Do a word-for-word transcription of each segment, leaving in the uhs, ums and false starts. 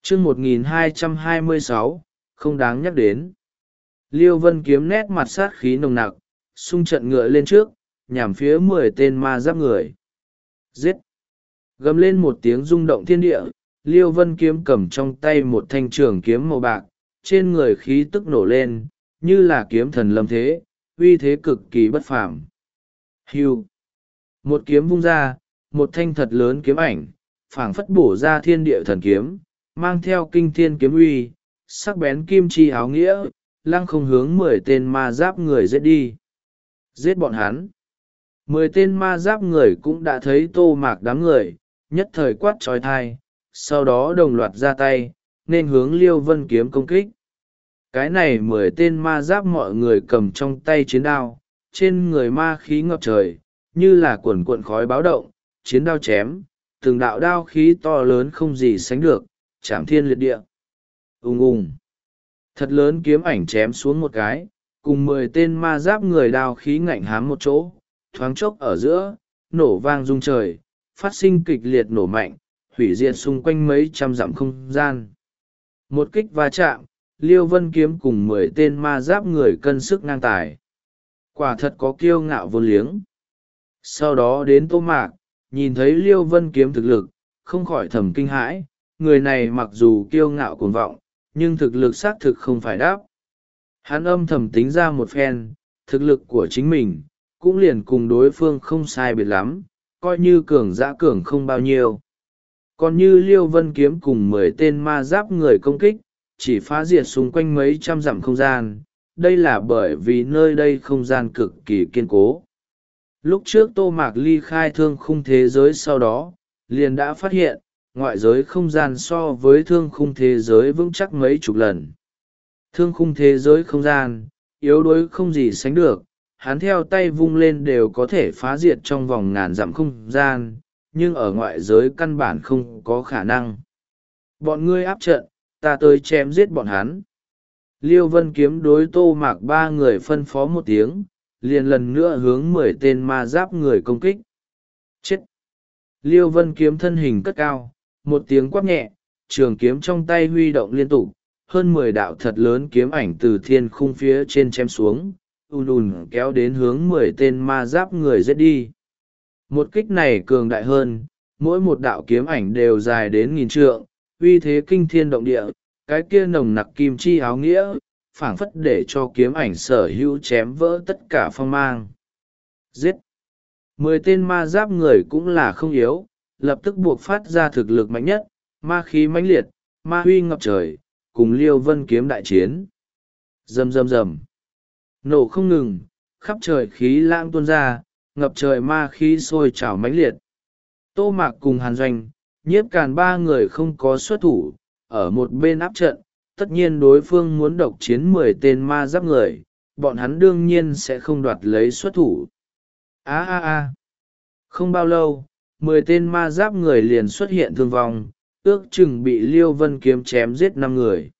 chương một nghìn hai trăm hai mươi sáu, không đáng nhắc đến. Liêu Vân Kiếm nét mặt sát khí nồng nặc, xung trận ngựa lên trước, nhằm phía mười tên ma giáp người. Giết! Gầm lên một tiếng rung động thiên địa, Liêu Vân Kiếm cầm trong tay một thanh trường kiếm màu bạc, trên người khí tức nổ lên, như là kiếm thần lâm thế, uy thế cực kỳ bất phàm. Hưu! Một kiếm vung ra, một thanh thật lớn kiếm ảnh, phảng phất bổ ra thiên địa thần kiếm, mang theo kinh thiên kiếm uy, sắc bén kim chi áo nghĩa, lăng không hướng mười tên ma giáp người giết đi. Giết bọn hắn! Mười tên ma giáp người cũng đã thấy Tô Mạc đám người, nhất thời quát trói thai, sau đó đồng loạt ra tay, nên hướng Liêu Vân Kiếm công kích. Cái này mười tên ma giáp mọi người cầm trong tay chiến đao, trên người ma khí ngập trời, như là cuộn cuộn khói báo động, chiến đao chém, từng đạo đao khí to lớn không gì sánh được, chạm thiên liệt địa. Ùng ùng! Thật lớn kiếm ảnh chém xuống một cái, cùng mười tên ma giáp người đao khí ngạnh hám một chỗ, thoáng chốc ở giữa, nổ vang rung trời, phát sinh kịch liệt nổ mạnh, hủy diệt xung quanh mấy trăm dặm không gian. Một kích va chạm, Liêu Vân Kiếm cùng mười tên ma giáp người cân sức ngang tài. Quả thật có kiêu ngạo vô liếng. Sau đó đến Tô Mạc, nhìn thấy Liêu Vân Kiếm thực lực, không khỏi thầm kinh hãi, người này mặc dù kiêu ngạo cuồng vọng, nhưng thực lực xác thực không phải đáp. Hắn âm thầm tính ra một phen, thực lực của chính mình, cũng liền cùng đối phương không sai biệt lắm, coi như cường dã cường không bao nhiêu. Còn như Liêu Vân Kiếm cùng mười tên ma giáp người công kích, chỉ phá diệt xung quanh mấy trăm dặm không gian, đây là bởi vì nơi đây không gian cực kỳ kiên cố. Lúc trước Tô Mạc ly khai thương khung thế giới sau đó, liền đã phát hiện, ngoại giới không gian so với thương khung thế giới vững chắc mấy chục lần. Thương khung thế giới không gian, yếu đuối không gì sánh được, hắn theo tay vung lên đều có thể phá diệt trong vòng ngàn dặm không gian, nhưng ở ngoại giới căn bản không có khả năng. Bọn ngươi áp trận, ta tới chém giết bọn hắn. Liêu Vân Kiếm đối Tô Mạc ba người phân phó một tiếng, liền lần nữa hướng mười tên ma giáp người công kích. Chết! Liêu Vân Kiếm thân hình cất cao, một tiếng quát nhẹ, trường kiếm trong tay huy động liên tục, hơn mười đạo thật lớn kiếm ảnh từ thiên khung phía trên chém xuống, ùn ùn kéo đến hướng mười tên ma giáp người giết đi. Một kích này cường đại hơn, mỗi một đạo kiếm ảnh đều dài đến nghìn trượng, uy thế kinh thiên động địa, cái kia nồng nặc kim chi áo nghĩa, phảng phất để cho kiếm ảnh sở hữu chém vỡ tất cả phong mang. Giết! Mười tên ma giáp người cũng là không yếu, lập tức buộc phát ra thực lực mạnh nhất, ma khí mãnh liệt, ma huy ngập trời, cùng Liêu Vân Kiếm đại chiến. Rầm rầm rầm! Nổ không ngừng, khắp trời khí lãng tuôn ra, ngập trời ma khí sôi trào mãnh liệt. Tô Mạc cùng Hàn Doanh, Nhiếp Càn ba người không có xuất thủ, ở một bên áp trận, tất nhiên đối phương muốn độc chiến mười tên ma giáp người, bọn hắn đương nhiên sẽ không đoạt lấy xuất thủ. Á á á! Không bao lâu, mười tên ma giáp người liền xuất hiện thương vong, ước chừng bị Liêu Vân Kiếm chém giết năm người.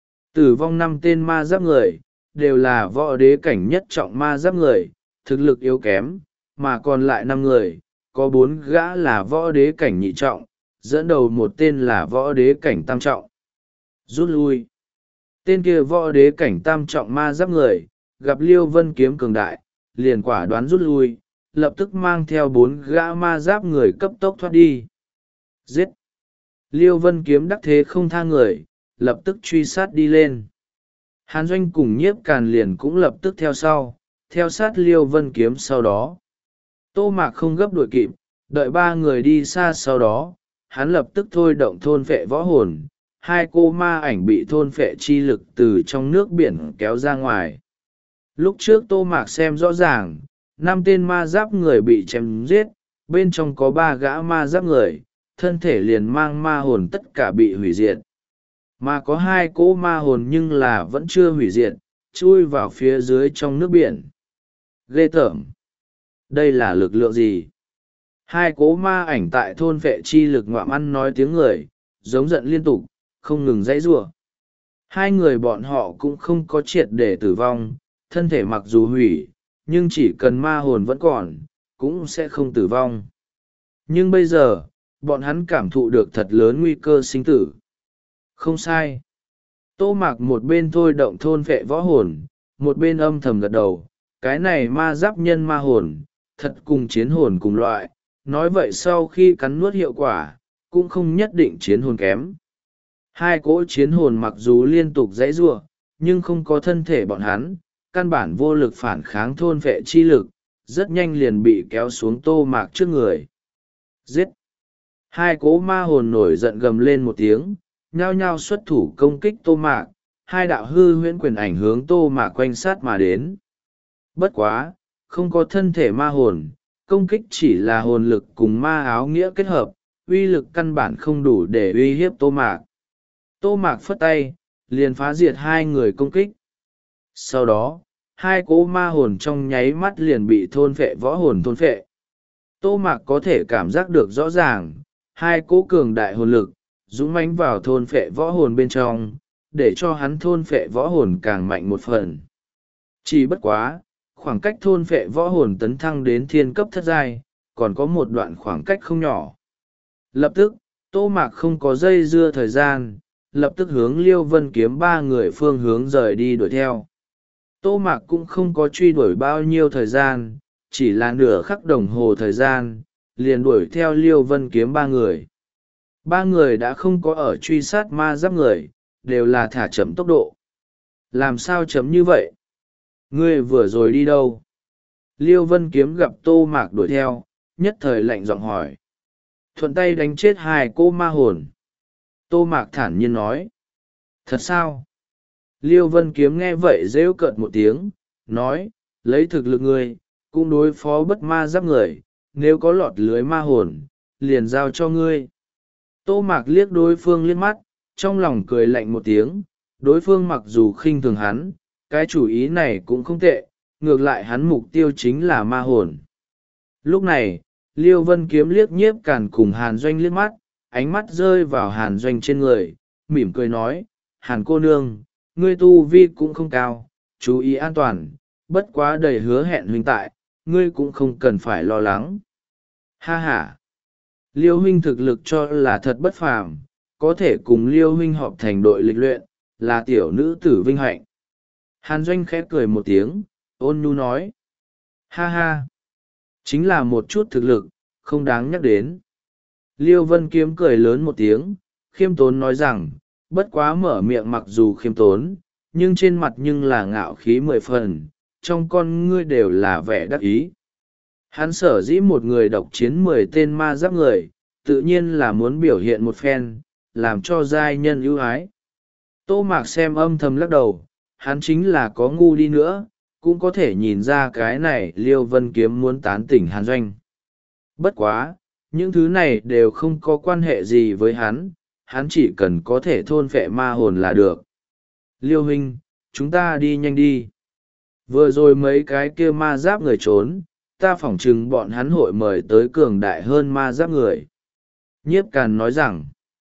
Tử vong năm tên ma giáp người, đều là võ đế cảnh nhất trọng ma giáp người, thực lực yếu kém, mà còn lại năm người, có bốn gã là võ đế cảnh nhị trọng, dẫn đầu một tên là võ đế cảnh tam trọng. Rút lui. Tên kia võ đế cảnh tam trọng ma giáp người, gặp Liêu Vân Kiếm cường đại, liền quả đoán rút lui, lập tức mang theo bốn gã ma giáp người cấp tốc thoát đi. Giết! Liêu Vân Kiếm đắc thế không tha người, lập tức truy sát đi lên. Hàn Doanh cùng Nhiếp Càn liền cũng lập tức theo sau, theo sát Liêu Vân Kiếm sau đó. Tô Mạc không gấp đuổi kịp, đợi ba người đi xa sau đó, hắn lập tức thôi động thôn phệ võ hồn, hai cô ma ảnh bị thôn phệ chi lực từ trong nước biển kéo ra ngoài. Lúc trước Tô Mạc xem rõ ràng, năm tên ma giáp người bị chém giết, bên trong có ba gã ma giáp người, thân thể liền mang ma hồn tất cả bị hủy diệt. Mà có hai cỗ ma hồn nhưng là vẫn chưa hủy diệt, chui vào phía dưới trong nước biển. Ghê tởm! Đây là lực lượng gì? Hai cỗ ma ảnh tại thôn vệ chi lực ngoạm ăn nói tiếng người, giống giận liên tục, không ngừng dãy giụa. Hai người bọn họ cũng không có triệt để tử vong, thân thể mặc dù hủy, nhưng chỉ cần ma hồn vẫn còn, cũng sẽ không tử vong. Nhưng bây giờ, bọn hắn cảm thụ được thật lớn nguy cơ sinh tử. không sai. Tô Mạc một bên thôi động thôn vệ võ hồn, một bên âm thầm gật đầu, cái này ma giáp nhân ma hồn, thật cùng chiến hồn cùng loại, nói vậy sau khi cắn nuốt hiệu quả, cũng không nhất định chiến hồn kém. Hai cỗ chiến hồn mặc dù liên tục dãy giụa, nhưng không có thân thể bọn hắn, căn bản vô lực phản kháng thôn vệ chi lực, rất nhanh liền bị kéo xuống Tô Mạc trước người. Giết! Hai cỗ ma hồn nổi giận gầm lên một tiếng, nhao nhao xuất thủ công kích Tô Mạc, hai đạo hư huyễn quyền ảnh hướng Tô Mạc quanh sát mà đến. Bất quá, không có thân thể ma hồn, công kích chỉ là hồn lực cùng ma áo nghĩa kết hợp, uy lực căn bản không đủ để uy hiếp Tô Mạc. Tô Mạc phất tay, liền phá diệt hai người công kích. Sau đó, hai cỗ ma hồn trong nháy mắt liền bị thôn phệ võ hồn thôn phệ. Tô Mạc có thể cảm giác được rõ ràng, hai cỗ cường đại hồn lực, dũng mãnh vào thôn phệ võ hồn bên trong, để cho hắn thôn phệ võ hồn càng mạnh một phần. Chỉ bất quá, khoảng cách thôn phệ võ hồn tấn thăng đến thiên cấp thất giai, còn có một đoạn khoảng cách không nhỏ. Lập tức, Tô Mạc không có dây dưa thời gian, lập tức hướng Liêu Vân Kiếm ba người phương hướng rời đi đuổi theo. Tô Mạc cũng không có truy đuổi bao nhiêu thời gian, chỉ là nửa khắc đồng hồ thời gian, liền đuổi theo Liêu Vân Kiếm ba người. Ba người đã không có ở truy sát ma giáp người, đều là thả chậm tốc độ. Làm sao chấm như vậy? Ngươi vừa rồi đi đâu? Liêu Vân Kiếm gặp Tô Mạc đuổi theo, nhất thời lạnh giọng hỏi. Thuận tay đánh chết hai cô ma hồn. Tô Mạc thản nhiên nói. Thật sao? Liêu Vân Kiếm nghe vậy rêu cợt một tiếng, nói, lấy thực lực ngươi, cũng đối phó bất ma giáp người, nếu có lọt lưới ma hồn, liền giao cho ngươi. Tô Mạc liếc đối phương liếc mắt, trong lòng cười lạnh một tiếng, đối phương mặc dù khinh thường hắn, cái chủ ý này cũng không tệ, ngược lại hắn mục tiêu chính là ma hồn. Lúc này, Liêu Vân Kiếm liếc nhiếp càn cùng Hàn Doanh liếc mắt, ánh mắt rơi vào Hàn Doanh trên người, mỉm cười nói, Hàn cô nương, ngươi tu vi cũng không cao, chú ý an toàn, bất quá đầy hứa hẹn huynh tại, ngươi cũng không cần phải lo lắng. Ha ha! Liêu huynh thực lực cho là thật bất phàm, có thể cùng Liêu huynh họp thành đội lịch luyện, là tiểu nữ tử vinh hạnh. Hàn Doanh khẽ cười một tiếng, ôn nhu nói. Ha ha! Chính là một chút thực lực, không đáng nhắc đến. Liêu Vân Kiếm cười lớn một tiếng, khiêm tốn nói rằng, bất quá mở miệng mặc dù khiêm tốn, nhưng trên mặt nhưng là ngạo khí mười phần, trong con ngươi đều là vẻ đắc ý. Hắn sở dĩ một người độc chiến mười tên ma giáp người, tự nhiên là muốn biểu hiện một phen, làm cho giai nhân ưu ái. Tô Mạc xem âm thầm lắc đầu, hắn chính là có ngu đi nữa, cũng có thể nhìn ra cái này Liêu Vân Kiếm muốn tán tỉnh Hàn Doanh. Bất quá, những thứ này đều không có quan hệ gì với hắn, hắn chỉ cần có thể thôn phệ ma hồn là được. Liêu huynh, chúng ta đi nhanh đi. Vừa rồi mấy cái kia ma giáp người trốn, ta phỏng chừng bọn hắn hội mời tới cường đại hơn ma giáp người. Nhiếp Càn nói rằng,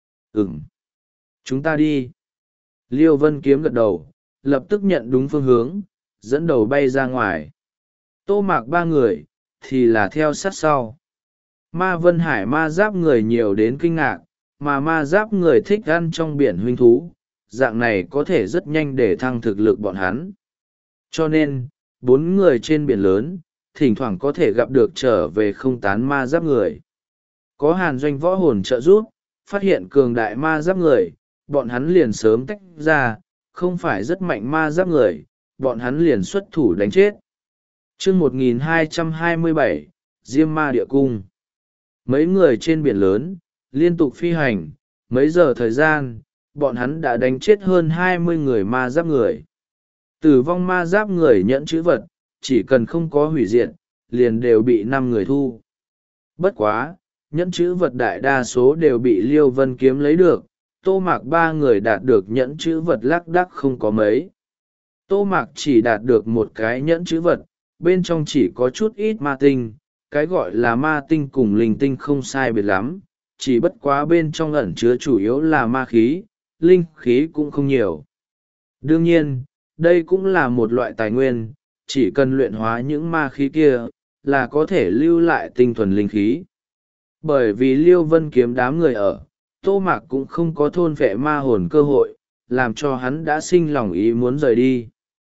ừm, chúng ta đi. Liêu Vân Kiếm gật đầu, lập tức nhận đúng phương hướng, dẫn đầu bay ra ngoài. Tô Mạc ba người, thì là theo sát sau. Ma Vân Hải ma giáp người nhiều đến kinh ngạc, mà ma giáp người thích ăn trong biển huynh thú, dạng này có thể rất nhanh để thăng thực lực bọn hắn. Cho nên, bốn người trên biển lớn, thỉnh thoảng có thể gặp được trở về không tán ma giáp người. Có Hàn Doanh võ hồn trợ giúp, phát hiện cường đại ma giáp người, bọn hắn liền sớm tách ra, không phải rất mạnh ma giáp người, bọn hắn liền xuất thủ đánh chết. chương một nghìn hai trăm hai mươi bảy, Diêm Ma Địa Cung. Mấy người trên biển lớn, liên tục phi hành, mấy giờ thời gian, bọn hắn đã đánh chết hơn hai mươi người ma giáp người. Tử vong ma giáp người nhẫn chữ vật, chỉ cần không có hủy diệt, liền đều bị năm người thu. Bất quá, nhẫn chữ vật đại đa số đều bị Liêu Vân Kiếm lấy được, Tô Mạc ba người đạt được nhẫn chữ vật lác đác không có mấy. Tô Mạc chỉ đạt được một cái nhẫn chữ vật, bên trong chỉ có chút ít ma tinh, cái gọi là ma tinh cùng linh tinh không sai biệt lắm, chỉ bất quá bên trong ẩn chứa chủ yếu là ma khí, linh khí cũng không nhiều. Đương nhiên, đây cũng là một loại tài nguyên, chỉ cần luyện hóa những ma khí kia, là có thể lưu lại tinh thuần linh khí. Bởi vì Liêu Vân Kiếm đám người ở, Tô Mạc cũng không có thôn vệ ma hồn cơ hội, làm cho hắn đã sinh lòng ý muốn rời đi.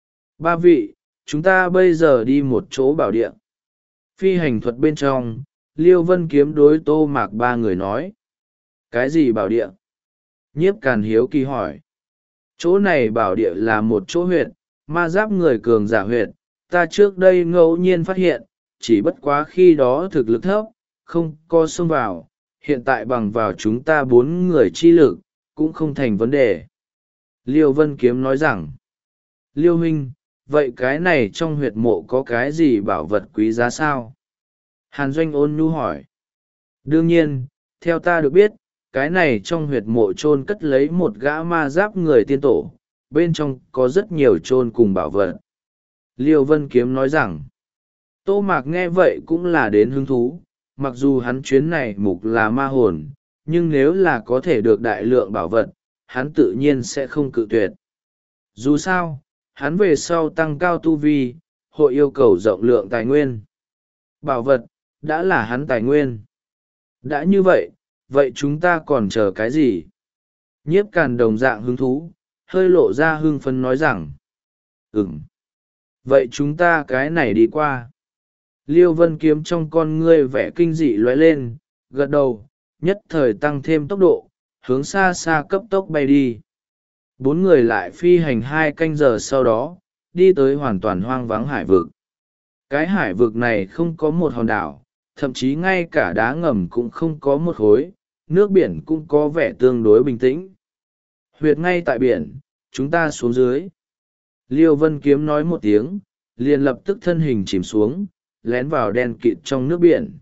Ba vị, chúng ta bây giờ đi một chỗ bảo địa. Phi hành thuật bên trong, Liêu Vân Kiếm đối Tô Mạc ba người nói. Cái gì bảo địa? Nhiếp Càn hiếu kỳ hỏi. Chỗ này bảo địa là một chỗ huyệt, ma giáp người cường giả huyệt, ta trước đây ngẫu nhiên phát hiện, chỉ bất quá khi đó thực lực thấp, không có xông vào, hiện tại bằng vào chúng ta bốn người chi lực, cũng không thành vấn đề. Liêu Vân Kiếm nói rằng, Liêu huynh, vậy cái này trong huyệt mộ có cái gì bảo vật quý giá sao? Hàn Doanh ôn nhu hỏi. Đương nhiên, theo ta được biết, cái này trong huyệt mộ chôn cất lấy một gã ma giáp người tiên tổ, bên trong có rất nhiều chôn cùng bảo vật. Liêu Vân Kiếm nói rằng, Tô Mạc nghe vậy cũng là đến hứng thú, mặc dù hắn chuyến này mục là ma hồn, nhưng nếu là có thể được đại lượng bảo vật, hắn tự nhiên sẽ không cự tuyệt. Dù sao, hắn về sau tăng cao tu vi, hội yêu cầu rộng lượng tài nguyên. Bảo vật, đã là hắn tài nguyên. Đã như vậy, vậy chúng ta còn chờ cái gì? Nhiếp Càn đồng dạng hứng thú, hơi lộ ra hưng phấn nói rằng, ừm, vậy chúng ta cái này đi qua. Liêu Vân Kiếm trong con ngươi vẻ kinh dị lóe lên, gật đầu, nhất thời tăng thêm tốc độ, hướng xa xa cấp tốc bay đi. Bốn người lại phi hành hai canh giờ sau đó, đi tới hoàn toàn hoang vắng hải vực. Cái hải vực này không có một hòn đảo, thậm chí ngay cả đá ngầm cũng không có một khối, nước biển cũng có vẻ tương đối bình tĩnh. Huyệt ngay tại biển, chúng ta xuống dưới. Liêu Vân Kiếm nói một tiếng, liền lập tức thân hình chìm xuống, lén vào đen kịt trong nước biển.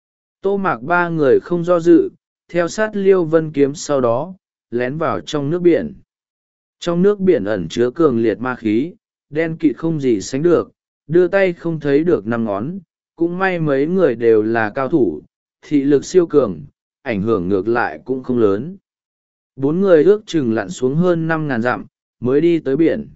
Tô Mạc ba người không do dự, theo sát Liêu Vân Kiếm sau đó, lén vào trong nước biển. Trong nước biển ẩn chứa cường liệt ma khí, đen kịt không gì sánh được, đưa tay không thấy được năm ngón, cũng may mấy người đều là cao thủ, thị lực siêu cường, ảnh hưởng ngược lại cũng không lớn. Bốn người ước chừng lặn xuống hơn năm ngàn dặm, mới đi tới biển.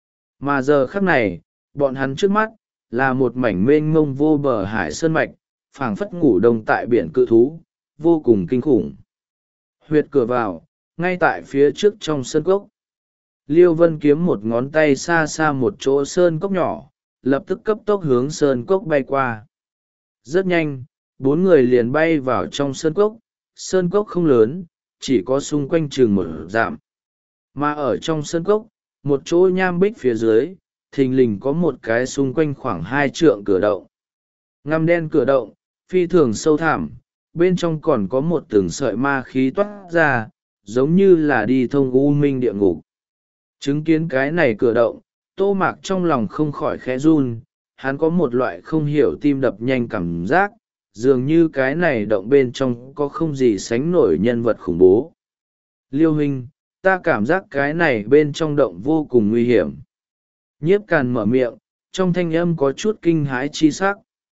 Mà giờ khắc này, bọn hắn trước mắt, là một mảnh mênh mông vô bờ hải sơn mạch, phảng phất ngủ đông tại biển cự thú, vô cùng kinh khủng. Huyệt cửa vào, ngay tại phía trước trong sơn cốc. Liêu Vân Kiếm một ngón tay xa xa một chỗ sơn cốc nhỏ, lập tức cấp tốc hướng sơn cốc bay qua. Rất nhanh, bốn người liền bay vào trong sơn cốc. Sơn cốc không lớn, chỉ có xung quanh chừng một dặm. Mà ở trong sơn cốc, một chỗ nham bích phía dưới, thình lình có một cái xung quanh khoảng hai trượng cửa động. Ngăm đen cửa động, phi thường sâu thẳm, bên trong còn có một từng sợi ma khí toát ra, giống như là đi thông u minh địa ngục. Chứng kiến cái này cửa động, Tô Mạc trong lòng không khỏi khẽ run, hắn có một loại không hiểu tim đập nhanh cảm giác, dường như cái này động bên trong có không gì sánh nổi nhân vật khủng bố. Liêu huynh, ta cảm giác cái này bên trong động vô cùng nguy hiểm. Nhiếp Càn mở miệng, trong thanh âm có chút kinh hãi chi sắc.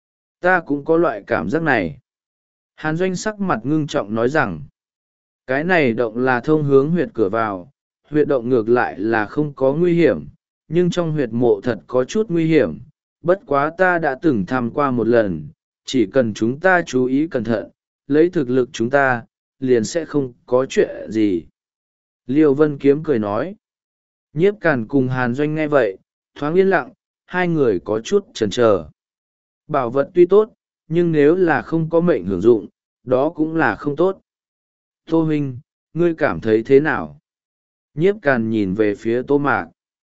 Ta cũng có loại cảm giác này. Hàn Doanh sắc mặt ngưng trọng nói rằng, cái này động là thông hướng huyệt cửa vào, huyệt động ngược lại là không có nguy hiểm, nhưng trong huyệt mộ thật có chút nguy hiểm, bất quá ta đã từng tham qua một lần, chỉ cần chúng ta chú ý cẩn thận, lấy thực lực chúng ta, liền sẽ không có chuyện gì. Liêu Vân Kiếm cười nói. Nhiếp Càn cùng Hàn Doanh nghe vậy, thoáng yên lặng, hai người có chút chần chờ. Bảo vật tuy tốt, nhưng nếu là không có mệnh hưởng dụng, đó cũng là không tốt. Tô huynh, ngươi cảm thấy thế nào? Nhiếp Càn nhìn về phía Tô Mạc.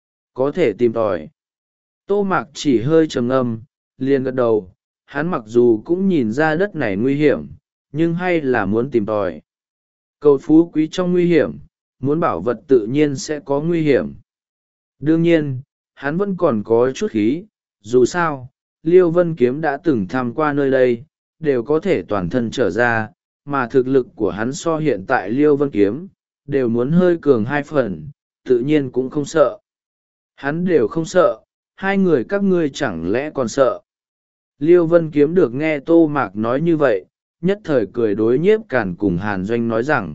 Có thể tìm tòi. Tô Mạc chỉ hơi trầm ngâm, liền gật đầu. Hắn mặc dù cũng nhìn ra đất này nguy hiểm, nhưng hay là muốn tìm tòi. Cầu phú quý trong nguy hiểm, muốn bảo vật tự nhiên sẽ có nguy hiểm. Đương nhiên, hắn vẫn còn có chút khí, dù sao, Liêu Vân Kiếm đã từng tham qua nơi đây, đều có thể toàn thân trở ra, mà thực lực của hắn so hiện tại Liêu Vân Kiếm, đều muốn hơi cường hai phần, tự nhiên cũng không sợ. Hắn đều không sợ, hai người các ngươi chẳng lẽ còn sợ. Liêu Vân Kiếm được nghe Tô Mạc nói như vậy, nhất thời cười đối Nhiếp Càn cùng Hàn Doanh nói rằng,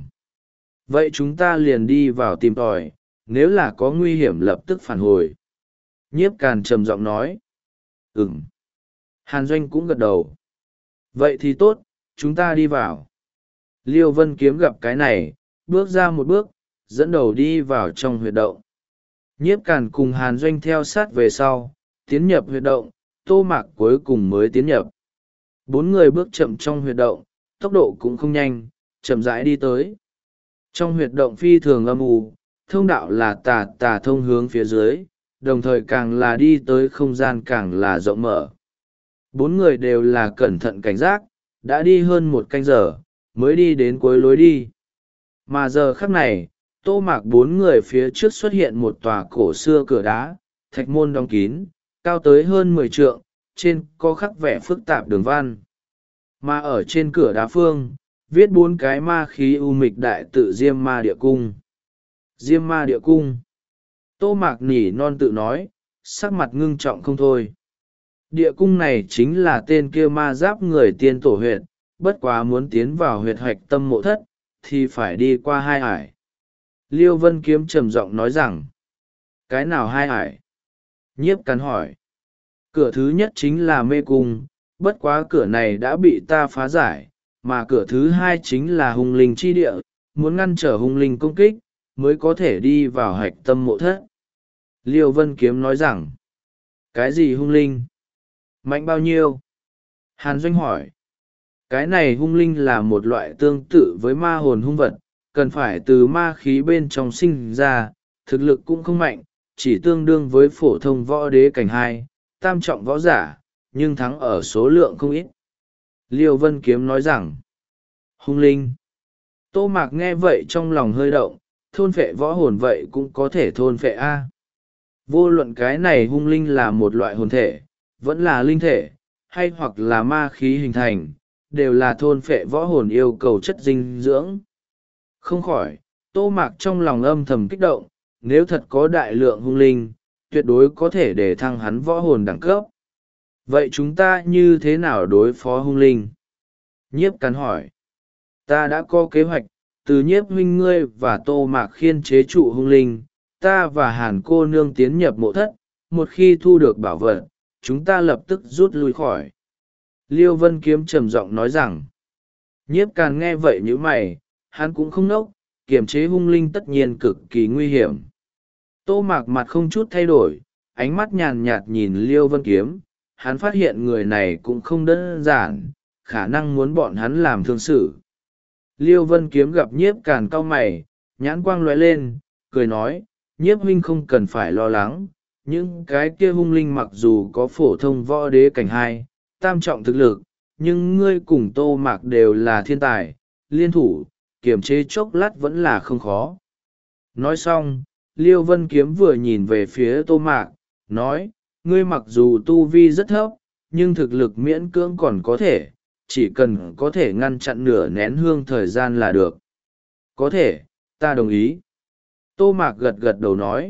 vậy chúng ta liền đi vào tìm tòi, nếu là có nguy hiểm lập tức phản hồi. Nhiếp Càn trầm giọng nói, ừm. Hàn Doanh cũng gật đầu. Vậy thì tốt, chúng ta đi vào. Liêu Vân Kiếm gặp cái này, bước ra một bước, dẫn đầu đi vào trong huyệt động. Nhiếp Càn cùng Hàn Doanh theo sát về sau, tiến nhập huyệt động, Tô Mạc cuối cùng mới tiến nhập. Bốn người bước chậm trong huyệt động, tốc độ cũng không nhanh, chậm rãi đi tới. Trong huyệt động phi thường âm u, thông đạo là tà tà thông hướng phía dưới, đồng thời càng là đi tới không gian càng là rộng mở. Bốn người đều là cẩn thận cảnh giác, đã đi hơn một canh giờ, mới đi đến cuối lối đi. Mà giờ khắc này, Tô Mạc bốn người phía trước xuất hiện một tòa cổ xưa cửa đá, thạch môn đóng kín, cao tới hơn mười trượng, trên có khắc vẽ phức tạp đường văn. Mà ở trên cửa đá phương, viết bốn cái ma khí u mịch đại tự Diêm Ma Địa Cung. Diêm Ma Địa Cung. Tô Mạc nỉ non tự nói, sắc mặt ngưng trọng không thôi. Địa cung này chính là tên kia ma giáp người tiên tổ huyệt, bất quá muốn tiến vào huyệt hạch tâm mộ thất, thì phải đi qua hai ải. Liêu Vân Kiếm trầm giọng nói rằng, cái nào hai ải? Nhiếp Càn hỏi. Cửa thứ nhất chính là mê cung, bất quá cửa này đã bị ta phá giải, mà cửa thứ hai chính là hung linh chi địa, muốn ngăn trở hung linh công kích, mới có thể đi vào hạch tâm mộ thất. Liêu Vân Kiếm nói rằng, cái gì hung linh? Mạnh bao nhiêu? Hàn Doanh hỏi. Cái này hung linh là một loại tương tự với ma hồn hung vật, cần phải từ ma khí bên trong sinh ra, thực lực cũng không mạnh, chỉ tương đương với phổ thông võ đế cảnh hai, tam trọng võ giả, nhưng thắng ở số lượng không ít. Liêu Vân Kiếm nói rằng, hung linh. Tô Mạc nghe vậy trong lòng hơi động, thôn phệ võ hồn vậy cũng có thể thôn phệ A. Vô luận cái này hung linh là một loại hồn thể, vẫn là linh thể, hay hoặc là ma khí hình thành, đều là thôn phệ võ hồn yêu cầu chất dinh dưỡng. Không khỏi, Tô Mạc trong lòng âm thầm kích động, nếu thật có đại lượng hung linh, tuyệt đối có thể để thăng hắn võ hồn đẳng cấp. Vậy chúng ta như thế nào đối phó hung linh? Nhiếp Càn hỏi. Ta đã có kế hoạch, từ Nhiếp huynh ngươi và Tô Mạc khiên chế trụ hung linh, ta và Hàn cô nương tiến nhập mộ thất, một khi thu được bảo vật, chúng ta lập tức rút lui khỏi. Liêu Vân Kiếm trầm giọng nói rằng, Nhiếp Càn nghe vậy như mày, hắn cũng không nốc, kiềm chế hung linh tất nhiên cực kỳ nguy hiểm. Tô Mạc mặt không chút thay đổi, ánh mắt nhàn nhạt nhìn Liêu Vân Kiếm, hắn phát hiện người này cũng không đơn giản, khả năng muốn bọn hắn làm thương sự. Liêu Vân Kiếm gặp Nhiếp Càn cau mày, nhãn quang lóe lên, cười nói, Nhiếp huynh không cần phải lo lắng, những cái kia hung linh mặc dù có phổ thông võ đế cảnh hai, tam trọng thực lực, nhưng ngươi cùng Tô Mạc đều là thiên tài, liên thủ, kiềm chế chốc lát vẫn là không khó. Nói xong, Liêu Vân Kiếm vừa nhìn về phía Tô Mạc, nói, ngươi mặc dù tu vi rất thấp, nhưng thực lực miễn cưỡng còn có thể, chỉ cần có thể ngăn chặn nửa nén hương thời gian là được. Có thể, ta đồng ý. Tô Mạc gật gật đầu nói.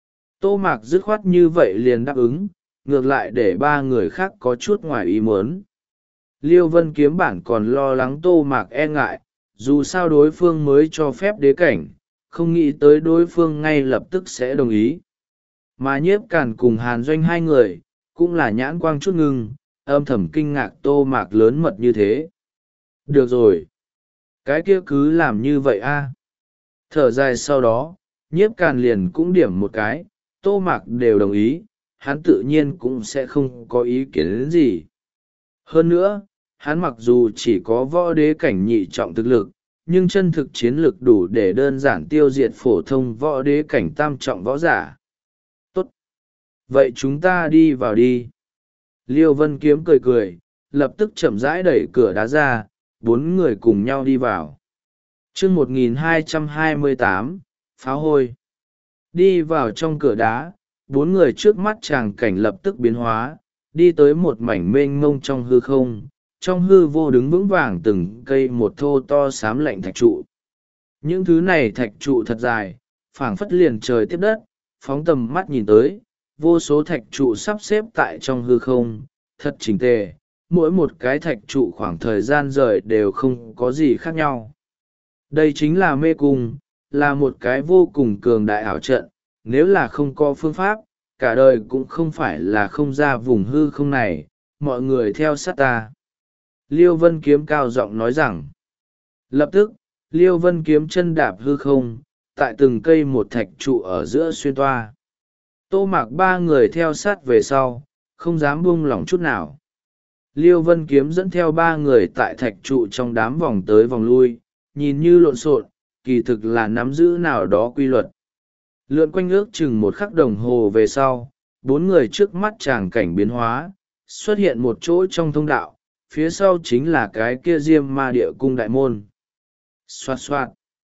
Tô Mạc dứt khoát như vậy liền đáp ứng, ngược lại để ba người khác có chút ngoài ý muốn. Liêu Vân Kiếm bản còn lo lắng Tô Mạc e ngại, dù sao đối phương mới cho phép đế cảnh, không nghĩ tới đối phương ngay lập tức sẽ đồng ý. Mà Nhiếp Càn cùng Hàn Doanh hai người, cũng là nhãn quang chút ngưng, âm thầm kinh ngạc Tô Mạc lớn mật như thế. Được rồi. Cái kia cứ làm như vậy a. Thở dài sau đó, Nhiếp Càn liền cũng điểm một cái, Tô Mạc đều đồng ý, hắn tự nhiên cũng sẽ không có ý kiến đến gì. Hơn nữa, hắn mặc dù chỉ có võ đế cảnh nhị trọng thực lực, nhưng chân thực chiến lực đủ để đơn giản tiêu diệt phổ thông võ đế cảnh tam trọng võ giả. Tốt. Vậy chúng ta đi vào đi. Liêu Vân Kiếm cười cười, lập tức chậm rãi đẩy cửa đá ra, bốn người cùng nhau đi vào. chương một nghìn hai trăm hai mươi tám, pháo hôi. Đi vào trong cửa đá, bốn người trước mắt tràng cảnh lập tức biến hóa, đi tới một mảnh mênh mông trong hư không, trong hư vô đứng vững vàng từng cây một thô to xám lạnh thạch trụ. Những thứ này thạch trụ thật dài, phảng phất liền trời tiếp đất, phóng tầm mắt nhìn tới, vô số thạch trụ sắp xếp tại trong hư không, thật chỉnh tề, mỗi một cái thạch trụ khoảng thời gian rời đều không có gì khác nhau. Đây chính là mê cung, là một cái vô cùng cường đại ảo trận, nếu là không có phương pháp, cả đời cũng không phải là không ra vùng hư không này, mọi người theo sát ta. Liêu Vân Kiếm cao giọng nói rằng, lập tức, Liêu Vân Kiếm chân đạp hư không, tại từng cây một thạch trụ ở giữa xuyên toa. Tô Mạc ba người theo sát về sau, không dám buông lỏng chút nào. Liêu Vân Kiếm dẫn theo ba người tại thạch trụ trong đám vòng tới vòng lui, nhìn như lộn xộn, kỳ thực là nắm giữ nào đó quy luật. Lượn quanh ước chừng một khắc đồng hồ về sau, bốn người trước mắt tràng cảnh biến hóa, xuất hiện một chỗ trong thông đạo, phía sau chính là cái kia Diêm Ma Địa Cung đại môn. Xoạt xoạt.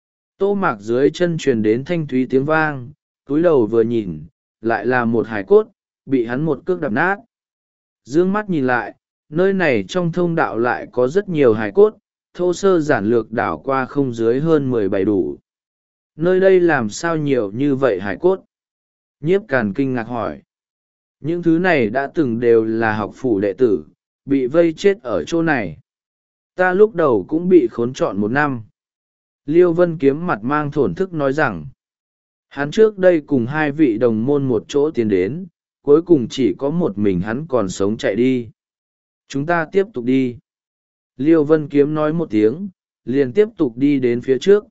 Tô Mạc dưới chân truyền đến thanh thúy tiếng vang, cúi đầu vừa nhìn, lại là một hải cốt, bị hắn một cước đập nát. Dương mắt nhìn lại, nơi này trong thông đạo lại có rất nhiều hải cốt, thô sơ giản lược đảo qua không dưới hơn mười bảy đủ. Nơi đây làm sao nhiều như vậy hải cốt? Nhiếp Càn kinh ngạc hỏi. Những thứ này đã từng đều là học phủ đệ tử, bị vây chết ở chỗ này. Ta lúc đầu cũng bị khốn trọn một năm. Liêu Vân Kiếm mặt mang thổn thức nói rằng, hắn trước đây cùng hai vị đồng môn một chỗ tiến đến, cuối cùng chỉ có một mình hắn còn sống chạy đi. Chúng ta tiếp tục đi. Liêu Vân Kiếm nói một tiếng, liền tiếp tục đi đến phía trước.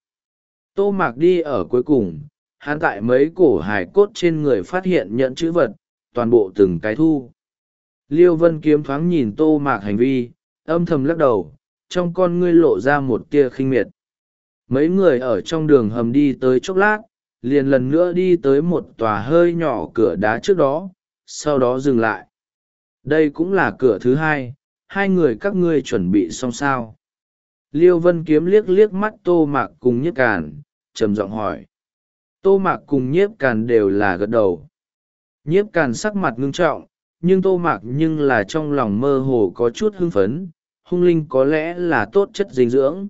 Tô Mạc đi ở cuối cùng, hắn tại mấy cổ hài cốt trên người phát hiện nhận chữ vật, toàn bộ từng cái thu. Liêu Vân Kiếm thoáng nhìn Tô Mạc hành vi, âm thầm lắc đầu, trong con ngươi lộ ra một tia khinh miệt. Mấy người ở trong đường hầm đi tới chốc lát, liền lần nữa đi tới một tòa hơi nhỏ cửa đá trước đó, sau đó dừng lại. Đây cũng là cửa thứ hai, hai người các ngươi chuẩn bị xong sao? Liêu Vân Kiếm liếc liếc mắt Tô Mạc cùng Nhiếp Càn, trầm giọng hỏi. Tô Mạc cùng Nhiếp Càn đều là gật đầu. Nhiếp Càn sắc mặt ngưng trọng, nhưng Tô Mạc nhưng là trong lòng mơ hồ có chút hưng phấn, hung linh có lẽ là tốt chất dinh dưỡng.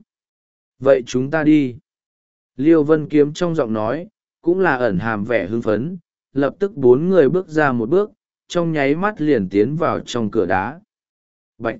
Vậy chúng ta đi. Liêu Vân Kiếm trong giọng nói, cũng là ẩn hàm vẻ hưng phấn, lập tức bốn người bước ra một bước, trong nháy mắt liền tiến vào trong cửa đá. Bạch!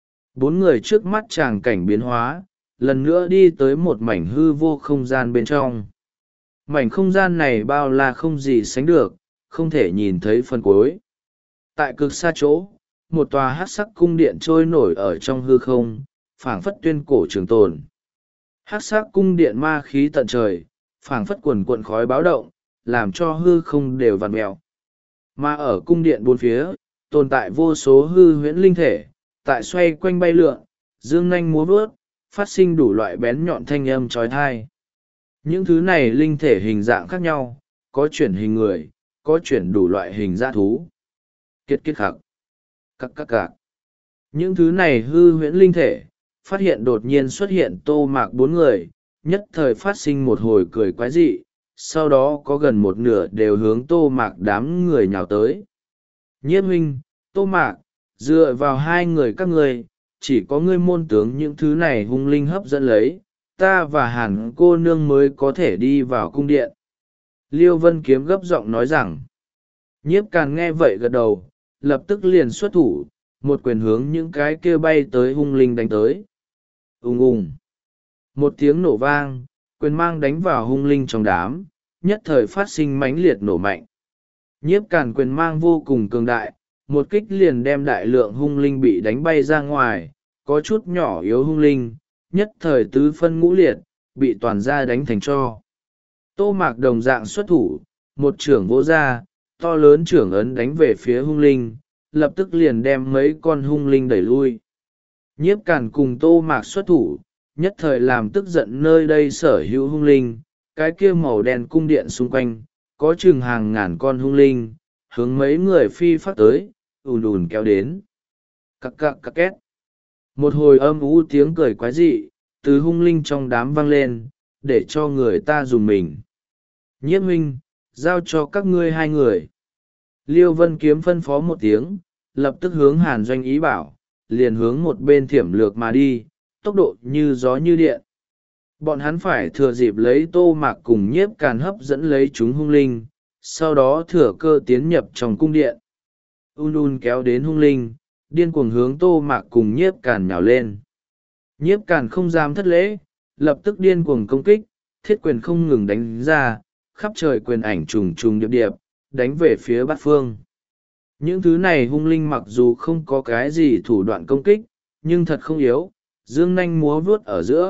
Bốn người trước mắt tràng cảnh biến hóa, lần nữa đi tới một mảnh hư vô không gian bên trong. Mảnh không gian này bao la không gì sánh được, không thể nhìn thấy phần cuối. Tại cực xa chỗ, một tòa hắc sắc cung điện trôi nổi ở trong hư không, phảng phất tuyên cổ trường tồn. Hắc sắc cung điện ma khí tận trời, phảng phất quần cuộn khói báo động, làm cho hư không đều vặn mèo. Mà ở cung điện bốn phía, tồn tại vô số hư huyễn linh thể, tại xoay quanh bay lượn, dương nanh múa vuốt, phát sinh đủ loại bén nhọn thanh âm trói thai. Những thứ này linh thể hình dạng khác nhau, có chuyển hình người, có chuyển đủ loại hình dã thú. Kiết kiết khắc, các các cạc. Những thứ này hư huyễn linh thể, phát hiện đột nhiên xuất hiện Tô Mạc bốn người, nhất thời phát sinh một hồi cười quái dị, sau đó có gần một nửa đều hướng Tô Mạc đám người nhào tới. Nhiếp huynh, Tô Mạc, dựa vào hai người các ngươi, chỉ có ngươi môn tướng những thứ này hung linh hấp dẫn lấy, ta và Hàn cô nương mới có thể đi vào cung điện. Liêu Vân Kiếm gấp giọng nói rằng, Nhiếp Càn nghe vậy gật đầu, lập tức liền xuất thủ, một quyền hướng những cái kia bay tới hung linh đánh tới. Ùng ùng. Một tiếng nổ vang, quyền mang đánh vào hung linh trong đám, nhất thời phát sinh mãnh liệt nổ mạnh. Nhiếp Càn quyền mang vô cùng cường đại, một kích liền đem đại lượng hung linh bị đánh bay ra ngoài, có chút nhỏ yếu hung linh, nhất thời tứ phân ngũ liệt, bị toàn gia đánh thành tro. Tô Mạc đồng dạng xuất thủ, một trưởng vỗ ra, to lớn trưởng ấn đánh về phía hung linh, lập tức liền đem mấy con hung linh đẩy lui. Nhiếp Càn cùng Tô Mạc xuất thủ, nhất thời làm tức giận nơi đây sở hữu hung linh, cái kia màu đen cung điện xung quanh, có chừng hàng ngàn con hung linh, hướng mấy người phi phát tới, ùn ùn kéo đến. Cắc cắc cắc két. Một hồi âm ú tiếng cười quái dị, từ hung linh trong đám vang lên, để cho người ta dùng mình. Nhiếp huynh, giao cho các ngươi hai người. Liêu Vân Kiếm phân phó một tiếng, lập tức hướng Hàn Doanh ý bảo, liền hướng một bên thiểm lược mà đi, tốc độ như gió như điện. Bọn hắn phải thừa dịp lấy Tô Mạc cùng Nhiếp Càn hấp dẫn lấy chúng hung linh, sau đó thừa cơ tiến nhập trong cung điện. Un un kéo đến hung linh, điên cuồng hướng Tô Mạc cùng Nhiếp Càn nhào lên. Nhiếp Càn không dám thất lễ, lập tức điên cuồng công kích, thiết quyền không ngừng đánh ra, khắp trời quyền ảnh trùng trùng điệp điệp, đánh về phía bát phương. Những thứ này hung linh mặc dù không có cái gì thủ đoạn công kích, nhưng thật không yếu, dương nanh múa vuốt ở giữa,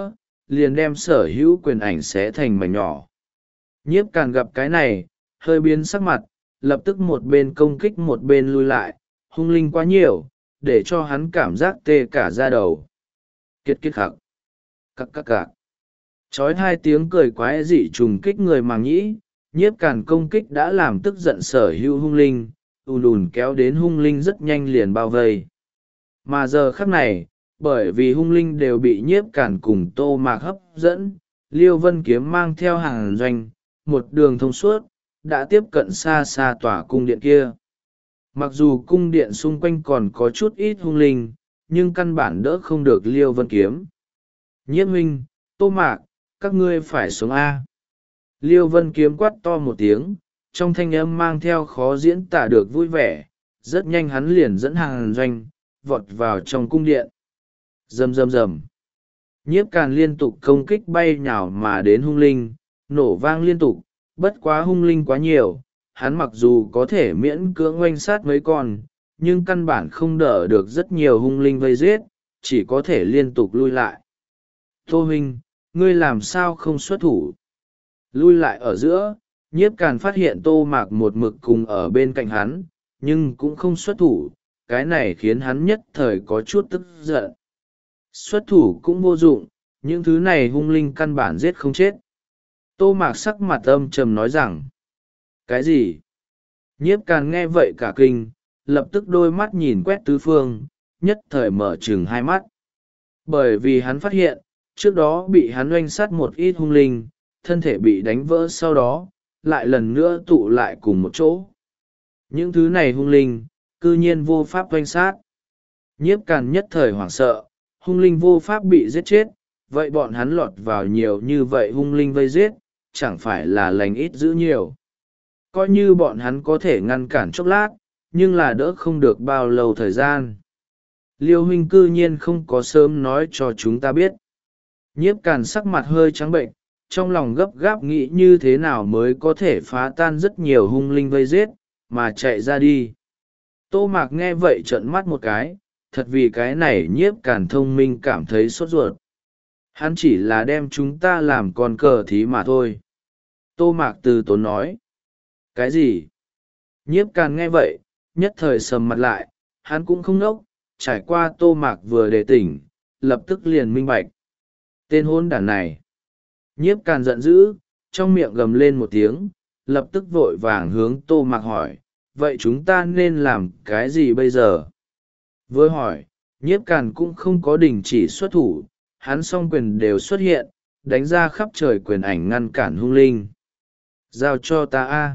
liền đem sở hữu quyền ảnh xé thành mảnh nhỏ. Nhiếp Càn gặp cái này, hơi biến sắc mặt, lập tức một bên công kích một bên lui lại, hung linh quá nhiều, để cho hắn cảm giác tê cả da đầu. Kiệt kiệt khắc. Cắc cắc cạc. Chói hai tiếng cười quái dị trùng kích người màng nhĩ, Nhiếp Càn công kích đã làm tức giận sở hữu hung linh, ùn ùn kéo đến hung linh rất nhanh liền bao vây. Mà giờ khắc này, bởi vì hung linh đều bị Nhiếp Càn cùng Tô Mạc hấp dẫn, Liêu Vân Kiếm mang theo hàng doanh, một đường thông suốt, đã tiếp cận xa xa tòa cung điện kia. Mặc dù cung điện xung quanh còn có chút ít hung linh, nhưng căn bản đỡ không được Liêu Vân Kiếm. Nhiếp huynh, Tô Mạc, các ngươi phải xuống A. Liêu Vân Kiếm quát to một tiếng, trong thanh âm mang theo khó diễn tả được vui vẻ, rất nhanh hắn liền dẫn hàng doanh, vọt vào trong cung điện. Rầm rầm rầm. Nhiếp Càn liên tục công kích bay nhào mà đến hung linh, nổ vang liên tục, bất quá hung linh quá nhiều, hắn mặc dù có thể miễn cưỡng oanh sát mấy con, nhưng căn bản không đỡ được rất nhiều hung linh vây giết, chỉ có thể liên tục lui lại. Tô huynh, ngươi làm sao không xuất thủ? Lui lại ở giữa, Nhiếp Càn phát hiện Tô Mạc một mực cùng ở bên cạnh hắn, nhưng cũng không xuất thủ, cái này khiến hắn nhất thời có chút tức giận. Xuất thủ cũng vô dụng, những thứ này hung linh căn bản giết không chết. Tô Mạc sắc mặt âm trầm nói rằng, cái gì? Nhiếp Càn nghe vậy cả kinh, lập tức đôi mắt nhìn quét tứ phương, nhất thời mở trừng hai mắt. Bởi vì hắn phát hiện, trước đó bị hắn oanh sát một ít hung linh, thân thể bị đánh vỡ sau đó, lại lần nữa tụ lại cùng một chỗ. Những thứ này hung linh, cư nhiên vô pháp oanh sát. Nhiếp Càn nhất thời hoảng sợ, hung linh vô pháp bị giết chết, vậy bọn hắn lọt vào nhiều như vậy hung linh vây giết, chẳng phải là lành ít giữ nhiều. Coi như bọn hắn có thể ngăn cản chốc lát, nhưng là đỡ không được bao lâu thời gian. Liêu huynh cư nhiên không có sớm nói cho chúng ta biết. Nhiếp Càn sắc mặt hơi trắng bệnh, trong lòng gấp gáp nghĩ như thế nào mới có thể phá tan rất nhiều hung linh vây giết, mà chạy ra đi. Tô Mạc nghe vậy trợn mắt một cái, thật vì cái này Nhiếp Càn thông minh cảm thấy sốt ruột. Hắn chỉ là đem chúng ta làm con cờ thí mà thôi. Tô Mạc từ tốn nói. Cái gì? Nhiếp Càn nghe vậy, nhất thời sầm mặt lại, hắn cũng không ngốc, trải qua Tô Mạc vừa đề tỉnh, lập tức liền minh bạch. Tên hôn đản này. Nhiếp Càn giận dữ, trong miệng gầm lên một tiếng, lập tức vội vàng hướng Tô Mạc hỏi, vậy chúng ta nên làm cái gì bây giờ? Với hỏi, Nhiếp Càn cũng không có đình chỉ xuất thủ, hắn song quyền đều xuất hiện, đánh ra khắp trời quyền ảnh ngăn cản hung linh. Giao cho ta a.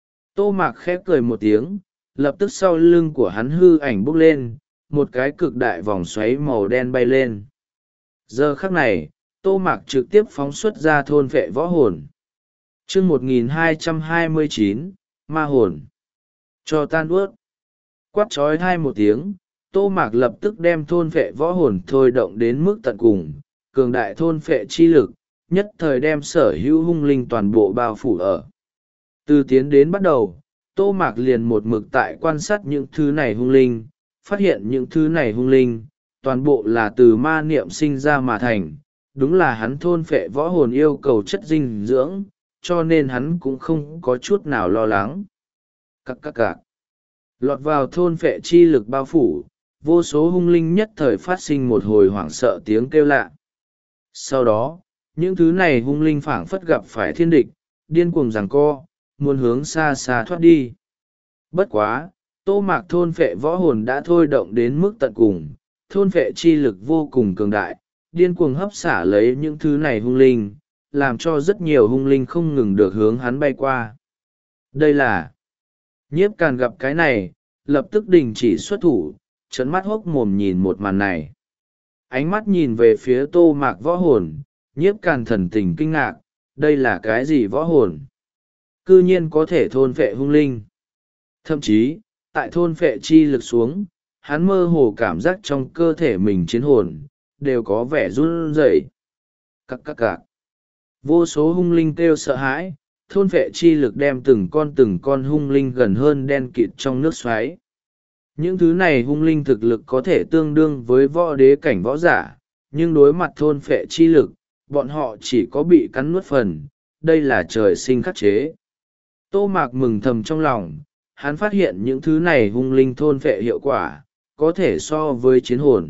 Tô Mạc khép cười một tiếng, lập tức sau lưng của hắn hư ảnh bốc lên, một cái cực đại vòng xoáy màu đen bay lên. Giờ khắc này, Tô Mạc trực tiếp phóng xuất ra thôn vệ võ hồn. chương một nghìn hai trăm hai mươi chín, ma hồn. Cho tan ướt. Quát trói hai một tiếng, Tô Mạc lập tức đem thôn vệ võ hồn thôi động đến mức tận cùng, cường đại thôn vệ chi lực, nhất thời đem sở hữu hung linh toàn bộ bao phủ ở. Từ tiến đến bắt đầu, Tô Mạc liền một mực tại quan sát những thứ này hung linh, phát hiện những thứ này hung linh, toàn bộ là từ ma niệm sinh ra mà thành, đúng là hắn thôn phệ võ hồn yêu cầu chất dinh dưỡng, cho nên hắn cũng không có chút nào lo lắng. Các các cạc. Lọt vào thôn phệ chi lực bao phủ, vô số hung linh nhất thời phát sinh một hồi hoảng sợ tiếng kêu lạ. Sau đó, những thứ này hung linh phảng phất gặp phải thiên địch, điên cuồng giằng co, muốn hướng xa xa thoát đi. Bất quá, Tô Mạc thôn phệ võ hồn đã thôi động đến mức tận cùng, thôn phệ chi lực vô cùng cường đại, điên cuồng hấp xả lấy những thứ này hung linh, làm cho rất nhiều hung linh không ngừng được hướng hắn bay qua. Đây là... Nhiếp Càn gặp cái này, lập tức đình chỉ xuất thủ, trấn mắt hốc mồm nhìn một màn này. Ánh mắt nhìn về phía Tô Mạc võ hồn, Nhiếp Càn thần tình kinh ngạc, đây là cái gì võ hồn? Cư nhiên có thể thôn phệ hung linh. Thậm chí, tại thôn phệ chi lực xuống, hắn mơ hồ cảm giác trong cơ thể mình chiến hồn, đều có vẻ run rẩy. Cắc cắc cạc. Vô số hung linh kêu sợ hãi, thôn phệ chi lực đem từng con từng con hung linh gần hơn đen kịt trong nước xoáy. Những thứ này hung linh thực lực có thể tương đương với võ đế cảnh võ giả, nhưng đối mặt thôn phệ chi lực, bọn họ chỉ có bị cắn nuốt phần, đây là trời sinh khắc chế. Tô Mạc mừng thầm trong lòng, hắn phát hiện những thứ này hung linh thôn phệ hiệu quả, có thể so với chiến hồn.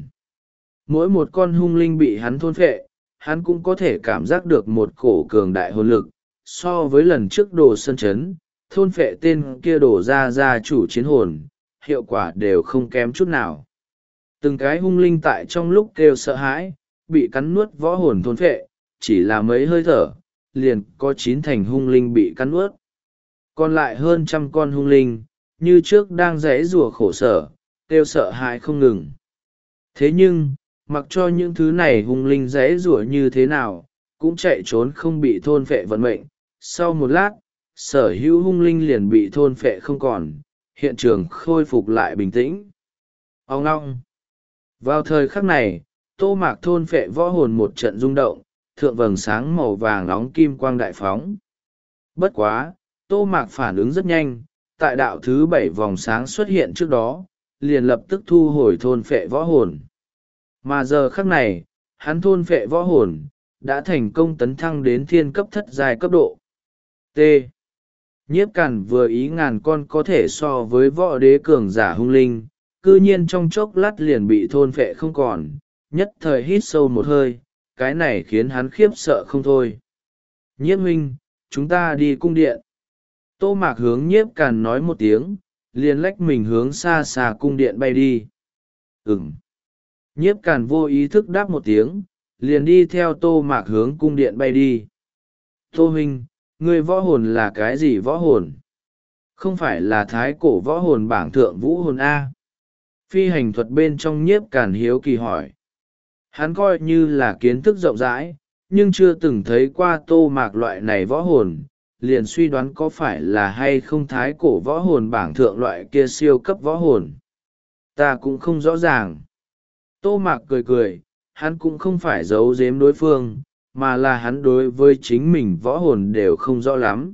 Mỗi một con hung linh bị hắn thôn phệ, hắn cũng có thể cảm giác được một cổ cường đại hồn lực, so với lần trước đồ sân chấn, thôn phệ tên kia đổ ra ra chủ chiến hồn, hiệu quả đều không kém chút nào. Từng cái hung linh tại trong lúc kêu sợ hãi, bị cắn nuốt võ hồn thôn phệ, chỉ là mấy hơi thở, liền có chín thành hung linh bị cắn nuốt. Còn lại hơn trăm con hung linh, như trước đang rẽ rùa khổ sở, kêu sợ hãi không ngừng. Thế nhưng, mặc cho những thứ này hung linh rẽ rùa như thế nào, cũng chạy trốn không bị thôn phệ vận mệnh. Sau một lát, sở hữu hung linh liền bị thôn phệ không còn, hiện trường khôi phục lại bình tĩnh. Ông ngong. Vào thời khắc này, Tô Mạc thôn phệ võ hồn một trận rung động, thượng vầng sáng màu vàng nóng kim quang đại phóng. Bất quá, Tô Mạc phản ứng rất nhanh, tại đạo thứ bảy vòng sáng xuất hiện trước đó, liền lập tức thu hồi thôn phệ võ hồn. Mà giờ khắc này, hắn thôn phệ võ hồn, đã thành công tấn thăng đến thiên cấp thất giai cấp độ. T. Nhiếp Càn vừa ý ngàn con có thể so với võ đế cường giả hung linh, cư nhiên trong chốc lát liền bị thôn phệ không còn, nhất thời hít sâu một hơi, cái này khiến hắn khiếp sợ không thôi. Nhiếp huynh, chúng ta đi cung điện. Tô Mạc hướng Nhiếp Càn nói một tiếng, liền lách mình hướng xa xa cung điện bay đi. Ừm. Nhiếp Càn vô ý thức đáp một tiếng, liền đi theo Tô Mạc hướng cung điện bay đi. Tô huynh, ngươi võ hồn là cái gì võ hồn? Không phải là thái cổ võ hồn bảng thượng vũ hồn A. Phi hành thuật bên trong Nhiếp Càn hiếu kỳ hỏi. Hắn coi như là kiến thức rộng rãi, nhưng chưa từng thấy qua Tô Mạc loại này võ hồn, liền suy đoán có phải là hay không thái cổ võ hồn bảng thượng loại kia siêu cấp võ hồn. Ta cũng không rõ ràng. Tô Mạc cười cười, hắn cũng không phải giấu giếm đối phương, mà là hắn đối với chính mình võ hồn đều không rõ lắm.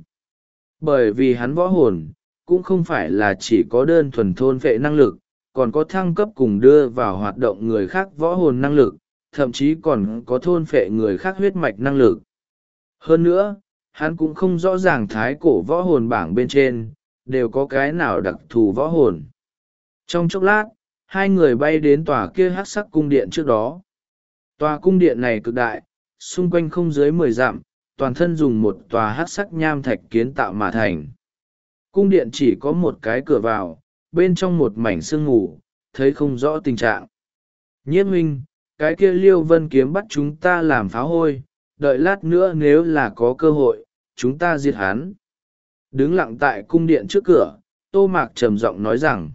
Bởi vì hắn võ hồn, cũng không phải là chỉ có đơn thuần thôn phệ năng lực, còn có thăng cấp cùng đưa vào hoạt động người khác võ hồn năng lực, thậm chí còn có thôn phệ người khác huyết mạch năng lực. Hơn nữa, hắn cũng không rõ ràng thái cổ võ hồn bảng bên trên, đều có cái nào đặc thù võ hồn. Trong chốc lát, hai người bay đến tòa kia hắc sắc cung điện trước đó. Tòa cung điện này cực đại, xung quanh không dưới mười dặm, toàn thân dùng một tòa hắc sắc nham thạch kiến tạo mà thành. Cung điện chỉ có một cái cửa vào, bên trong một mảnh sương mù, thấy không rõ tình trạng. Nhiếp huynh, cái kia Liêu Vân Kiếm bắt chúng ta làm pháo hôi, đợi lát nữa nếu là có cơ hội, chúng ta diệt hắn. Đứng lặng tại cung điện trước cửa, Tô Mạc trầm giọng nói rằng,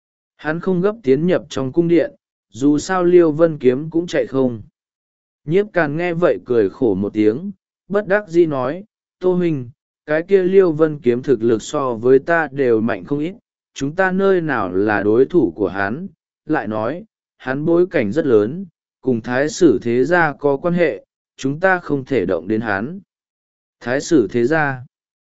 hắn không gấp tiến nhập trong cung điện, dù sao Liêu Vân Kiếm cũng chạy không. Nhiếp Càn nghe vậy cười khổ một tiếng, bất đắc dĩ nói, Tô huynh, cái kia Liêu Vân Kiếm thực lực so với ta đều mạnh không ít, chúng ta nơi nào là đối thủ của hắn, lại nói, hắn bối cảnh rất lớn, cùng thái sử thế gia có quan hệ, chúng ta không thể động đến hắn. Thái sử thế gia.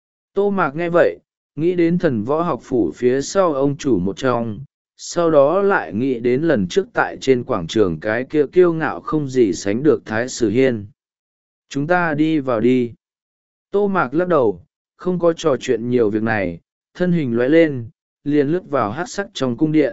Tô Mạc nghe vậy, nghĩ đến thần võ học phủ phía sau ông chủ một trong, sau đó lại nghĩ đến lần trước tại trên quảng trường cái kia kiêu ngạo không gì sánh được thái sử hiên. Chúng ta đi vào đi. Tô Mạc lắc đầu, không có trò chuyện nhiều việc này, thân hình lóe lên, liền lướt vào hát sắc trong cung điện.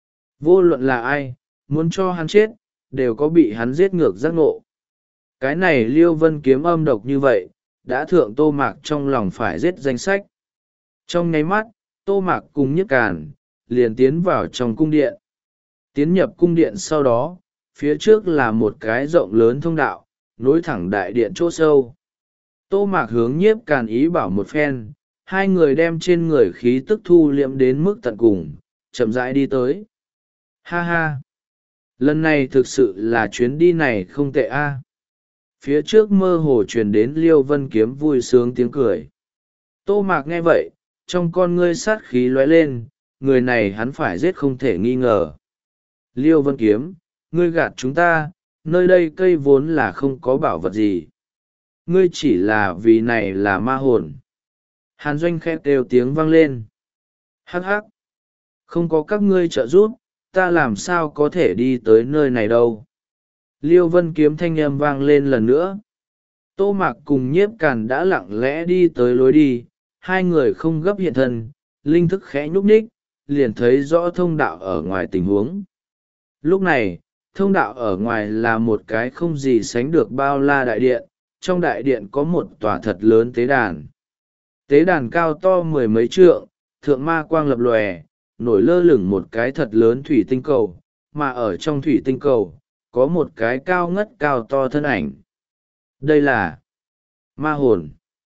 Vô luận là ai, muốn cho hắn chết, đều có bị hắn giết ngược giác ngộ. Cái này Liêu Vân Kiếm âm độc như vậy, đã thượng Tô Mạc trong lòng phải giết danh sách. Trong nháy mắt, Tô Mạc cùng Nhiếp Càn, liền tiến vào trong cung điện. Tiến nhập cung điện sau đó, phía trước là một cái rộng lớn thông đạo, nối thẳng đại điện chỗ sâu. Tô Mạc hướng Nhiếp Càn ý bảo một phen, hai người đem trên người khí tức thu liệm đến mức tận cùng, chậm rãi đi tới. Ha ha! Lần này thực sự là chuyến đi này không tệ a. Phía trước mơ hồ truyền đến Liêu Vân Kiếm vui sướng tiếng cười. Tô Mạc nghe vậy, trong con ngươi sát khí lóe lên, người này hắn phải giết không thể nghi ngờ. Liêu Vân Kiếm, ngươi gạt chúng ta, nơi đây cây vốn là không có bảo vật gì. Ngươi chỉ là vì này là ma hồn. Hàn Doanh khẽ kêu tiếng vang lên. Hắc hắc, không có các ngươi trợ giúp, ta làm sao có thể đi tới nơi này đâu. Liêu Vân Kiếm thanh âm vang lên lần nữa. Tô Mạc cùng Nhiếp Càn đã lặng lẽ đi tới lối đi, hai người không gấp hiện thân, linh thức khẽ nhúc nhích, liền thấy rõ thông đạo ở ngoài tình huống. Lúc này, thông đạo ở ngoài là một cái không gì sánh được bao la đại điện, trong đại điện có một tòa thật lớn tế đàn. Tế đàn cao to mười mấy trượng, thượng ma quang lập lòe, nổi lơ lửng một cái thật lớn thủy tinh cầu, mà ở trong thủy tinh cầu, có một cái cao ngất cao to thân ảnh. Đây là ma hồn.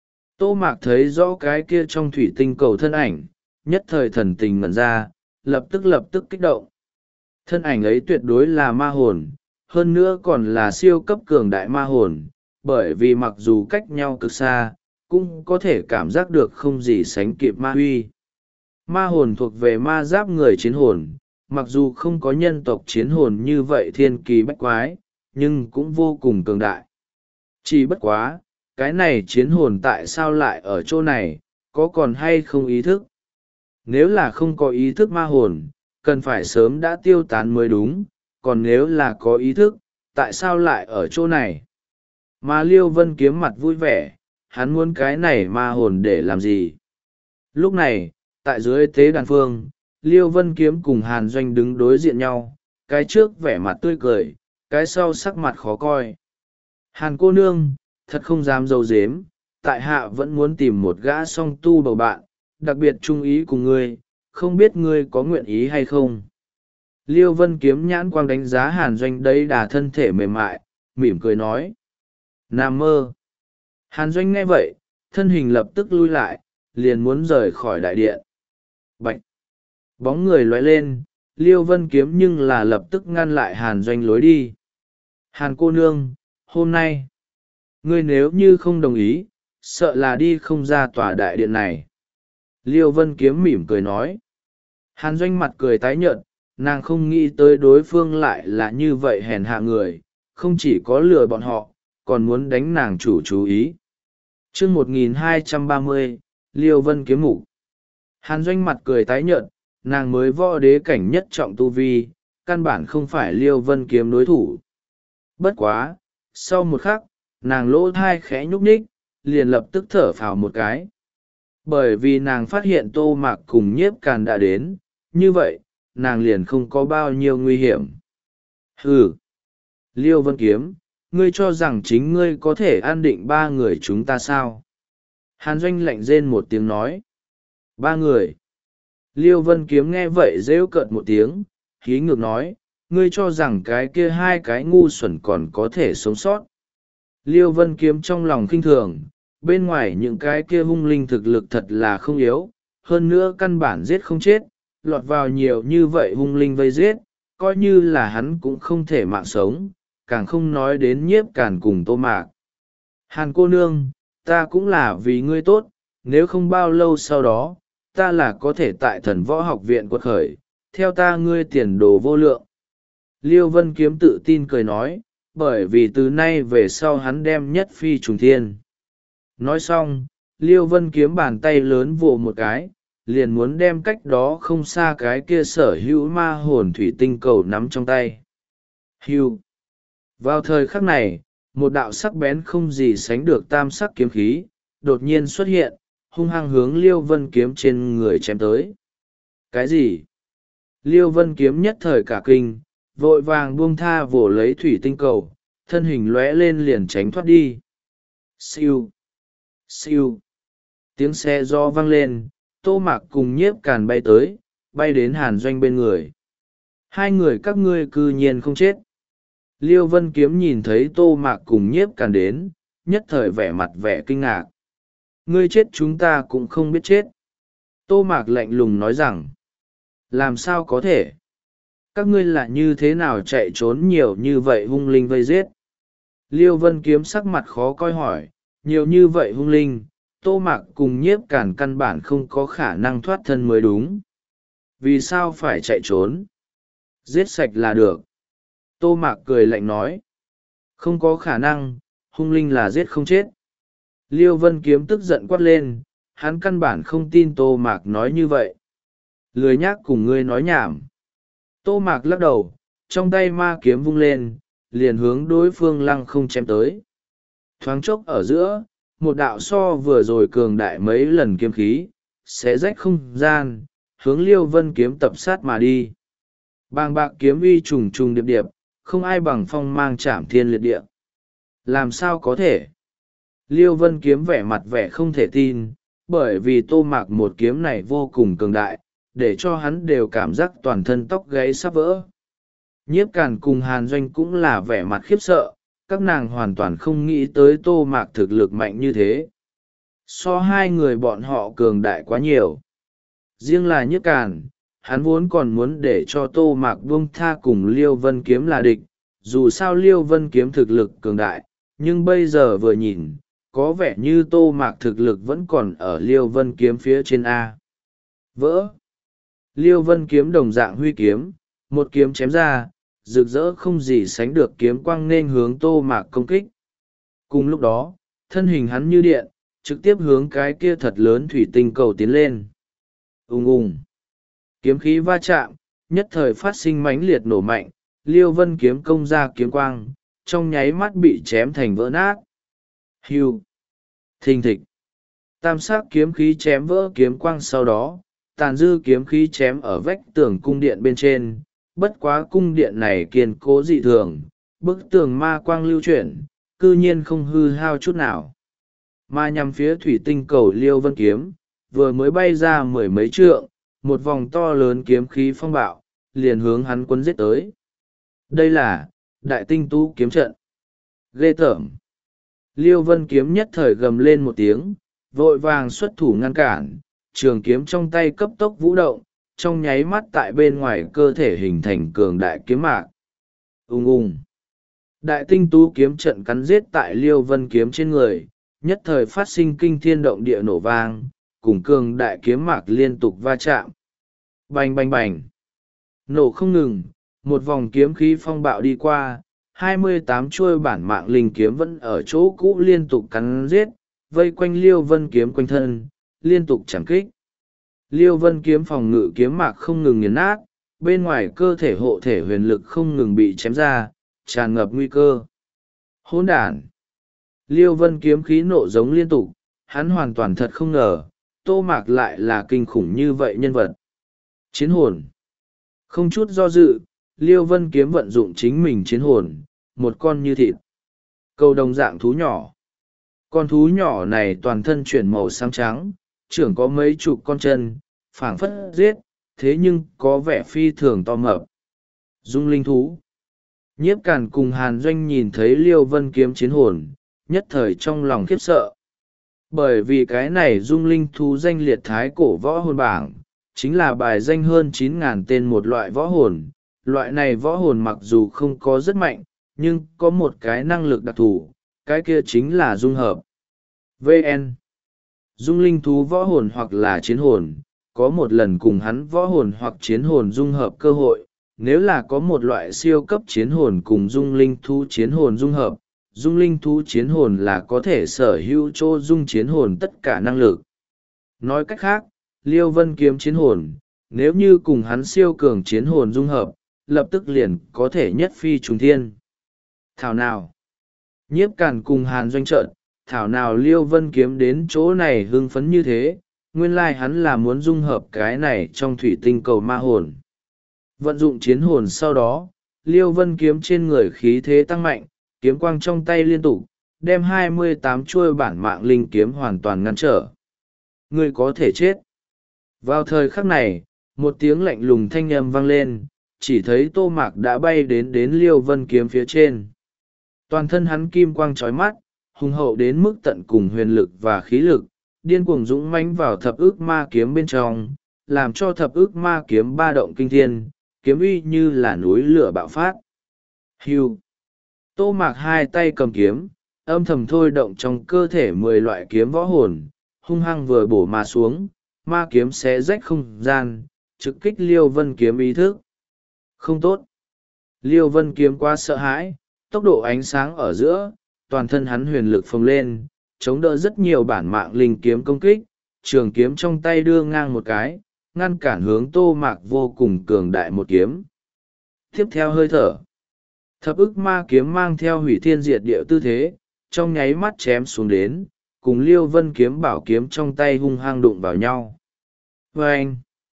Tô Mạc thấy rõ cái kia trong thủy tinh cầu thân ảnh, nhất thời thần tình ngẩn ra, lập tức lập tức kích động. Thân ảnh ấy tuyệt đối là ma hồn, hơn nữa còn là siêu cấp cường đại ma hồn, bởi vì mặc dù cách nhau cực xa, cũng có thể cảm giác được không gì sánh kịp ma huy. Ma hồn thuộc về ma giáp người chiến hồn, mặc dù không có nhân tộc chiến hồn như vậy thiên kỳ bách quái, nhưng cũng vô cùng cường đại. Chỉ bất quá, cái này chiến hồn tại sao lại ở chỗ này, có còn hay không ý thức? Nếu là không có ý thức ma hồn, cần phải sớm đã tiêu tán mới đúng, còn nếu là có ý thức, tại sao lại ở chỗ này? Mà Liêu Vân Kiếm mặt vui vẻ, hắn muốn cái này ma hồn để làm gì? Lúc này, tại dưới tế đàn phương, Liêu Vân Kiếm cùng Hàn Doanh đứng đối diện nhau, cái trước vẻ mặt tươi cười, cái sau sắc mặt khó coi. Hàn cô nương, thật không dám dâu dếm, tại hạ vẫn muốn tìm một gã song tu bầu bạn, đặc biệt trung ý cùng ngươi, không biết ngươi có nguyện ý hay không? Liêu Vân Kiếm nhãn quang đánh giá Hàn Doanh đấy đà thân thể mềm mại, mỉm cười nói. Nam mơ. Hàn Doanh nghe vậy, thân hình lập tức lui lại, liền muốn rời khỏi đại điện. Bạch. Bóng người lóe lên, Liêu Vân Kiếm nhưng là lập tức ngăn lại Hàn Doanh lối đi. Hàn cô nương, hôm nay, ngươi nếu như không đồng ý, sợ là đi không ra tòa đại điện này. Liêu Vân Kiếm mỉm cười nói. Hàn Doanh mặt cười tái nhợt, nàng không nghĩ tới đối phương lại là như vậy hèn hạ người, không chỉ có lừa bọn họ, còn muốn đánh nàng chủ chú ý. Chương một nghìn hai trăm ba mươi, Liêu Vân Kiếm mục. Hàn Doanh mặt cười tái nhợt, nàng mới võ đế cảnh nhất trọng tu vi, căn bản không phải Liêu Vân Kiếm đối thủ. Bất quá, sau một khắc, nàng lỗ thai khẽ nhúc nhích, liền lập tức thở phào một cái. Bởi vì nàng phát hiện Tô Mạc cùng Nhiếp Càn đã đến, như vậy, nàng liền không có bao nhiêu nguy hiểm. Hừ! Liêu Vân Kiếm, ngươi cho rằng chính ngươi có thể an định ba người chúng ta sao? Hàn Doanh lạnh rên một tiếng nói. Ba người. Liêu Vân Kiếm nghe vậy rêu cợt một tiếng, khí ngược nói, ngươi cho rằng cái kia hai cái ngu xuẩn còn có thể sống sót. Liêu Vân Kiếm trong lòng khinh thường, bên ngoài những cái kia hung linh thực lực thật là không yếu, hơn nữa căn bản giết không chết, lọt vào nhiều như vậy hung linh vây giết, coi như là hắn cũng không thể mạng sống, càng không nói đến Nhiếp Càn cùng Tô Mạc. Hàn cô nương, ta cũng là vì ngươi tốt, nếu không bao lâu sau đó, ta là có thể tại Thần Võ Học Viện quật khởi, theo ta ngươi tiền đồ vô lượng. Liêu Vân Kiếm tự tin cười nói, bởi vì từ nay về sau hắn đem nhất phi trùng thiên. Nói xong, Liêu Vân Kiếm bàn tay lớn vồ một cái, liền muốn đem cách đó không xa cái kia sở hữu ma hồn thủy tinh cầu nắm trong tay. Hưu. Vào thời khắc này, một đạo sắc bén không gì sánh được tam sắc kiếm khí, đột nhiên xuất hiện, hung hăng hướng Liêu Vân Kiếm trên người chém tới. Cái gì? Liêu Vân Kiếm nhất thời cả kinh, vội vàng buông tha vồ lấy thủy tinh cầu, thân hình lóe lên liền tránh thoát đi. Siêu! Siêu! Tiếng xe do vang lên, Tô Mạc cùng Nhiếp Càn bay tới, bay đến Hàn Doanh bên người. Hai người các ngươi cư nhiên không chết. Liêu Vân Kiếm nhìn thấy Tô Mạc cùng Nhiếp Càn đến, nhất thời vẻ mặt vẻ kinh ngạc. Ngươi chết chúng ta cũng không biết chết. Tô Mạc lạnh lùng nói rằng, làm sao có thể? Các ngươi là như thế nào chạy trốn nhiều như vậy hung linh vây giết? Liêu Vân Kiếm sắc mặt khó coi hỏi, nhiều như vậy hung linh, Tô Mạc cùng Nhiếp Càn căn bản không có khả năng thoát thân mới đúng. Vì sao phải chạy trốn? Giết sạch là được. Tô Mạc cười lạnh nói, không có khả năng, hung linh là giết không chết. Liêu Vân Kiếm tức giận quát lên, hắn căn bản không tin Tô Mạc nói như vậy. Lười nhác cùng ngươi nói nhảm. Tô Mạc lắc đầu, trong tay ma kiếm vung lên, liền hướng đối phương lăng không chém tới. Thoáng chốc ở giữa, một đạo so vừa rồi cường đại mấy lần kiếm khí, sẽ rách không gian, hướng Liêu Vân kiếm tập sát mà đi. Bàng bạc kiếm uy trùng trùng điệp điệp, không ai bằng phong mang chạm thiên liệt địa. Làm sao có thể? Liêu Vân kiếm vẻ mặt vẻ không thể tin, bởi vì Tô Mạc một kiếm này vô cùng cường đại, để cho hắn đều cảm giác toàn thân tóc gáy sắp vỡ. Nhiếp Càn cùng Hàn Doanh cũng là vẻ mặt khiếp sợ, các nàng hoàn toàn không nghĩ tới Tô Mạc thực lực mạnh như thế. So hai người bọn họ cường đại quá nhiều. Riêng là Nhiếp Càn, hắn vốn còn muốn để cho Tô Mạc buông tha cùng Liêu Vân kiếm là địch, dù sao Liêu Vân kiếm thực lực cường đại, nhưng bây giờ vừa nhìn, có vẻ như Tô Mạc thực lực vẫn còn ở Liêu Vân kiếm phía trên A. Vỡ! Liêu Vân kiếm đồng dạng huy kiếm, một kiếm chém ra, rực rỡ không gì sánh được kiếm quang nên hướng Tô Mạc công kích. Cùng lúc đó, thân hình hắn như điện, trực tiếp hướng cái kia thật lớn thủy tinh cầu tiến lên. Ùng ùng! Kiếm khí va chạm, nhất thời phát sinh mãnh liệt nổ mạnh, Liêu Vân kiếm công ra kiếm quang, trong nháy mắt bị chém thành vỡ nát. Hưu! Thình thịch! Tam sắc kiếm khí chém vỡ kiếm quang sau đó, tàn dư kiếm khí chém ở vách tường cung điện bên trên, bất quá cung điện này kiên cố dị thường, bức tường ma quang lưu chuyển, cư nhiên không hư hao chút nào. Mà nhằm phía thủy tinh cầu Liêu Vân kiếm, vừa mới bay ra mười mấy trượng, một vòng to lớn kiếm khí phong bạo, liền hướng hắn quấn giết tới. Đây là Đại Tinh Tú kiếm trận. Ghê tởm! Liêu Vân kiếm nhất thời gầm lên một tiếng, vội vàng xuất thủ ngăn cản, trường kiếm trong tay cấp tốc vũ động, trong nháy mắt tại bên ngoài cơ thể hình thành cường đại kiếm mạc. Ùng ùng! Đại Tinh Tú kiếm trận cắn giết tại Liêu Vân kiếm trên người, nhất thời phát sinh kinh thiên động địa nổ vang, cùng cường đại kiếm mạc liên tục va chạm. Bành bành bành! Nổ không ngừng, một vòng kiếm khí phong bạo đi qua, hai mươi tám chuôi bản mạng linh kiếm vẫn ở chỗ cũ liên tục cắn giết, vây quanh Liêu Vân kiếm quanh thân, liên tục chẳng kích. Liêu Vân kiếm phòng ngự kiếm mạc không ngừng nghiền nát, bên ngoài cơ thể hộ thể huyền lực không ngừng bị chém ra, tràn ngập nguy cơ. Hỗn đản! Liêu Vân kiếm khí nộ giống liên tục, hắn hoàn toàn thật không ngờ, Tô Mạc lại là kinh khủng như vậy nhân vật. Chiến hồn! Không chút do dự, Liêu Vân kiếm vận dụng chính mình chiến hồn, một con như thịt. Cầu đồng dạng thú nhỏ. Con thú nhỏ này toàn thân chuyển màu xám trắng, trưởng có mấy chục con chân, phảng phất giết, thế nhưng có vẻ phi thường to mập. Dung linh thú. Nhiếp Càn cùng Hàn Doanh nhìn thấy Liêu Vân kiếm chiến hồn, nhất thời trong lòng khiếp sợ. Bởi vì cái này dung linh thú danh liệt thái cổ võ hồn bảng, chính là bài danh hơn chín ngàn tên một loại võ hồn. Loại này võ hồn mặc dù không có rất mạnh, nhưng có một cái năng lực đặc thù, cái kia chính là dung hợp. vê en Dung linh thú võ hồn hoặc là chiến hồn, có một lần cùng hắn võ hồn hoặc chiến hồn dung hợp cơ hội. Nếu là có một loại siêu cấp chiến hồn cùng dung linh thú chiến hồn dung hợp, dung linh thú chiến hồn là có thể sở hữu chỗ dung chiến hồn tất cả năng lực. Nói cách khác, Liêu Vân kiếm chiến hồn, nếu như cùng hắn siêu cường chiến hồn dung hợp, lập tức liền có thể nhất phi trùng thiên. Thảo nào! Nhiếp Càn cùng Hàn Doanh trợn, thảo nào Liêu Vân kiếm đến chỗ này hưng phấn như thế, nguyên lai hắn là muốn dung hợp cái này trong thủy tinh cầu ma hồn. Vận dụng chiến hồn sau đó, Liêu Vân kiếm trên người khí thế tăng mạnh, kiếm quang trong tay liên tục, đem hai mươi tám chuôi bản mạng linh kiếm hoàn toàn ngăn trở. Ngươi có thể chết. Vào thời khắc này, một tiếng lạnh lùng thanh âm vang lên, chỉ thấy Tô Mạc đã bay đến đến Liêu Vân kiếm phía trên. Toàn thân hắn kim quang chói mắt, hùng hậu đến mức tận cùng huyền lực và khí lực, điên cuồng dũng mãnh vào thập ức ma kiếm bên trong, làm cho thập ức ma kiếm ba động kinh thiên, kiếm uy như là núi lửa bạo phát. Hưu! Tô Mạc hai tay cầm kiếm, âm thầm thôi động trong cơ thể mười loại kiếm võ hồn, hung hăng vừa bổ mà xuống, ma kiếm xé rách không gian, trực kích Liêu Vân kiếm ý thức. Không tốt! Liêu Vân kiếm quá sợ hãi, tốc độ ánh sáng ở giữa, toàn thân hắn huyền lực phồng lên, chống đỡ rất nhiều bản mạng linh kiếm công kích, trường kiếm trong tay đưa ngang một cái, ngăn cản hướng Tô Mạc vô cùng cường đại một kiếm. Tiếp theo hơi thở, thập ức ma kiếm mang theo hủy thiên diệt địa tư thế, trong nháy mắt chém xuống đến, cùng Liêu Vân kiếm bảo kiếm trong tay hung hăng đụng vào nhau. Vâng!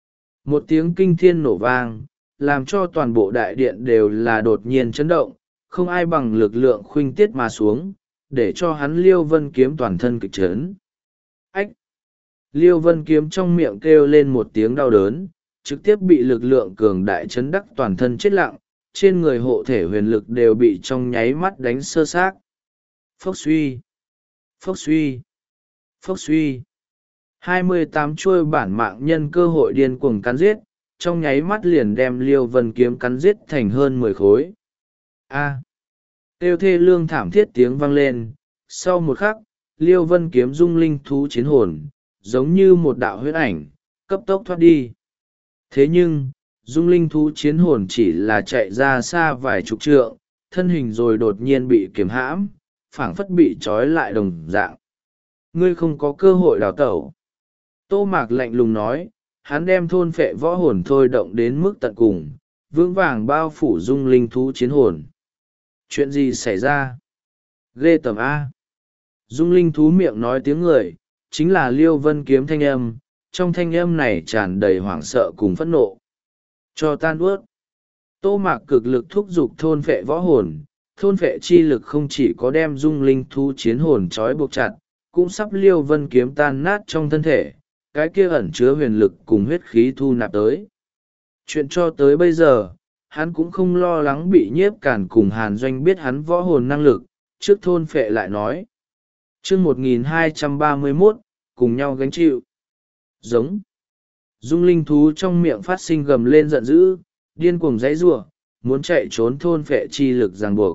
Một tiếng kinh thiên nổ vang, làm cho toàn bộ đại điện đều là đột nhiên chấn động, không ai bằng lực lượng khuynh tiết mà xuống, để cho hắn Liêu Vân kiếm toàn thân kịch chấn. Ách! Liêu Vân kiếm trong miệng kêu lên một tiếng đau đớn, trực tiếp bị lực lượng cường đại chấn đắc toàn thân chết lặng, trên người hộ thể huyền lực đều bị trong nháy mắt đánh sơ xác. Phốc suy! Phốc suy! Phốc suy! hai mươi tám chuôi bản mạng nhân cơ hội điên cuồng cắn giết, trong nháy mắt liền đem Liêu Vân kiếm cắn giết thành hơn mười khối. A! Kêu thê lương thảm thiết tiếng vang lên, sau một khắc, Liêu Vân kiếm dung linh thú chiến hồn, giống như một đạo huyết ảnh, cấp tốc thoát đi. Thế nhưng, dung linh thú chiến hồn chỉ là chạy ra xa vài chục trượng, thân hình rồi đột nhiên bị kiềm hãm, phảng phất bị trói lại đồng dạng. Ngươi không có cơ hội đào tẩu. Tô Mạc lạnh lùng nói, hắn đem thôn phệ võ hồn thôi động đến mức tận cùng, vững vàng bao phủ dung linh thú chiến hồn. Chuyện gì xảy ra? Ghê tởm A. Dung linh thú miệng nói tiếng người, chính là Liêu Vân kiếm thanh âm, trong thanh âm này tràn đầy hoảng sợ cùng phẫn nộ. Cho tan ướt. Tô Mạc cực lực thúc giục thôn phệ võ hồn, thôn phệ chi lực không chỉ có đem dung linh thú chiến hồn trói buộc chặt, cũng sắp Liêu Vân kiếm tan nát trong thân thể, cái kia ẩn chứa huyền lực cùng huyết khí thu nạp tới. Chuyện cho tới bây giờ, hắn cũng không lo lắng bị nhiếp cản cùng Hàn Doanh biết hắn võ hồn năng lực, trước thôn phệ lại nói. chương một nghìn hai trăm ba mươi mốt, cùng nhau gánh chịu. Giống. Dung linh thú trong miệng phát sinh gầm lên giận dữ, điên cuồng giãy giụa, muốn chạy trốn thôn phệ chi lực ràng buộc.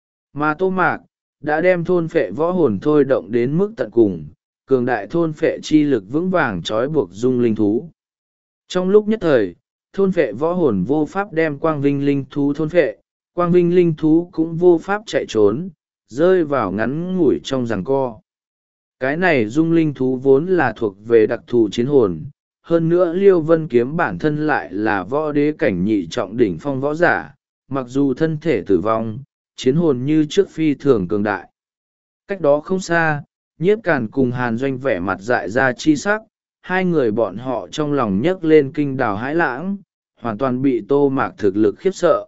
Mà Tô Mạc đã đem thôn phệ võ hồn thôi động đến mức tận cùng, cường đại thôn phệ chi lực vững vàng trói buộc dung linh thú. Trong lúc nhất thời, thôn phệ võ hồn vô pháp đem quang vinh linh thú thôn phệ, quang vinh linh thú cũng vô pháp chạy trốn, rơi vào ngắn ngủi trong giằng co. Cái này dung linh thú vốn là thuộc về đặc thù chiến hồn, hơn nữa Liêu Vân kiếm bản thân lại là võ đế cảnh nhị trọng đỉnh phong võ giả, mặc dù thân thể tử vong, chiến hồn như trước phi thường cường đại. Cách đó không xa, Nhiếp Càn cùng Hàn Doanh vẻ mặt dại ra chi sắc, hai người bọn họ trong lòng nhấc lên kinh đào hãi lãng, hoàn toàn bị Tô Mạc thực lực khiếp sợ.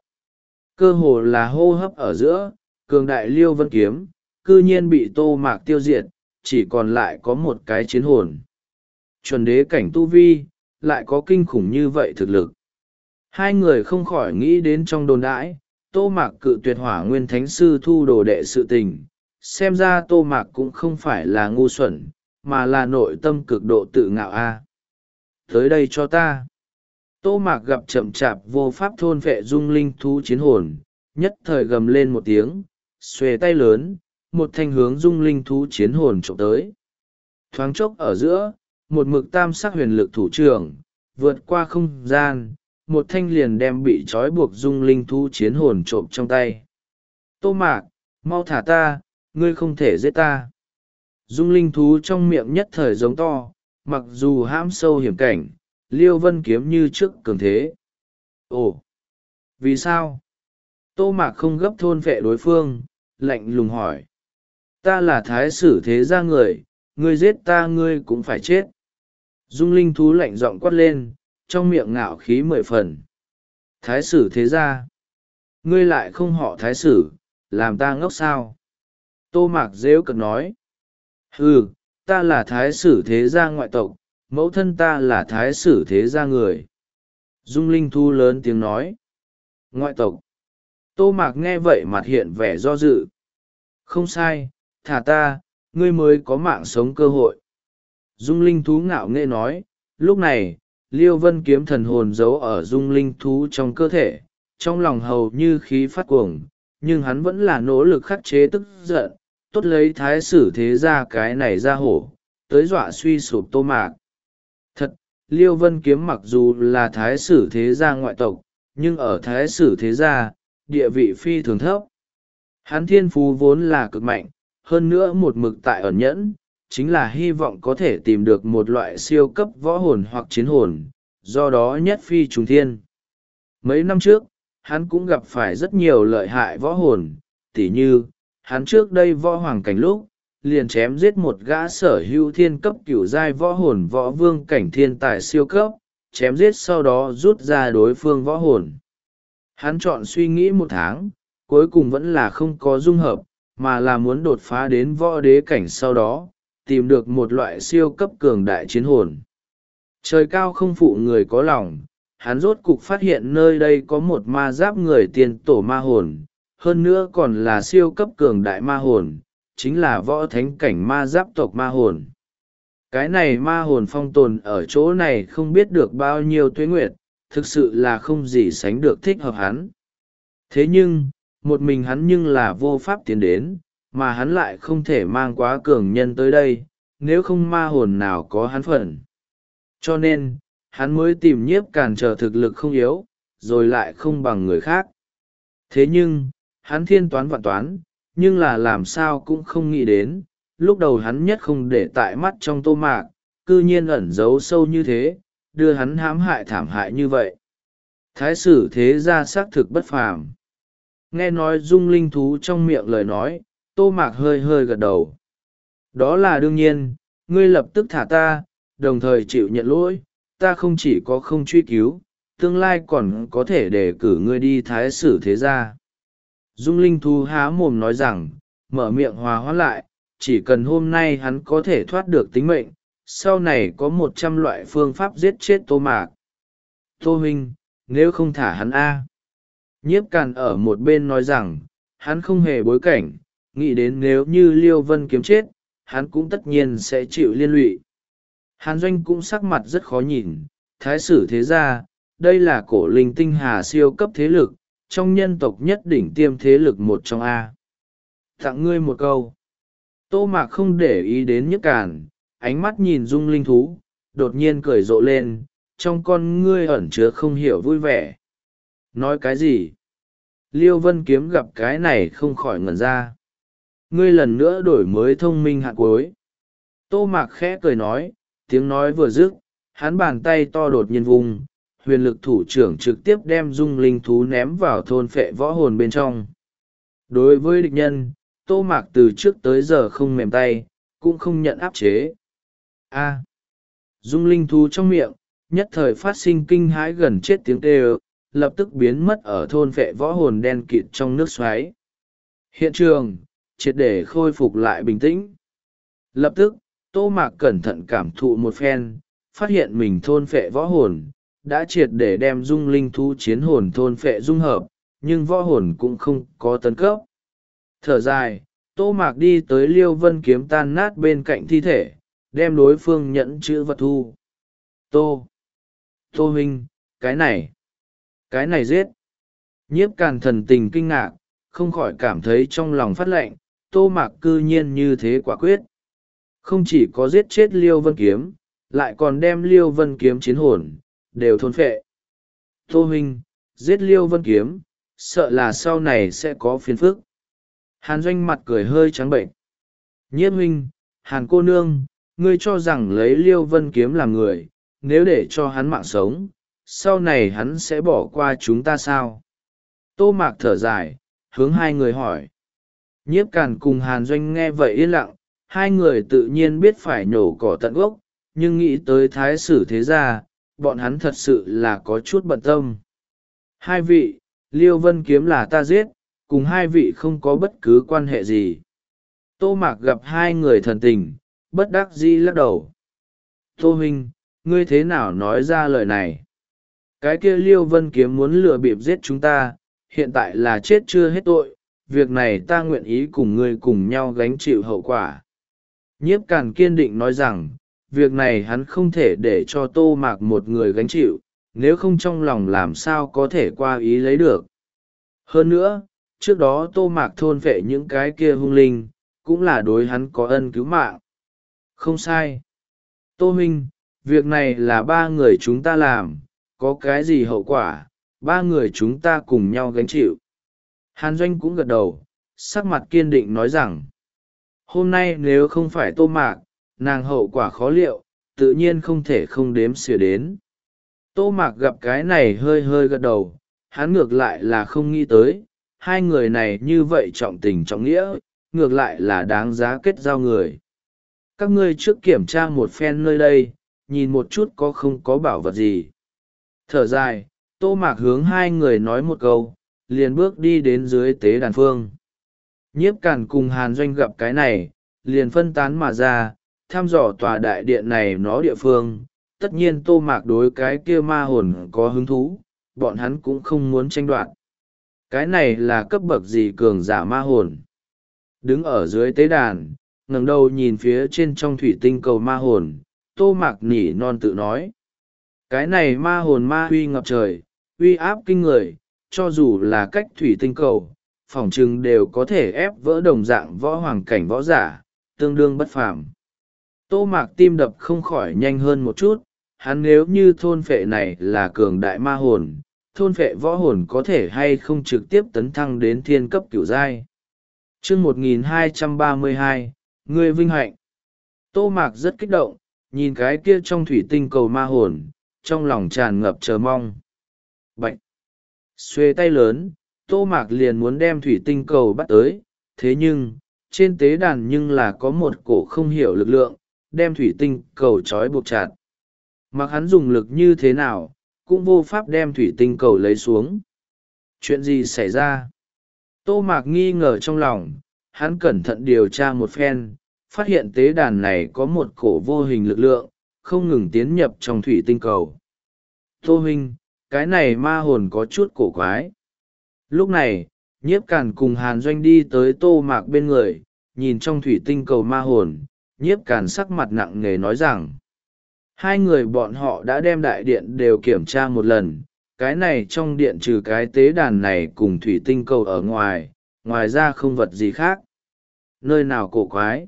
Cơ hồ là hô hấp ở giữa, cường đại Liêu Vân kiếm, cư nhiên bị Tô Mạc tiêu diệt, chỉ còn lại có một cái chiến hồn. Chuẩn đế cảnh tu vi, lại có kinh khủng như vậy thực lực. Hai người không khỏi nghĩ đến trong đồn đãi, Tô Mạc cự tuyệt Hỏa Nguyên Thánh Sư thu đồ đệ sự tình, xem ra Tô Mạc cũng không phải là ngu xuẩn, mà là nội tâm cực độ tự ngạo a. Tới đây cho ta. Tô Mạc gặp chậm chạp vô pháp thôn phệ dung linh thú chiến hồn, nhất thời gầm lên một tiếng, xuề tay lớn, một thanh hướng dung linh thú chiến hồn trộm tới. Thoáng chốc ở giữa, một mực tam sắc huyền lực thủ trưởng, vượt qua không gian, một thanh liền đem bị trói buộc dung linh thú chiến hồn trộm trong tay. Tô Mạc, mau thả ta, ngươi không thể giết ta. Dung linh thú trong miệng nhất thời giống to, mặc dù hãm sâu hiểm cảnh, Liêu Vân kiếm như trước cường thế. Ồ, vì sao? Tô Mạc không gấp thôn vệ đối phương, lạnh lùng hỏi. Ta là thái sử thế gia người, ngươi giết ta ngươi cũng phải chết. Dung linh thú lạnh giọng quát lên, trong miệng ngạo khí mười phần. Thái sử thế gia? Ngươi lại không họ thái sử, làm ta ngốc sao? Tô Mạc rêu cực nói. Ừ, ta là thái sử thế gia ngoại tộc, mẫu thân ta là thái sử thế gia người. Dung linh thú lớn tiếng nói. Ngoại tộc. Tô Mạc nghe vậy mặt hiện vẻ do dự. Không sai, thả ta, ngươi mới có mạng sống cơ hội. Dung linh thú ngạo nghễ nói, lúc này, Liêu Vân kiếm thần hồn giấu ở dung linh thú trong cơ thể, trong lòng hầu như khí phát cuồng, nhưng hắn vẫn là nỗ lực khắc chế tức giận, tốt lấy thái sử thế gia cái này ra hổ, tới dọa suy sụp Tô Mạc. Thật, Liêu Vân kiếm mặc dù là thái sử thế gia ngoại tộc, nhưng ở thái sử thế gia, địa vị phi thường thấp. Hắn thiên phú vốn là cực mạnh, hơn nữa một mực tại ẩn nhẫn, chính là hy vọng có thể tìm được một loại siêu cấp võ hồn hoặc chiến hồn, do đó nhất phi trùng thiên. Mấy năm trước, hắn cũng gặp phải rất nhiều lợi hại võ hồn, tỉ như, hắn trước đây võ hoàng cảnh lúc liền chém giết một gã sở hữu thiên cấp cửu giai võ hồn võ vương cảnh thiên tài siêu cấp, chém giết sau đó rút ra đối phương võ hồn. Hắn chọn suy nghĩ một tháng, cuối cùng vẫn là không có dung hợp, mà là muốn đột phá đến võ đế cảnh sau đó, tìm được một loại siêu cấp cường đại chiến hồn. Trời cao không phụ người có lòng, hắn rốt cục phát hiện nơi đây có một ma giáp người tiền tổ ma hồn, hơn nữa còn là siêu cấp cường đại ma hồn, chính là võ thánh cảnh ma giáp tộc ma hồn. Cái này ma hồn phong tồn ở chỗ này không biết được bao nhiêu tuế nguyệt, thực sự là không gì sánh được thích hợp hắn. Thế nhưng, một mình hắn nhưng là vô pháp tiến đến, mà hắn lại không thể mang quá cường nhân tới đây, nếu không ma hồn nào có hắn phần. Cho nên, hắn mới tìm Nhiếp Càn chờ thực lực không yếu, rồi lại không bằng người khác. Thế nhưng, hắn thiên toán vạn toán, nhưng là làm sao cũng không nghĩ đến, lúc đầu hắn nhất không để tại mắt trong Tô Mạc, cư nhiên ẩn giấu sâu như thế, đưa hắn hãm hại thảm hại như vậy. Thái sử thế gia xác thực bất phàm. Nghe nói Dung Linh thú trong miệng lời nói, Tô Mạc hơi hơi gật đầu. Đó là đương nhiên, ngươi lập tức thả ta, đồng thời chịu nhận lỗi, ta không chỉ có không truy cứu, tương lai còn có thể để cử ngươi đi thái sử thế gia. Dung Linh thú há mồm nói rằng, mở miệng hòa hoãn lại, chỉ cần hôm nay hắn có thể thoát được tính mệnh, sau này có một trăm loại phương pháp giết chết Tô Mạc. Tô huynh, nếu không thả hắn a. Nhiếp Càn ở một bên nói rằng, hắn không hề bối cảnh, nghĩ đến nếu như Liêu Vân Kiếm chết, hắn cũng tất nhiên sẽ chịu liên lụy. Hàn Doanh cũng sắc mặt rất khó nhìn, thái sử thế gia, đây là cổ linh tinh hà siêu cấp thế lực, trong nhân tộc nhất đỉnh tiêm thế lực một trong A. Tặng ngươi một câu. Tô Mạc không để ý đến Nhiếp Càn, ánh mắt nhìn Dung Linh thú, đột nhiên cười rộ lên, trong con ngươi ẩn chứa không hiểu vui vẻ. Nói cái gì? Liêu Vân Kiếm gặp cái này không khỏi ngẩn ra. Ngươi lần nữa đổi mới thông minh hạn cuối. Tô Mạc khẽ cười nói, tiếng nói vừa dứt, hắn bàn tay to đột nhiên vùng, huyền lực thủ trưởng trực tiếp đem Dung Linh thú ném vào thôn phệ võ hồn bên trong. Đối với địch nhân, Tô Mạc từ trước tới giờ không mềm tay, cũng không nhận áp chế. A. Dung Linh thú trong miệng, nhất thời phát sinh kinh hãi gần chết tiếng kêu, lập tức biến mất ở thôn phệ võ hồn đen kịt trong nước xoáy. Hiện trường, triệt để khôi phục lại bình tĩnh. Lập tức, Tô Mạc cẩn thận cảm thụ một phen, phát hiện mình thôn phệ võ hồn, đã triệt để đem Dung Linh thú chiến hồn thôn phệ dung hợp, nhưng võ hồn cũng không có tấn cấp. Thở dài, Tô Mạc đi tới Liêu Vân Kiếm tan nát bên cạnh thi thể, đem đối phương nhẫn chữ vật thu. Tô! Tô huynh, cái này! Cái này giết! Nhiếp Càn thần tình kinh ngạc, không khỏi cảm thấy trong lòng phát lệnh, Tô Mạc cư nhiên như thế quả quyết. Không chỉ có giết chết Liêu Vân Kiếm, lại còn đem Liêu Vân Kiếm chiến hồn, đều thôn phệ. Tô huynh, giết Liêu Vân Kiếm, sợ là sau này sẽ có phiền phức. Hàn Doanh mặt cười hơi trắng bệnh. Nhiếp huynh, Hàn cô nương, ngươi cho rằng lấy Liêu Vân Kiếm làm người, nếu để cho hắn mạng sống, sau này hắn sẽ bỏ qua chúng ta sao? Tô Mạc thở dài, hướng hai người hỏi. Nhiếp Càn cùng Hàn Doanh nghe vậy yên lặng, hai người tự nhiên biết phải nhổ cỏ tận gốc, nhưng nghĩ tới thái sử thế gia, bọn hắn thật sự là có chút bận tâm. Hai vị, Liêu Vân Kiếm là ta giết, cùng hai vị không có bất cứ quan hệ gì. Tô Mạc gặp hai người thần tình, bất đắc dĩ lắc đầu. Tô huynh, ngươi thế nào nói ra lời này? Cái kia Liêu Vân Kiếm muốn lừa bịp giết chúng ta, hiện tại là chết chưa hết tội, việc này ta nguyện ý cùng ngươi cùng nhau gánh chịu hậu quả. Nhiếp Càn kiên định nói rằng, việc này hắn không thể để cho Tô Mạc một người gánh chịu, nếu không trong lòng làm sao có thể qua ý lấy được. Hơn nữa, trước đó Tô Mạc thôn vệ những cái kia hung linh, cũng là đối hắn có ân cứu mạng. Không sai. Tô huynh, việc này là ba người chúng ta làm, có cái gì hậu quả, ba người chúng ta cùng nhau gánh chịu. Hàn Doanh cũng gật đầu, sắc mặt kiên định nói rằng, hôm nay nếu không phải Tô Mạc, nàng hậu quả khó liệu, tự nhiên không thể không đếm xỉa đến. Tô Mạc gặp cái này hơi hơi gật đầu, hắn ngược lại là không nghĩ tới, hai người này như vậy trọng tình trọng nghĩa, ngược lại là đáng giá kết giao người. Các ngươi trước kiểm tra một phen nơi đây, nhìn một chút có không có bảo vật gì. Thở dài, Tô Mạc hướng hai người nói một câu, liền bước đi đến dưới tế đàn phương. Nhiếp Càn cùng Hàn Doanh gặp cái này, liền phân tán mà ra, thăm dò tòa đại điện này nó địa phương. Tất nhiên Tô Mạc đối cái kia ma hồn có hứng thú, bọn hắn cũng không muốn tranh đoạt. Cái này là cấp bậc gì cường giả ma hồn? Đứng ở dưới tế đàn, ngẩng đầu nhìn phía trên trong thủy tinh cầu ma hồn, Tô Mạc nỉ non tự nói. Cái này ma hồn ma huy ngập trời, uy áp kinh người, cho dù là cách thủy tinh cầu, phỏng chừng đều có thể ép vỡ đồng dạng võ hoàng cảnh võ giả, tương đương bất phàm. Tô Mạc tim đập không khỏi nhanh hơn một chút, hắn nếu như thôn phệ này là cường đại ma hồn, thôn phệ võ hồn có thể hay không trực tiếp tấn thăng đến thiên cấp cửu giai. Chương một nghìn hai trăm ba mươi hai, Ngươi vinh hạnh. Tô Mạc rất kích động, nhìn cái kia trong thủy tinh cầu ma hồn, trong lòng tràn ngập chờ mong. Bạch! Xuê tay lớn, Tô Mạc liền muốn đem thủy tinh cầu bắt tới, thế nhưng, trên tế đàn nhưng là có một cổ không hiểu lực lượng, đem thủy tinh cầu trói buộc chặt. Mặc hắn dùng lực như thế nào, cũng vô pháp đem thủy tinh cầu lấy xuống. Chuyện gì xảy ra? Tô Mạc nghi ngờ trong lòng, hắn cẩn thận điều tra một phen, phát hiện tế đàn này có một cổ vô hình lực lượng, không ngừng tiến nhập trong thủy tinh cầu. Tô huynh, cái này ma hồn có chút cổ quái. Lúc này, Nhiếp Càn cùng Hàn Doanh đi tới Tô Mạc bên người, nhìn trong thủy tinh cầu ma hồn, Nhiếp Càn sắc mặt nặng nề nói rằng, hai người bọn họ đã đem đại điện đều kiểm tra một lần, cái này trong điện trừ cái tế đàn này cùng thủy tinh cầu ở ngoài, ngoài ra không vật gì khác. Nơi nào cổ quái?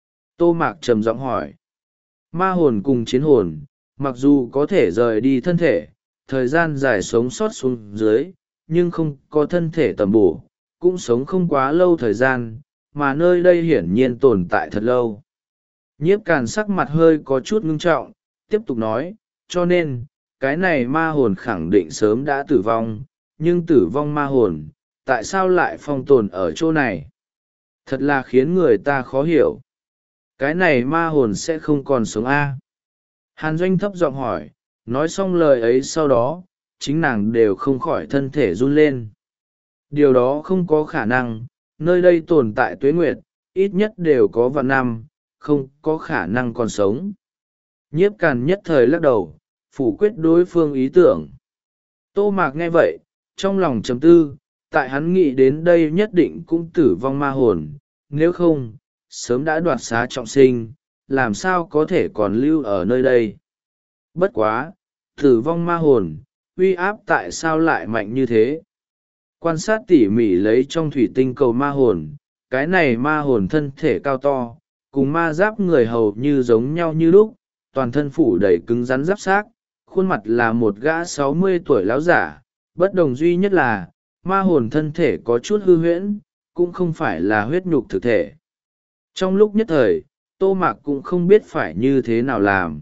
Tô Mạc trầm giọng hỏi. Ma hồn cùng chiến hồn, mặc dù có thể rời đi thân thể, thời gian dài sống sót xuống dưới, nhưng không có thân thể tầm bổ, cũng sống không quá lâu thời gian, mà nơi đây hiển nhiên tồn tại thật lâu. Nhiếp Càn sắc mặt hơi có chút ngưng trọng, tiếp tục nói, cho nên, cái này ma hồn khẳng định sớm đã tử vong, nhưng tử vong ma hồn, tại sao lại phong tồn ở chỗ này? Thật là khiến người ta khó hiểu. Cái này ma hồn sẽ không còn sống a? Hàn Doanh thấp giọng hỏi, nói xong lời ấy sau đó, chính nàng đều không khỏi thân thể run lên. Điều đó không có khả năng, nơi đây tồn tại tuế nguyệt, ít nhất đều có vạn năm, không có khả năng còn sống. Nhiếp Càn nhất thời lắc đầu, phủ quyết đối phương ý tưởng. Tô Mạc nghe vậy, trong lòng trầm tư, tại hắn nghĩ đến đây nhất định cũng tử vong ma hồn, nếu không, sớm đã đoạt xá trọng sinh, làm sao có thể còn lưu ở nơi đây. Bất quá, tử vong ma hồn, uy áp tại sao lại mạnh như thế? Quan sát tỉ mỉ lấy trong thủy tinh cầu ma hồn, cái này ma hồn thân thể cao to, cùng ma giáp người hầu như giống nhau như lúc, toàn thân phủ đầy cứng rắn giáp xác, khuôn mặt là một gã sáu mươi tuổi láo giả, bất đồng duy nhất là, ma hồn thân thể có chút hư huyễn, cũng không phải là huyết nhục thực thể. Trong lúc nhất thời, Tô Mạc cũng không biết phải như thế nào làm.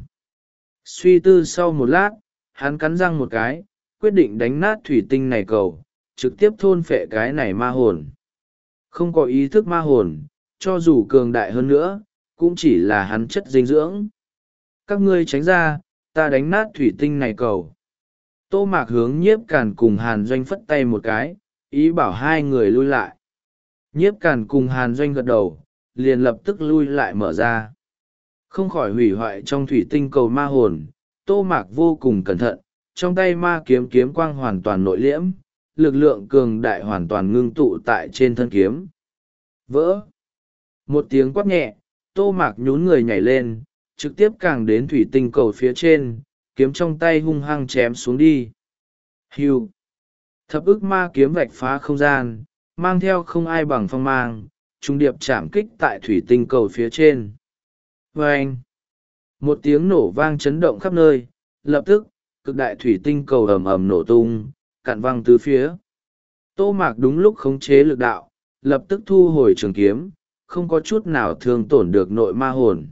Suy tư sau một lát, hắn cắn răng một cái, quyết định đánh nát thủy tinh này cầu, trực tiếp thôn phệ cái này ma hồn. Không có ý thức ma hồn, cho dù cường đại hơn nữa, cũng chỉ là hắn chất dinh dưỡng. Các ngươi tránh ra, ta đánh nát thủy tinh này cầu. Tô Mạc hướng Nhiếp Càn cùng Hàn Doanh phất tay một cái, ý bảo hai người lui lại. Nhiếp Càn cùng Hàn Doanh gật đầu, liền lập tức lui lại mở ra. Không khỏi hủy hoại trong thủy tinh cầu ma hồn, Tô Mạc vô cùng cẩn thận, trong tay ma kiếm kiếm quang hoàn toàn nội liễm, lực lượng cường đại hoàn toàn ngưng tụ tại trên thân kiếm. Vỡ! Một tiếng quát nhẹ, Tô Mạc nhún người nhảy lên, trực tiếp càng đến thủy tinh cầu phía trên, kiếm trong tay hung hăng chém xuống đi. Hưu! Thập ức ma kiếm vạch phá không gian, mang theo không ai bằng phong mang, trung điệp chạm kích tại thủy tinh cầu phía trên. Vâng! Một tiếng nổ vang chấn động khắp nơi, lập tức, cực đại thủy tinh cầu ầm ầm nổ tung, cạn văng tứ phía. Tô Mạc đúng lúc khống chế lực đạo, lập tức thu hồi trường kiếm, không có chút nào thương tổn được nội ma hồn.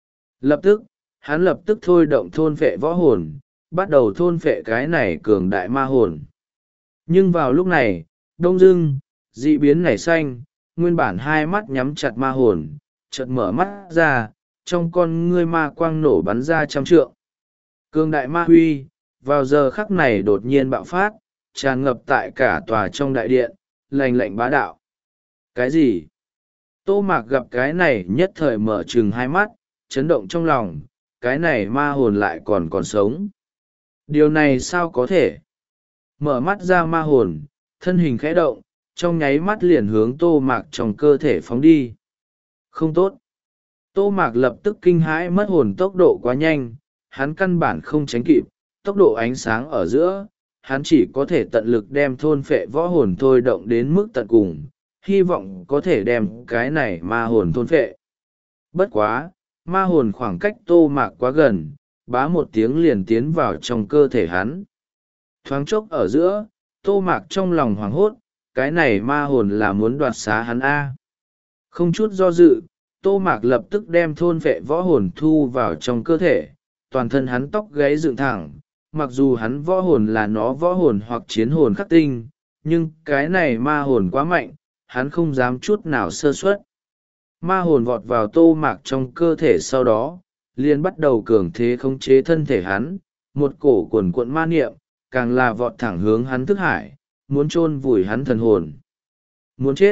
Lập tức, hắn lập tức thôi động thôn phệ võ hồn, bắt đầu thôn phệ cái này cường đại ma hồn. Nhưng vào lúc này, đông dưng, dị biến nảy xanh, nguyên bản hai mắt nhắm chặt ma hồn chợt mở mắt ra, trong con ngươi ma quang nổ bắn ra trăm trượng. Cương đại ma huy vào giờ khắc này đột nhiên bạo phát, tràn ngập tại cả tòa trong đại điện, lành lạnh bá đạo. Cái gì? Tô Mạc gặp cái này nhất thời mở trừng hai mắt, chấn động trong lòng, cái này ma hồn lại còn còn sống. Điều này sao có thể? Mở mắt ra ma hồn, thân hình khẽ động, trong nháy mắt liền hướng Tô Mạc trong cơ thể phóng đi. Không tốt. Tô Mạc lập tức kinh hãi, mất hồn tốc độ quá nhanh, hắn căn bản không tránh kịp, tốc độ ánh sáng ở giữa, hắn chỉ có thể tận lực đem thôn phệ võ hồn thôi động đến mức tận cùng, hy vọng có thể đem cái này ma hồn thôn phệ. Bất quá, ma hồn khoảng cách Tô Mạc quá gần, bá một tiếng liền tiến vào trong cơ thể hắn. Thoáng chốc ở giữa, Tô Mạc trong lòng hoảng hốt, cái này ma hồn là muốn đoạt xá hắn A. Không chút do dự, Tô Mạc lập tức đem thôn phệ võ hồn thu vào trong cơ thể, toàn thân hắn tóc gáy dựng thẳng, mặc dù hắn võ hồn là nó võ hồn hoặc chiến hồn khắc tinh, nhưng cái này ma hồn quá mạnh, hắn không dám chút nào sơ suất. Ma hồn vọt vào Tô Mạc trong cơ thể sau đó, liền bắt đầu cường thế khống chế thân thể hắn, một cổ cuồn cuộn ma niệm, càng là vọt thẳng hướng hắn thức hải, muốn chôn vùi hắn thần hồn. Muốn chết.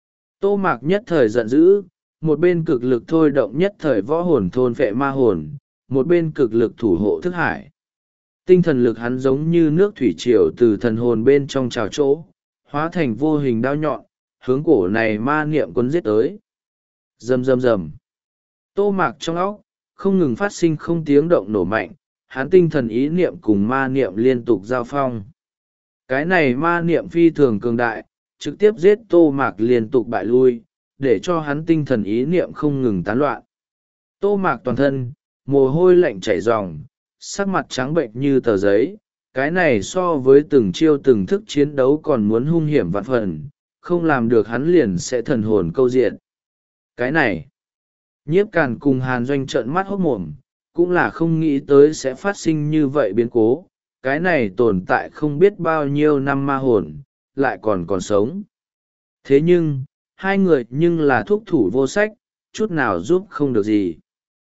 Tô Mạc nhất thời giận dữ, một bên cực lực thôi động nhất thời võ hồn thôn phệ ma hồn, một bên cực lực thủ hộ thức hải. Tinh thần lực hắn giống như nước thủy triều từ thần hồn bên trong trào chỗ, hóa thành vô hình đao nhọn, hướng cổ này ma niệm cuốn giết tới. Rầm rầm rầm. Tô Mạc trong óc, không ngừng phát sinh không tiếng động nổ mạnh, hắn tinh thần ý niệm cùng ma niệm liên tục giao phong. Cái này ma niệm phi thường cường đại, trực tiếp giết Tô Mạc liên tục bại lui, để cho hắn tinh thần ý niệm không ngừng tán loạn. Tô Mạc toàn thân, mồ hôi lạnh chảy ròng, sắc mặt trắng bệnh như tờ giấy, cái này so với từng chiêu từng thức chiến đấu còn muốn hung hiểm vạn phần, không làm được hắn liền sẽ thần hồn câu diệt. Cái này, Nhiếp Càn cùng Hàn Doanh trợn mắt hốt mồm, cũng là không nghĩ tới sẽ phát sinh như vậy biến cố, cái này tồn tại không biết bao nhiêu năm ma hồn, lại còn còn sống. Thế nhưng, hai người nhưng là thuốc thủ vô sách, chút nào giúp không được gì.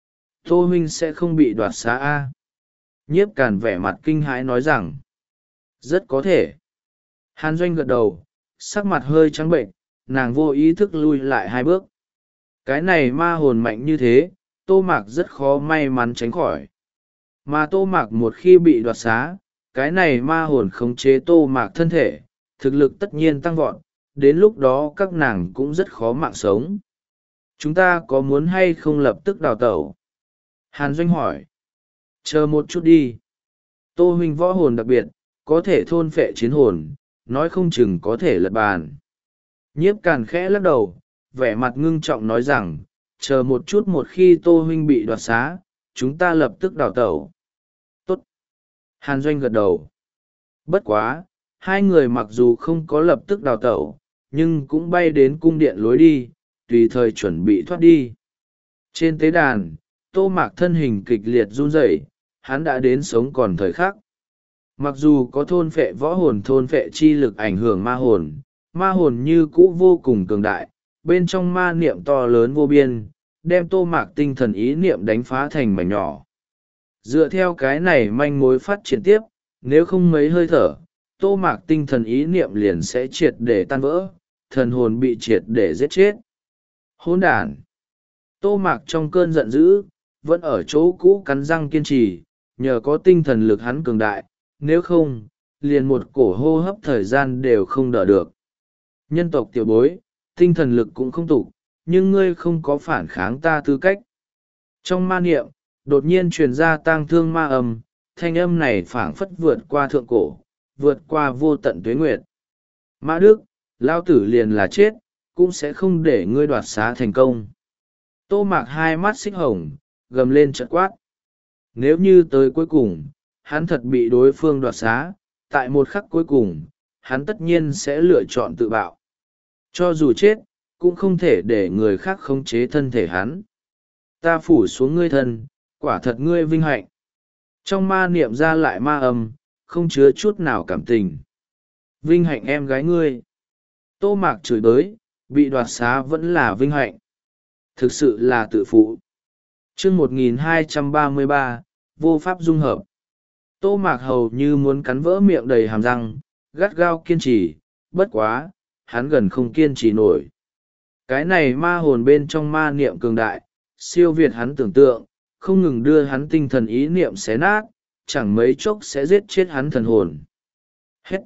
Tô huynh sẽ không bị đoạt xá A. Nhiếp Càn vẻ mặt kinh hãi nói rằng, rất có thể. Hàn Doanh gật đầu, sắc mặt hơi trắng bệnh, nàng vô ý thức lui lại hai bước. Cái này ma hồn mạnh như thế, Tô Mạc rất khó may mắn tránh khỏi. Mà Tô Mạc một khi bị đoạt xá, cái này ma hồn khống chế Tô Mạc thân thể, thực lực tất nhiên tăng vọt, đến lúc đó các nàng cũng rất khó mạng sống. Chúng ta có muốn hay không lập tức đào tẩu? Hàn Doanh hỏi. Chờ một chút đi. Tô huynh võ hồn đặc biệt, có thể thôn phệ chiến hồn, nói không chừng có thể lật bàn. Nhiếp Càn khẽ lắc đầu, vẻ mặt ngưng trọng nói rằng, chờ một chút, một khi Tô huynh bị đoạt xá, chúng ta lập tức đào tẩu. Tốt. Hàn Doanh gật đầu. Bất quá, hai người mặc dù không có lập tức đào tẩu, nhưng cũng bay đến cung điện lối đi, tùy thời chuẩn bị thoát đi. Trên tế đàn, Tô Mạc thân hình kịch liệt run rẩy, hắn đã đến sống còn thời khắc. Mặc dù có thôn phệ võ hồn thôn phệ chi lực ảnh hưởng ma hồn, ma hồn như cũ vô cùng cường đại, bên trong ma niệm to lớn vô biên, đem Tô Mạc tinh thần ý niệm đánh phá thành mảnh nhỏ. Dựa theo cái này manh mối phát triển tiếp, nếu không mấy hơi thở, Tô Mạc tinh thần ý niệm liền sẽ triệt để tan vỡ, thần hồn bị triệt để giết chết. Hỗn đản! Tô Mạc trong cơn giận dữ, vẫn ở chỗ cũ cắn răng kiên trì, nhờ có tinh thần lực hắn cường đại, nếu không, liền một cổ hô hấp thời gian đều không đỡ được. Nhân tộc tiểu bối, tinh thần lực cũng không tục, nhưng ngươi không có phản kháng ta tư cách. Trong ma niệm, đột nhiên truyền ra tang thương ma âm, thanh âm này phảng phất vượt qua thượng cổ, vượt qua vô tận tuế nguyệt. Mã Đức, lao tử liền là chết, cũng sẽ không để ngươi đoạt xá thành công. Tô Mạc hai mắt xích hồng, gầm lên trợn quát. Nếu như tới cuối cùng, hắn thật bị đối phương đoạt xá, tại một khắc cuối cùng, hắn tất nhiên sẽ lựa chọn tự bạo. Cho dù chết, cũng không thể để người khác khống chế thân thể hắn. Ta phủ xuống ngươi thân, quả thật ngươi vinh hạnh. Trong ma niệm ra lại ma âm, không chứa chút nào cảm tình. Vinh hạnh em gái ngươi. Tô Mạc chửi bới, bị đoạt xá vẫn là vinh hạnh. Thực sự là tự phụ. Chương một nghìn hai trăm ba mươi ba, vô pháp dung hợp. Tô Mạc hầu như muốn cắn vỡ miệng đầy hàm răng, gắt gao kiên trì, bất quá, hắn gần không kiên trì nổi. Cái này ma hồn bên trong ma niệm cường đại, siêu việt hắn tưởng tượng, không ngừng đưa hắn tinh thần ý niệm xé nát, chẳng mấy chốc sẽ giết chết hắn thần hồn. Hết.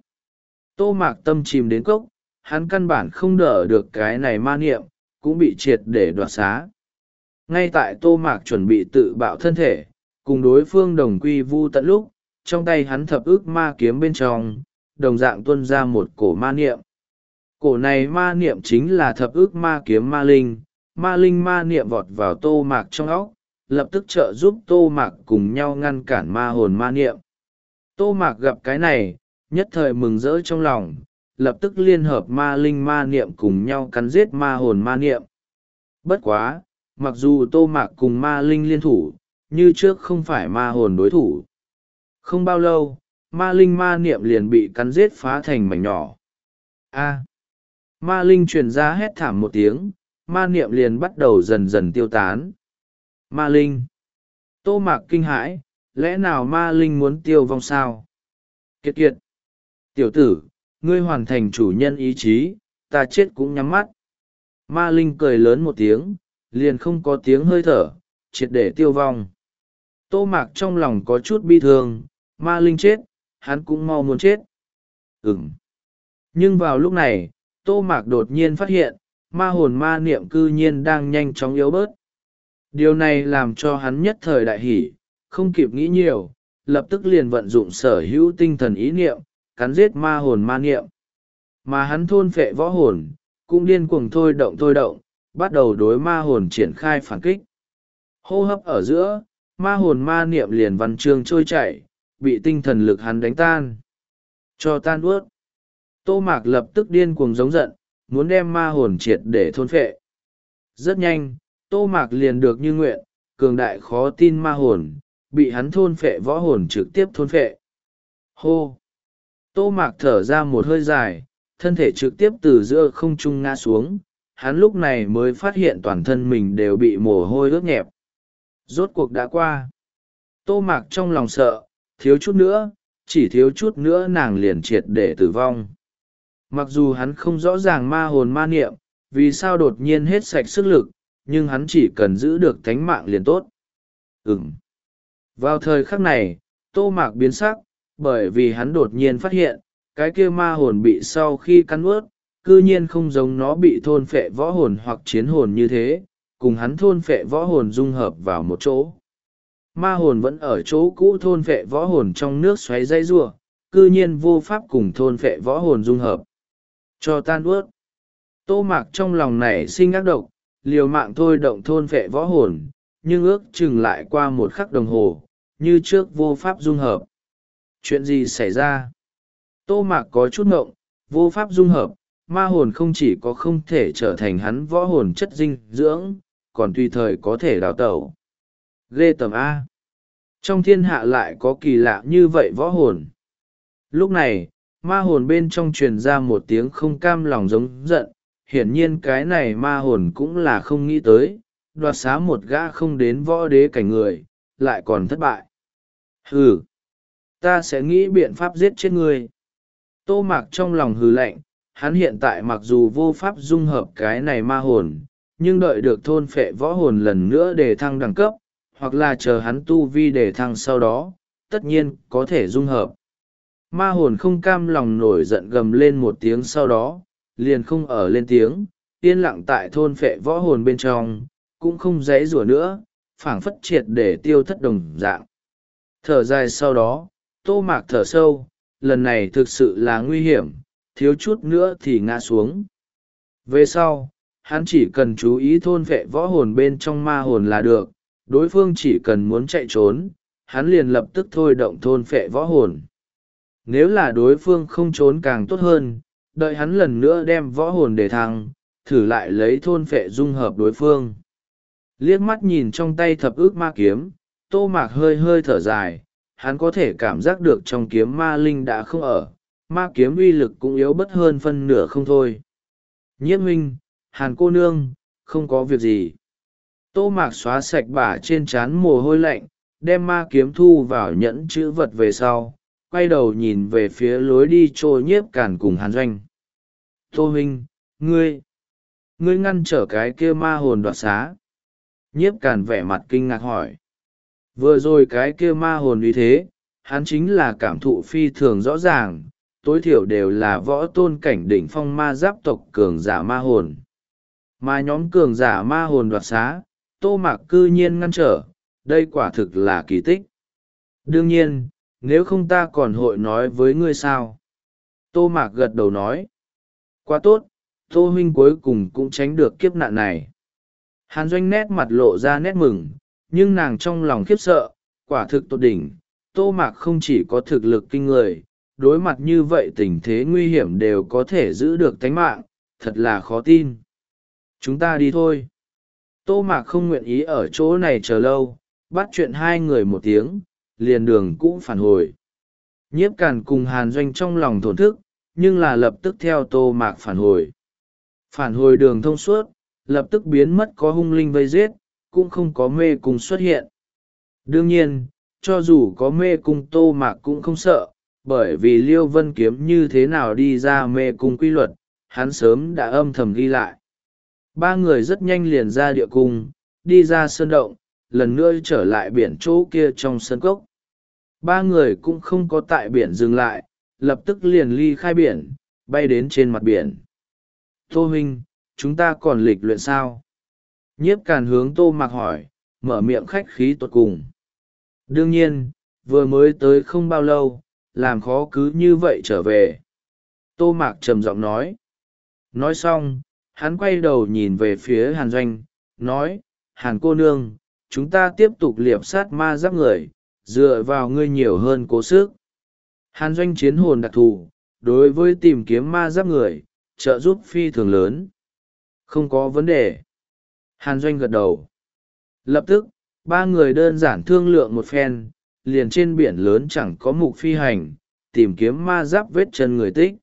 Tô Mạc tâm chìm đến cốc, hắn căn bản không đỡ được cái này ma niệm, cũng bị triệt để đoạt xá. Ngay tại Tô Mạc chuẩn bị tự bạo thân thể, cùng đối phương đồng quy vu tận lúc, trong tay hắn thập ức ma kiếm bên trong, đồng dạng tuôn ra một cổ ma niệm. Cổ này ma niệm chính là thập ức ma kiếm ma linh, ma linh ma niệm vọt vào Tô Mạc trong óc, lập tức trợ giúp Tô Mạc cùng nhau ngăn cản ma hồn ma niệm. Tô Mạc gặp cái này, nhất thời mừng rỡ trong lòng, lập tức liên hợp ma linh ma niệm cùng nhau cắn giết ma hồn ma niệm. Bất quá, mặc dù Tô Mạc cùng ma linh liên thủ, như trước không phải ma hồn đối thủ. Không bao lâu, ma linh ma niệm liền bị cắn giết phá thành mảnh nhỏ. A. Ma linh truyền ra hét thảm một tiếng, ma niệm liền bắt đầu dần dần tiêu tán. Ma linh. Tô Mạc kinh hãi, lẽ nào ma linh muốn tiêu vong sao? Kiệt kiệt. Tiểu tử, ngươi hoàn thành chủ nhân ý chí, ta chết cũng nhắm mắt. Ma linh cười lớn một tiếng, liền không có tiếng hơi thở, triệt để tiêu vong. Tô Mạc trong lòng có chút bi thương, ma linh chết, hắn cũng mau muốn chết. Ừm. Nhưng vào lúc này, Tô Mạc đột nhiên phát hiện, ma hồn ma niệm cư nhiên đang nhanh chóng yếu bớt. Điều này làm cho hắn nhất thời đại hỉ, không kịp nghĩ nhiều, lập tức liền vận dụng sở hữu tinh thần ý niệm, cắn giết ma hồn ma niệm. Mà hắn thôn phệ võ hồn, cũng điên cuồng thôi động thôi động, bắt đầu đối ma hồn triển khai phản kích. Hô hấp ở giữa, ma hồn ma niệm liền văn chương trôi chảy, bị tinh thần lực hắn đánh tan. Cho tan ướt. Tô Mạc lập tức điên cuồng giống giận, muốn đem ma hồn triệt để thôn phệ. Rất nhanh, Tô Mạc liền được như nguyện, cường đại khó tin ma hồn, bị hắn thôn phệ võ hồn trực tiếp thôn phệ. Hô! Tô Mạc thở ra một hơi dài, thân thể trực tiếp từ giữa không trung ngã xuống, hắn lúc này mới phát hiện toàn thân mình đều bị mồ hôi ướt nhẹp. Rốt cuộc đã qua. Tô Mạc trong lòng sợ, thiếu chút nữa, chỉ thiếu chút nữa nàng liền triệt để tử vong. Mặc dù hắn không rõ ràng ma hồn ma niệm, vì sao đột nhiên hết sạch sức lực, nhưng hắn chỉ cần giữ được thánh mạng liền tốt. Ừm. Vào thời khắc này, Tô Mạc biến sắc, bởi vì hắn đột nhiên phát hiện, cái kia ma hồn bị sau khi cắn ướt, cư nhiên không giống nó bị thôn phệ võ hồn hoặc chiến hồn như thế, cùng hắn thôn phệ võ hồn dung hợp vào một chỗ. Ma hồn vẫn ở chỗ cũ thôn phệ võ hồn trong nước xoáy dây rua, cư nhiên vô pháp cùng thôn phệ võ hồn dung hợp. Cho tan ướt. Tô Mạc trong lòng nảy sinh ác độc, liều mạng thôi động thôn phệ võ hồn, nhưng ước chừng lại qua một khắc đồng hồ, như trước vô pháp dung hợp. Chuyện gì xảy ra? Tô Mạc có chút ngộng, vô pháp dung hợp, ma hồn không chỉ có không thể trở thành hắn võ hồn chất dinh dưỡng, còn tùy thời có thể đào tẩu. Ghê tầm A. Trong thiên hạ lại có kỳ lạ như vậy võ hồn. Lúc này, ma hồn bên trong truyền ra một tiếng không cam lòng giống giận, hiển nhiên cái này ma hồn cũng là không nghĩ tới, đoạt xá một gã không đến võ đế cảnh người, lại còn thất bại. Hừ, ta sẽ nghĩ biện pháp giết chết ngươi. Tô Mạc trong lòng hừ lạnh, hắn hiện tại mặc dù vô pháp dung hợp cái này ma hồn, nhưng đợi được thôn phệ võ hồn lần nữa để thăng đẳng cấp, hoặc là chờ hắn tu vi để thăng sau đó, tất nhiên có thể dung hợp. Ma hồn không cam lòng nổi giận gầm lên một tiếng sau đó, liền không ở lên tiếng, yên lặng tại thôn phệ võ hồn bên trong, cũng không dãy rủa nữa, phảng phất triệt để tiêu thất đồng dạng. Thở dài sau đó, Tô Mạc thở sâu, lần này thực sự là nguy hiểm, thiếu chút nữa thì ngã xuống. Về sau, hắn chỉ cần chú ý thôn phệ võ hồn bên trong ma hồn là được, đối phương chỉ cần muốn chạy trốn, hắn liền lập tức thôi động thôn phệ võ hồn. Nếu là đối phương không trốn càng tốt hơn, đợi hắn lần nữa đem võ hồn để thăng, thử lại lấy thôn phệ dung hợp đối phương. Liếc mắt nhìn trong tay thập ức ma kiếm, Tô Mạc hơi hơi thở dài, hắn có thể cảm giác được trong kiếm ma linh đã không ở, ma kiếm uy lực cũng yếu bất hơn phân nửa không thôi. Nhiếp huynh, Hàn cô nương, không có việc gì. Tô Mạc xóa sạch bả trên trán mồ hôi lạnh, đem ma kiếm thu vào nhẫn chữ vật về sau, quay đầu nhìn về phía lối đi trôi nhiếp cản cùng Hàn Doanh. Tô huynh, ngươi, ngươi ngăn trở cái kia ma hồn đoạt xá. Nhiếp cản vẻ mặt kinh ngạc hỏi. Vừa rồi cái kia ma hồn uy thế, hắn chính là cảm thụ phi thường rõ ràng, tối thiểu đều là võ tôn cảnh đỉnh phong ma giáp tộc cường giả ma hồn. Mà nhóm cường giả ma hồn đoạt xá, Tô Mạc cư nhiên ngăn trở, đây quả thực là kỳ tích. Đương nhiên, nếu không ta còn hội nói với ngươi sao? Tô Mạc gật đầu nói. Quá tốt, Tô huynh cuối cùng cũng tránh được kiếp nạn này. Hàn Doanh nét mặt lộ ra nét mừng, nhưng nàng trong lòng khiếp sợ, quả thực tột đỉnh. Tô Mạc không chỉ có thực lực kinh người, đối mặt như vậy tình thế nguy hiểm đều có thể giữ được tánh mạng, thật là khó tin. Chúng ta đi thôi. Tô Mạc không nguyện ý ở chỗ này chờ lâu, bắt chuyện hai người một tiếng, liền đường cũng phản hồi. Nhiếp Càn cùng Hàn Doanh trong lòng thổn thức, nhưng là lập tức theo Tô Mạc phản hồi. Phản hồi đường thông suốt, lập tức biến mất có hung linh vây giết, cũng không có mê cung xuất hiện. Đương nhiên, cho dù có mê cung Tô Mạc cũng không sợ, bởi vì Liêu Vân Kiếm như thế nào đi ra mê cung quy luật, hắn sớm đã âm thầm ghi lại. Ba người rất nhanh liền ra địa cung, đi ra sơn động, lần nữa trở lại biển chỗ kia trong sân cốc. Ba người cũng không có tại biển dừng lại, lập tức liền ly khai biển, bay đến trên mặt biển. Tô huynh, chúng ta còn lịch luyện sao? Nhiếp Càn hướng Tô Mạc hỏi, mở miệng khách khí tột cùng. Đương nhiên, vừa mới tới không bao lâu, làm khó cứ như vậy trở về. Tô Mạc trầm giọng nói. Nói xong, hắn quay đầu nhìn về phía Hàn Doanh, nói, Hàn cô nương, chúng ta tiếp tục liệp sát ma giáp người, dựa vào ngươi nhiều hơn cố sức. Hàn Doanh chiến hồn đặc thù, đối với tìm kiếm ma giáp người, trợ giúp phi thường lớn. Không có vấn đề. Hàn Doanh gật đầu. Lập tức, ba người đơn giản thương lượng một phen, liền trên biển lớn chẳng có mục phi hành, tìm kiếm ma giáp vết chân người tích.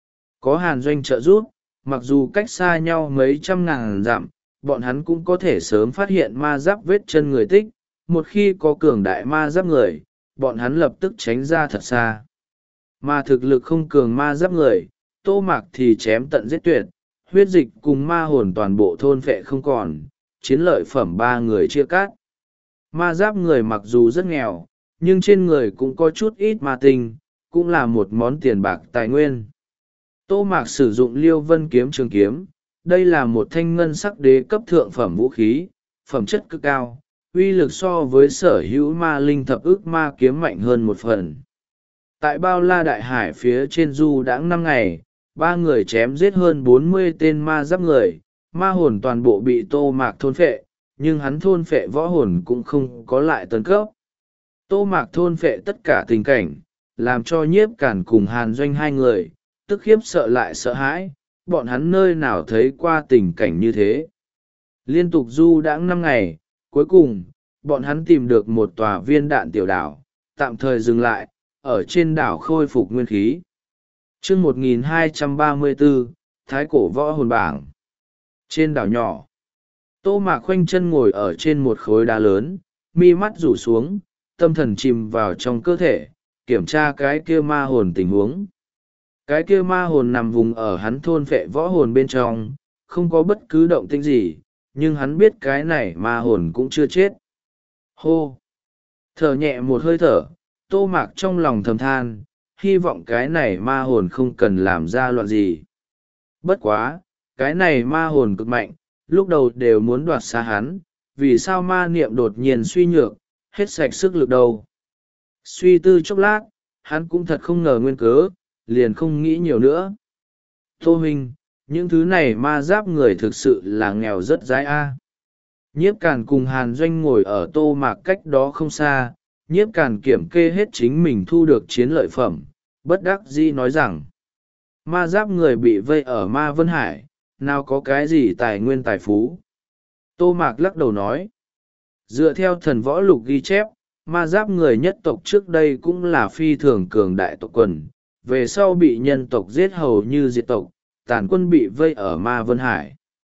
Có Hàn Doanh trợ giúp, mặc dù cách xa nhau mấy trăm ngàn dặm, bọn hắn cũng có thể sớm phát hiện ma giáp vết chân người tích. Một khi có cường đại ma giáp người, bọn hắn lập tức tránh ra thật xa. Mà thực lực không cường ma giáp người, Tô Mạc thì chém tận giết tuyệt, huyết dịch cùng ma hồn toàn bộ thôn phệ không còn, chiến lợi phẩm ba người chia cắt. Ma giáp người mặc dù rất nghèo, nhưng trên người cũng có chút ít ma tinh, cũng là một món tiền bạc tài nguyên. Tô Mạc sử dụng Liêu Vân kiếm trường kiếm, đây là một thanh ngân sắc đế cấp thượng phẩm vũ khí, phẩm chất cực cao, uy lực so với sở hữu ma linh thập ức ma kiếm mạnh hơn một phần. Tại bao la đại hải phía trên du đãng năm ngày, ba người chém giết hơn bốn mươi tên ma giáp người, ma hồn toàn bộ bị Tô Mạc thôn phệ, nhưng hắn thôn phệ võ hồn cũng không có lại tấn cấp. Tô Mạc thôn phệ tất cả tình cảnh, làm cho Nhiếp Cản cùng Hàn Doanh hai người, tức khiếp sợ lại sợ hãi, bọn hắn nơi nào thấy qua tình cảnh như thế. Liên tục du đãng năm ngày, cuối cùng, bọn hắn tìm được một tòa viên đạn tiểu đảo, tạm thời dừng lại, ở trên đảo khôi phục nguyên khí. Chương một nghìn hai trăm ba mươi bốn, Thái cổ võ hồn bảng. Trên đảo nhỏ, Tô Mạc khoanh chân ngồi ở trên một khối đá lớn, mi mắt rủ xuống, tâm thần chìm vào trong cơ thể, kiểm tra cái kia ma hồn tình huống. Cái kia ma hồn nằm vùng ở hắn thôn phệ võ hồn bên trong, không có bất cứ động tĩnh gì, nhưng hắn biết cái này ma hồn cũng chưa chết. Hô! Thở nhẹ một hơi thở, Tô Mạc trong lòng thầm than, hy vọng cái này ma hồn không cần làm ra loạn gì. Bất quá, cái này ma hồn cực mạnh, lúc đầu đều muốn đoạt xa hắn, vì sao ma niệm đột nhiên suy nhược, hết sạch sức lực đầu. Suy tư chốc lát, hắn cũng thật không ngờ nguyên cớ, liền không nghĩ nhiều nữa. Tô huynh, những thứ này ma giáp người thực sự là nghèo rất dái a. Nhiếp Càn cùng Hàn Doanh ngồi ở Tô Mạc cách đó không xa, Nhiếp Càn kiểm kê hết chính mình thu được chiến lợi phẩm, bất đắc dĩ nói rằng, ma giáp người bị vây ở Ma Vân Hải, nào có cái gì tài nguyên tài phú. Tô Mạc lắc đầu nói, dựa theo thần võ lục ghi chép, ma giáp người nhất tộc trước đây cũng là phi thường cường đại tộc quần, về sau bị nhân tộc giết hầu như diệt tộc, tàn quân bị vây ở Ma Vân Hải.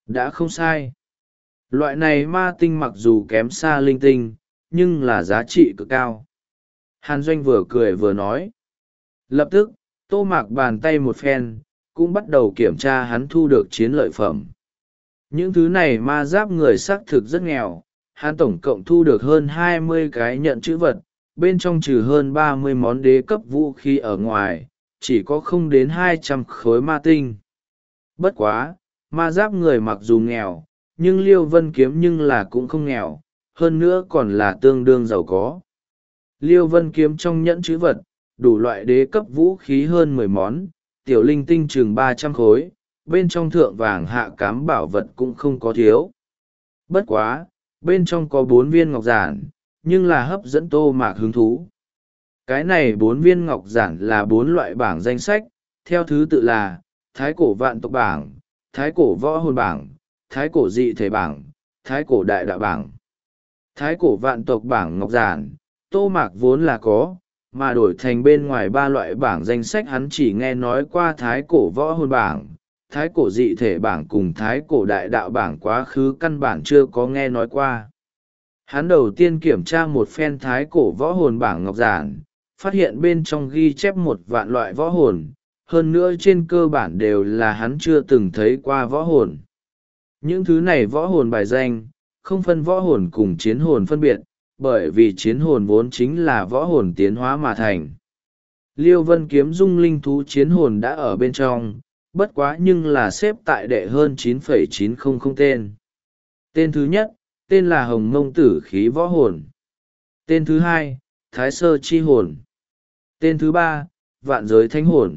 đã không sai. Loại này ma tinh mặc dù kém xa linh tinh, nhưng là giá trị cực cao. Hàn Doanh vừa cười vừa nói. Lập tức, Tô Mạc bàn tay một phen, cũng bắt đầu kiểm tra hắn thu được chiến lợi phẩm. Những thứ này ma giáp người xác thực rất nghèo, hắn tổng cộng thu được hơn hai mươi cái nhận chữ vật, bên trong trừ hơn ba mươi món đế cấp vũ khí ở ngoài, chỉ có không đến hai trăm khối ma tinh. Bất quá, ma giáp người mặc dù nghèo, nhưng Liêu Vân Kiếm nhưng là cũng không nghèo, hơn nữa còn là tương đương giàu có. Liêu Vân Kiếm trong nhẫn chữ vật, đủ loại đế cấp vũ khí hơn mười món, tiểu linh tinh chừng ba trăm khối, bên trong thượng vàng hạ cám bảo vật cũng không có thiếu. Bất quá, bên trong có bốn viên ngọc giản, nhưng là hấp dẫn Tô Mạc hứng thú. Cái này bốn viên ngọc giản là bốn loại bảng danh sách, theo thứ tự là Thái cổ vạn tộc bảng, Thái cổ võ hồn bảng, Thái cổ dị thể bảng, Thái cổ đại đạo bảng. Thái cổ vạn tộc bảng ngọc giản, Tô Mạc vốn là có, mà đổi thành bên ngoài ba loại bảng danh sách hắn chỉ nghe nói qua Thái cổ võ hồn bảng, Thái cổ dị thể bảng cùng Thái cổ đại đạo bảng, quá khứ căn bản chưa có nghe nói qua. Hắn đầu tiên kiểm tra một phen Thái cổ võ hồn bảng ngọc giản, phát hiện bên trong ghi chép một vạn loại võ hồn, hơn nữa trên cơ bản đều là hắn chưa từng thấy qua võ hồn. Những thứ này võ hồn bài danh, không phân võ hồn cùng chiến hồn phân biệt, bởi vì chiến hồn vốn chính là võ hồn tiến hóa mà thành. Liêu Vân Kiếm dung linh thú chiến hồn đã ở bên trong, bất quá nhưng là xếp tại đệ hơn chín phẩy chín không không tên. Tên thứ nhất, tên là Hồng Mông Tử Khí Võ Hồn. Tên thứ hai, Thái Sơ Chi Hồn. Tên thứ ba, Vạn Giới Thánh Hồn.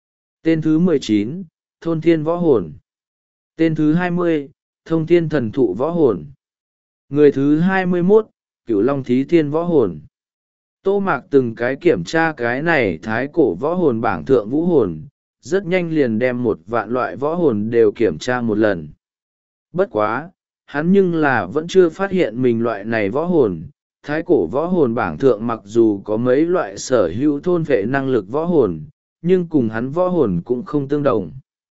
Tên thứ mười chín, Thôn Thiên Võ Hồn. Tên thứ hai mươi, Thông Thiên Thần Thụ Võ Hồn. Người thứ hai mươi mốt, Cửu Long Thí Thiên Võ Hồn. Tô Mạc từng cái kiểm tra cái này thái cổ võ hồn bảng thượng vũ hồn, rất nhanh liền đem một vạn loại võ hồn đều kiểm tra một lần. Bất quá, hắn nhưng là vẫn chưa phát hiện mình loại này võ hồn. Thái cổ võ hồn bảng thượng mặc dù có mấy loại sở hữu thôn vệ năng lực võ hồn, nhưng cùng hắn võ hồn cũng không tương đồng.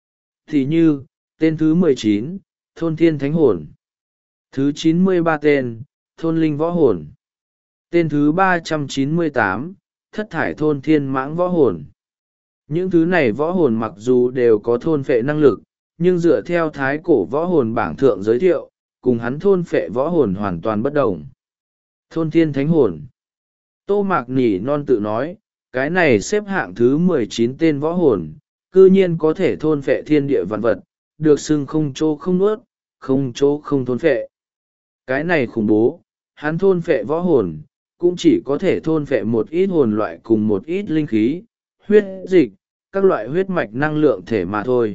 Thì như, tên thứ mười chín, Thôn Thiên Thánh Hồn. Thứ chín mươi ba tên, Thôn Linh Võ Hồn. Tên thứ ba trăm chín mươi tám, Thất Thải Thôn Thiên Mãng Võ Hồn. Những thứ này võ hồn mặc dù đều có thôn phệ năng lực, nhưng dựa theo thái cổ võ hồn bảng thượng giới thiệu, cùng hắn thôn phệ võ hồn hoàn toàn bất đồng. Thôn Thiên Thánh Hồn. Tô Mạc Nỉ non tự nói, cái này xếp hạng thứ mười chín tên võ hồn, cư nhiên có thể thôn phệ thiên địa vạn vật, được xưng không chỗ không nuốt, không chỗ không thôn phệ. Cái này khủng bố, hắn thôn phệ võ hồn, cũng chỉ có thể thôn phệ một ít hồn loại cùng một ít linh khí, huyết dịch, các loại huyết mạch năng lượng thể mà thôi.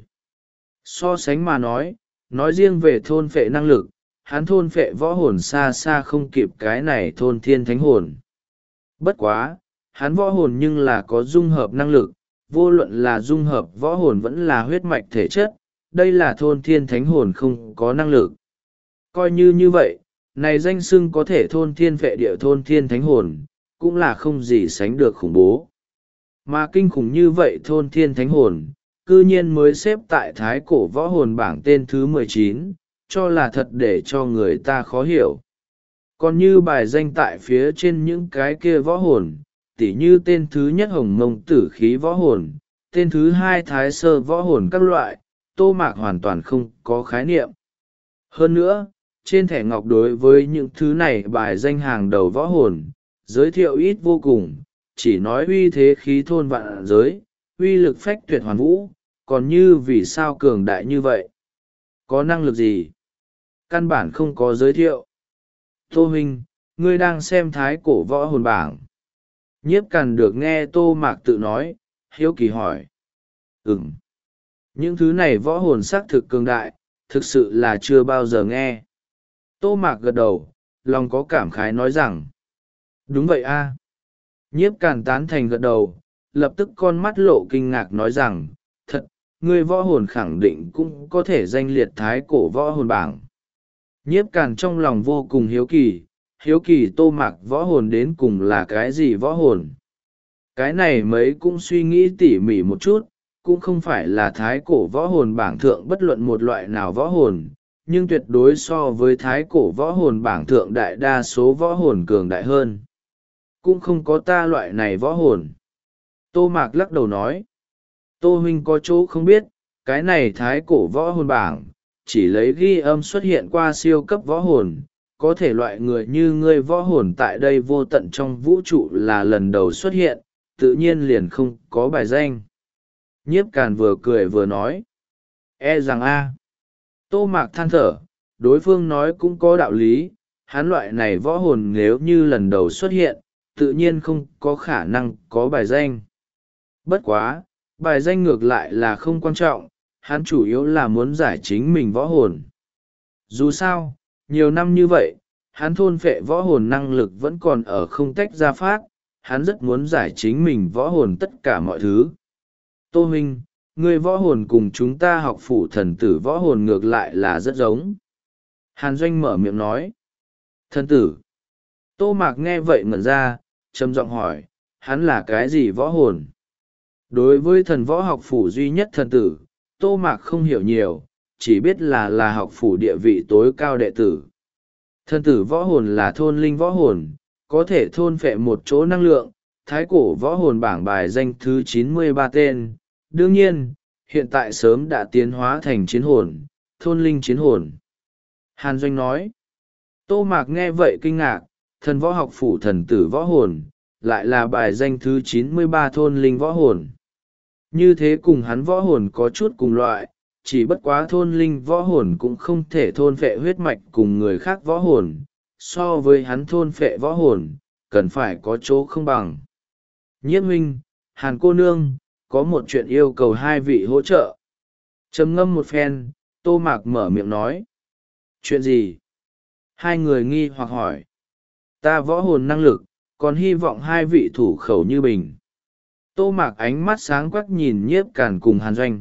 So sánh mà nói, nói riêng về thôn phệ năng lực, hắn thôn phệ võ hồn xa xa không kịp cái này thôn thiên thánh hồn. Bất quá, hắn võ hồn nhưng là có dung hợp năng lực, vô luận là dung hợp võ hồn vẫn là huyết mạch thể chất, đây là thôn thiên thánh hồn không có năng lực. Coi như như vậy, này danh xưng có thể thôn thiên phệ địa thôn thiên thánh hồn, cũng là không gì sánh được khủng bố. Mà kinh khủng như vậy thôn thiên thánh hồn, cư nhiên mới xếp tại thái cổ võ hồn bảng tên thứ mười chín, cho là thật để cho người ta khó hiểu. Còn như bài danh tại phía trên những cái kia võ hồn, tỉ như tên thứ nhất Hồng Mông Tử Khí Võ Hồn, tên thứ hai Thái Sơ Võ Hồn các loại, Tô Mạc hoàn toàn không có khái niệm. Hơn nữa, trên thẻ ngọc đối với những thứ này bài danh hàng đầu võ hồn, giới thiệu ít vô cùng, chỉ nói uy thế khí thôn vạn giới, uy lực phách tuyệt hoàn vũ, còn như vì sao cường đại như vậy? Có năng lực gì? Căn bản không có giới thiệu. Tô Huynh, ngươi đang xem thái cổ võ hồn bảng. Nhiếp Càn được nghe Tô Mạc tự nói, hiếu kỳ hỏi. Ừm. Những thứ này võ hồn xác thực cường đại, thực sự là chưa bao giờ nghe. Tô Mạc gật đầu, lòng có cảm khái nói rằng. Đúng vậy a. Nhiếp Càn tán thành gật đầu, lập tức con mắt lộ kinh ngạc nói rằng, thật, ngươi võ hồn khẳng định cũng có thể danh liệt thái cổ võ hồn bảng. Nhiếp Càn trong lòng vô cùng hiếu kỳ, hiếu kỳ Tô Mạc võ hồn đến cùng là cái gì võ hồn. Cái này mấy cũng suy nghĩ tỉ mỉ một chút, cũng không phải là thái cổ võ hồn bảng thượng bất luận một loại nào võ hồn, nhưng tuyệt đối so với thái cổ võ hồn bảng thượng đại đa số võ hồn cường đại hơn. Cũng không có ta loại này võ hồn. Tô Mạc lắc đầu nói. Tô huynh có chỗ không biết, cái này thái cổ võ hồn bảng, chỉ lấy ghi âm xuất hiện qua siêu cấp võ hồn, có thể loại người như ngươi võ hồn tại đây vô tận trong vũ trụ là lần đầu xuất hiện, tự nhiên liền không có bài danh. Nhiếp Càn vừa cười vừa nói. E rằng a. Tô Mạc than thở, đối phương nói cũng có đạo lý, hắn loại này võ hồn nếu như lần đầu xuất hiện, tự nhiên không có khả năng có bài danh. Bất quá, bài danh ngược lại là không quan trọng, hắn chủ yếu là muốn giải chính mình võ hồn. Dù sao, nhiều năm như vậy, hắn thôn phệ võ hồn năng lực vẫn còn ở không tách ra phát, hắn rất muốn giải chính mình võ hồn tất cả mọi thứ. Tô huynh, người võ hồn cùng chúng ta học phủ thần tử võ hồn ngược lại là rất giống. Hàn Doanh mở miệng nói. Thần tử. Tô Mạc nghe vậy ngẩn ra, trầm giọng hỏi, hắn là cái gì võ hồn? Đối với thần võ học phủ duy nhất thần tử, Tô Mạc không hiểu nhiều, chỉ biết là là học phủ địa vị tối cao đệ tử. Thần tử võ hồn là thôn linh võ hồn, có thể thôn phệ một chỗ năng lượng, thái cổ võ hồn bảng bài danh thứ chín mươi ba tên. Đương nhiên, hiện tại sớm đã tiến hóa thành chiến hồn, thôn linh chiến hồn. Hàn Doanh nói. Tô Mạc nghe vậy kinh ngạc, thần võ học phủ thần tử võ hồn, lại là bài danh thứ chín mươi ba thôn linh võ hồn. Như thế cùng hắn võ hồn có chút cùng loại, chỉ bất quá thôn linh võ hồn cũng không thể thôn phệ huyết mạch cùng người khác võ hồn, so với hắn thôn phệ võ hồn, cần phải có chỗ không bằng. Nhiếp huynh, Hàn cô nương, có một chuyện yêu cầu hai vị hỗ trợ. Trầm ngâm một phen, Tô Mạc mở miệng nói. Chuyện gì? Hai người nghi hoặc hỏi. Ta võ hồn năng lực, còn hy vọng hai vị thủ khẩu như bình. Tô Mạc ánh mắt sáng quắc nhìn Nhiếp Càn cùng Hàn Doanh.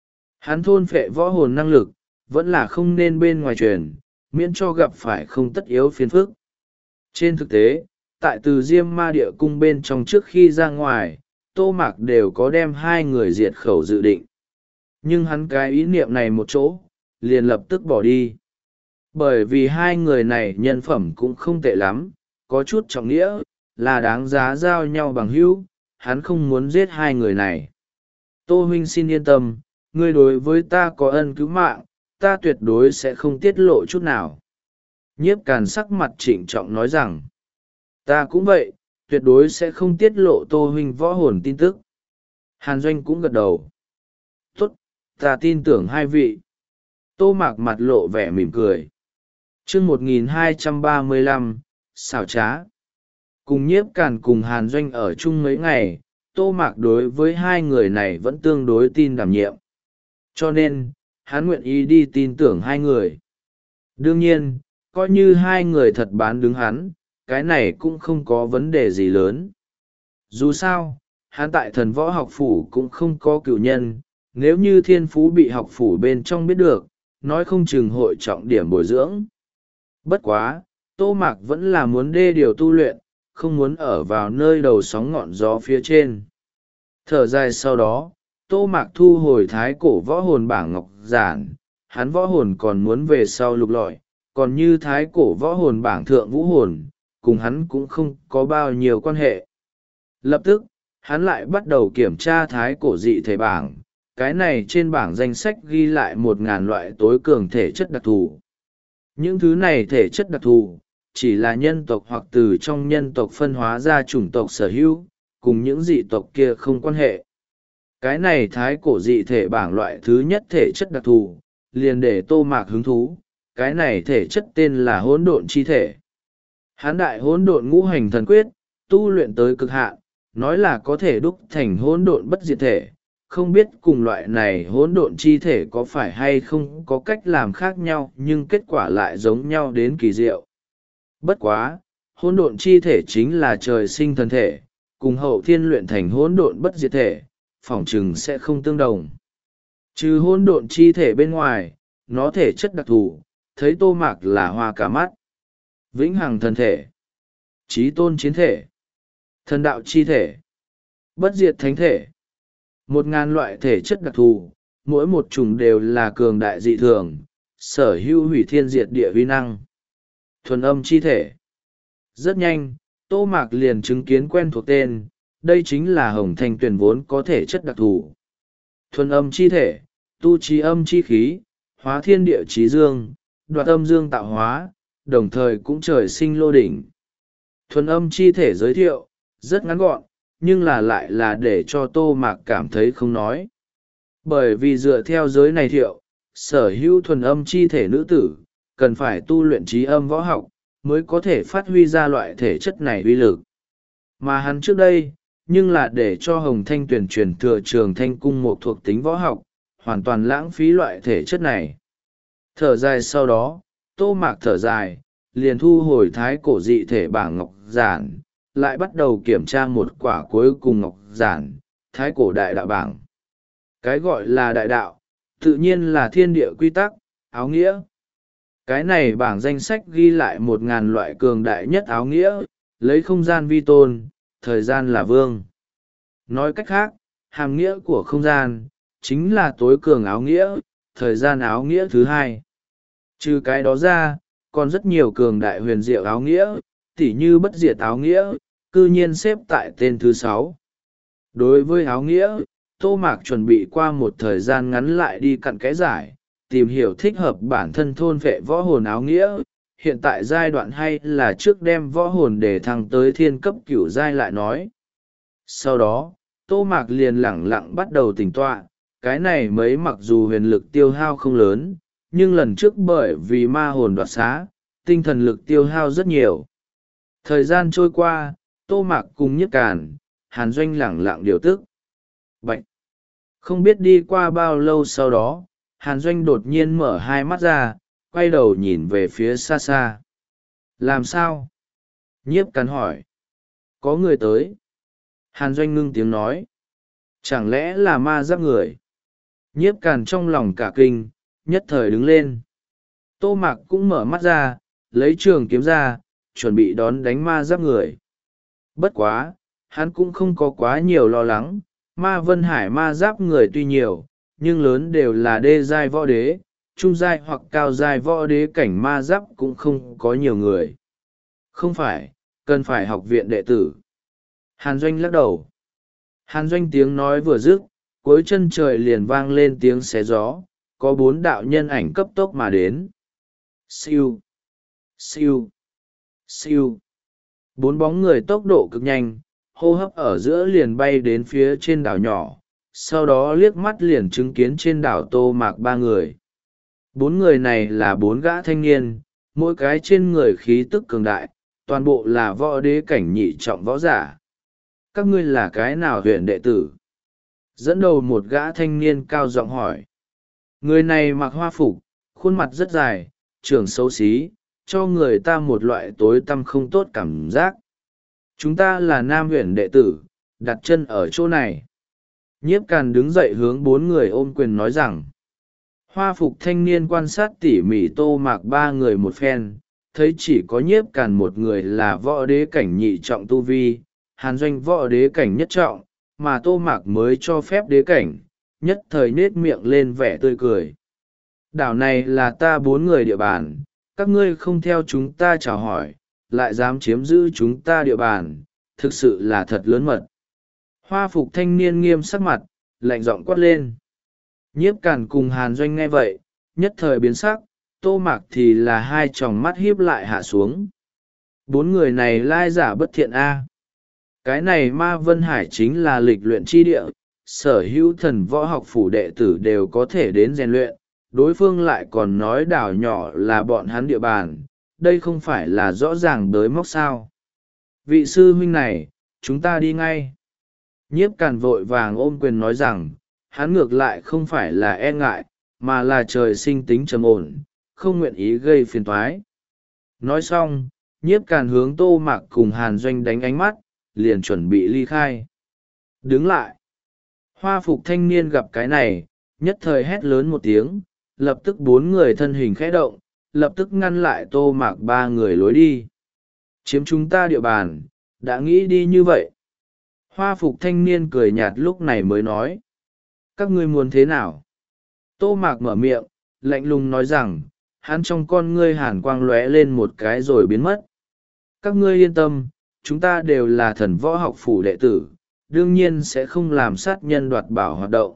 Hắn thôn phệ võ hồn năng lực, vẫn là không nên bên ngoài truyền, miễn cho gặp phải không tất yếu phiền phức. Trên thực tế, tại từ Diêm Ma Địa Cung bên trong trước khi ra ngoài, Tô Mạc đều có đem hai người diệt khẩu dự định. Nhưng hắn cái ý niệm này một chỗ, liền lập tức bỏ đi. Bởi vì hai người này nhân phẩm cũng không tệ lắm, có chút trọng nghĩa, là đáng giá giao nhau bằng hữu, hắn không muốn giết hai người này. Tô huynh xin yên tâm, ngươi đối với ta có ân cứu mạng, ta tuyệt đối sẽ không tiết lộ chút nào. Nhiếp Càn sắc mặt trịnh trọng nói rằng, ta cũng vậy, tuyệt đối sẽ không tiết lộ Tô huynh võ hồn tin tức. Hàn Doanh cũng gật đầu. Tốt, ta tin tưởng hai vị. Tô Mạc mặt lộ vẻ mỉm cười. Chương một nghìn hai trăm ba mươi lăm, xảo trá. Cùng Nhiếp Càn cùng Hàn Doanh ở chung mấy ngày, Tô Mạc đối với hai người này vẫn tương đối tin đảm nhiệm. Cho nên, hắn nguyện ý đi tin tưởng hai người. Đương nhiên, coi như hai người thật bán đứng hắn, cái này cũng không có vấn đề gì lớn. Dù sao, hắn tại thần võ học phủ cũng không có cựu nhân, nếu như thiên phú bị học phủ bên trong biết được, nói không chừng hội trọng điểm bồi dưỡng. Bất quá, Tô Mạc vẫn là muốn đê điều tu luyện, không muốn ở vào nơi đầu sóng ngọn gió phía trên. Thở dài sau đó, Tô Mạc thu hồi thái cổ võ hồn bảng ngọc giản, hắn võ hồn còn muốn về sau lục lọi, còn như thái cổ võ hồn bảng thượng vũ hồn, cùng hắn cũng không có bao nhiêu quan hệ. Lập tức, hắn lại bắt đầu kiểm tra thái cổ dị thể bảng, cái này trên bảng danh sách ghi lại một ngàn loại tối cường thể chất đặc thù. Những thứ này thể chất đặc thù, chỉ là nhân tộc hoặc từ trong nhân tộc phân hóa ra chủng tộc sở hữu, cùng những dị tộc kia không quan hệ. Cái này thái cổ dị thể bảng loại thứ nhất thể chất đặc thù, liền để Tô Mạc hứng thú, cái này thể chất tên là hỗn độn chi thể. Hán đại hỗn độn ngũ hành thần quyết, tu luyện tới cực hạn, nói là có thể đúc thành hỗn độn bất diệt thể, không biết cùng loại này hỗn độn chi thể có phải hay không có cách làm khác nhau, nhưng kết quả lại giống nhau đến kỳ diệu. Bất quá, hỗn độn chi thể chính là trời sinh thần thể, cùng hậu thiên luyện thành hỗn độn bất diệt thể, phỏng chừng sẽ không tương đồng. Trừ hỗn độn chi thể bên ngoài, nó thể chất đặc thù, thấy Tô Mạc là hoa cả mắt. Vĩnh hằng thần thể, chí tôn chiến thể, thần đạo chi thể, bất diệt thánh thể. Một ngàn loại thể chất đặc thù, mỗi một chủng đều là cường đại dị thường, sở hữu hủy thiên diệt địa uy năng. Thuần âm chi thể. Rất nhanh, Tô Mạc liền chứng kiến quen thuộc tên, đây chính là hồng thanh tuyền vốn có thể chất đặc thù. Thuần âm chi thể, tu trí âm chi khí, hóa thiên địa trí dương, đoạt âm dương tạo hóa, đồng thời cũng trời sinh lô đỉnh. Thuần âm chi thể giới thiệu, rất ngắn gọn, nhưng là lại là để cho Tô Mạc cảm thấy không nói. Bởi vì dựa theo giới này thiệu, sở hữu thuần âm chi thể nữ tử, cần phải tu luyện trí âm võ học, mới có thể phát huy ra loại thể chất này uy lực. Mà hắn trước đây, nhưng là để cho Hồng Thanh Tuyền truyền thừa Trường Thanh Cung một thuộc tính võ học, hoàn toàn lãng phí loại thể chất này. Thở dài sau đó, Tô Mạc thở dài, liền thu hồi thái cổ dị thể bảng ngọc giản, lại bắt đầu kiểm tra một quả cuối cùng ngọc giản, thái cổ đại đạo bảng. Cái gọi là đại đạo, tự nhiên là thiên địa quy tắc, áo nghĩa. Cái này bảng danh sách ghi lại một ngàn loại cường đại nhất áo nghĩa, lấy không gian vi tôn, thời gian là vương. Nói cách khác, hàm nghĩa của không gian, chính là tối cường áo nghĩa, thời gian áo nghĩa thứ hai. Trừ cái đó ra, còn rất nhiều cường đại huyền diệu áo nghĩa, tỉ như bất diệt áo nghĩa, cư nhiên xếp tại tên thứ sáu. Đối với áo nghĩa, Tô Mạc chuẩn bị qua một thời gian ngắn lại đi cặn kẽ giải, tìm hiểu thích hợp bản thân thôn vệ võ hồn áo nghĩa. Hiện tại giai đoạn hay là trước đem võ hồn để thăng tới thiên cấp cửu giai lại nói. Sau đó, Tô Mạc liền lẳng lặng bắt đầu tỉnh tọa, cái này mấy mặc dù huyền lực tiêu hao không lớn, nhưng lần trước bởi vì ma hồn đoạt xá, tinh thần lực tiêu hao rất nhiều. Thời gian trôi qua, Tô Mạc cùng Nhiếp Càn, Hàn Doanh lẳng lặng điều tức. Bạch! Không biết đi qua bao lâu sau đó, Hàn Doanh đột nhiên mở hai mắt ra, quay đầu nhìn về phía xa xa. Làm sao? Nhiếp Càn hỏi. Có người tới. Hàn Doanh ngưng tiếng nói. Chẳng lẽ là ma giáp người? Nhiếp Càn trong lòng cả kinh, nhất thời đứng lên. Tô Mạc cũng mở mắt ra, lấy trường kiếm ra, chuẩn bị đón đánh ma giáp người. Bất quá, hắn cũng không có quá nhiều lo lắng, ma vân hải ma giáp người tuy nhiều, nhưng lớn đều là đê giai võ đế, trung giai hoặc cao giai võ đế cảnh ma giáp cũng không có nhiều người. Không phải, cần phải học viện đệ tử. Hàn Doanh lắc đầu. Hàn Doanh tiếng nói vừa dứt, cuối chân trời liền vang lên tiếng xé gió, có bốn đạo nhân ảnh cấp tốc mà đến. Siêu, siêu, siêu. Bốn bóng người tốc độ cực nhanh, hô hấp ở giữa liền bay đến phía trên đảo nhỏ, sau đó liếc mắt liền chứng kiến trên đảo Tô Mạc ba người. Bốn người này là bốn gã thanh niên, mỗi cái trên người khí tức cường đại, toàn bộ là võ đế cảnh nhị trọng võ giả. Các ngươi là cái nào huyện đệ tử? Dẫn đầu một gã thanh niên cao giọng hỏi. Người này mặc hoa phục, khuôn mặt rất dài, trưởng xấu xí, cho người ta một loại tối tăm không tốt cảm giác. Chúng ta là Nam huyện đệ tử, đặt chân ở chỗ này. Nhiếp Càn đứng dậy hướng bốn người ôm quyền nói rằng. Hoa phục thanh niên quan sát tỉ mỉ Tô Mạc ba người một phen, thấy chỉ có Nhiếp Càn một người là võ đế cảnh nhị trọng tu vi, Hàn Doanh võ đế cảnh nhất trọng, mà Tô Mạc mới cho phép đế cảnh, nhất thời nết miệng lên vẻ tươi cười. Đảo này là ta bốn người địa bàn, các ngươi không theo chúng ta chào hỏi, lại dám chiếm giữ chúng ta địa bàn, thực sự là thật lớn mật. Hoa phục thanh niên nghiêm sắc mặt, lạnh giọng quát lên. Nhiếp Càn cùng Hàn Doanh nghe vậy, nhất thời biến sắc, Tô Mạc thì là hai tròng mắt híp lại hạ xuống. Bốn người này lai giả bất thiện a. Cái này Ma Vân Hải chính là lịch luyện chi địa, sở hữu thần võ học phủ đệ tử đều có thể đến rèn luyện, đối phương lại còn nói đảo nhỏ là bọn hắn địa bàn, đây không phải là rõ ràng đới móc sao. Vị sư huynh này, chúng ta đi ngay. Nhiếp Càn vội vàng ôm quyền nói rằng, hắn ngược lại không phải là e ngại, mà là trời sinh tính trầm ổn, không nguyện ý gây phiền toái. Nói xong, Nhiếp Càn hướng Tô Mạc cùng Hàn Doanh đánh ánh mắt, liền chuẩn bị ly khai. Đứng lại. Hoa phục thanh niên gặp cái này, nhất thời hét lớn một tiếng, lập tức bốn người thân hình khẽ động, lập tức ngăn lại Tô Mạc ba người lối đi. Chiếm chúng ta địa bàn, đã nghĩ đi như vậy. Hoa phục thanh niên cười nhạt lúc này mới nói. Các ngươi muốn thế nào? Tô Mạc mở miệng, lạnh lùng nói rằng, hắn trong con ngươi hàn quang lóe lên một cái rồi biến mất. Các ngươi yên tâm, chúng ta đều là thần võ học phủ đệ tử, đương nhiên sẽ không làm sát nhân đoạt bảo hoạt động.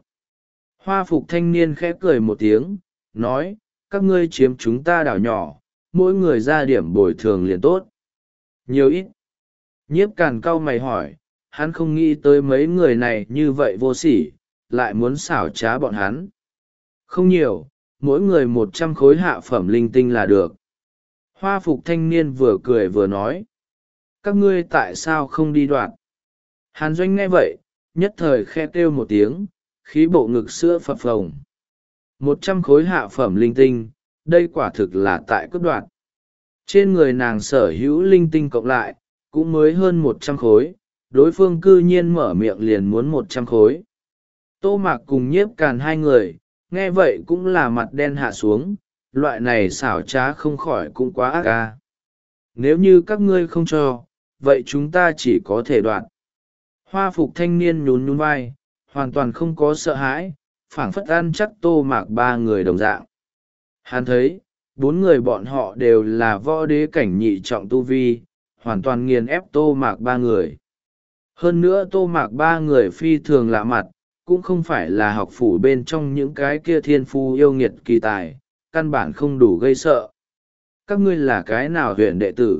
Hoa phục thanh niên khẽ cười một tiếng, nói, các ngươi chiếm chúng ta đảo nhỏ, mỗi người ra điểm bồi thường liền tốt. Nhiều ít. Nhiếp Càn cau mày hỏi, hắn không nghĩ tới mấy người này như vậy vô sỉ, lại muốn xảo trá bọn hắn. Không nhiều, mỗi người một trăm khối hạ phẩm linh tinh là được. Hoa phục thanh niên vừa cười vừa nói, các ngươi tại sao không đi đoạt? Hàn Doanh nghe vậy, nhất thời khe kêu một tiếng, khí bộ ngực sữa phập phồng. Một trăm khối hạ phẩm linh tinh, đây quả thực là tại cướp đoạt. Trên người nàng sở hữu linh tinh cộng lại, cũng mới hơn một trăm khối, đối phương cư nhiên mở miệng liền muốn một trăm khối. Tô Mạc cùng Nhiếp Càn hai người, nghe vậy cũng là mặt đen hạ xuống, loại này xảo trá không khỏi cũng quá ác ca. Nếu như các ngươi không cho, vậy chúng ta chỉ có thể đoạt. Hoa phục thanh niên nhún nhún vai, hoàn toàn không có sợ hãi, phảng phất ăn chắc Tô Mạc ba người đồng dạng. Hắn thấy, bốn người bọn họ đều là võ đế cảnh nhị trọng tu vi, hoàn toàn nghiền ép Tô Mạc ba người. Hơn nữa Tô Mạc ba người phi thường lạ mặt, cũng không phải là học phủ bên trong những cái kia thiên phu yêu nghiệt kỳ tài, căn bản không đủ gây sợ. Các ngươi là cái nào huyện đệ tử?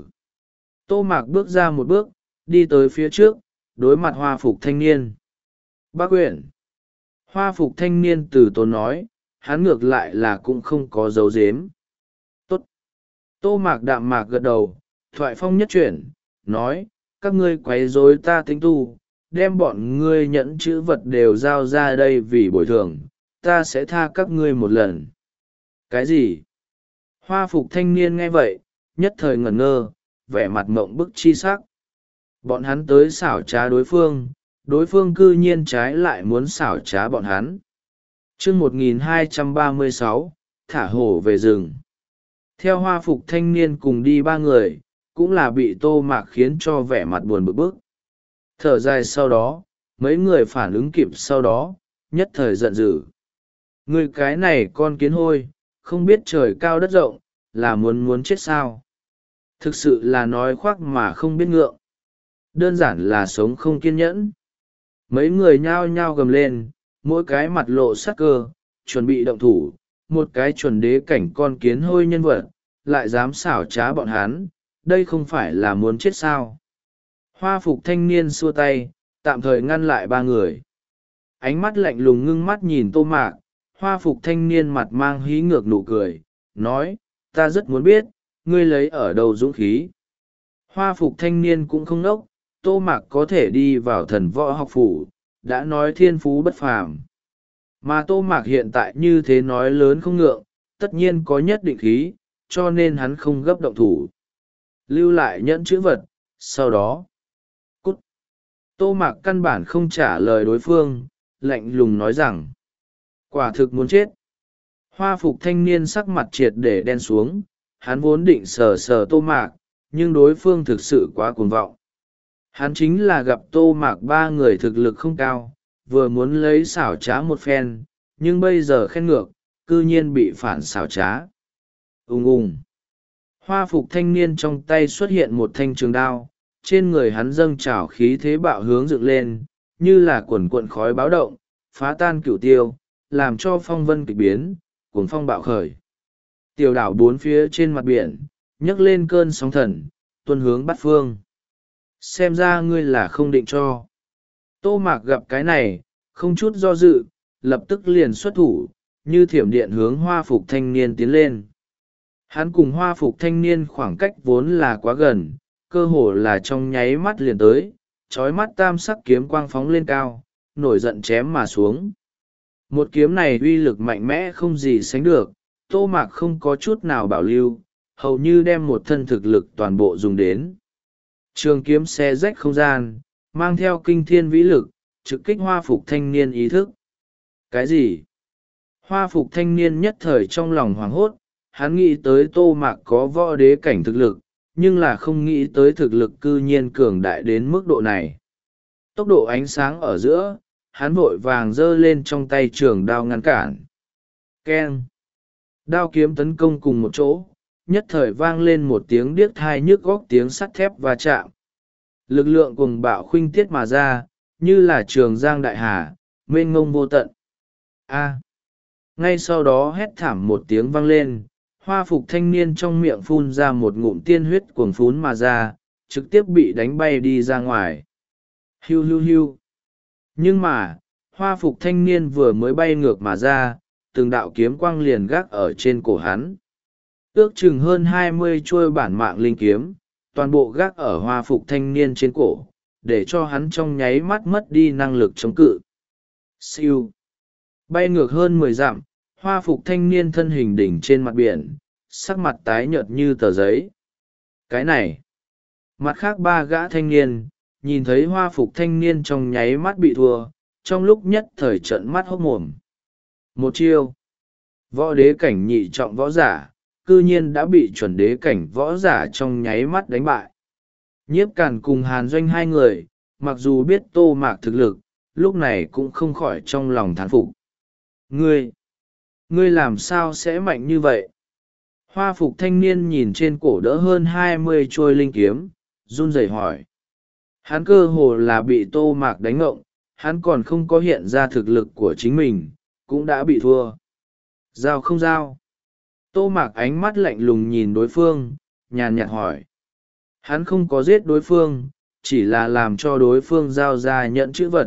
Tô Mạc bước ra một bước, đi tới phía trước, đối mặt hoa phục thanh niên. Bác huyện. Hoa phục thanh niên từ tốn nói, hắn ngược lại là cũng không có dấu dếm. Tốt. Tô Mạc đạm mạc gật đầu, thoại phong nhất chuyển, nói, các ngươi quấy rối ta tính tu, đem bọn ngươi nhẫn chữ vật đều giao ra đây vì bồi thường, ta sẽ tha các ngươi một lần. Cái gì? Hoa phục thanh niên nghe vậy, nhất thời ngẩn ngơ, vẻ mặt mộng bức chi sắc. Bọn hắn tới xảo trá đối phương, đối phương cư nhiên trái lại muốn xảo trá bọn hắn. chương một nghìn hai trăm ba mươi sáu, thả hổ về rừng. Theo hoa phục thanh niên cùng đi ba người, cũng là bị Tô Mạc khiến cho vẻ mặt buồn bực bức. Thở dài sau đó, mấy người phản ứng kịp sau đó, nhất thời giận dữ. Người cái này con kiến hôi, không biết trời cao đất rộng, là muốn muốn chết sao. Thực sự là nói khoác mà không biết ngượng. Đơn giản là sống không kiên nhẫn. Mấy người nhao nhao gầm lên, mỗi cái mặt lộ sắc cơ, chuẩn bị động thủ, một cái chuẩn đế cảnh con kiến hôi nhân vật, lại dám xảo trá bọn hắn, đây không phải là muốn chết sao. Hoa phục thanh niên xua tay, tạm thời ngăn lại ba người. Ánh mắt lạnh lùng ngưng mắt nhìn Tô Mạc, hoa phục thanh niên mặt mang hí ngược nụ cười, nói, ta rất muốn biết, ngươi lấy ở đâu dũng khí. Hoa phục thanh niên cũng không nốc, Tô Mạc có thể đi vào thần võ học phủ, đã nói thiên phú bất phàm. Mà Tô Mạc hiện tại như thế nói lớn không ngượng, tất nhiên có nhất định khí, cho nên hắn không gấp động thủ. Lưu lại nhẫn chữ vật, sau đó cút. Tô Mạc căn bản không trả lời đối phương, lạnh lùng nói rằng, quả thực muốn chết. Hoa phục thanh niên sắc mặt triệt để đen xuống, hắn vốn định sờ sờ Tô Mạc, nhưng đối phương thực sự quá cuồng vọng. Hắn chính là gặp Tô Mạc ba người thực lực không cao, vừa muốn lấy xảo trá một phen, nhưng bây giờ khen ngược, cư nhiên bị phản xảo trá. Ùng ùng. Hoa phục thanh niên trong tay xuất hiện một thanh trường đao, trên người hắn dâng trào khí thế bạo hướng dựng lên, như là quần cuộn khói báo động, phá tan cửu tiêu, làm cho phong vân kịch biến, cuồng phong bạo khởi. Tiểu đảo bốn phía trên mặt biển, nhấc lên cơn sóng thần, tuôn hướng bát phương. Xem ra ngươi là không định cho. Tô Mạc gặp cái này, không chút do dự, lập tức liền xuất thủ, như thiểm điện hướng hoa phục thanh niên tiến lên. Hắn cùng hoa phục thanh niên khoảng cách vốn là quá gần, cơ hồ là trong nháy mắt liền tới, trói mắt tam sắc kiếm quang phóng lên cao, nổi giận chém mà xuống. Một kiếm này uy lực mạnh mẽ không gì sánh được, Tô Mạc không có chút nào bảo lưu, hầu như đem một thân thực lực toàn bộ dùng đến. Trường kiếm xé rách không gian, mang theo kinh thiên vĩ lực, trực kích hoa phục thanh niên ý thức. Cái gì? Hoa phục thanh niên nhất thời trong lòng hoảng hốt, hắn nghĩ tới Tô Mạc có võ đế cảnh thực lực, nhưng là không nghĩ tới thực lực cư nhiên cường đại đến mức độ này. Tốc độ ánh sáng ở giữa, hắn vội vàng giơ lên trong tay trường đao ngăn cản. Keng! Đao kiếm tấn công cùng một chỗ, nhất thời vang lên một tiếng điếc thai nhức góc, tiếng sắt thép va chạm. Lực lượng cuồng bạo khuynh tiết mà ra, như là trường giang đại hà, mênh ngông vô tận. A! Ngay sau đó hét thảm một tiếng vang lên, hoa phục thanh niên trong miệng phun ra một ngụm tiên huyết cuồng phún mà ra, trực tiếp bị đánh bay đi ra ngoài. Hiu hiu hiu! Nhưng mà, hoa phục thanh niên vừa mới bay ngược mà ra, từng đạo kiếm quang liền gác ở trên cổ hắn. Ước chừng hơn hai mươi chuôi bản mạng linh kiếm, toàn bộ gác ở hoa phục thanh niên trên cổ, để cho hắn trong nháy mắt mất đi năng lực chống cự. Siêu! Bay ngược hơn mười dặm, hoa phục thanh niên thân hình đỉnh trên mặt biển, sắc mặt tái nhợt như tờ giấy. Cái này! Mặt khác ba gã thanh niên, nhìn thấy hoa phục thanh niên trong nháy mắt bị thua, trong lúc nhất thời trợn mắt hốc mồm. Một chiêu! Võ đế cảnh nhị trọng võ giả, cư nhiên đã bị chuẩn đế cảnh võ giả trong nháy mắt đánh bại. Nhiếp Càn cùng Hàn Doanh hai người, mặc dù biết Tô Mạc thực lực, lúc này cũng không khỏi trong lòng thán phục. Ngươi, ngươi làm sao sẽ mạnh như vậy? Hoa phục thanh niên nhìn trên cổ đỡ hơn hai mươi trôi linh kiếm, run rẩy hỏi. Hắn cơ hồ là bị Tô Mạc đánh ngộng, hắn còn không có hiện ra thực lực của chính mình, cũng đã bị thua. Giao không giao? Tô Mạc ánh mắt lạnh lùng nhìn đối phương, nhàn nhạt hỏi. Hắn không có giết đối phương, chỉ là làm cho đối phương giao ra nhận chữ vật.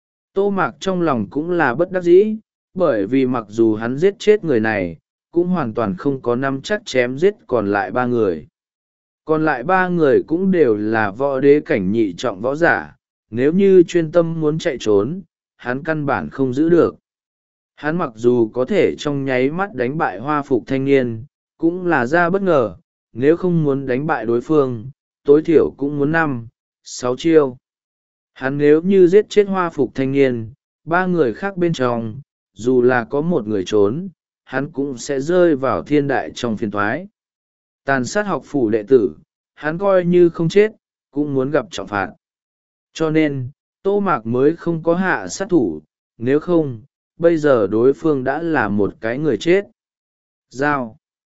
Tô Mạc trong lòng cũng là bất đắc dĩ, bởi vì mặc dù hắn giết chết người này, cũng hoàn toàn không có nắm chắc chém giết còn lại ba người. Còn lại ba người cũng đều là võ đế cảnh nhị trọng võ giả, nếu như chuyên tâm muốn chạy trốn, hắn căn bản không giữ được. Hắn mặc dù có thể trong nháy mắt đánh bại hoa phục thanh niên, cũng là ra bất ngờ, nếu không muốn đánh bại đối phương, tối thiểu cũng muốn năm, sáu chiêu. Hắn nếu như giết chết hoa phục thanh niên, ba người khác bên trong, dù là có một người trốn, hắn cũng sẽ rơi vào thiên đại trong phiền thoái. Tàn sát học phủ đệ tử, hắn coi như không chết, cũng muốn gặp trọng phạt. Cho nên, Tô Mạc mới không có hạ sát thủ, nếu không, bây giờ đối phương đã là một cái người chết. Giao!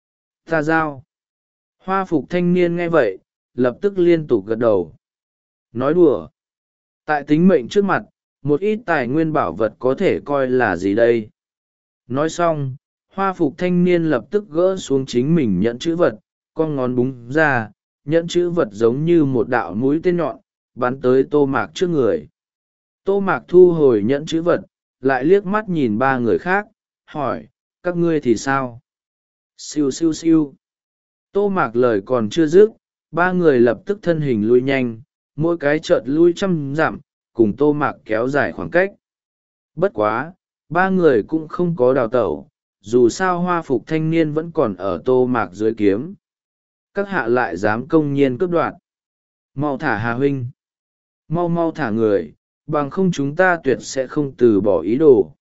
Ta giao! Hoa phục thanh niên nghe vậy, lập tức liên tục gật đầu. Nói đùa! Tại tính mệnh trước mặt, một ít tài nguyên bảo vật có thể coi là gì đây? Nói xong, hoa phục thanh niên lập tức gỡ xuống chính mình nhẫn chữ vật, con ngón búng ra, nhẫn chữ vật giống như một đạo mũi tên nhọn, bắn tới Tô Mạc trước người. Tô Mạc thu hồi nhẫn chữ vật, lại liếc mắt nhìn ba người khác, hỏi, các ngươi thì sao? Siêu siêu siêu. Tô Mạc lời còn chưa dứt, ba người lập tức thân hình lui nhanh, mỗi cái chợt lui trăm dặm, cùng Tô Mạc kéo dài khoảng cách. Bất quá, ba người cũng không có đào tẩu, dù sao hoa phục thanh niên vẫn còn ở Tô Mạc dưới kiếm. Các hạ lại dám công nhiên cướp đoạt. Mau thả Hà huynh. Mau mau thả người, bằng không chúng ta tuyệt sẽ không từ bỏ ý đồ.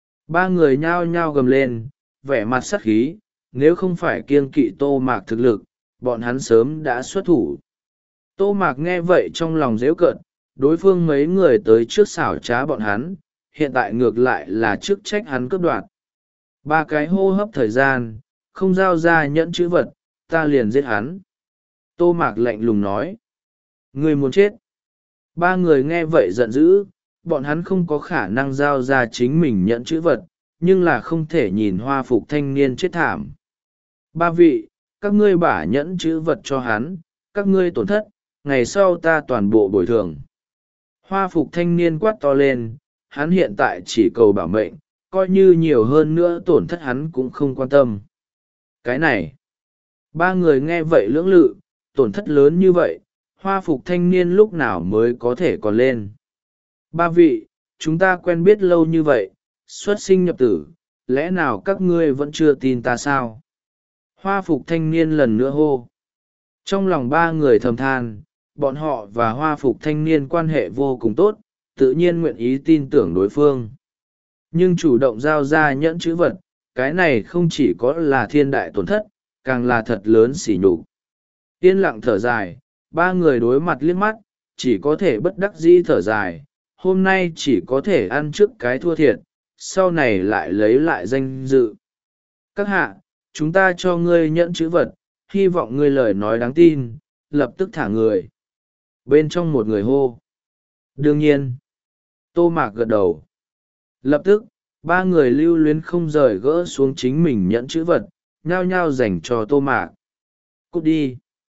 Ba người nhao nhao gầm lên, vẻ mặt sắc khí, nếu không phải kiêng kỵ Tô Mạc thực lực, bọn hắn sớm đã xuất thủ. Tô Mạc nghe vậy trong lòng dễu cợt, đối phương mấy người tới trước xảo trá bọn hắn, hiện tại ngược lại là trước trách hắn cướp đoạt. Ba cái hô hấp thời gian, không giao ra nhẫn chữ vật, ta liền giết hắn. Tô Mạc lạnh lùng nói. Người muốn chết. Ba người nghe vậy giận dữ, bọn hắn không có khả năng giao ra chính mình nhẫn chữ vật, nhưng là không thể nhìn hoa phục thanh niên chết thảm. Ba vị, các ngươi bả nhẫn chữ vật cho hắn, các ngươi tổn thất, ngày sau ta toàn bộ bồi thường. Hoa phục thanh niên quát to lên, hắn hiện tại chỉ cầu bảo mệnh, coi như nhiều hơn nữa tổn thất hắn cũng không quan tâm. Cái này, ba người nghe vậy lưỡng lự, tổn thất lớn như vậy, hoa phục thanh niên lúc nào mới có thể còn lên. Ba vị, chúng ta quen biết lâu như vậy, xuất sinh nhập tử, lẽ nào các ngươi vẫn chưa tin ta sao? Hoa phục thanh niên lần nữa hô. Trong lòng ba người thầm than, bọn họ và hoa phục thanh niên quan hệ vô cùng tốt, tự nhiên nguyện ý tin tưởng đối phương. Nhưng chủ động giao ra nhẫn chữ vật, cái này không chỉ có là thiên đại tổn thất, càng là thật lớn sỉ nhục. Yên lặng thở dài, ba người đối mặt liếc mắt, chỉ có thể bất đắc dĩ thở dài, hôm nay chỉ có thể ăn trước cái thua thiệt, sau này lại lấy lại danh dự. Các hạ, chúng ta cho ngươi nhẫn chữ vật, hy vọng ngươi lời nói đáng tin, lập tức thả người. Bên trong một người hô. Đương nhiên. Tô Mạc gật đầu. Lập tức, ba người lưu luyến không rời gỡ xuống chính mình nhẫn chữ vật, nhao nhao dành cho Tô Mạc. Cút đi.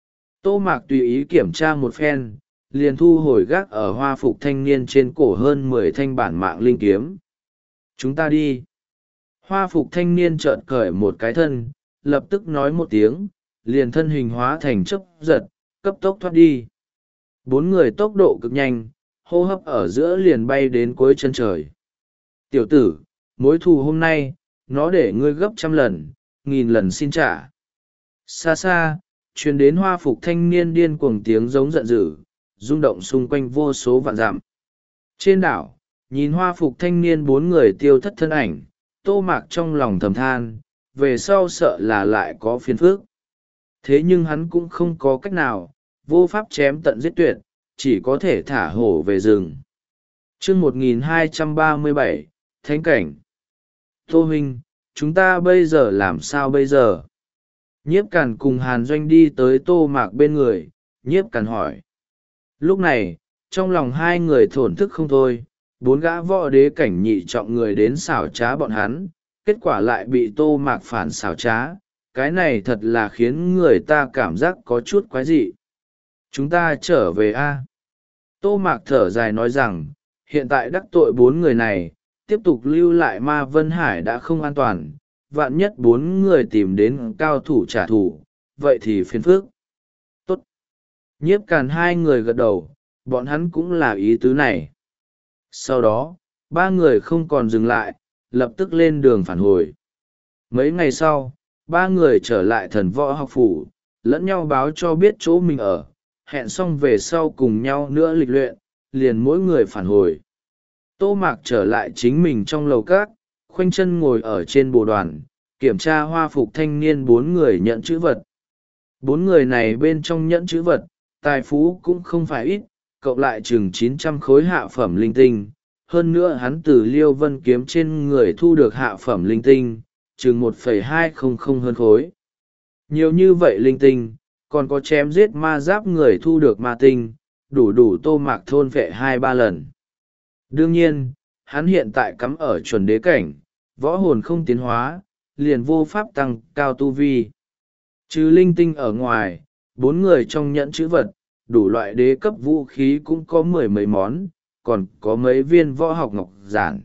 Tô Mạc tùy ý kiểm tra một phen, liền thu hồi gác ở hoa phục thanh niên trên cổ hơn mười thanh bản mạng linh kiếm. Chúng ta đi. Hoa phục thanh niên trợn cởi một cái thân, lập tức nói một tiếng, liền thân hình hóa thành chớp giật, cấp tốc thoát đi. Bốn người tốc độ cực nhanh, hô hấp ở giữa liền bay đến cuối chân trời. Tiểu tử, mối thù hôm nay, nó để ngươi gấp trăm lần, nghìn lần xin trả. Xa xa, truyền đến hoa phục thanh niên điên cuồng tiếng giống giận dữ, rung động xung quanh vô số vạn dặm. Trên đảo, nhìn hoa phục thanh niên bốn người tiêu thất thân ảnh, Tô Mạc trong lòng thầm than, về sau sợ là lại có phiền phức. Thế nhưng hắn cũng không có cách nào, vô pháp chém tận giết tuyệt, chỉ có thể thả hổ về rừng. chương một nghìn hai trăm ba mươi bảy, Thánh Cảnh. Tô huynh, chúng ta bây giờ làm sao bây giờ? Nhiếp Càn cùng Hàn Doanh đi tới Tô Mạc bên người, Nhiếp Càn hỏi. Lúc này, trong lòng hai người thổn thức không thôi, bốn gã võ đế cảnh nhị trọng người đến xảo trá bọn hắn, kết quả lại bị Tô Mạc phản xảo trá, cái này thật là khiến người ta cảm giác có chút quái dị. Chúng ta trở về a. Tô Mạc thở dài nói rằng, hiện tại đắc tội bốn người này, tiếp tục lưu lại Ma Vân Hải đã không an toàn, vạn nhất bốn người tìm đến cao thủ trả thù, vậy thì phiền phức. Tốt. Nhiếp Càn hai người gật đầu, bọn hắn cũng là ý tứ này. Sau đó, ba người không còn dừng lại, lập tức lên đường phản hồi. Mấy ngày sau, ba người trở lại thần võ học phủ, lẫn nhau báo cho biết chỗ mình ở, hẹn xong về sau cùng nhau nữa lịch luyện, liền mỗi người phản hồi. Tô Mạc trở lại chính mình trong lầu cát, khoanh chân ngồi ở trên bồ đoàn, kiểm tra hoa phục thanh niên bốn người nhận chữ vật. Bốn người này bên trong nhẫn chữ vật, tài phú cũng không phải ít, cộng lại chừng chín trăm khối hạ phẩm linh tinh. Hơn nữa hắn từ Liêu Vân kiếm trên người thu được hạ phẩm linh tinh, chừng một phẩy hai không không hơn khối. Nhiều như vậy linh tinh, còn có chém giết ma giáp người thu được ma tinh, đủ đủ Tô Mạc thôn vệ hai ba lần. Đương nhiên, hắn hiện tại cắm ở chuẩn đế cảnh, võ hồn không tiến hóa, liền vô pháp tăng cao tu vi. Trừ linh tinh ở ngoài, bốn người trong nhẫn chữ vật, đủ loại đế cấp vũ khí cũng có mười mấy món, còn có mấy viên võ học ngọc giản.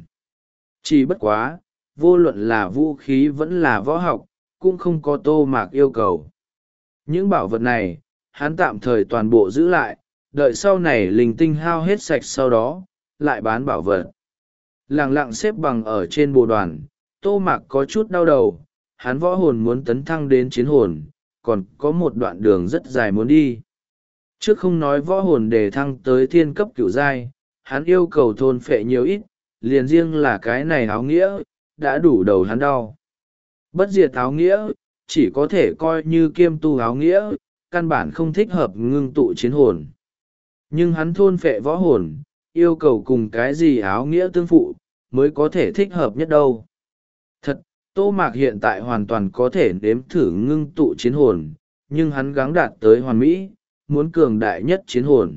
Chỉ bất quá, vô luận là vũ khí vẫn là võ học, cũng không có Tô Mạc yêu cầu. Những bảo vật này, hắn tạm thời toàn bộ giữ lại, đợi sau này linh tinh hao hết sạch sau đó, lại bán bảo vật. Lặng lặng xếp bằng ở trên bồ đoàn, Tô Mạc có chút đau đầu, hắn võ hồn muốn tấn thăng đến chiến hồn, còn có một đoạn đường rất dài muốn đi. Trước không nói võ hồn để thăng tới thiên cấp cửu giai, hắn yêu cầu thôn phệ nhiều ít, liền riêng là cái này áo nghĩa, đã đủ đầu hắn đau. Bất diệt áo nghĩa, chỉ có thể coi như kiêm tu áo nghĩa, căn bản không thích hợp ngưng tụ chiến hồn. Nhưng hắn thôn phệ võ hồn, yêu cầu cùng cái gì áo nghĩa tương phụ, mới có thể thích hợp nhất đâu. Thật, Tô Mạc hiện tại hoàn toàn có thể nếm thử ngưng tụ chiến hồn, nhưng hắn gắng đạt tới hoàn mỹ, muốn cường đại nhất chiến hồn.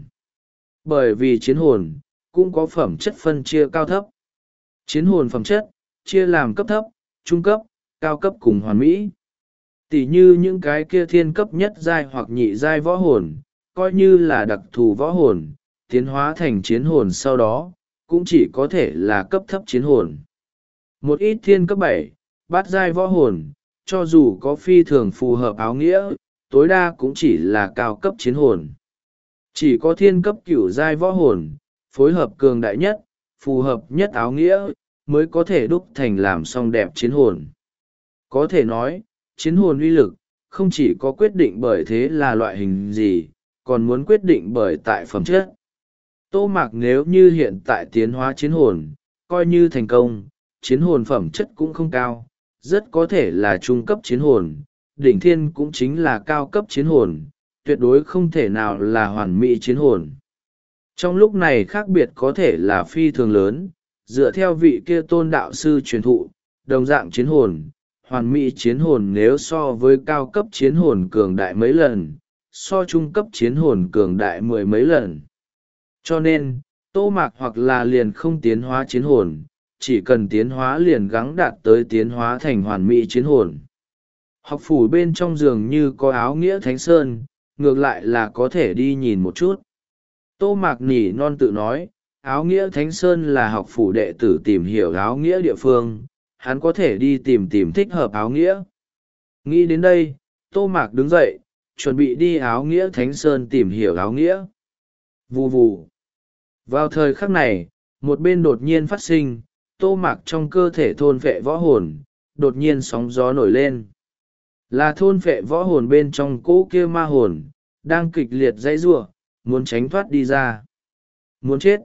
Bởi vì chiến hồn, cũng có phẩm chất phân chia cao thấp. Chiến hồn phẩm chất, chia làm cấp thấp, trung cấp, cao cấp cùng hoàn mỹ. Tỷ như những cái kia thiên cấp nhất giai hoặc nhị giai võ hồn, coi như là đặc thù võ hồn, tiến hóa thành chiến hồn sau đó, cũng chỉ có thể là cấp thấp chiến hồn. Một ít thiên cấp bảy, bát giai võ hồn, cho dù có phi thường phù hợp áo nghĩa, tối đa cũng chỉ là cao cấp chiến hồn. Chỉ có thiên cấp cửu giai võ hồn, phối hợp cường đại nhất, phù hợp nhất áo nghĩa, mới có thể đúc thành làm song đẹp chiến hồn. Có thể nói, chiến hồn uy lực, không chỉ có quyết định bởi thế là loại hình gì, còn muốn quyết định bởi tại phẩm chất. Tô Mạc nếu như hiện tại tiến hóa chiến hồn, coi như thành công, chiến hồn phẩm chất cũng không cao, rất có thể là trung cấp chiến hồn, đỉnh thiên cũng chính là cao cấp chiến hồn, tuyệt đối không thể nào là hoàn mỹ chiến hồn. Trong lúc này khác biệt có thể là phi thường lớn, dựa theo vị kia tôn đạo sư truyền thụ, đồng dạng chiến hồn, hoàn mỹ chiến hồn nếu so với cao cấp chiến hồn cường đại mấy lần, so trung cấp chiến hồn cường đại mười mấy lần. Cho nên, Tô Mạc hoặc là liền không tiến hóa chiến hồn, chỉ cần tiến hóa liền gắng đạt tới tiến hóa thành hoàn mỹ chiến hồn. Học phủ bên trong giường như có áo nghĩa Thánh Sơn, ngược lại là có thể đi nhìn một chút. Tô Mạc nỉ non tự nói, áo nghĩa Thánh Sơn là học phủ đệ tử tìm hiểu áo nghĩa địa phương, hắn có thể đi tìm tìm thích hợp áo nghĩa. Nghĩ đến đây, Tô Mạc đứng dậy, chuẩn bị đi áo nghĩa Thánh Sơn tìm hiểu áo nghĩa. Vù vù. Vào thời khắc này, một bên đột nhiên phát sinh, Tô Mạc trong cơ thể thôn vệ võ hồn, đột nhiên sóng gió nổi lên. Là thôn vệ võ hồn bên trong cỗ kia ma hồn, đang kịch liệt dãy giụa, muốn tránh thoát đi ra. Muốn chết.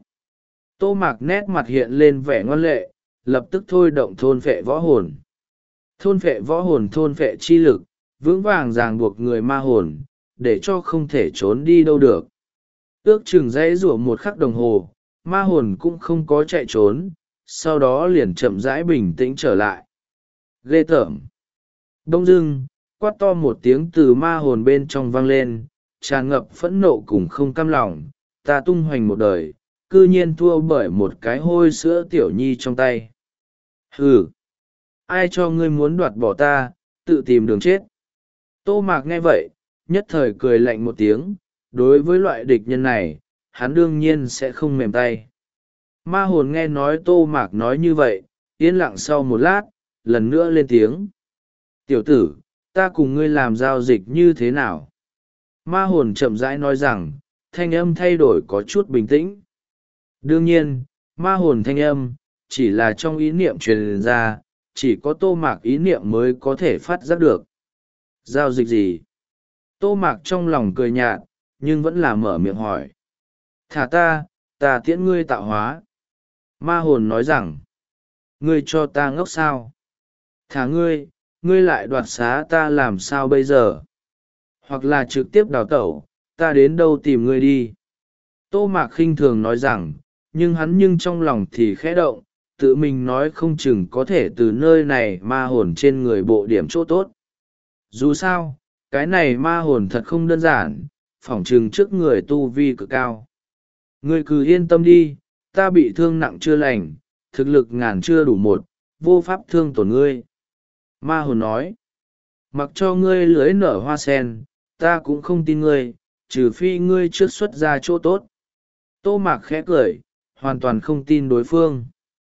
Tô Mạc nét mặt hiện lên vẻ ngoan lệ, lập tức thôi động thôn vệ võ hồn. Thôn vệ võ hồn thôn vệ chi lực, vững vàng ràng buộc người ma hồn, để cho không thể trốn đi đâu được. Ước chừng dãy giụa một khắc đồng hồ, ma hồn cũng không có chạy trốn, sau đó liền chậm rãi bình tĩnh trở lại. Ghê tởm. Đông dưng, quát to một tiếng từ ma hồn bên trong vang lên, tràn ngập phẫn nộ cùng không cam lòng, ta tung hoành một đời, cư nhiên thua bởi một cái hôi sữa tiểu nhi trong tay. Hừ! Ai cho ngươi muốn đoạt bỏ ta, tự tìm đường chết. Tô Mạc nghe vậy, nhất thời cười lạnh một tiếng, đối với loại địch nhân này, hắn đương nhiên sẽ không mềm tay. Ma hồn nghe nói Tô Mạc nói như vậy, yên lặng sau một lát, lần nữa lên tiếng. Tiểu tử, ta cùng ngươi làm giao dịch như thế nào? Ma hồn chậm rãi nói rằng, thanh âm thay đổi có chút bình tĩnh. Đương nhiên, ma hồn thanh âm, chỉ là trong ý niệm truyền ra, chỉ có Tô Mạc ý niệm mới có thể phát giác được. Giao dịch gì? Tô Mạc trong lòng cười nhạt, nhưng vẫn là mở miệng hỏi. Thả ta, ta tiễn ngươi tạo hóa. Ma hồn nói rằng, ngươi cho ta ngốc sao? Thả ngươi, ngươi lại đoạt xá ta làm sao bây giờ? Hoặc là trực tiếp đào tẩu, ta đến đâu tìm ngươi đi? Tô Mạc khinh thường nói rằng, nhưng hắn nhưng trong lòng thì khẽ động, tự mình nói không chừng có thể từ nơi này ma hồn trên người bộ điểm chỗ tốt. Dù sao, cái này ma hồn thật không đơn giản, phỏng chừng trước người tu vi cực cao. Ngươi cứ yên tâm đi, ta bị thương nặng chưa lành, thực lực ngàn chưa đủ một, vô pháp thương tổn ngươi. Ma hồn nói, mặc cho ngươi lưới nở hoa sen, ta cũng không tin ngươi, trừ phi ngươi trước xuất ra chỗ tốt. Tô Mạc khẽ cười, hoàn toàn không tin đối phương.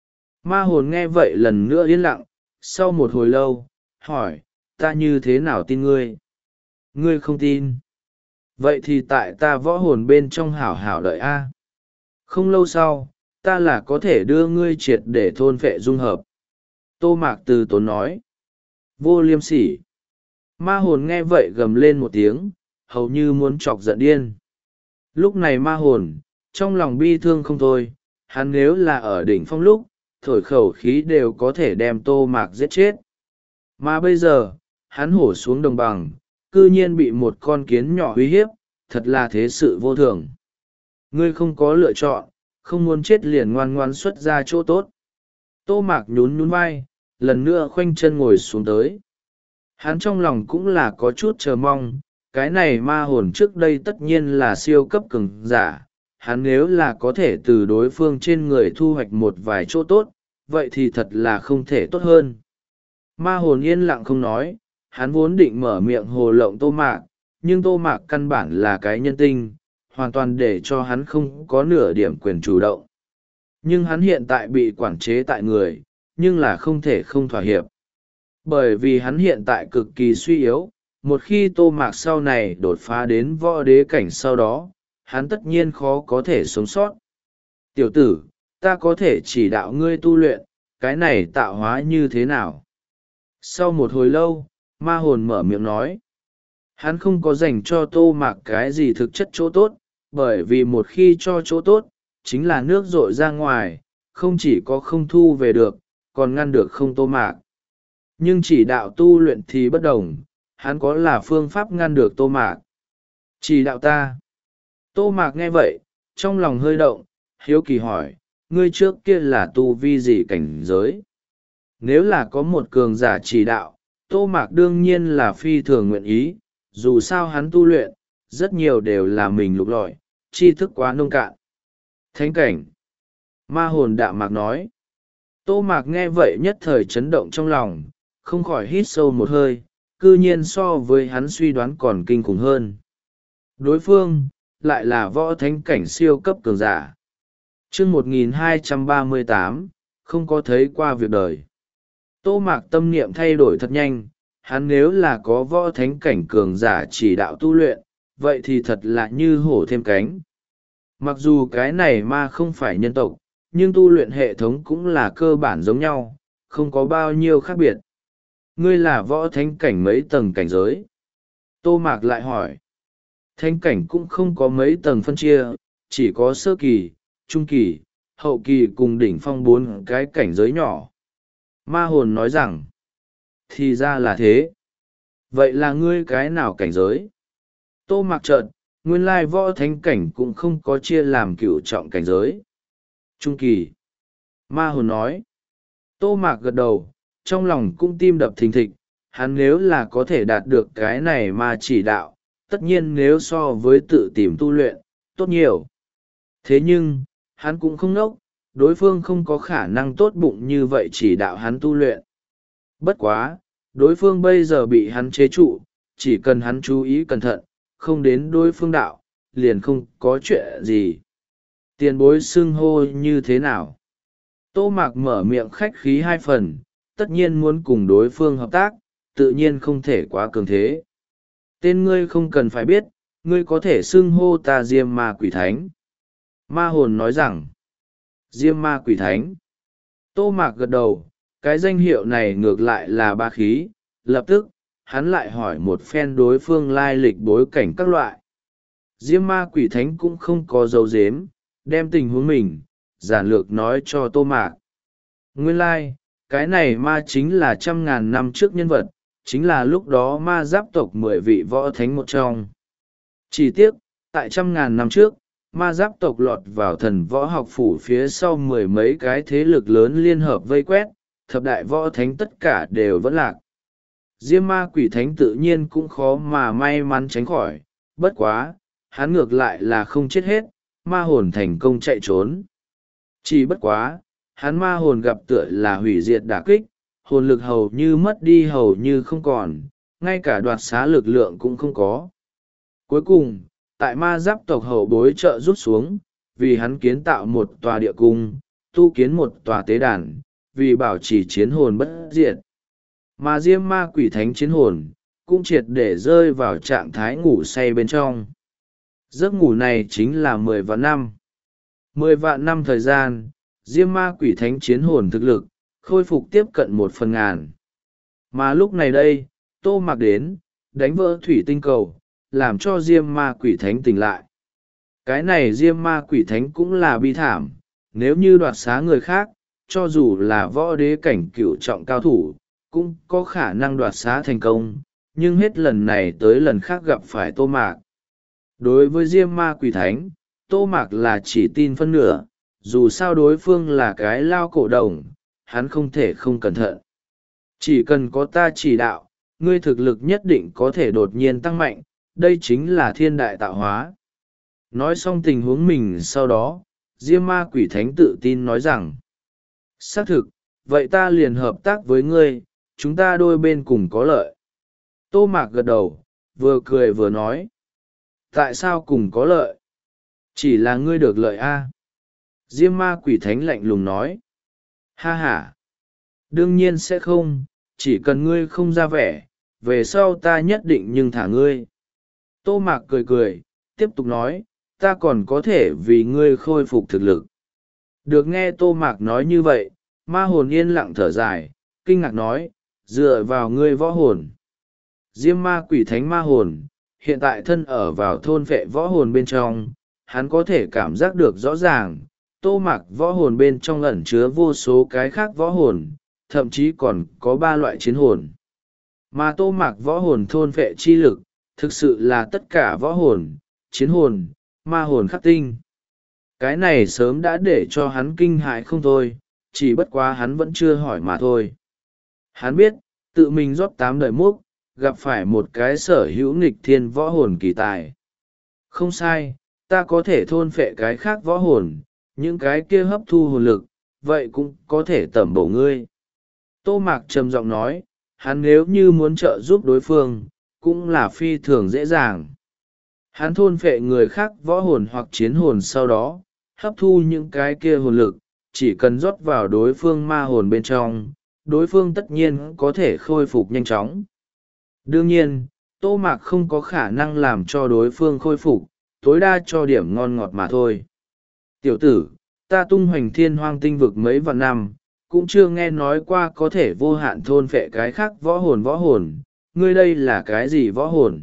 Ma hồn nghe vậy lần nữa yên lặng, sau một hồi lâu, hỏi, ta như thế nào tin ngươi? Ngươi không tin. Vậy thì tại ta võ hồn bên trong hảo hảo đợi a. Không lâu sau, ta là có thể đưa ngươi triệt để thôn phệ dung hợp. Tô Mạc từ tốn nói. Vô liêm sỉ. Ma hồn nghe vậy gầm lên một tiếng, hầu như muốn chọc giận điên. Lúc này ma hồn, trong lòng bi thương không thôi, hắn nếu là ở đỉnh phong lúc, thổi khẩu khí đều có thể đem Tô Mạc giết chết. Mà bây giờ, hắn hổ xuống đồng bằng, cư nhiên bị một con kiến nhỏ uy hiếp, thật là thế sự vô thường. Ngươi không có lựa chọn, không muốn chết liền ngoan ngoan xuất ra chỗ tốt. Tô Mạc nhún nhún vai, lần nữa khoanh chân ngồi xuống tới. Hắn trong lòng cũng là có chút chờ mong, cái này ma hồn trước đây tất nhiên là siêu cấp cường giả. Hắn nếu là có thể từ đối phương trên người thu hoạch một vài chỗ tốt, vậy thì thật là không thể tốt hơn. Ma hồn yên lặng không nói, hắn vốn định mở miệng hồ lộng Tô Mạc, nhưng Tô Mạc căn bản là cái nhân tinh, hoàn toàn để cho hắn không có nửa điểm quyền chủ động. Nhưng hắn hiện tại bị quản chế tại người, nhưng là không thể không thỏa hiệp. Bởi vì hắn hiện tại cực kỳ suy yếu, một khi Tô Mạc sau này đột phá đến võ đế cảnh sau đó, hắn tất nhiên khó có thể sống sót. Tiểu tử, ta có thể chỉ đạo ngươi tu luyện, cái này tạo hóa như thế nào? Sau một hồi lâu, ma hồn mở miệng nói. Hắn không có dành cho Tô Mạc cái gì thực chất chỗ tốt, bởi vì một khi cho chỗ tốt, chính là nước dội ra ngoài, không chỉ có không thu về được, còn ngăn được không Tô Mạc. Nhưng chỉ đạo tu luyện thì bất đồng, hắn có là phương pháp ngăn được Tô Mạc. Chỉ đạo ta. Tô Mạc nghe vậy, trong lòng hơi động, hiếu kỳ hỏi, ngươi trước kia là tu vi gì cảnh giới? Nếu là có một cường giả chỉ đạo, Tô Mạc đương nhiên là phi thường nguyện ý, dù sao hắn tu luyện, rất nhiều đều là mình lục lọi, tri thức quá nông cạn. Thánh cảnh. Ma hồn đạm mạc nói. Tô Mạc nghe vậy nhất thời chấn động trong lòng, không khỏi hít sâu một hơi, cư nhiên so với hắn suy đoán còn kinh khủng hơn. Đối phương, lại là võ thánh cảnh siêu cấp cường giả. chương một nghìn hai trăm ba mươi tám, không có thấy qua việc đời. Tô Mạc tâm niệm thay đổi thật nhanh, hắn nếu là có võ thánh cảnh cường giả chỉ đạo tu luyện, vậy thì thật là như hổ thêm cánh. Mặc dù cái này ma không phải nhân tộc, nhưng tu luyện hệ thống cũng là cơ bản giống nhau, không có bao nhiêu khác biệt. Ngươi là võ thánh cảnh mấy tầng cảnh giới? Tô Mạc lại hỏi. Thánh cảnh cũng không có mấy tầng phân chia, chỉ có sơ kỳ, trung kỳ, hậu kỳ cùng đỉnh phong bốn cái cảnh giới nhỏ. Ma hồn nói rằng, thì ra là thế. Vậy là ngươi cái nào cảnh giới? Tô Mạc chợt, nguyên lai võ thánh cảnh cũng không có chia làm cửu trọng cảnh giới. Trung kỳ. Ma hồn nói. Tô Mạc gật đầu, trong lòng cũng tim đập thình thịch, hắn nếu là có thể đạt được cái này mà chỉ đạo, tất nhiên nếu so với tự tìm tu luyện, tốt nhiều. Thế nhưng, hắn cũng không ngốc, đối phương không có khả năng tốt bụng như vậy chỉ đạo hắn tu luyện. Bất quá, đối phương bây giờ bị hắn chế trụ, chỉ cần hắn chú ý cẩn thận, không đến đối phương đạo, liền không có chuyện gì. Tiền bối xưng hô như thế nào? Tô Mạc mở miệng khách khí hai phần, tất nhiên muốn cùng đối phương hợp tác, tự nhiên không thể quá cường thế. Tên ngươi không cần phải biết, ngươi có thể xưng hô ta Diêm Ma Quỷ Thánh. Ma hồn nói rằng, Diêm Ma Quỷ Thánh. Tô Mạc gật đầu, cái danh hiệu này ngược lại là ba khí, lập tức, hắn lại hỏi một phen đối phương lai lịch bối cảnh các loại. Diêm Ma Quỷ Thánh cũng không có dấu dếm, đem tình huống mình, giản lược nói cho Tô Mạc. Nguyên lai, cái này ma chính là trăm ngàn năm trước nhân vật, chính là lúc đó ma giáp tộc mười vị võ thánh một trong. Chỉ tiếc, tại trăm ngàn năm trước, ma giáp tộc lọt vào thần võ học phủ phía sau mười mấy cái thế lực lớn liên hợp vây quét, thập đại võ thánh tất cả đều vẫn lạc. Diêm Ma Quỷ Thánh tự nhiên cũng khó mà may mắn tránh khỏi, bất quá, hắn ngược lại là không chết hết, ma hồn thành công chạy trốn. Chỉ bất quá, hắn ma hồn gặp tựa là hủy diệt đả kích, hồn lực hầu như mất đi hầu như không còn, ngay cả đoạt xá lực lượng cũng không có. Cuối cùng, tại ma giáp tộc hậu bối trợ rút xuống, vì hắn kiến tạo một tòa địa cung, tu kiến một tòa tế đàn, vì bảo trì chiến hồn bất diệt. Mà Diêm Ma Quỷ Thánh chiến hồn, cũng triệt để rơi vào trạng thái ngủ say bên trong. Giấc ngủ này chính là mười vạn năm. Mười vạn năm thời gian, Diêm Ma Quỷ Thánh chiến hồn thực lực, khôi phục tiếp cận một phần ngàn. Mà lúc này đây, Tô Mạc đến, đánh vỡ thủy tinh cầu, làm cho Diêm Ma Quỷ Thánh tỉnh lại. Cái này Diêm Ma Quỷ Thánh cũng là bi thảm, nếu như đoạt xá người khác, cho dù là võ đế cảnh cửu trọng cao thủ, cũng có khả năng đoạt xá thành công, nhưng hết lần này tới lần khác gặp phải Tô Mạc. Đối với Diêm Ma Quỷ Thánh, Tô Mạc là chỉ tin phân nửa, dù sao đối phương là cái lao cổ đồng, hắn không thể không cẩn thận. Chỉ cần có ta chỉ đạo, ngươi thực lực nhất định có thể đột nhiên tăng mạnh, đây chính là thiên đại tạo hóa. Nói xong tình huống mình sau đó, Diêm Ma Quỷ Thánh tự tin nói rằng, xác thực, vậy ta liền hợp tác với ngươi, chúng ta đôi bên cùng có lợi. Tô Mạc gật đầu, vừa cười vừa nói, tại sao cùng có lợi? Chỉ là ngươi được lợi a. Diêm Ma Quỷ Thánh lạnh lùng nói, ha ha, đương nhiên sẽ không, chỉ cần ngươi không ra vẻ, về sau ta nhất định nhưng thả ngươi. Tô Mạc cười cười, tiếp tục nói, ta còn có thể vì ngươi khôi phục thực lực. Được nghe Tô Mạc nói như vậy, ma hồn yên lặng thở dài, kinh ngạc nói, dựa vào ngươi võ hồn. Diêm Ma Quỷ Thánh ma hồn, hiện tại thân ở vào thôn vệ võ hồn bên trong, hắn có thể cảm giác được rõ ràng, Tô Mạc võ hồn bên trong ẩn chứa vô số cái khác võ hồn, thậm chí còn có ba loại chiến hồn. Mà Tô Mạc võ hồn thôn vệ chi lực, thực sự là tất cả võ hồn, chiến hồn, ma hồn khắc tinh. Cái này sớm đã để cho hắn kinh hại không thôi, chỉ bất quá hắn vẫn chưa hỏi mà thôi. Hắn biết, tự mình rót tám đời múc, gặp phải một cái sở hữu nghịch thiên võ hồn kỳ tài. Không sai, ta có thể thôn phệ cái khác võ hồn, những cái kia hấp thu hồn lực, vậy cũng có thể tẩm bổ ngươi. Tô Mạc trầm giọng nói, hắn nếu như muốn trợ giúp đối phương, cũng là phi thường dễ dàng. Hắn thôn phệ người khác võ hồn hoặc chiến hồn sau đó, hấp thu những cái kia hồn lực, chỉ cần rót vào đối phương ma hồn bên trong, đối phương tất nhiên có thể khôi phục nhanh chóng. Đương nhiên, Tô Mạc không có khả năng làm cho đối phương khôi phục, tối đa cho điểm ngon ngọt mà thôi. Tiểu tử, ta tung hoành thiên hoang tinh vực mấy vạn năm, cũng chưa nghe nói qua có thể vô hạn thôn phệ cái khác võ hồn võ hồn, ngươi đây là cái gì võ hồn?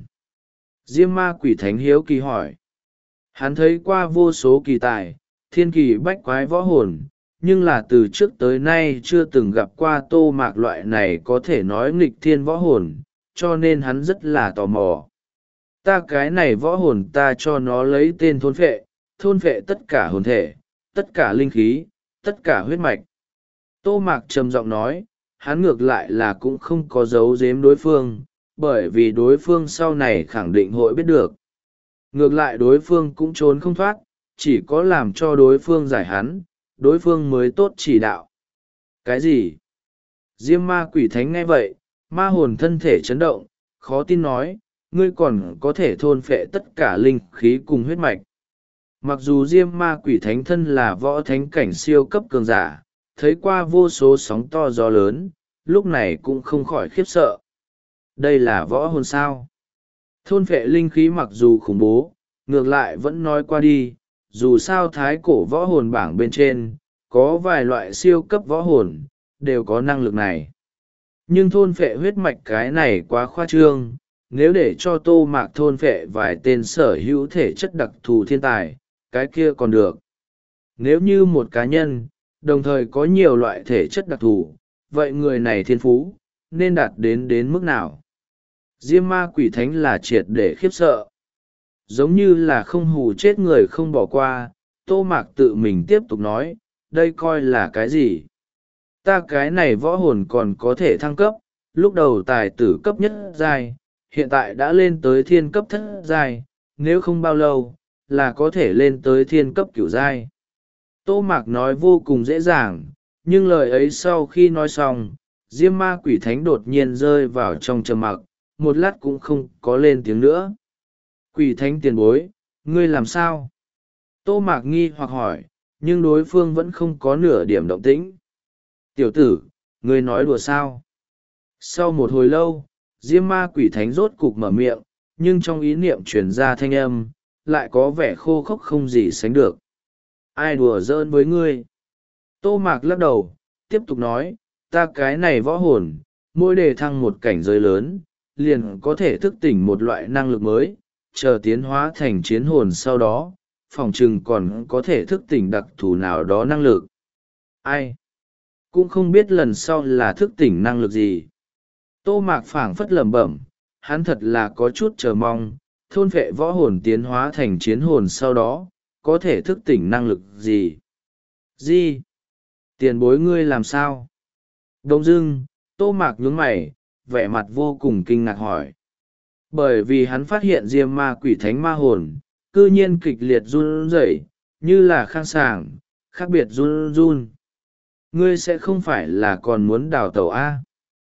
Diêm ma quỷ thánh hiếu kỳ hỏi. Hắn thấy qua vô số kỳ tài, thiên kỳ bách quái võ hồn, nhưng là từ trước tới nay chưa từng gặp qua Tô Mạc loại này có thể nói nghịch thiên võ hồn, cho nên hắn rất là tò mò. Ta cái này võ hồn ta cho nó lấy tên thôn phệ, thôn phệ tất cả hồn thể, tất cả linh khí, tất cả huyết mạch. Tô Mạc trầm giọng nói, hắn ngược lại là cũng không có giấu giếm đối phương, bởi vì đối phương sau này khẳng định hội biết được. Ngược lại đối phương cũng trốn không thoát, chỉ có làm cho đối phương giải hắn, đối phương mới tốt chỉ đạo. Cái gì? Diêm ma quỷ thánh nghe vậy, ma hồn thân thể chấn động, khó tin nói, ngươi còn có thể thôn phệ tất cả linh khí cùng huyết mạch. Mặc dù Diêm ma quỷ thánh thân là võ thánh cảnh siêu cấp cường giả, thấy qua vô số sóng to gió lớn, lúc này cũng không khỏi khiếp sợ. Đây là võ hồn sao? Thôn phệ linh khí mặc dù khủng bố, ngược lại vẫn nói qua đi, dù sao thái cổ võ hồn bảng bên trên, có vài loại siêu cấp võ hồn, đều có năng lực này. Nhưng thôn phệ huyết mạch cái này quá khoa trương, nếu để cho Tô Mạc thôn phệ vài tên sở hữu thể chất đặc thù thiên tài, cái kia còn được. Nếu như một cá nhân, đồng thời có nhiều loại thể chất đặc thù, vậy người này thiên phú, nên đạt đến đến mức nào? Diêm ma quỷ thánh là triệt để khiếp sợ. Giống như là không hù chết người không bỏ qua, Tô Mạc tự mình tiếp tục nói, đây coi là cái gì? Ta cái này võ hồn còn có thể thăng cấp, lúc đầu tài tử cấp nhất giai, hiện tại đã lên tới thiên cấp thất giai, nếu không bao lâu, là có thể lên tới thiên cấp cửu giai. Tô Mạc nói vô cùng dễ dàng, nhưng lời ấy sau khi nói xong, Diêm ma quỷ thánh đột nhiên rơi vào trong trầm mặc, một lát cũng không có lên tiếng nữa. Quỷ thánh tiền bối, ngươi làm sao? Tô Mạc nghi hoặc hỏi, nhưng đối phương vẫn không có nửa điểm động tĩnh. Tiểu tử, ngươi nói đùa sao? Sau một hồi lâu, Diêm ma quỷ thánh rốt cục mở miệng, nhưng trong ý niệm truyền ra thanh âm, lại có vẻ khô khốc không gì sánh được. Ai đùa giỡn với ngươi? Tô Mạc lắc đầu, tiếp tục nói, ta cái này võ hồn, mỗi đề thăng một cảnh giới lớn, liền có thể thức tỉnh một loại năng lực mới, chờ tiến hóa thành chiến hồn sau đó, phòng chừng còn có thể thức tỉnh đặc thù nào đó năng lực. Ai? Cũng không biết lần sau là thức tỉnh năng lực gì. Tô Mạc phảng phất lẩm bẩm, hắn thật là có chút chờ mong, thôn phệ võ hồn tiến hóa thành chiến hồn sau đó, có thể thức tỉnh năng lực gì? Gì? Tiền bối ngươi làm sao? Đông dưng, Tô Mạc nhướng mày, vẻ mặt vô cùng kinh ngạc hỏi. Bởi vì hắn phát hiện Diêm ma quỷ thánh ma hồn, cư nhiên kịch liệt run rẩy, như là khang sàng, khác biệt run run. Ngươi sẽ không phải là còn muốn đào tẩu A?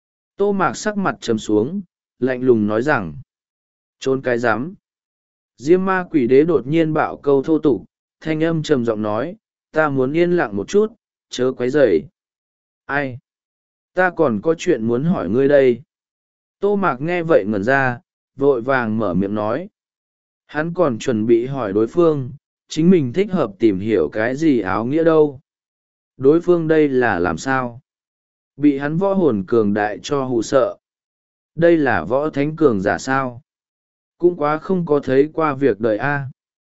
Tô Mạc sắc mặt trầm xuống, lạnh lùng nói rằng. Trốn cái rắm. Diêm ma quỷ đế đột nhiên bạo câu thô tục, thanh âm trầm giọng nói, ta muốn yên lặng một chút, chớ quấy rầy. Ai? Ta còn có chuyện muốn hỏi ngươi đây. Tô Mạc nghe vậy ngẩn ra, vội vàng mở miệng nói. Hắn còn chuẩn bị hỏi đối phương, chính mình thích hợp tìm hiểu cái gì áo nghĩa đâu. Đối phương đây là làm sao? Bị hắn võ hồn cường đại cho hù sợ. Đây là võ thánh cường giả sao? Cũng quá không có thấy qua việc đời A.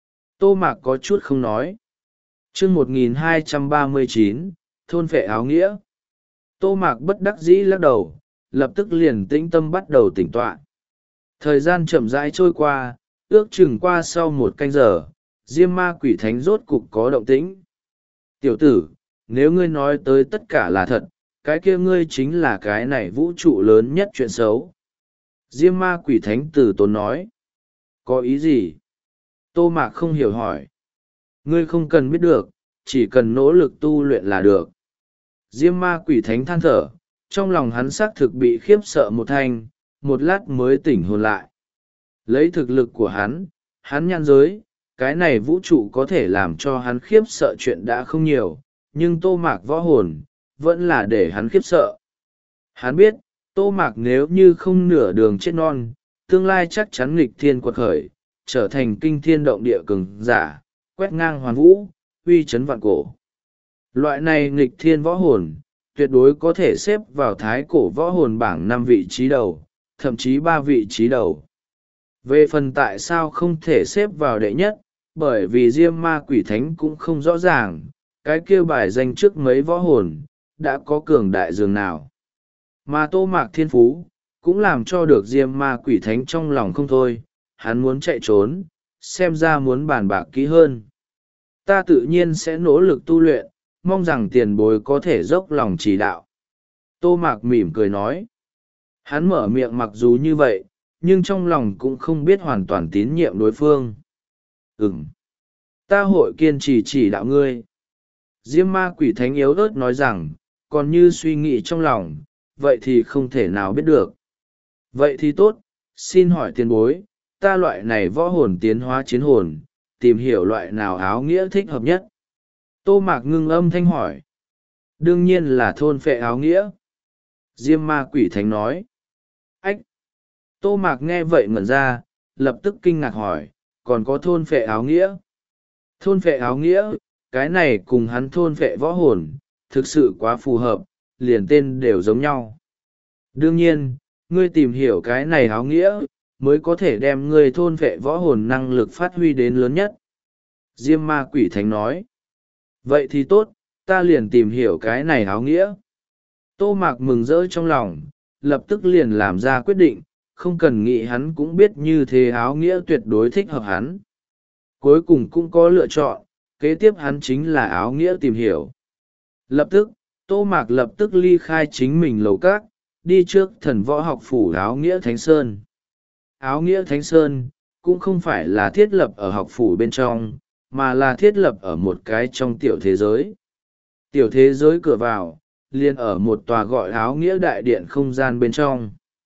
Tô Mạc có chút không nói. chương một nghìn hai trăm ba mươi chín, thôn phệ áo nghĩa. Tô Mạc bất đắc dĩ lắc đầu, lập tức liền tĩnh tâm bắt đầu tỉnh tọa. Thời gian chậm rãi trôi qua, ước chừng qua sau một canh giờ, Diêm ma quỷ thánh rốt cục có động tĩnh. Tiểu tử, nếu ngươi nói tới tất cả là thật, cái kia ngươi chính là cái này vũ trụ lớn nhất chuyện xấu. Diêm ma quỷ thánh tử tốn nói. Có ý gì? Tô Mạc không hiểu hỏi. Ngươi không cần biết được, chỉ cần nỗ lực tu luyện là được. Diêm ma quỷ thánh than thở, trong lòng hắn xác thực bị khiếp sợ một thanh, một lát mới tỉnh hồn lại. Lấy thực lực của hắn, hắn nhan giới, cái này vũ trụ có thể làm cho hắn khiếp sợ chuyện đã không nhiều, nhưng Tô Mạc võ hồn, vẫn là để hắn khiếp sợ. Hắn biết, Tô Mạc nếu như không nửa đường chết non, tương lai chắc chắn nghịch thiên quật khởi, trở thành kinh thiên động địa cường giả, quét ngang hoàn vũ, uy chấn vạn cổ. Loại này nghịch thiên võ hồn, tuyệt đối có thể xếp vào thái cổ võ hồn bảng năm vị trí đầu, thậm chí ba vị trí đầu. Về phần tại sao không thể xếp vào đệ nhất, bởi vì Diêm ma quỷ thánh cũng không rõ ràng, cái kêu bài danh trước mấy võ hồn, đã có cường đại dường nào. Mà Tô Mạc thiên phú, cũng làm cho được Diêm ma quỷ thánh trong lòng không thôi, hắn muốn chạy trốn, xem ra muốn bàn bạc kỹ hơn. Ta tự nhiên sẽ nỗ lực tu luyện, mong rằng tiền bối có thể dốc lòng chỉ đạo. Tô Mạc mỉm cười nói. Hắn mở miệng mặc dù như vậy, nhưng trong lòng cũng không biết hoàn toàn tín nhiệm đối phương. Ừm, ta hội kiên trì chỉ đạo ngươi. Diêm ma quỷ thánh yếu ớt nói rằng, còn như suy nghĩ trong lòng, vậy thì không thể nào biết được. Vậy thì tốt, xin hỏi tiền bối, ta loại này võ hồn tiến hóa chiến hồn, tìm hiểu loại nào áo nghĩa thích hợp nhất. Tô Mạc ngưng âm thanh hỏi. Đương nhiên là thôn phệ áo nghĩa. Diêm ma quỷ thánh nói. Ách! Tô Mạc nghe vậy ngẩn ra, lập tức kinh ngạc hỏi, còn có thôn phệ áo nghĩa. Thôn phệ áo nghĩa, cái này cùng hắn thôn phệ võ hồn, thực sự quá phù hợp, liền tên đều giống nhau. Đương nhiên, ngươi tìm hiểu cái này áo nghĩa, mới có thể đem ngươi thôn phệ võ hồn năng lực phát huy đến lớn nhất. Diêm ma quỷ thánh nói. Vậy thì tốt, ta liền tìm hiểu cái này áo nghĩa. Tô Mạc mừng rỡ trong lòng, lập tức liền làm ra quyết định, không cần nghĩ hắn cũng biết như thế áo nghĩa tuyệt đối thích hợp hắn. Cuối cùng cũng có lựa chọn, kế tiếp hắn chính là áo nghĩa tìm hiểu. Lập tức, Tô Mạc lập tức ly khai chính mình lầu cát, đi trước thần võ học phủ áo nghĩa Thánh Sơn. Áo nghĩa Thánh Sơn, cũng không phải là thiết lập ở học phủ bên trong, mà là thiết lập ở một cái trong tiểu thế giới. Tiểu thế giới cửa vào, liền ở một tòa gọi áo nghĩa đại điện không gian bên trong.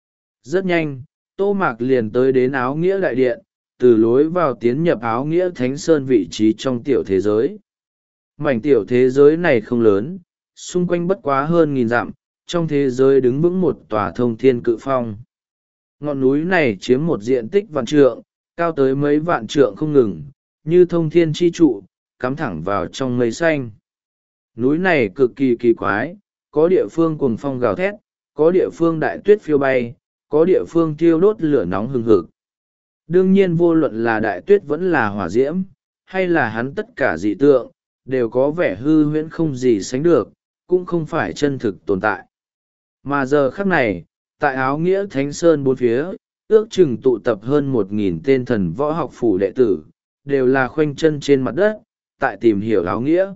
Rất nhanh, Tô Mạc liền tới đến áo nghĩa đại điện, từ lối vào tiến nhập áo nghĩa Thánh Sơn vị trí trong tiểu thế giới. Mảnh tiểu thế giới này không lớn, xung quanh bất quá hơn nghìn dặm, trong thế giới đứng vững một tòa thông thiên cự phong. Ngọn núi này chiếm một diện tích vạn trượng, cao tới mấy vạn trượng không ngừng, như thông thiên chi trụ, cắm thẳng vào trong mây xanh. Núi này cực kỳ kỳ quái, có địa phương cuồng phong gào thét, có địa phương đại tuyết phiêu bay, có địa phương thiêu đốt lửa nóng hừng hực. Đương nhiên vô luận là đại tuyết vẫn là hỏa diễm, hay là hắn tất cả dị tượng, đều có vẻ hư huyễn không gì sánh được, cũng không phải chân thực tồn tại. Mà giờ khắc này, tại áo nghĩa Thánh Sơn bốn phía, ước chừng tụ tập hơn một nghìn tên thần võ học phủ đệ tử, đều là khoanh chân trên mặt đất, tại tìm hiểu áo nghĩa.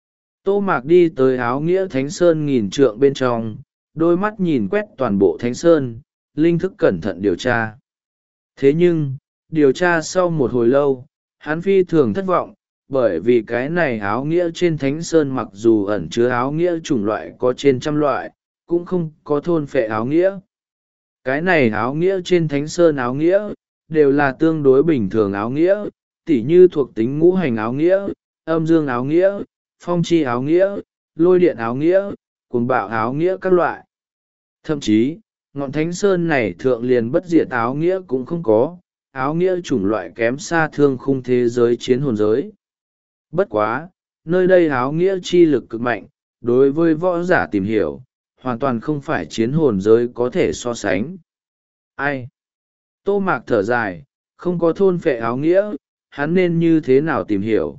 Tô Mạc đi tới áo nghĩa Thánh Sơn nghìn trượng bên trong, đôi mắt nhìn quét toàn bộ Thánh Sơn, linh thức cẩn thận điều tra. Thế nhưng, điều tra sau một hồi lâu, hắn phi thường thất vọng, bởi vì cái này áo nghĩa trên Thánh Sơn mặc dù ẩn chứa áo nghĩa chủng loại có trên trăm loại, cũng không có thôn phệ áo nghĩa. Cái này áo nghĩa trên Thánh Sơn áo nghĩa, đều là tương đối bình thường áo nghĩa, tỉ như thuộc tính ngũ hành áo nghĩa, âm dương áo nghĩa, phong chi áo nghĩa, lôi điện áo nghĩa, cuồng bạo áo nghĩa các loại. Thậm chí, ngọn Thánh Sơn này thượng liền bất diệt áo nghĩa cũng không có, áo nghĩa chủng loại kém xa thương khung thế giới chiến hồn giới. Bất quá, nơi đây áo nghĩa chi lực cực mạnh, đối với võ giả tìm hiểu, hoàn toàn không phải chiến hồn giới có thể so sánh. Ai? Tô Mạc thở dài, không có thôn phệ áo nghĩa, hắn nên như thế nào tìm hiểu?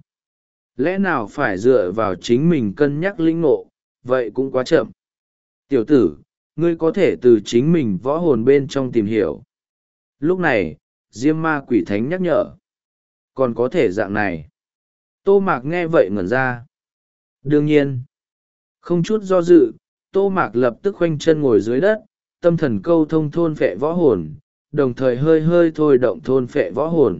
Lẽ nào phải dựa vào chính mình cân nhắc lĩnh ngộ, vậy cũng quá chậm. Tiểu tử, ngươi có thể từ chính mình võ hồn bên trong tìm hiểu. Lúc này, Diêm ma quỷ thánh nhắc nhở. Còn có thể dạng này. Tô Mạc nghe vậy ngẩn ra. Đương nhiên, không chút do dự, Tô Mạc lập tức khoanh chân ngồi dưới đất, tâm thần câu thông thôn phệ võ hồn, đồng thời hơi hơi thôi động thôn phệ võ hồn.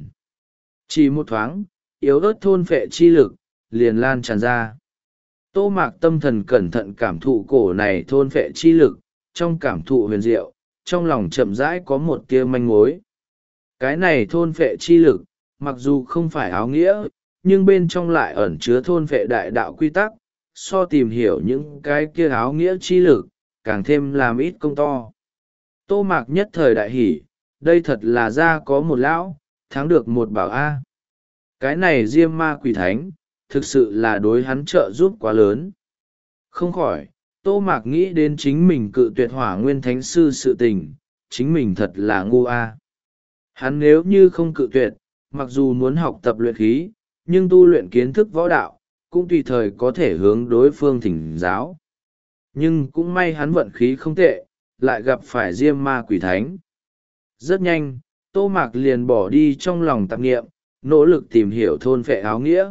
Chỉ một thoáng, yếu ớt thôn phệ chi lực, liền lan tràn ra. Tô Mạc tâm thần cẩn thận cảm thụ cổ này thôn phệ chi lực, trong cảm thụ huyền diệu, trong lòng chậm rãi có một tia manh mối. Cái này thôn phệ chi lực, mặc dù không phải áo nghĩa, nhưng bên trong lại ẩn chứa thôn phệ đại đạo quy tắc, so tìm hiểu những cái kia áo nghĩa chi lực, càng thêm làm ít công to. Tô Mạc nhất thời đại hỉ, đây thật là ra có một lão, thắng được một bảo A. Cái này Diêm Ma Quỷ Thánh, thực sự là đối hắn trợ giúp quá lớn. Không khỏi, Tô Mạc nghĩ đến chính mình cự tuyệt Hỏa Nguyên Thánh Sư sự tình, chính mình thật là ngu A. Hắn nếu như không cự tuyệt, mặc dù muốn học tập luyện khí, nhưng tu luyện kiến thức võ đạo, cũng tùy thời có thể hướng đối phương thỉnh giáo. Nhưng cũng may hắn vận khí không tệ, lại gặp phải Diêm Ma Quỷ Thánh. Rất nhanh, Tô Mạc liền bỏ đi trong lòng tạp nghiệm, nỗ lực tìm hiểu thôn phệ áo nghĩa.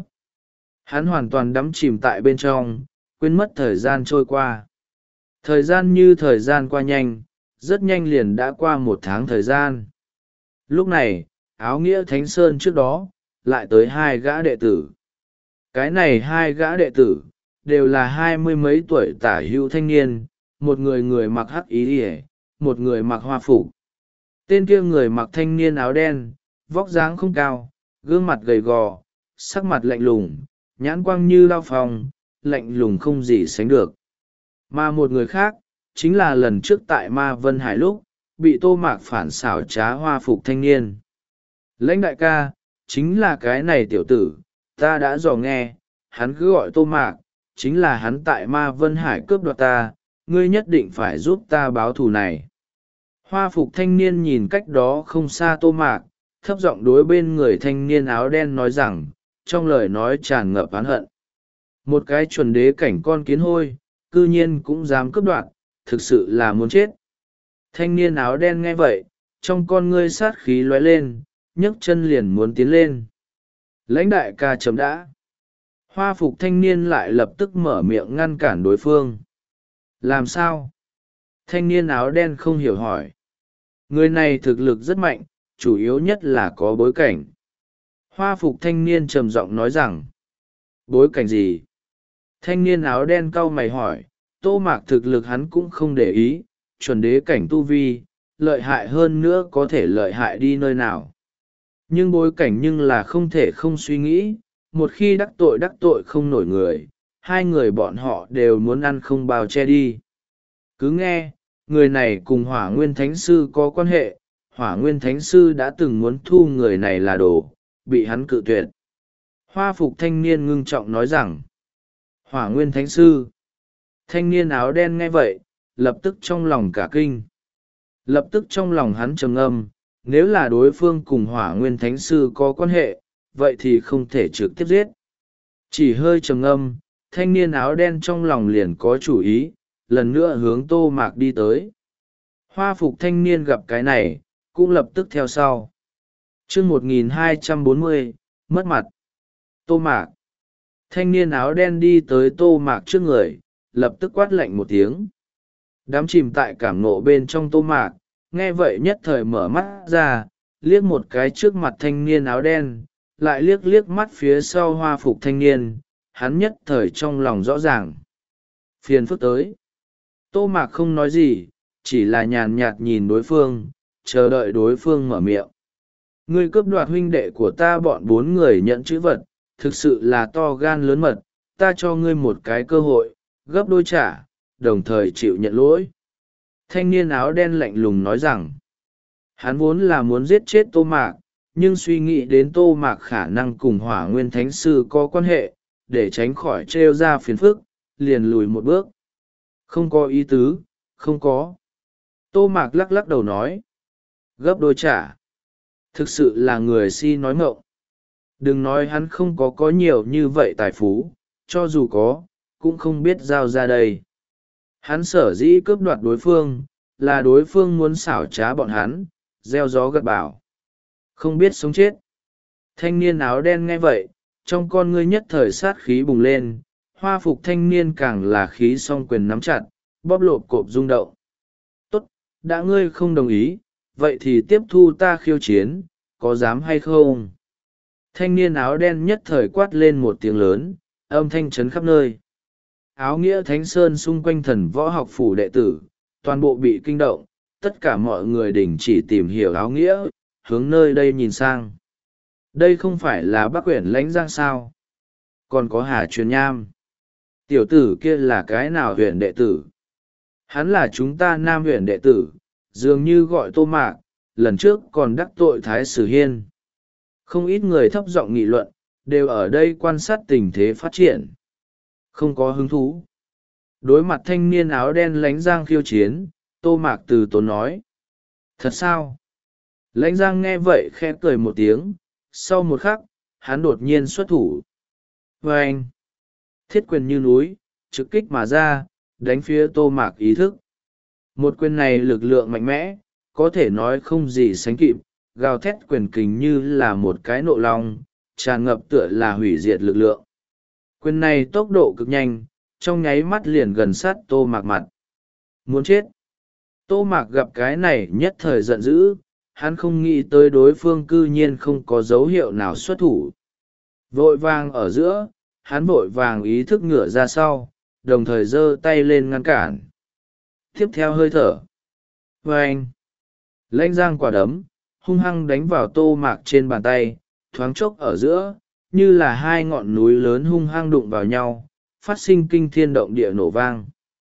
Hắn hoàn toàn đắm chìm tại bên trong, quên mất thời gian trôi qua. Thời gian như thời gian qua nhanh, rất nhanh liền đã qua một tháng thời gian. Lúc này, áo nghĩa Thánh Sơn trước đó, lại tới hai gã đệ tử. Cái này hai gã đệ tử, đều là hai mươi mấy tuổi tả hữu thanh niên, một người người mặc hắc ý ỉa, một người mặc hoa phục. Tên kia người mặc thanh niên áo đen, vóc dáng không cao, gương mặt gầy gò, sắc mặt lạnh lùng, nhãn quang như lao phòng, lạnh lùng không gì sánh được. Mà một người khác, chính là lần trước tại Ma Vân Hải lúc, bị Tô Mạc phản xảo trá hoa phục thanh niên. Lãnh đại ca, chính là cái này tiểu tử, ta đã dò nghe, hắn cứ gọi Tô Mạc, chính là hắn tại Ma Vân Hải cướp đoạt ta, ngươi nhất định phải giúp ta báo thù này. Hoa phục thanh niên nhìn cách đó không xa Tô Mạc, thấp giọng đối bên người thanh niên áo đen nói rằng, trong lời nói tràn ngập oán hận. Một cái chuẩn đế cảnh con kiến hôi, cư nhiên cũng dám cướp đoạt, thực sự là muốn chết. Thanh niên áo đen nghe vậy, trong con ngươi sát khí lóe lên, nhấc chân liền muốn tiến lên. Lãnh đại ca chấm đã. Hoa phục thanh niên lại lập tức mở miệng ngăn cản đối phương. Làm sao? Thanh niên áo đen không hiểu hỏi. Người này thực lực rất mạnh, chủ yếu nhất là có bối cảnh. Hoa phục thanh niên trầm giọng nói rằng. Bối cảnh gì? Thanh niên áo đen cau mày hỏi, Tô Mạc thực lực hắn cũng không để ý, chuẩn đế cảnh tu vi, lợi hại hơn nữa có thể lợi hại đi nơi nào. Nhưng bối cảnh nhưng là không thể không suy nghĩ, một khi đắc tội đắc tội không nổi người, hai người bọn họ đều muốn ăn không bao che đi. Cứ nghe, người này cùng Hỏa Nguyên Thánh Sư có quan hệ, Hỏa Nguyên Thánh Sư đã từng muốn thu người này là đồ, bị hắn cự tuyệt. Hoa phục thanh niên ngưng trọng nói rằng, Hỏa Nguyên Thánh Sư. Thanh niên áo đen nghe vậy, lập tức trong lòng cả kinh. Lập tức trong lòng hắn trầm ngâm, nếu là đối phương cùng Hỏa Nguyên Thánh Sư có quan hệ, vậy thì không thể trực tiếp giết. Chỉ hơi trầm ngâm, thanh niên áo đen trong lòng liền có chủ ý, lần nữa hướng Tô Mạc đi tới. Hoa phục thanh niên gặp cái này, cũng lập tức theo sau. chương một nghìn hai trăm bốn mươi, mất mặt. Tô Mạc. Thanh niên áo đen đi tới Tô Mạc trước người, lập tức quát lạnh một tiếng. Đám chìm tại cảm nộ bên trong Tô Mạc, nghe vậy nhất thời mở mắt ra, liếc một cái trước mặt thanh niên áo đen, lại liếc liếc mắt phía sau hoa phục thanh niên, hắn nhất thời trong lòng rõ ràng. Phiền phức tới. Tô Mạc không nói gì, chỉ là nhàn nhạt nhìn đối phương, chờ đợi đối phương mở miệng. Ngươi cướp đoạt huynh đệ của ta bọn bốn người nhận chữ vật, thực sự là to gan lớn mật, ta cho ngươi một cái cơ hội, gấp đôi trả, đồng thời chịu nhận lỗi. Thanh niên áo đen lạnh lùng nói rằng, hắn vốn là muốn giết chết Tô Mạc, nhưng suy nghĩ đến Tô Mạc khả năng cùng Hỏa Nguyên Thánh Sư có quan hệ, để tránh khỏi trêu ra phiền phức, liền lùi một bước. Không có ý tứ, không có. Tô Mạc lắc lắc đầu nói, gấp đôi trả. Thực sự là người si nói ngọng. Đừng nói hắn không có có nhiều như vậy tài phú, cho dù có, cũng không biết giao ra đây. Hắn sở dĩ cướp đoạt đối phương, là đối phương muốn xảo trá bọn hắn, gieo gió gặt bão. Không biết sống chết. Thanh niên áo đen nghe vậy, trong con ngươi nhất thời sát khí bùng lên, hoa phục thanh niên càng là khí song quyền nắm chặt, bóp lộp cộp rung động. Tốt, đã ngươi không đồng ý, vậy thì tiếp thu ta khiêu chiến, có dám hay không? Thanh niên áo đen nhất thời quát lên một tiếng lớn, âm thanh chấn khắp nơi. Áo nghĩa Thánh Sơn xung quanh thần võ học phủ đệ tử, toàn bộ bị kinh động, tất cả mọi người đình chỉ tìm hiểu áo nghĩa, hướng nơi đây nhìn sang. Đây không phải là Bắc Uyển Lãnh Giang sao? Còn có Hà Truyền Nham. Tiểu tử kia là cái nào huyện đệ tử? Hắn là chúng ta Nam huyện đệ tử, dường như gọi Tô Mạc, lần trước còn đắc tội Thái Sử Hiên. Không ít người thấp giọng nghị luận, đều ở đây quan sát tình thế phát triển. Không có hứng thú. Đối mặt thanh niên áo đen Lãnh Giang khiêu chiến, Tô Mạc từ tốn nói. Thật sao? Lãnh Giang nghe vậy khẽ cười một tiếng, sau một khắc, hắn đột nhiên xuất thủ. Và anh, thiết quyền như núi, trực kích mà ra, đánh phía Tô Mạc ý thức. Một quyền này lực lượng mạnh mẽ, có thể nói không gì sánh kịp, gào thét quyền kình như là một cái nộ long, tràn ngập tựa là hủy diệt lực lượng. Quyền này tốc độ cực nhanh, trong nháy mắt liền gần sát Tô Mạc mặt. Muốn chết. Tô Mạc gặp cái này nhất thời giận dữ, hắn không nghĩ tới đối phương cư nhiên không có dấu hiệu nào xuất thủ. Vội vàng ở giữa, hắn vội vàng ý thức ngửa ra sau, đồng thời giơ tay lên ngăn cản. Tiếp theo hơi thở. Và anh, Lãnh Giang quả đấm, hung hăng đánh vào Tô Mạc trên bàn tay, thoáng chốc ở giữa, như là hai ngọn núi lớn hung hăng đụng vào nhau, phát sinh kinh thiên động địa nổ vang.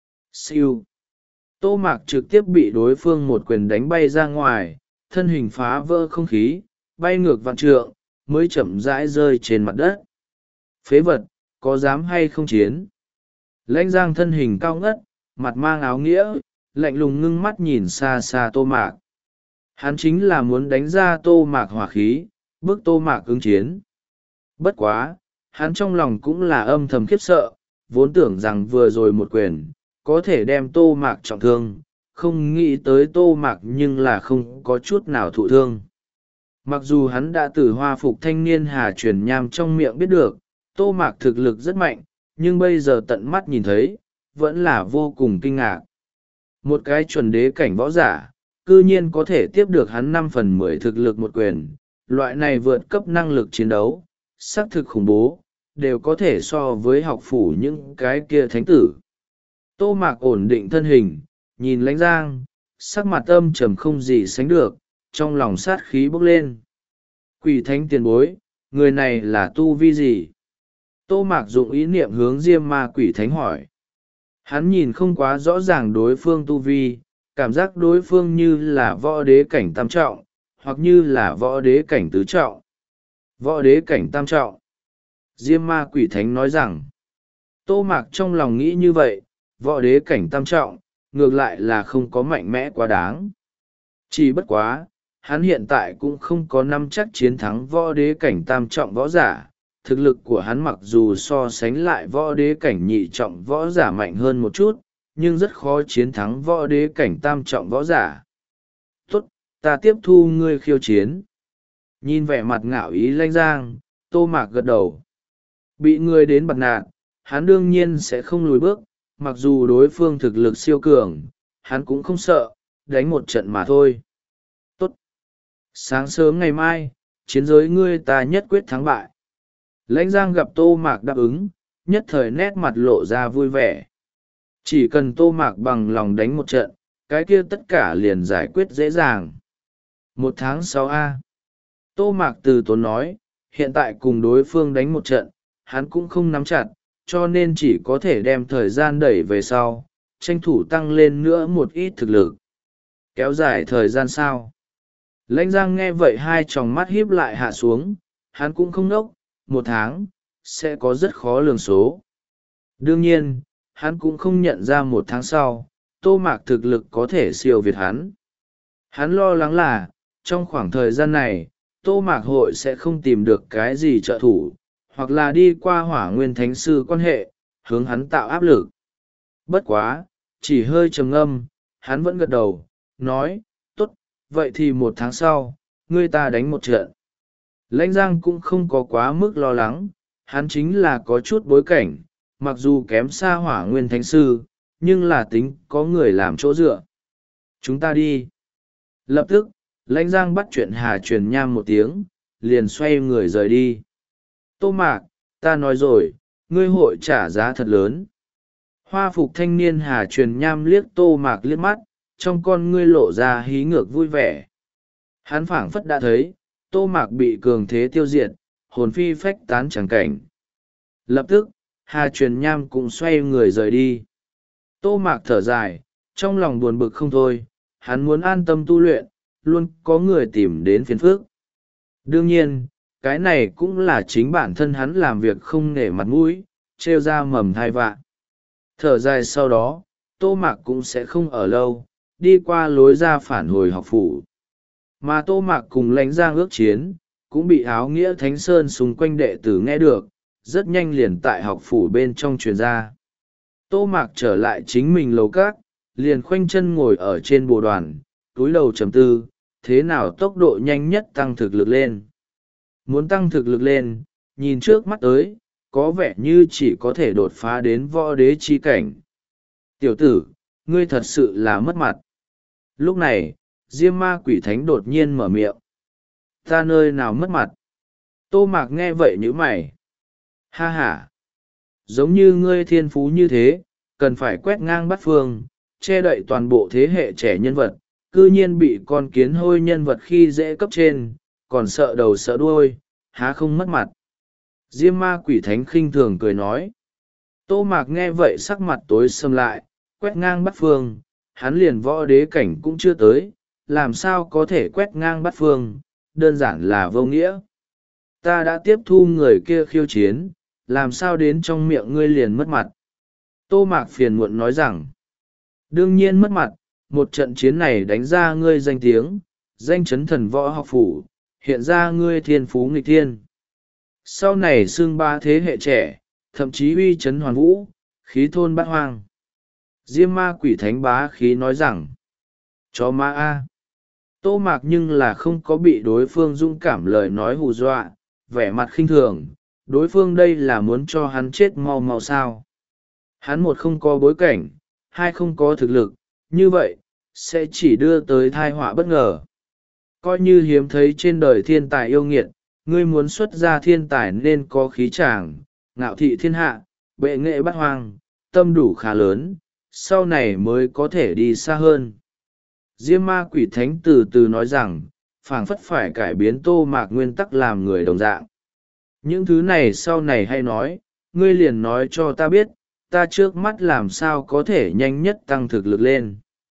Siêu. Tô Mạc trực tiếp bị đối phương một quyền đánh bay ra ngoài, thân hình phá vỡ không khí, bay ngược vạn trượng, mới chậm rãi rơi trên mặt đất. Phế vật, có dám hay không chiến? Lãnh Giang thân hình cao ngất, mặt mang áo nghĩa, lạnh lùng ngưng mắt nhìn xa xa Tô Mạc. Hắn chính là muốn đánh ra Tô Mạc hỏa khí, bước Tô Mạc ứng chiến. Bất quá, hắn trong lòng cũng là âm thầm khiếp sợ, vốn tưởng rằng vừa rồi một quyền, có thể đem Tô Mạc trọng thương, không nghĩ tới Tô Mạc nhưng là không có chút nào thụ thương. Mặc dù hắn đã từ hoa phục thanh niên Hà Truyền Nham trong miệng biết được, Tô Mạc thực lực rất mạnh, nhưng bây giờ tận mắt nhìn thấy, vẫn là vô cùng kinh ngạc. Một cái chuẩn đế cảnh võ giả, cư nhiên có thể tiếp được hắn năm phần mười thực lực một quyền, loại này vượt cấp năng lực chiến đấu, xác thực khủng bố, đều có thể so với học phủ những cái kia thánh tử. Tô Mạc ổn định thân hình, nhìn Lãnh Giang, sắc mặt âm trầm không gì sánh được, trong lòng sát khí bốc lên. Quỷ thánh tiền bối, người này là tu vi gì? Tô Mạc dụng ý niệm hướng Diêm Ma Quỷ Thánh hỏi. Hắn nhìn không quá rõ ràng đối phương tu vi, cảm giác đối phương như là võ đế cảnh tam trọng, hoặc như là võ đế cảnh tứ trọng. Võ đế cảnh tam trọng. Diêm Ma Quỷ Thánh nói rằng, Tô Mạc trong lòng nghĩ như vậy, võ đế cảnh tam trọng, ngược lại là không có mạnh mẽ quá đáng. Chỉ bất quá, hắn hiện tại cũng không có năm chắc chiến thắng võ đế cảnh tam trọng võ giả. Thực lực của hắn mặc dù so sánh lại võ đế cảnh nhị trọng võ giả mạnh hơn một chút, nhưng rất khó chiến thắng võ đế cảnh tam trọng võ giả. Tốt, ta tiếp thu ngươi khiêu chiến. Nhìn vẻ mặt ngạo ý Lãnh Giang, Tô Mạc gật đầu. Bị ngươi đến bật nạn, hắn đương nhiên sẽ không lùi bước, mặc dù đối phương thực lực siêu cường, hắn cũng không sợ, đánh một trận mà thôi. Tốt. Sáng sớm ngày mai, chiến giới ngươi ta nhất quyết thắng bại. Lãnh Giang gặp Tô Mạc đáp ứng, nhất thời nét mặt lộ ra vui vẻ. Chỉ cần Tô Mạc bằng lòng đánh một trận, cái kia tất cả liền giải quyết dễ dàng. Một tháng sau A. Tô Mạc từ tốn nói, hiện tại cùng đối phương đánh một trận, hắn cũng không nắm chặt, cho nên chỉ có thể đem thời gian đẩy về sau, tranh thủ tăng lên nữa một ít thực lực. Kéo dài thời gian sao? Lãnh Giang nghe vậy hai tròng mắt híp lại hạ xuống, hắn cũng không nốc, một tháng, sẽ có rất khó lường số. Đương nhiên, hắn cũng không nhận ra một tháng sau, Tô Mạc thực lực có thể siêu việt hắn. Hắn lo lắng là, trong khoảng thời gian này, Tô Mạc hội sẽ không tìm được cái gì trợ thủ, hoặc là đi qua Hỏa Nguyên Thánh Sư quan hệ, hướng hắn tạo áp lực. Bất quá, chỉ hơi trầm ngâm, hắn vẫn gật đầu, nói, tốt, vậy thì một tháng sau, ngươi ta đánh một trận. Lãnh Giang cũng không có quá mức lo lắng, hắn chính là có chút bối cảnh, mặc dù kém xa Hỏa Nguyên Thánh Sư, nhưng là tính có người làm chỗ dựa. Chúng ta đi. Lập tức, lãnh giang bắt chuyện Hà Truyền Nham một tiếng, liền xoay người rời đi. Tô Mạc, ta nói rồi, ngươi hội trả giá thật lớn. Hoa phục thanh niên Hà Truyền Nham liếc Tô Mạc liếc mắt, trong con ngươi lộ ra hí ngược vui vẻ. Hắn phảng phất đã thấy, Tô Mạc bị cường thế tiêu diệt, hồn phi phách tán chẳng cảnh. Lập tức, Hà Truyền Nham cũng xoay người rời đi. Tô Mạc thở dài, trong lòng buồn bực không thôi, hắn muốn an tâm tu luyện, luôn có người tìm đến phiền phức. Đương nhiên, cái này cũng là chính bản thân hắn làm việc không nể mặt mũi, trêu ra mầm thai vạ. Thở dài sau đó, Tô Mạc cũng sẽ không ở lâu, đi qua lối ra phản hồi học phủ. Mà Tô Mạc cùng Lãnh Giang ước chiến, cũng bị áo nghĩa Thánh Sơn xung quanh đệ tử nghe được, rất nhanh liền tại học phủ bên trong truyền ra. Tô Mạc trở lại chính mình lầu cát, liền khoanh chân ngồi ở trên bồ đoàn, túi đầu trầm tư, thế nào tốc độ nhanh nhất tăng thực lực lên. Muốn tăng thực lực lên, nhìn trước mắt tới, có vẻ như chỉ có thể đột phá đến võ đế chi cảnh. Tiểu tử, ngươi thật sự là mất mặt. Lúc này, Diêm Ma Quỷ Thánh đột nhiên mở miệng. Ta nơi nào mất mặt? Tô Mạc nghe vậy nhíu mày. Ha ha! Giống như ngươi thiên phú như thế, cần phải quét ngang bát phương, che đậy toàn bộ thế hệ trẻ nhân vật, cư nhiên bị con kiến hôi nhân vật khi dễ cấp trên, còn sợ đầu sợ đuôi, há không mất mặt. Diêm Ma Quỷ Thánh khinh thường cười nói. Tô Mạc nghe vậy sắc mặt tối sầm lại, quét ngang bát phương, hắn liền võ đế cảnh cũng chưa tới, làm sao có thể quét ngang bát phương, đơn giản là vô nghĩa. Ta đã tiếp thu người kia khiêu chiến, làm sao đến trong miệng ngươi liền mất mặt. Tô Mạc phiền muộn nói rằng, đương nhiên mất mặt, một trận chiến này đánh ra ngươi danh tiếng, danh chấn thần võ học phủ, hiện ra ngươi thiên phú nghịch thiên. Sau này xưng ba thế hệ trẻ, thậm chí uy chấn hoàn vũ, khí thôn bát hoang. Diêm Ma Quỷ Thánh bá khí nói rằng, chó ma a. Tô Mạc nhưng là không có bị đối phương dũng cảm lời nói hù dọa, vẻ mặt khinh thường, đối phương đây là muốn cho hắn chết mau mau sao. Hắn một không có bối cảnh, hai không có thực lực, như vậy, sẽ chỉ đưa tới tai họa bất ngờ. Coi như hiếm thấy trên đời thiên tài yêu nghiệt, ngươi muốn xuất ra thiên tài nên có khí tràng, ngạo thị thiên hạ, bệ nghệ bát hoang, tâm đủ khá lớn, sau này mới có thể đi xa hơn. Diêm Ma Quỷ Thánh từ từ nói rằng, phảng phất phải cải biến Tô Mạc nguyên tắc làm người đồng dạng. Những thứ này sau này hay nói, ngươi liền nói cho ta biết, ta trước mắt làm sao có thể nhanh nhất tăng thực lực lên.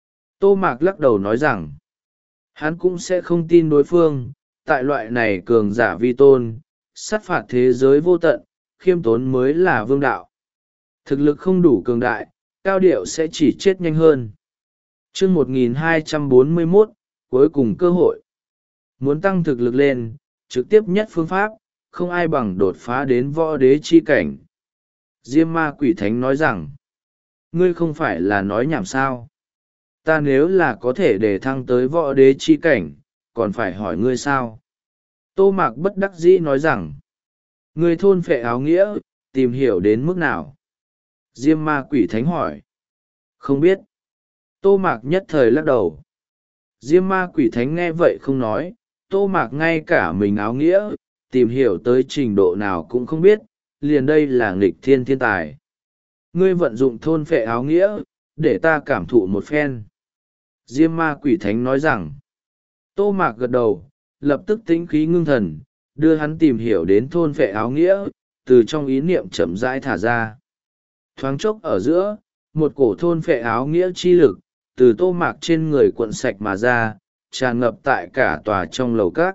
Tô Mạc lắc đầu nói rằng, hắn cũng sẽ không tin đối phương, tại loại này cường giả vi tôn, sát phạt thế giới vô tận, khiêm tốn mới là vương đạo. Thực lực không đủ cường đại, cao điệu sẽ chỉ chết nhanh hơn. Chương một nghìn hai trăm bốn mươi mốt, cuối cùng cơ hội. Muốn tăng thực lực lên, trực tiếp nhất phương pháp, không ai bằng đột phá đến võ đế chi cảnh. Diêm Ma Quỷ Thánh nói rằng, ngươi không phải là nói nhảm sao. Ta nếu là có thể để thăng tới võ đế chi cảnh, còn phải hỏi ngươi sao. Tô Mạc bất đắc dĩ nói rằng, ngươi thôn phệ áo nghĩa, tìm hiểu đến mức nào. Diêm Ma Quỷ Thánh hỏi, không biết. Tô Mạc nhất thời lắc đầu. Diêm Ma Quỷ Thánh nghe vậy không nói, Tô Mạc ngay cả mình áo nghĩa, tìm hiểu tới trình độ nào cũng không biết, liền đây là nghịch thiên thiên tài. Ngươi vận dụng thôn phệ áo nghĩa, để ta cảm thụ một phen. Diêm Ma Quỷ Thánh nói rằng, Tô Mạc gật đầu, lập tức tĩnh khí ngưng thần, đưa hắn tìm hiểu đến thôn phệ áo nghĩa, từ trong ý niệm chậm rãi thả ra. Thoáng chốc ở giữa, một cổ thôn phệ áo nghĩa chi lực, từ Tô Mạc trên người cuộn sạch mà ra, tràn ngập tại cả tòa trong lầu các.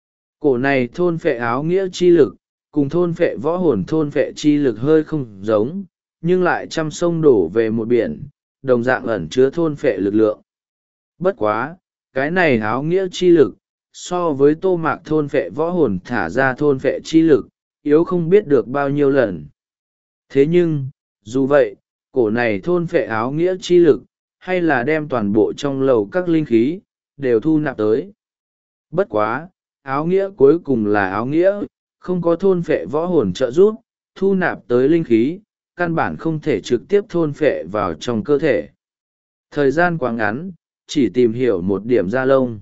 Cổ này thôn phệ áo nghĩa chi lực, cùng thôn phệ võ hồn thôn phệ chi lực hơi không giống, nhưng lại trăm sông đổ về một biển, đồng dạng ẩn chứa thôn phệ lực lượng. Bất quá, cái này áo nghĩa chi lực, so với Tô Mạc thôn phệ võ hồn thả ra thôn phệ chi lực, yếu không biết được bao nhiêu lần. Thế nhưng, dù vậy, cổ này thôn phệ áo nghĩa chi lực, hay là đem toàn bộ trong lầu các linh khí, đều thu nạp tới. Bất quá, áo nghĩa cuối cùng là áo nghĩa, không có thôn phệ võ hồn trợ giúp, thu nạp tới linh khí, căn bản không thể trực tiếp thôn phệ vào trong cơ thể. Thời gian quá ngắn, chỉ tìm hiểu một điểm da lông.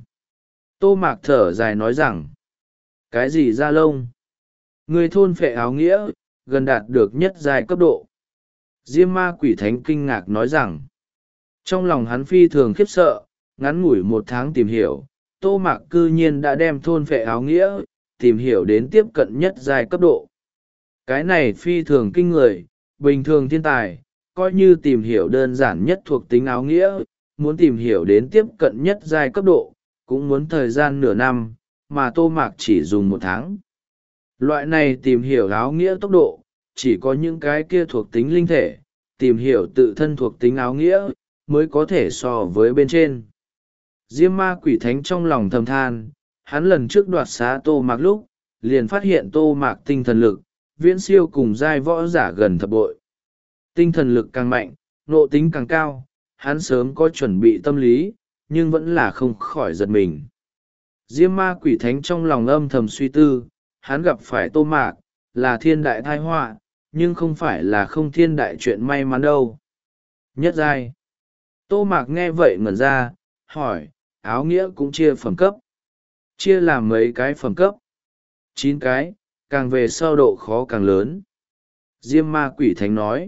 Tô Mạc thở dài nói rằng, cái gì da lông? Người thôn phệ áo nghĩa, gần đạt được nhất giai cấp độ. Diêm ma quỷ thánh kinh ngạc nói rằng, trong lòng hắn phi thường khiếp sợ, ngắn ngủi một tháng tìm hiểu, Tô Mạc cư nhiên đã đem thôn phệ áo nghĩa, tìm hiểu đến tiếp cận nhất giai cấp độ. Cái này phi thường kinh người, bình thường thiên tài, coi như tìm hiểu đơn giản nhất thuộc tính áo nghĩa, muốn tìm hiểu đến tiếp cận nhất giai cấp độ, cũng muốn thời gian nửa năm, mà Tô Mạc chỉ dùng một tháng. Loại này tìm hiểu áo nghĩa tốc độ, chỉ có những cái kia thuộc tính linh thể, tìm hiểu tự thân thuộc tính áo nghĩa, mới có thể so với bên trên. Diêm ma quỷ thánh trong lòng thầm than, hắn lần trước đoạt xá Tô Mạc lúc, liền phát hiện Tô Mạc tinh thần lực, viễn siêu cùng giai võ giả gần thập bội. Tinh thần lực càng mạnh, nộ tính càng cao, hắn sớm có chuẩn bị tâm lý, nhưng vẫn là không khỏi giật mình. Diêm ma quỷ thánh trong lòng âm thầm suy tư, hắn gặp phải Tô Mạc, là thiên đại tai họa, nhưng không phải là không thiên đại chuyện may mắn đâu. Nhất giai. Tô Mạc nghe vậy ngẩn ra, hỏi, áo nghĩa cũng chia phẩm cấp. Chia làm mấy cái phẩm cấp? Chín cái, càng về sau độ khó càng lớn. Diêm ma quỷ thánh nói.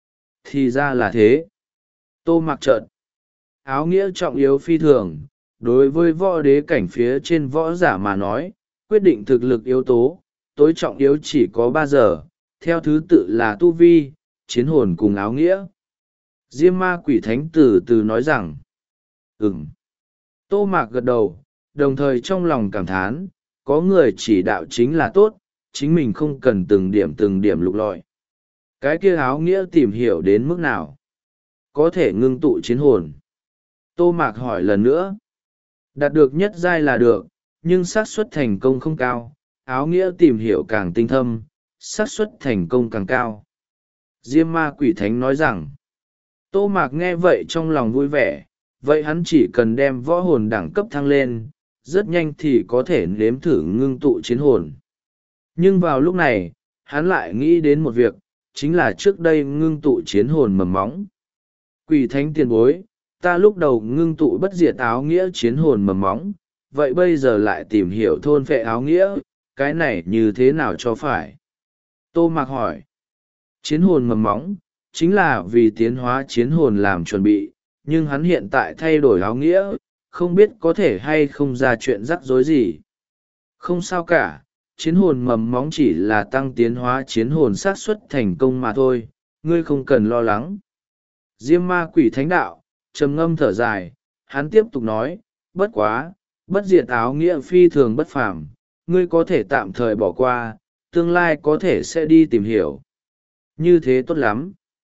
Thì ra là thế. Tô Mạc trợn. Áo nghĩa trọng yếu phi thường, đối với võ đế cảnh phía trên võ giả mà nói, quyết định thực lực yếu tố, tối trọng yếu chỉ có ba giờ, theo thứ tự là tu vi, chiến hồn cùng áo nghĩa. Diêm ma quỷ thánh từ từ nói rằng, ừm. Tô Mạc gật đầu, đồng thời trong lòng cảm thán, có người chỉ đạo chính là tốt, chính mình không cần từng điểm từng điểm lục lọi. Cái kia áo nghĩa tìm hiểu đến mức nào? Có thể ngưng tụ chiến hồn. Tô Mạc hỏi lần nữa. Đạt được nhất giai là được, nhưng xác suất thành công không cao, áo nghĩa tìm hiểu càng tinh thâm, xác suất thành công càng cao. Diêm ma quỷ thánh nói rằng, Tô Mạc nghe vậy trong lòng vui vẻ, vậy hắn chỉ cần đem võ hồn đẳng cấp thăng lên, rất nhanh thì có thể nếm thử ngưng tụ chiến hồn. Nhưng vào lúc này, hắn lại nghĩ đến một việc, chính là trước đây ngưng tụ chiến hồn mầm móng. Quỷ thánh tiền bối, ta lúc đầu ngưng tụ bất diệt áo nghĩa chiến hồn mầm móng, vậy bây giờ lại tìm hiểu thôn phệ áo nghĩa, cái này như thế nào cho phải? Tô Mạc hỏi. Chiến hồn mầm móng, chính là vì tiến hóa chiến hồn làm chuẩn bị, nhưng hắn hiện tại thay đổi áo nghĩa, không biết có thể hay không ra chuyện rắc rối gì. Không sao cả, chiến hồn mầm móng chỉ là tăng tiến hóa chiến hồn xác suất thành công mà thôi, ngươi không cần lo lắng. Diêm ma quỷ thánh đạo, trầm ngâm thở dài, hắn tiếp tục nói, bất quá, bất diệt áo nghĩa phi thường bất phàm, ngươi có thể tạm thời bỏ qua, tương lai có thể sẽ đi tìm hiểu. Như thế tốt lắm.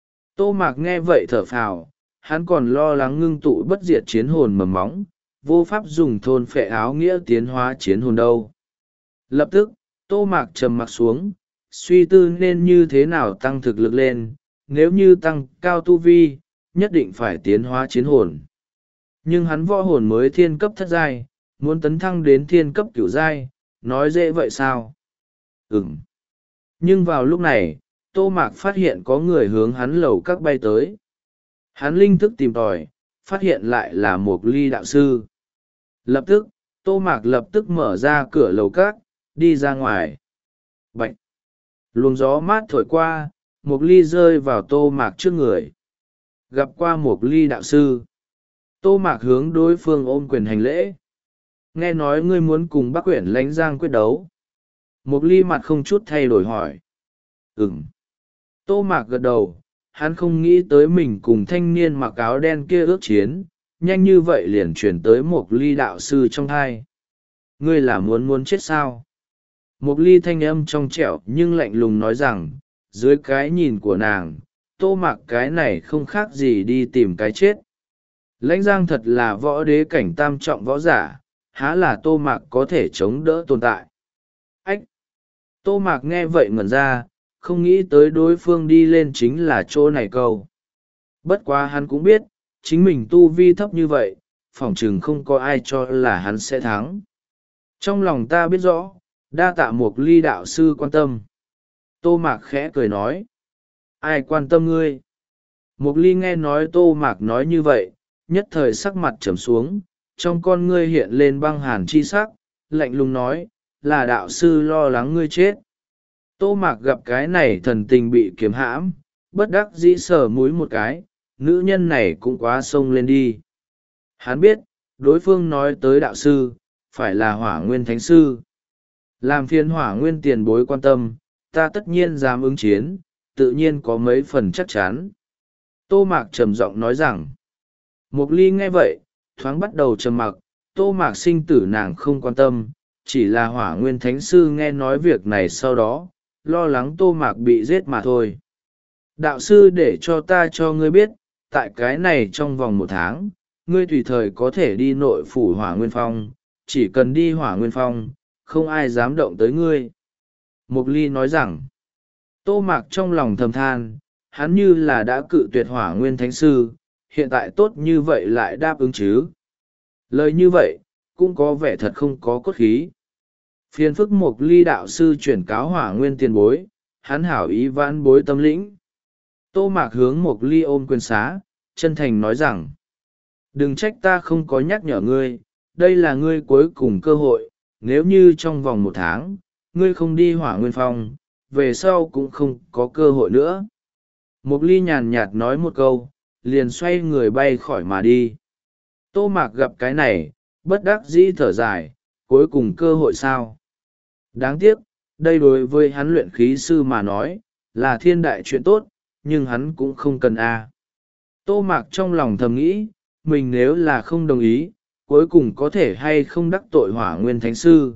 Tô Mạc nghe vậy thở phào, hắn còn lo lắng ngưng tụ bất diệt chiến hồn mầm móng, vô pháp dùng thôn phệ áo nghĩa tiến hóa chiến hồn đâu. Lập tức, Tô Mạc trầm mặc xuống, suy tư nên như thế nào tăng thực lực lên, nếu như tăng cao tu vi, nhất định phải tiến hóa chiến hồn. Nhưng hắn võ hồn mới thiên cấp thất giai, muốn tấn thăng đến thiên cấp cửu giai, nói dễ vậy sao? Ừm. Nhưng vào lúc này, Tô Mạc phát hiện có người hướng hắn lầu các bay tới. Hắn linh thức tìm tòi, phát hiện lại là một ly đạo sư. Lập tức, Tô Mạc lập tức mở ra cửa lầu các, đi ra ngoài. Bạch! Luồng gió mát thổi qua, một ly rơi vào Tô Mạc trước người. Gặp qua một ly đạo sư. Tô Mạc hướng đối phương ôm quyền hành lễ. Nghe nói ngươi muốn cùng Bắc Quyển Lãnh Giang quyết đấu. Một ly mặt không chút thay đổi hỏi. Ừm. Tô Mạc gật đầu, hắn không nghĩ tới mình cùng thanh niên mặc áo đen kia ước chiến, nhanh như vậy liền chuyển tới một ly đạo sư trong thai. Ngươi là muốn muốn chết sao? Một ly thanh âm trong trẻo nhưng lạnh lùng nói rằng, dưới cái nhìn của nàng, Tô Mạc cái này không khác gì đi tìm cái chết. Lãnh Giang thật là võ đế cảnh tam trọng võ giả, há là Tô Mạc có thể chống đỡ tồn tại. Ách! Tô Mạc nghe vậy ngẩn ra, không nghĩ tới đối phương đi lên chính là chỗ này câu. Bất quá hắn cũng biết, chính mình tu vi thấp như vậy, phỏng chừng không có ai cho là hắn sẽ thắng. Trong lòng ta biết rõ, đa tạ một ly đạo sư quan tâm. Tô Mạc khẽ cười nói. Ai quan tâm ngươi? Mục ly nghe nói Tô Mạc nói như vậy, nhất thời sắc mặt trầm xuống, trong con ngươi hiện lên băng hàn chi sắc, lạnh lùng nói, là đạo sư lo lắng ngươi chết. Tô Mạc gặp cái này thần tình bị kiếm hãm, bất đắc dĩ sờ múi một cái, nữ nhân này cũng quá xông lên đi. Hắn biết, đối phương nói tới đạo sư, phải là Hỏa Nguyên Thánh Sư. Làm phiền Hỏa Nguyên tiền bối quan tâm, ta tất nhiên dám ứng chiến, tự nhiên có mấy phần chắc chắn. Tô Mạc trầm giọng nói rằng, Mục ly nghe vậy, thoáng bắt đầu trầm mặc, Tô Mạc sinh tử nàng không quan tâm, chỉ là Hỏa Nguyên Thánh Sư nghe nói việc này sau đó, lo lắng Tô Mạc bị giết mà thôi. Đạo sư để cho ta cho ngươi biết, tại cái này trong vòng một tháng, ngươi tùy thời có thể đi nội phủ Hỏa Nguyên Phong, chỉ cần đi Hỏa Nguyên Phong, không ai dám động tới ngươi. Mục ly nói rằng, Tô Mạc trong lòng thầm than, hắn như là đã cự tuyệt Hỏa Nguyên Thánh Sư, hiện tại tốt như vậy lại đáp ứng chứ. Lời như vậy, cũng có vẻ thật không có cốt khí. Phiền phức Mục ly đạo sư chuyển cáo Hỏa Nguyên tiền bối, hắn hảo ý vãn bối tâm lĩnh. Tô Mạc hướng Mục ly ôm quyền xá, chân thành nói rằng, đừng trách ta không có nhắc nhở ngươi, đây là ngươi cuối cùng cơ hội, nếu như trong vòng một tháng, ngươi không đi Hỏa Nguyên Phong, về sau cũng không có cơ hội nữa. Mục ly nhàn nhạt nói một câu, liền xoay người bay khỏi mà đi. Tô Mạc gặp cái này, bất đắc dĩ thở dài, cuối cùng cơ hội sao? Đáng tiếc, đây đối với hắn luyện khí sư mà nói, là thiên đại chuyện tốt, nhưng hắn cũng không cần a. Tô Mạc trong lòng thầm nghĩ, mình nếu là không đồng ý, cuối cùng có thể hay không đắc tội Hỏa Nguyên Thánh Sư.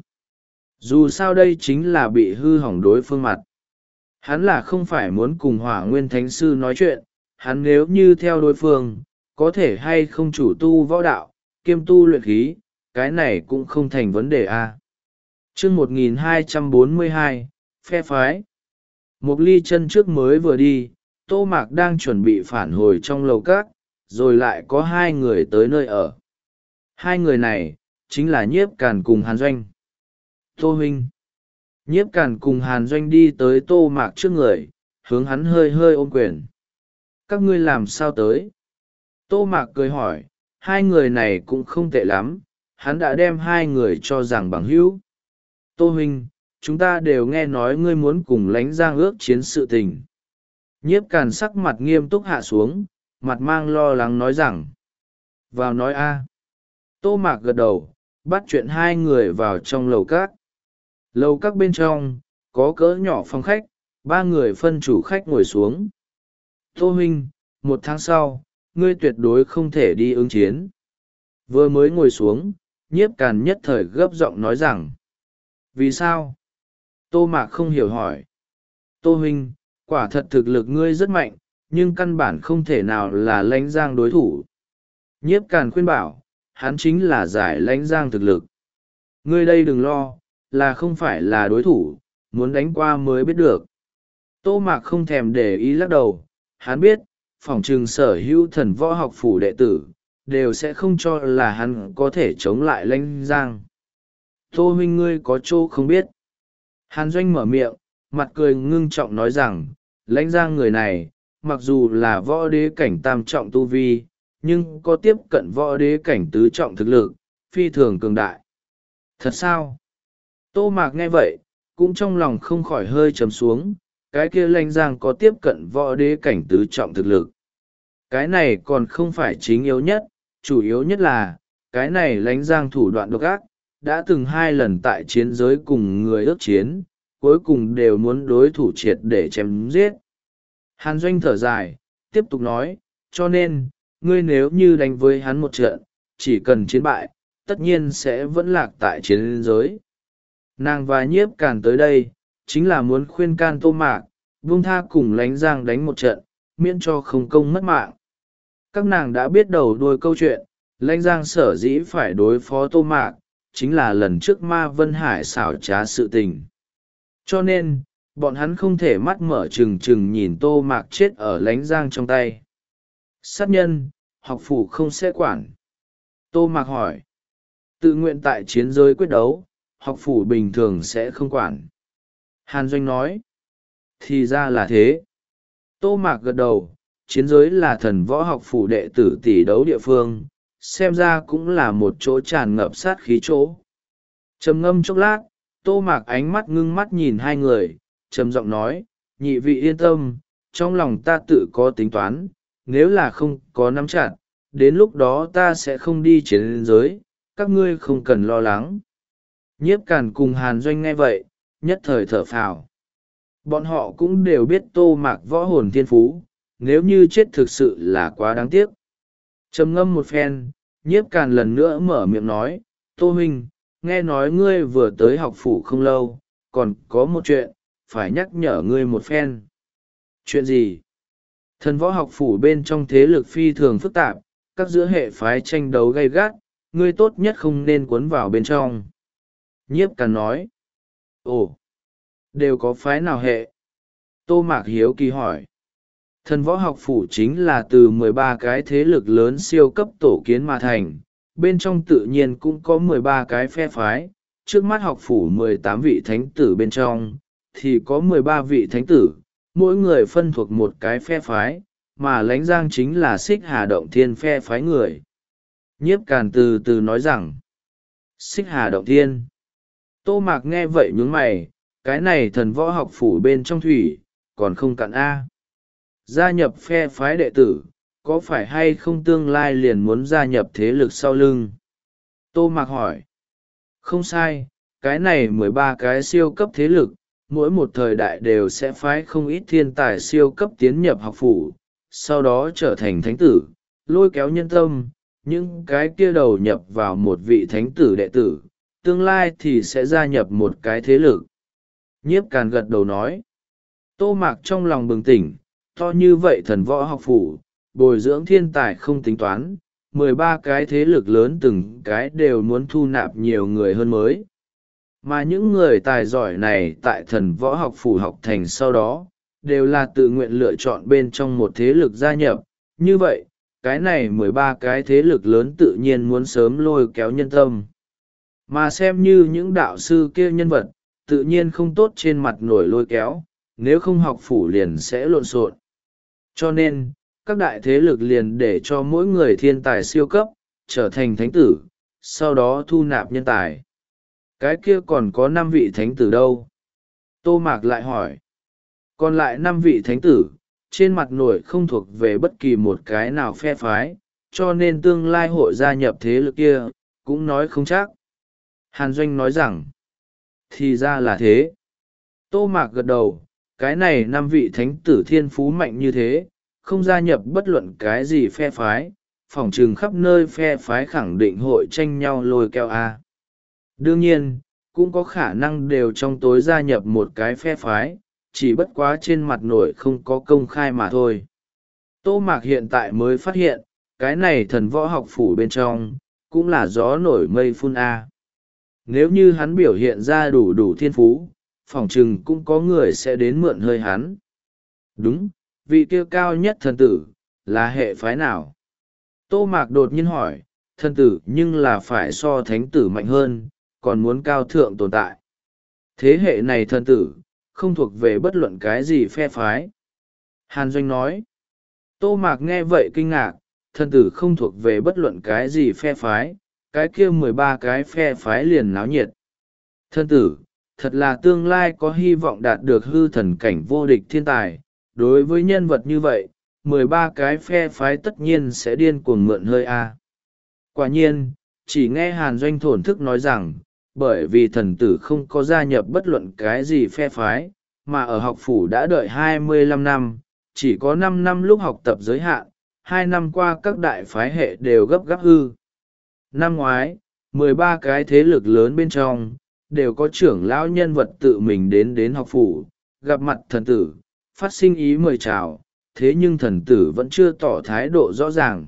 Dù sao đây chính là bị hư hỏng đối phương mặt. Hắn là không phải muốn cùng Hỏa Nguyên Thánh Sư nói chuyện, hắn nếu như theo đối phương, có thể hay không chủ tu võ đạo, kiêm tu luyện khí, cái này cũng không thành vấn đề a. Chương một nghìn hai trăm bốn mươi hai, phe phái. Một ly chân trước mới vừa đi, Tô Mạc đang chuẩn bị phản hồi trong lầu cát, rồi lại có hai người tới nơi ở. Hai người này, chính là Nhiếp Càn cùng Hàn Doanh. Tô huynh. Nhiếp Càn cùng Hàn Doanh đi tới Tô Mạc trước người, hướng hắn hơi hơi ôm quyền. Các ngươi làm sao tới? Tô Mạc cười hỏi, hai người này cũng không tệ lắm, hắn đã đem hai người cho rằng bằng hữu. Tô huynh, chúng ta đều nghe nói ngươi muốn cùng Lánh Giang ước chiến sự tình. Nhiếp Càn sắc mặt nghiêm túc hạ xuống, mặt mang lo lắng nói rằng. Vào nói a. Tô Mạc gật đầu, bắt chuyện hai người vào trong lầu các. Lầu các bên trong, có cỡ nhỏ phòng khách, ba người phân chủ khách ngồi xuống. Tô huynh, một tháng sau, ngươi tuyệt đối không thể đi ứng chiến. Vừa mới ngồi xuống, Nhiếp Càn nhất thời gấp giọng nói rằng. Vì sao? Tô Mạc không hiểu hỏi. Tô huynh, quả thật thực lực ngươi rất mạnh, nhưng căn bản không thể nào là Lánh Giang đối thủ. Nhiếp Càn khuyên bảo, hắn chính là giải Lánh Giang thực lực. Ngươi đây đừng lo, là không phải là đối thủ, muốn đánh qua mới biết được. Tô Mạc không thèm để ý lắc đầu, hắn biết, phỏng trừng sở hữu thần võ học phủ đệ tử, đều sẽ không cho là hắn có thể chống lại Lánh Giang. Tô huynh ngươi có chỗ không biết. Hàn Doanh mở miệng, mặt cười ngưng trọng nói rằng, Lánh Giang người này, mặc dù là võ đế cảnh tam trọng tu vi, nhưng có tiếp cận võ đế cảnh tứ trọng thực lực, phi thường cường đại. Thật sao? Tô Mạc nghe vậy, cũng trong lòng không khỏi hơi trầm xuống, cái kia Lánh Giang có tiếp cận võ đế cảnh tứ trọng thực lực. Cái này còn không phải chính yếu nhất, chủ yếu nhất là, cái này Lánh Giang thủ đoạn độc ác, đã từng hai lần tại chiến giới cùng người ước chiến, cuối cùng đều muốn đối thủ triệt để chém giết. Hàn Doanh thở dài, tiếp tục nói, cho nên, ngươi nếu như đánh với hắn một trận, chỉ cần chiến bại, tất nhiên sẽ vẫn lạc tại chiến giới. Nàng và Nhiếp Càn tới đây, chính là muốn khuyên can Tô Mạc, buông tha cùng Lánh Giang đánh một trận, miễn cho không công mất mạng. Các nàng đã biết đầu đuôi câu chuyện, Lánh Giang sở dĩ phải đối phó Tô Mạc, chính là lần trước Ma Vân Hải xảo trá sự tình. Cho nên, bọn hắn không thể mắt mở trừng trừng nhìn Tô Mạc chết ở Lánh Giang trong tay. Sát nhân, học phủ không sẽ quản. Tô Mạc hỏi. Tự nguyện tại chiến giới quyết đấu, học phủ bình thường sẽ không quản. Hàn Doanh nói. Thì ra là thế. Tô Mạc gật đầu, chiến giới là thần võ học phủ đệ tử tỷ đấu địa phương, xem ra cũng là một chỗ tràn ngập sát khí chỗ. Trầm ngâm chốc lát, Tô Mạc ánh mắt ngưng mắt nhìn hai người, trầm giọng nói, nhị vị yên tâm, trong lòng ta tự có tính toán, nếu là không có nắm chặt, đến lúc đó ta sẽ không đi chiến giới, các ngươi không cần lo lắng. Nhiếp Càn cùng Hàn Doanh nghe vậy, nhất thời thở phào. Bọn họ cũng đều biết Tô Mạc võ hồn thiên phú, nếu như chết thực sự là quá đáng tiếc. Trầm ngâm một phen, Nhiếp Càn lần nữa mở miệng nói, Tô huynh, nghe nói ngươi vừa tới học phủ không lâu, còn có một chuyện, phải nhắc nhở ngươi một phen. Chuyện gì? Thần võ học phủ bên trong thế lực phi thường phức tạp, các giữa hệ phái tranh đấu gay gắt, ngươi tốt nhất không nên cuốn vào bên trong. Nhiếp Càn nói, ồ, đều có phái nào hệ? Tô Mạc hiếu kỳ hỏi. Thần võ học phủ chính là từ mười ba cái thế lực lớn siêu cấp tổ kiến mà thành, bên trong tự nhiên cũng có mười ba cái phe phái, trước mắt học phủ mười tám vị thánh tử bên trong, thì có mười ba vị thánh tử, mỗi người phân thuộc một cái phe phái, mà Lãnh Giang chính là Xích Hà Động Thiên phe phái người. Nhiếp Càn từ từ nói rằng, Xích Hà Động Thiên. Tô Mạc nghe vậy nhướng mày, cái này thần võ học phủ bên trong thủy, còn không cạn A. Gia nhập phe phái đệ tử, có phải hay không tương lai liền muốn gia nhập thế lực sau lưng? Tô Mạc hỏi. Không sai, cái này mười ba cái siêu cấp thế lực, mỗi một thời đại đều sẽ phái không ít thiên tài siêu cấp tiến nhập học phủ, sau đó trở thành thánh tử, lôi kéo nhân tâm, những cái kia đầu nhập vào một vị thánh tử đệ tử, tương lai thì sẽ gia nhập một cái thế lực. Nhiếp Càn gật đầu nói. Tô Mạc trong lòng bừng tỉnh, to như vậy thần võ học phủ, bồi dưỡng thiên tài không tính toán, mười ba cái thế lực lớn từng cái đều muốn thu nạp nhiều người hơn mới. Mà những người tài giỏi này tại thần võ học phủ học thành sau đó, đều là tự nguyện lựa chọn bên trong một thế lực gia nhập. Như vậy, cái này mười ba cái thế lực lớn tự nhiên muốn sớm lôi kéo nhân tâm. Mà xem như những đạo sư kia nhân vật, tự nhiên không tốt trên mặt nổi lôi kéo, nếu không học phủ liền sẽ lộn xộn. Cho nên, các đại thế lực liền để cho mỗi người thiên tài siêu cấp, trở thành thánh tử, sau đó thu nạp nhân tài. Cái kia còn có năm vị thánh tử đâu? Tô Mạc lại hỏi. Còn lại năm vị thánh tử, trên mặt nổi không thuộc về bất kỳ một cái nào phe phái, cho nên tương lai hội gia nhập thế lực kia, cũng nói không chắc. Hàn Doanh nói rằng, thì ra là thế. Tô Mạc gật đầu, cái này năm vị thánh tử thiên phú mạnh như thế, không gia nhập bất luận cái gì phe phái, phỏng chừng khắp nơi phe phái khẳng định hội tranh nhau lôi kéo A. Đương nhiên, cũng có khả năng đều trong tối gia nhập một cái phe phái, chỉ bất quá trên mặt nổi không có công khai mà thôi. Tô Mạc hiện tại mới phát hiện, cái này thần võ học phủ bên trong, cũng là gió nổi mây phun A. Nếu như hắn biểu hiện ra đủ đủ thiên phú, phỏng chừng cũng có người sẽ đến mượn hơi hắn. Đúng, vị kia cao nhất thần tử, là hệ phái nào? Tô Mạc đột nhiên hỏi, thần tử nhưng là phải so thánh tử mạnh hơn, còn muốn cao thượng tồn tại. Thế hệ này thần tử, không thuộc về bất luận cái gì phe phái. Hàn Doanh nói, Tô Mạc nghe vậy kinh ngạc, thần tử không thuộc về bất luận cái gì phe phái, cái kia mười ba cái phe phái liền náo nhiệt. Thần tử, thật là tương lai có hy vọng đạt được hư thần cảnh vô địch thiên tài, đối với nhân vật như vậy, mười ba cái phe phái tất nhiên sẽ điên cuồng mượn hơi A. Quả nhiên, chỉ nghe Hàn Doanh thổn thức nói rằng, bởi vì thần tử không có gia nhập bất luận cái gì phe phái, mà ở học phủ đã đợi hai mươi lăm năm, chỉ có năm năm lúc học tập giới hạn, hai năm qua các đại phái hệ đều gấp gáp hư. Năm ngoái, mười ba cái thế lực lớn bên trong, đều có trưởng lão nhân vật tự mình đến đến học phủ, gặp mặt thần tử, phát sinh ý mời chào, thế nhưng thần tử vẫn chưa tỏ thái độ rõ ràng.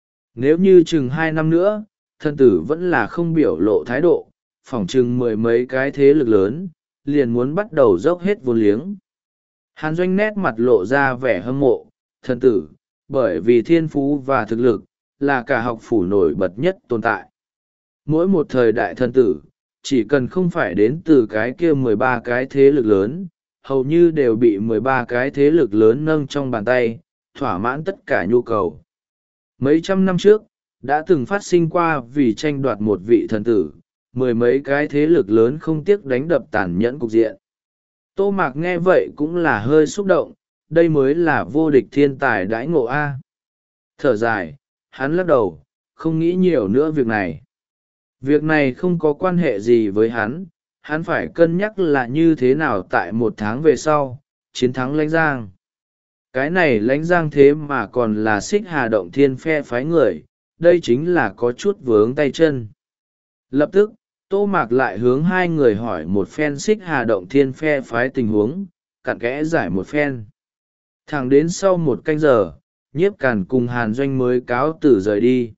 Nếu như chừng hai năm nữa, thần tử vẫn là không biểu lộ thái độ, phỏng chừng mười mấy cái thế lực lớn, liền muốn bắt đầu dốc hết vốn liếng. Hàn Doanh nét mặt lộ ra vẻ hâm mộ, thần tử, bởi vì thiên phú và thực lực, là cả học phủ nổi bật nhất tồn tại. Mỗi một thời đại thần tử, chỉ cần không phải đến từ cái kia mười ba cái thế lực lớn, hầu như đều bị mười ba cái thế lực lớn nâng trong bàn tay, thỏa mãn tất cả nhu cầu. Mấy trăm năm trước, đã từng phát sinh qua vì tranh đoạt một vị thần tử, mười mấy cái thế lực lớn không tiếc đánh đập tàn nhẫn cục diện. Tô Mạc nghe vậy cũng là hơi xúc động, đây mới là vô địch thiên tài đãi ngộ A. Thở dài, hắn lắc đầu, không nghĩ nhiều nữa việc này. Việc này không có quan hệ gì với hắn, hắn phải cân nhắc là như thế nào tại một tháng về sau, chiến thắng Lãnh Giang. Cái này Lãnh Giang thế mà còn là Xích Hà Động Thiên phe phái người, đây chính là có chút vướng tay chân. Lập tức, Tô Mạc lại hướng hai người hỏi một phen Xích Hà Động Thiên phe phái tình huống, cặn kẽ giải một phen. Thẳng đến sau một canh giờ, Nhiếp Càn cùng Hàn Doanh mới cáo từ rời đi.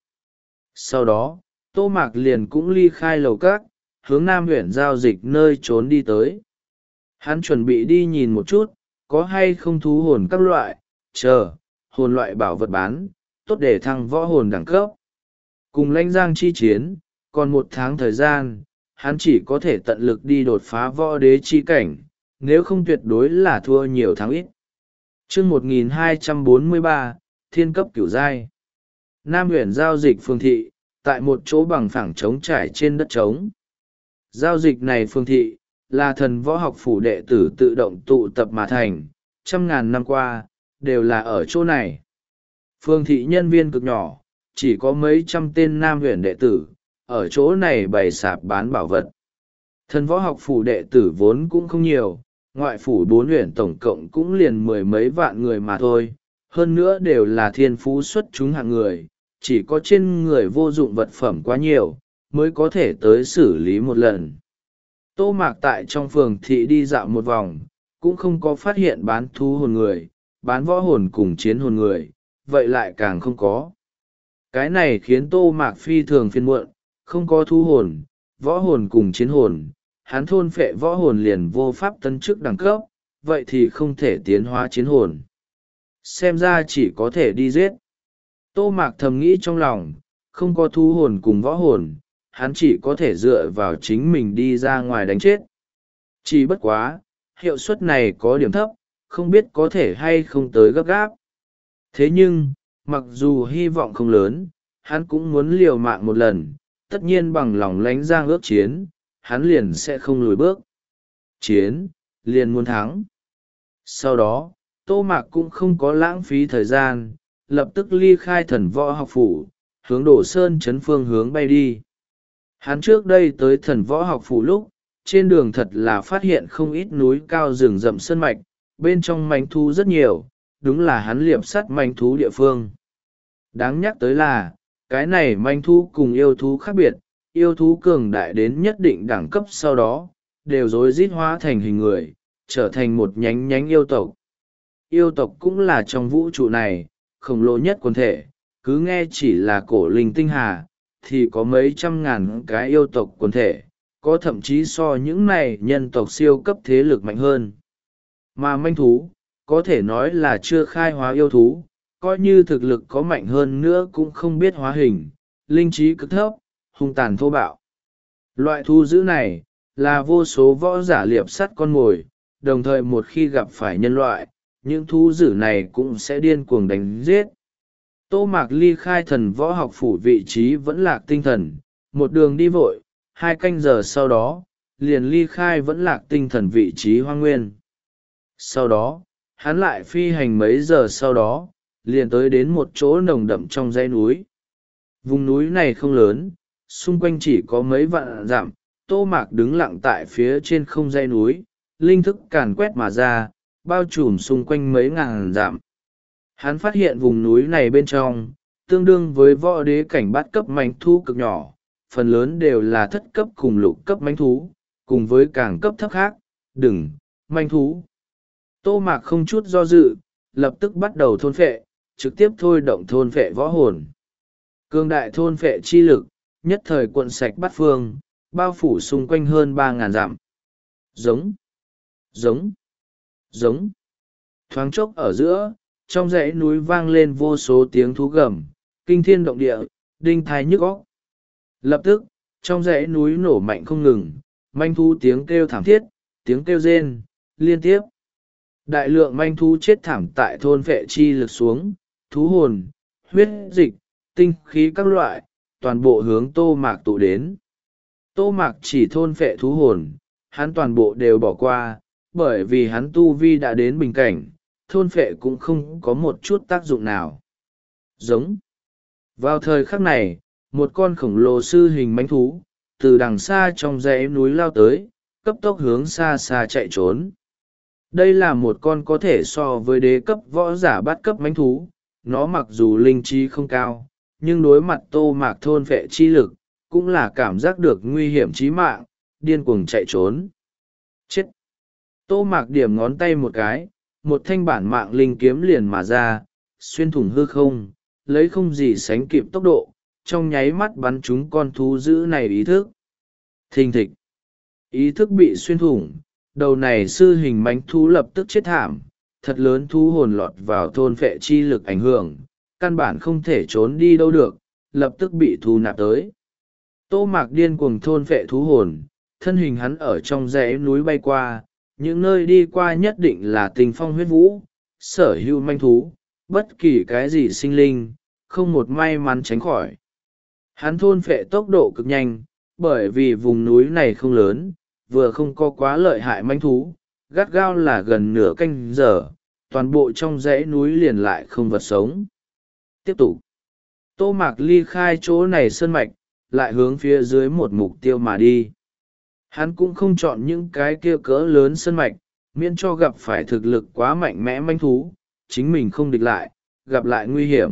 Sau đó, Tô Mạc liền cũng ly khai lầu cát, hướng Nam huyện giao dịch nơi trốn đi tới. Hắn chuẩn bị đi nhìn một chút, có hay không thú hồn các loại, chờ, hồn loại bảo vật bán, tốt để thăng võ hồn đẳng cấp. Cùng Lãnh Giang chi chiến, còn một tháng thời gian, hắn chỉ có thể tận lực đi đột phá võ đế chi cảnh, nếu không tuyệt đối là thua nhiều tháng ít. Chương một nghìn hai trăm bốn mươi ba, Thiên cấp cửu giai. Nam huyện giao dịch phương thị, tại một chỗ bằng phẳng trống trải trên đất trống. Giao dịch này phương thị, là thần võ học phủ đệ tử tự động tụ tập mà thành, trăm ngàn năm qua, đều là ở chỗ này. Phương thị nhân viên cực nhỏ, chỉ có mấy trăm tên nam huyện đệ tử, ở chỗ này bày sạp bán bảo vật. Thần võ học phủ đệ tử vốn cũng không nhiều, ngoại phủ bốn huyện tổng cộng cũng liền mười mấy vạn người mà thôi, hơn nữa đều là thiên phú xuất chúng hạng người, chỉ có trên người vô dụng vật phẩm quá nhiều, mới có thể tới xử lý một lần. Tô Mạc tại trong phường thị đi dạo một vòng, cũng không có phát hiện bán thú hồn người, bán võ hồn cùng chiến hồn người, vậy lại càng không có. Cái này khiến Tô Mạc phi thường phiền muộn, không có thú hồn, võ hồn cùng chiến hồn, hắn thôn phệ võ hồn liền vô pháp tấn chức đẳng cấp, vậy thì không thể tiến hóa chiến hồn. Xem ra chỉ có thể đi giết. Tô Mạc thầm nghĩ trong lòng, không có thú hồn cùng võ hồn, hắn chỉ có thể dựa vào chính mình đi ra ngoài đánh chết. Chỉ bất quá, hiệu suất này có điểm thấp, không biết có thể hay không tới gấp gáp. Thế nhưng, mặc dù hy vọng không lớn, hắn cũng muốn liều mạng một lần, tất nhiên bằng lòng Lãnh Giang ước chiến, hắn liền sẽ không lùi bước. Chiến, liền muốn thắng. Sau đó, Tô Mạc cũng không có lãng phí thời gian, lập tức ly khai thần võ học phủ, hướng Đồ Sơn Trấn phương hướng bay đi. Hắn trước đây tới thần võ học phủ lúc, trên đường thật là phát hiện không ít núi cao rừng rậm sơn mạch, bên trong manh thú rất nhiều, đúng là hắn liệp sắt manh thú địa phương. Đáng nhắc tới là, cái này manh thú cùng yêu thú khác biệt, yêu thú cường đại đến nhất định đẳng cấp sau đó, đều rối rít hóa thành hình người, trở thành một nhánh nhánh yêu tộc. Yêu tộc cũng là trong vũ trụ này, khổng lồ nhất quần thể, cứ nghe chỉ là cổ linh tinh hà, thì có mấy trăm ngàn cái yêu tộc quần thể, có thậm chí so những này nhân tộc siêu cấp thế lực mạnh hơn. Mà manh thú, có thể nói là chưa khai hóa yêu thú, coi như thực lực có mạnh hơn nữa cũng không biết hóa hình, linh trí cực thấp, hung tàn thô bạo. Loại thú dữ này, là vô số võ giả liệp sắt con mồi, đồng thời một khi gặp phải nhân loại, những thú dữ này cũng sẽ điên cuồng đánh giết. Tô Mạc ly khai thần võ học phủ vị trí vẫn lạc tinh thần, một đường đi vội, hai canh giờ sau đó, liền ly khai vẫn lạc tinh thần vị trí hoang nguyên. Sau đó, hắn lại phi hành mấy giờ sau đó, liền tới đến một chỗ nồng đậm trong dãy núi. Vùng núi này không lớn, xung quanh chỉ có mấy vạn dặm, Tô Mạc đứng lặng tại phía trên không dãy núi, linh thức càn quét mà ra, bao trùm xung quanh mấy ngàn dặm. Hắn phát hiện vùng núi này bên trong, tương đương với võ đế cảnh bát cấp manh thú cực nhỏ, phần lớn đều là thất cấp cùng lục cấp manh thú, cùng với càng cấp thấp khác, đừng, manh thú. Tô Mạc không chút do dự, lập tức bắt đầu thôn phệ, trực tiếp thôi động thôn phệ võ hồn. Cương đại thôn phệ chi lực, nhất thời cuộn sạch bát phương, bao phủ xung quanh hơn ba ngàn dặm. Giống, giống, giống. Thoáng chốc ở giữa, trong dãy núi vang lên vô số tiếng thú gầm, kinh thiên động địa, đinh thai nhức óc. Lập tức, trong dãy núi nổ mạnh không ngừng, manh thú tiếng kêu thảm thiết, tiếng kêu rên, liên tiếp. Đại lượng manh thú chết thảm tại thôn vệ chi lực xuống, thú hồn, huyết dịch, tinh khí các loại, toàn bộ hướng Tô Mạc tụ đến. Tô Mạc chỉ thôn vệ thú hồn, hắn toàn bộ đều bỏ qua, bởi vì hắn tu vi đã đến bình cảnh, thôn vệ cũng không có một chút tác dụng nào. Giống. Vào thời khắc này, một con khổng lồ sư hình mãnh thú, từ đằng xa trong dãy núi lao tới, cấp tốc hướng xa xa chạy trốn. Đây là một con có thể so với đế cấp võ giả bát cấp mãnh thú, nó mặc dù linh trí không cao, nhưng đối mặt Tô Mạc thôn vệ chi lực, cũng là cảm giác được nguy hiểm chí mạng, điên cuồng chạy trốn. Chết! Tô Mạc điểm ngón tay một cái, một thanh bản mạng linh kiếm liền mà ra, xuyên thủng hư không, lấy không gì sánh kịp tốc độ, trong nháy mắt bắn trúng con thú dữ này ý thức. Thình thịch! Ý thức bị xuyên thủng, đầu này sư hình mãnh thú lập tức chết thảm, thật lớn thú hồn lọt vào thôn phệ chi lực ảnh hưởng, căn bản không thể trốn đi đâu được, lập tức bị thu nạp tới. Tô Mạc điên cuồng thôn phệ thú hồn, thân hình hắn ở trong dãy núi bay qua, những nơi đi qua nhất định là tình phong huyết vũ, sở hữu manh thú, bất kỳ cái gì sinh linh, không một may mắn tránh khỏi. Hắn thôn phệ tốc độ cực nhanh, bởi vì vùng núi này không lớn, vừa không có quá lợi hại manh thú, gắt gao là gần nửa canh giờ, toàn bộ trong dãy núi liền lại không vật sống. Tiếp tục, Tô Mạc ly khai chỗ này sơn mạch, lại hướng phía dưới một mục tiêu mà đi. Hắn cũng không chọn những cái kia cỡ lớn sơn mạch, miễn cho gặp phải thực lực quá mạnh mẽ manh thú, chính mình không địch lại, gặp lại nguy hiểm.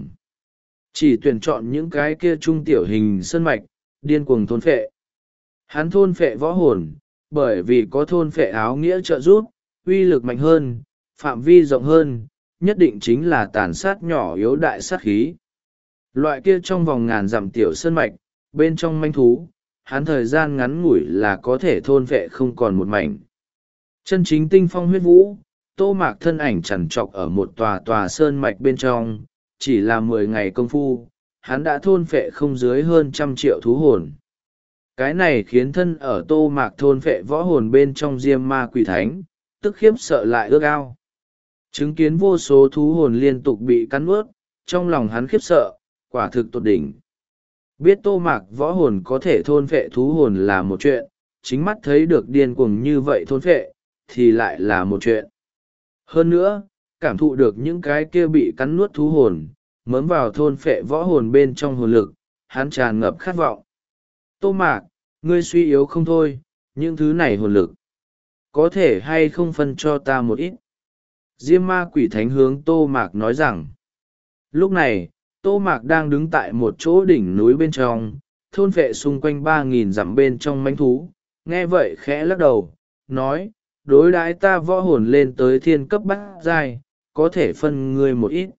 Chỉ tuyển chọn những cái kia trung tiểu hình sơn mạch, điên cuồng thôn phệ. Hắn thôn phệ võ hồn, bởi vì có thôn phệ áo nghĩa trợ giúp, uy lực mạnh hơn, phạm vi rộng hơn, nhất định chính là tàn sát nhỏ yếu đại sát khí. Loại kia trong vòng ngàn dặm tiểu sơn mạch, bên trong manh thú, hắn thời gian ngắn ngủi là có thể thôn vệ không còn một mảnh. Chân chính tinh phong huyết vũ, Tô Mạc thân ảnh chằn trọc ở một tòa tòa sơn mạch bên trong, chỉ là mười ngày công phu, hắn đã thôn phệ không dưới hơn trăm triệu thú hồn. Cái này khiến thân ở Tô Mạc thôn phệ võ hồn bên trong Diêm Ma Quỷ Thánh, tức khiếp sợ lại ước ao. Chứng kiến vô số thú hồn liên tục bị cắn nuốt, trong lòng hắn khiếp sợ, quả thực tột đỉnh. Biết Tô Mạc võ hồn có thể thôn phệ thú hồn là một chuyện, chính mắt thấy được điên cuồng như vậy thôn phệ, thì lại là một chuyện. Hơn nữa, cảm thụ được những cái kia bị cắn nuốt thú hồn, mớm vào thôn phệ võ hồn bên trong hồn lực, hắn tràn ngập khát vọng. Tô Mạc, ngươi suy yếu không thôi, những thứ này hồn lực. Có thể hay không phân cho ta một ít? Diêm Ma Quỷ Thánh hướng Tô Mạc nói rằng. Lúc này, Tô Mạc đang đứng tại một chỗ đỉnh núi bên trong, thôn vệ xung quanh ba nghìn dặm bên trong manh thú, nghe vậy khẽ lắc đầu, nói, đối đãi ta võ hồn lên tới thiên cấp bát giai, có thể phân ngươi một ít.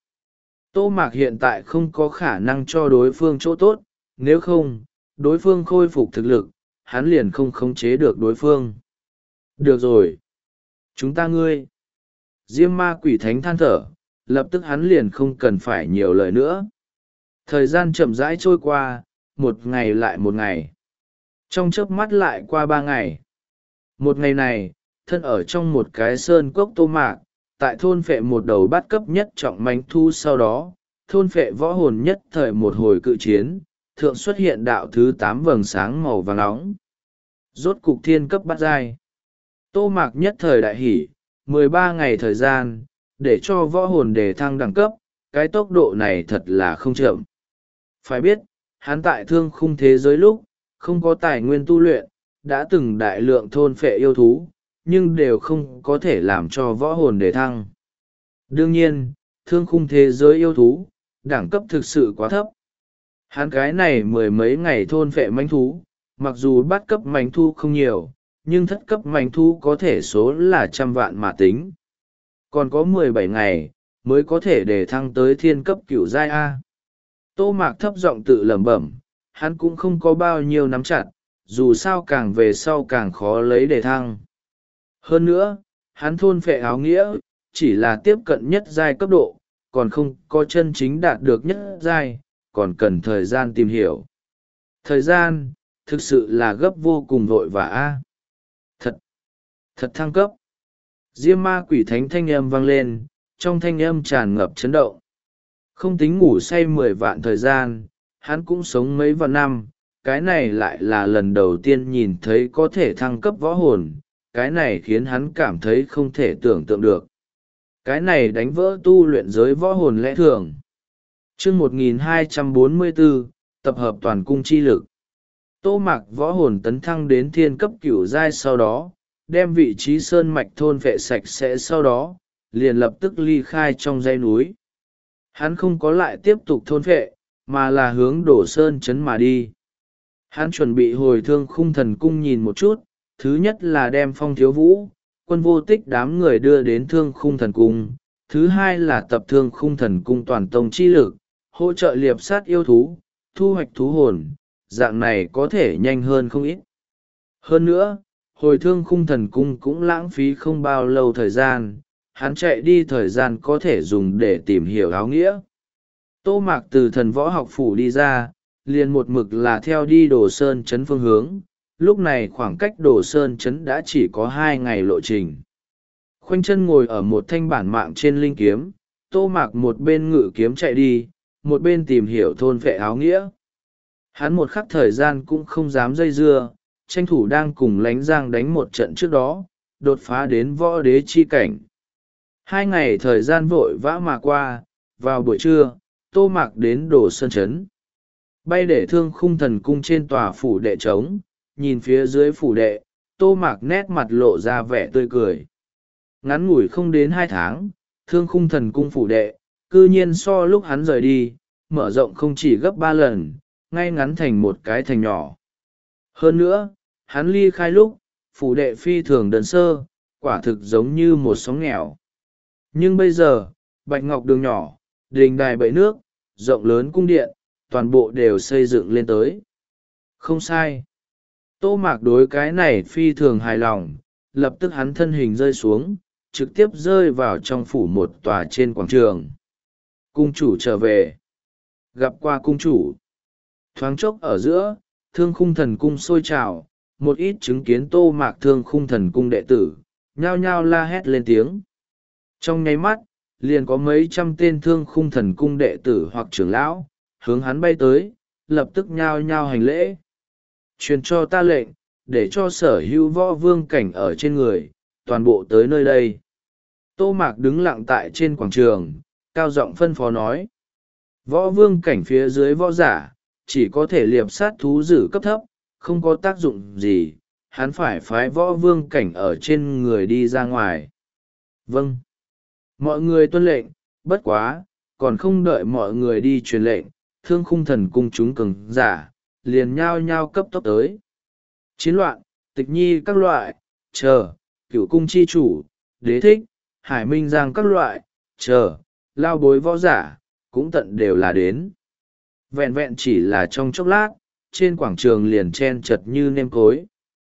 Tô Mạc hiện tại không có khả năng cho đối phương chỗ tốt, nếu không, đối phương khôi phục thực lực, hắn liền không khống chế được đối phương. Được rồi. Chúng ta ngươi. Diêm Ma Quỷ Thánh than thở, lập tức hắn liền không cần phải nhiều lời nữa. Thời gian chậm rãi trôi qua, một ngày lại một ngày. Trong chớp mắt lại qua ba ngày. Một ngày này, thân ở trong một cái sơn cốc Tô Mạc, tại thôn phệ một đầu bát cấp nhất trọng manh thu sau đó, thôn phệ võ hồn nhất thời một hồi cự chiến, thượng xuất hiện đạo thứ tám vầng sáng màu vàng nóng. Rốt cục thiên cấp bát giai. Tô Mạc nhất thời đại hỷ, mười ba ngày thời gian, để cho võ hồn đề thăng đẳng cấp, cái tốc độ này thật là không chậm. Phải biết, hắn tại thương khung thế giới lúc, không có tài nguyên tu luyện, đã từng đại lượng thôn phệ yêu thú, nhưng đều không có thể làm cho võ hồn đề thăng. Đương nhiên, thương khung thế giới yêu thú, đẳng cấp thực sự quá thấp. Hắn cái này mười mấy ngày thôn phệ manh thú, mặc dù bắt cấp manh thú không nhiều, nhưng thất cấp manh thú có thể số là trăm vạn mà tính. Còn có mười bảy ngày, mới có thể để thăng tới thiên cấp cửu giai A. Tô Mạc thấp giọng tự lẩm bẩm, hắn cũng không có bao nhiêu nắm chặt, dù sao càng về sau càng khó lấy để thăng. Hơn nữa, hắn thôn phệ áo nghĩa, chỉ là tiếp cận nhất giai cấp độ, còn không có chân chính đạt được nhất giai, còn cần thời gian tìm hiểu. Thời gian, thực sự là gấp vô cùng vội vã. A. Thật, thật thăng cấp. Diêm ma quỷ thánh thanh âm vang lên, trong thanh âm tràn ngập chấn động. Không tính ngủ say mười vạn thời gian, hắn cũng sống mấy vạn năm, cái này lại là lần đầu tiên nhìn thấy có thể thăng cấp võ hồn, cái này khiến hắn cảm thấy không thể tưởng tượng được. Cái này đánh vỡ tu luyện giới võ hồn lẽ thường. Chương một nghìn hai trăm bốn mươi bốn, tập hợp toàn cung chi lực. Tô Mạc võ hồn tấn thăng đến thiên cấp cửu giai sau đó, đem vị trí sơn mạch thôn vệ sạch sẽ sau đó, liền lập tức ly khai trong dãy núi. Hắn không có lại tiếp tục thôn vệ, mà là hướng đổ sơn chấn mà đi. Hắn chuẩn bị hồi thương khung thần cung nhìn một chút, thứ nhất là đem Phong Thiếu Vũ, Quân Vô Tích đám người đưa đến thương khung thần cung, thứ hai là tập thương khung thần cung toàn tông chi lực, hỗ trợ liệp sát yêu thú, thu hoạch thú hồn, dạng này có thể nhanh hơn không ít. Hơn nữa, hồi thương khung thần cung cũng lãng phí không bao lâu thời gian, hắn chạy đi thời gian có thể dùng để tìm hiểu áo nghĩa. Tô Mạc từ thần võ học phủ đi ra, liền một mực là theo đi Đồ Sơn Trấn phương hướng, lúc này khoảng cách Đồ Sơn Trấn đã chỉ có hai ngày lộ trình. Khoanh chân ngồi ở một thanh bản mạng trên linh kiếm, Tô Mạc một bên ngự kiếm chạy đi, một bên tìm hiểu thôn vệ áo nghĩa. Hắn một khắc thời gian cũng không dám dây dưa, tranh thủ đang cùng lánh giang đánh một trận trước đó, đột phá đến võ đế chi cảnh. Hai ngày thời gian vội vã mà qua, vào buổi trưa, Tô Mạc đến Đồ Sơn Trấn. Bay để thương khung thần cung trên tòa phủ đệ trống, nhìn phía dưới phủ đệ, Tô Mạc nét mặt lộ ra vẻ tươi cười. Ngắn ngủi không đến hai tháng, thương khung thần cung phủ đệ, cư nhiên so lúc hắn rời đi, mở rộng không chỉ gấp ba lần, ngay ngắn thành một cái thành nhỏ. Hơn nữa, hắn ly khai lúc, phủ đệ phi thường đơn sơ, quả thực giống như một xóm nghèo. Nhưng bây giờ, bạch ngọc đường nhỏ, đình đài bậy nước, rộng lớn cung điện, toàn bộ đều xây dựng lên tới. Không sai. Tô Mạc đối cái này phi thường hài lòng, lập tức hắn thân hình rơi xuống, trực tiếp rơi vào trong phủ một tòa trên quảng trường. Cung chủ trở về. Gặp qua cung chủ. Thoáng chốc ở giữa, thương khung thần cung sôi trào, một ít chứng kiến Tô Mạc thương khung thần cung đệ tử, nhao nhao la hét lên tiếng. Trong nháy mắt, liền có mấy trăm tên thương khung thần cung đệ tử hoặc trưởng lão, hướng hắn bay tới, lập tức nhao nhao hành lễ. Truyền cho ta lệnh, để cho sở hữu võ vương cảnh ở trên người, toàn bộ tới nơi đây. Tô Mạc đứng lặng tại trên quảng trường, cao giọng phân phó nói. Võ vương cảnh phía dưới võ giả, chỉ có thể liệp sát thú dữ cấp thấp, không có tác dụng gì, hắn phải phái võ vương cảnh ở trên người đi ra ngoài. Vâng. Mọi người tuân lệnh, bất quá, còn không đợi mọi người đi truyền lệnh, thương khung thần cung chúng cường giả, liền nhao nhao cấp tốc tới. Chiến loạn, tịch nhi các loại, chờ, cửu cung chi chủ, đế thích, hải minh giang các loại, chờ, lao bối võ giả, cũng tận đều là đến. Vẹn vẹn chỉ là trong chốc lát, trên quảng trường liền chen chật như nêm cối.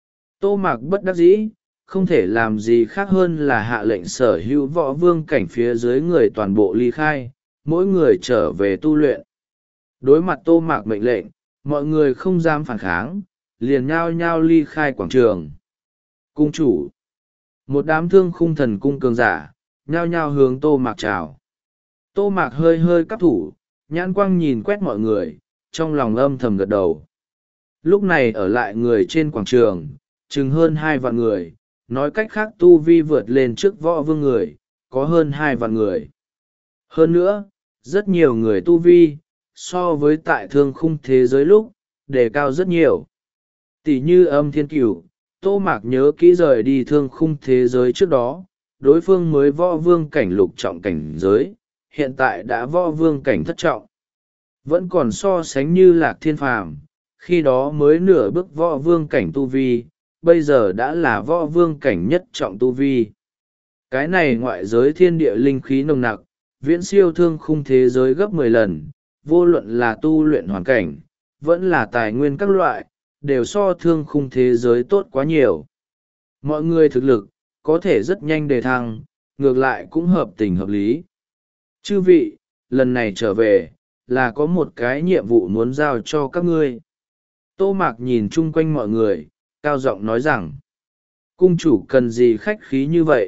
Tô Mạc bất đắc dĩ, không thể làm gì khác hơn là hạ lệnh sở hữu võ vương cảnh phía dưới người toàn bộ ly khai, mỗi người trở về tu luyện. Đối mặt Tô Mạc mệnh lệnh, mọi người không dám phản kháng, liền nhao nhao ly khai quảng trường. Cung chủ, một đám thương khung thần cung cường giả, nhao nhao hướng Tô Mạc chào. Tô Mạc hơi hơi cắp thủ, nhãn quang nhìn quét mọi người, trong lòng âm thầm gật đầu. Lúc này ở lại người trên quảng trường, chừng hơn hai vạn người, nói cách khác tu vi vượt lên trước võ vương người, có hơn hai vạn người. Hơn nữa, rất nhiều người tu vi, so với tại thương khung thế giới lúc, đề cao rất nhiều. Tỷ như Âm Thiên Cửu, Tô Mạc nhớ kỹ rời đi thương khung thế giới trước đó, đối phương mới võ vương cảnh lục trọng cảnh giới, hiện tại đã võ vương cảnh thất trọng. Vẫn còn so sánh như Lạc Thiên Phàm, khi đó mới nửa bước võ vương cảnh tu vi, bây giờ đã là võ vương cảnh nhất trọng tu vi. Cái này ngoại giới thiên địa linh khí nồng nặc, viễn siêu thương khung thế giới gấp mười lần, vô luận là tu luyện hoàn cảnh, vẫn là tài nguyên các loại, đều so thương khung thế giới tốt quá nhiều. Mọi người thực lực, có thể rất nhanh đề thăng, ngược lại cũng hợp tình hợp lý. Chư vị, lần này trở về, là có một cái nhiệm vụ muốn giao cho các ngươi. Tô Mạc nhìn chung quanh mọi người, cao giọng nói rằng, cung chủ cần gì khách khí như vậy,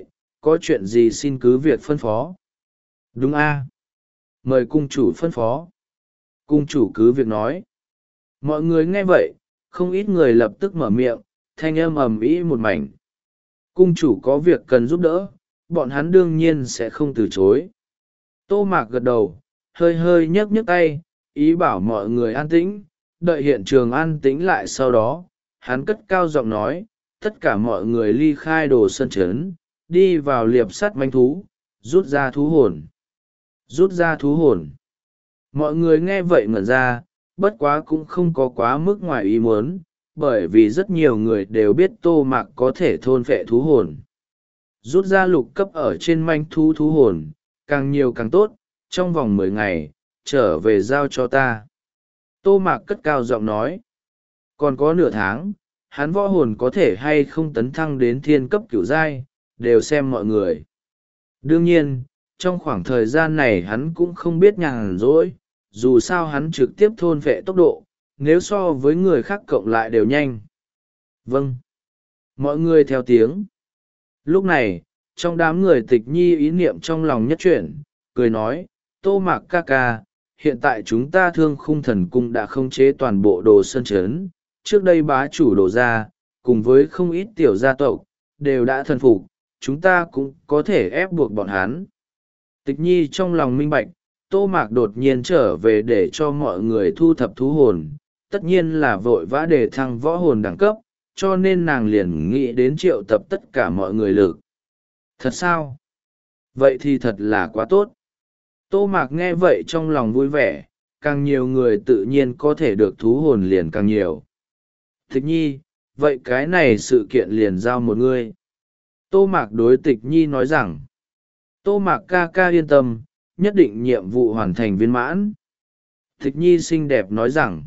có chuyện gì xin cứ việc phân phó. Đúng a, mời cung chủ phân phó. Cung chủ cứ việc nói. Mọi người nghe vậy, không ít người lập tức mở miệng, thanh âm ầm ĩ một mảnh. Cung chủ có việc cần giúp đỡ, bọn hắn đương nhiên sẽ không từ chối. Tô Mạc gật đầu, hơi hơi nhấc nhấc tay, ý bảo mọi người an tĩnh, đợi hiện trường an tĩnh lại sau đó, hắn cất cao giọng nói, tất cả mọi người ly khai Đồ Sơn Trấn, đi vào liệp sắt manh thú, rút ra thú hồn. Rút ra thú hồn. Mọi người nghe vậy ngẩn ra, bất quá cũng không có quá mức ngoài ý muốn, bởi vì rất nhiều người đều biết Tô Mạc có thể thôn phệ thú hồn. Rút ra lục cấp ở trên manh thú thú hồn, càng nhiều càng tốt, trong vòng mười ngày, trở về giao cho ta. Tô Mạc cất cao giọng nói. Còn có nửa tháng, hắn võ hồn có thể hay không tấn thăng đến thiên cấp cửu giai, đều xem mọi người. Đương nhiên, trong khoảng thời gian này hắn cũng không biết nhàn rỗi, dù sao hắn trực tiếp thôn phệ tốc độ, nếu so với người khác cộng lại đều nhanh. Vâng. Mọi người theo tiếng. Lúc này, trong đám người Tịch Nhi ý niệm trong lòng nhất chuyển, cười nói, Tô Mạc ca ca, hiện tại chúng ta Thương Khung Thần Cung đã khống chế toàn bộ Đồ Sơn Trấn, trước đây bá chủ Đồ gia, cùng với không ít tiểu gia tộc, đều đã thần phục, chúng ta cũng có thể ép buộc bọn hắn. Tịch Nhi trong lòng minh bạch, Tô Mạc đột nhiên trở về để cho mọi người thu thập thú hồn, tất nhiên là vội vã để thăng võ hồn đẳng cấp, cho nên nàng liền nghĩ đến triệu tập tất cả mọi người lực. Thật sao? Vậy thì thật là quá tốt. Tô Mạc nghe vậy trong lòng vui vẻ, càng nhiều người tự nhiên có thể được thú hồn liền càng nhiều. Tịch Nhi, vậy cái này sự kiện liền giao một người. Tô Mạc đối Tịch Nhi nói rằng, Tô Mạc ca ca yên tâm, nhất định nhiệm vụ hoàn thành viên mãn. Tịch Nhi xinh đẹp nói rằng,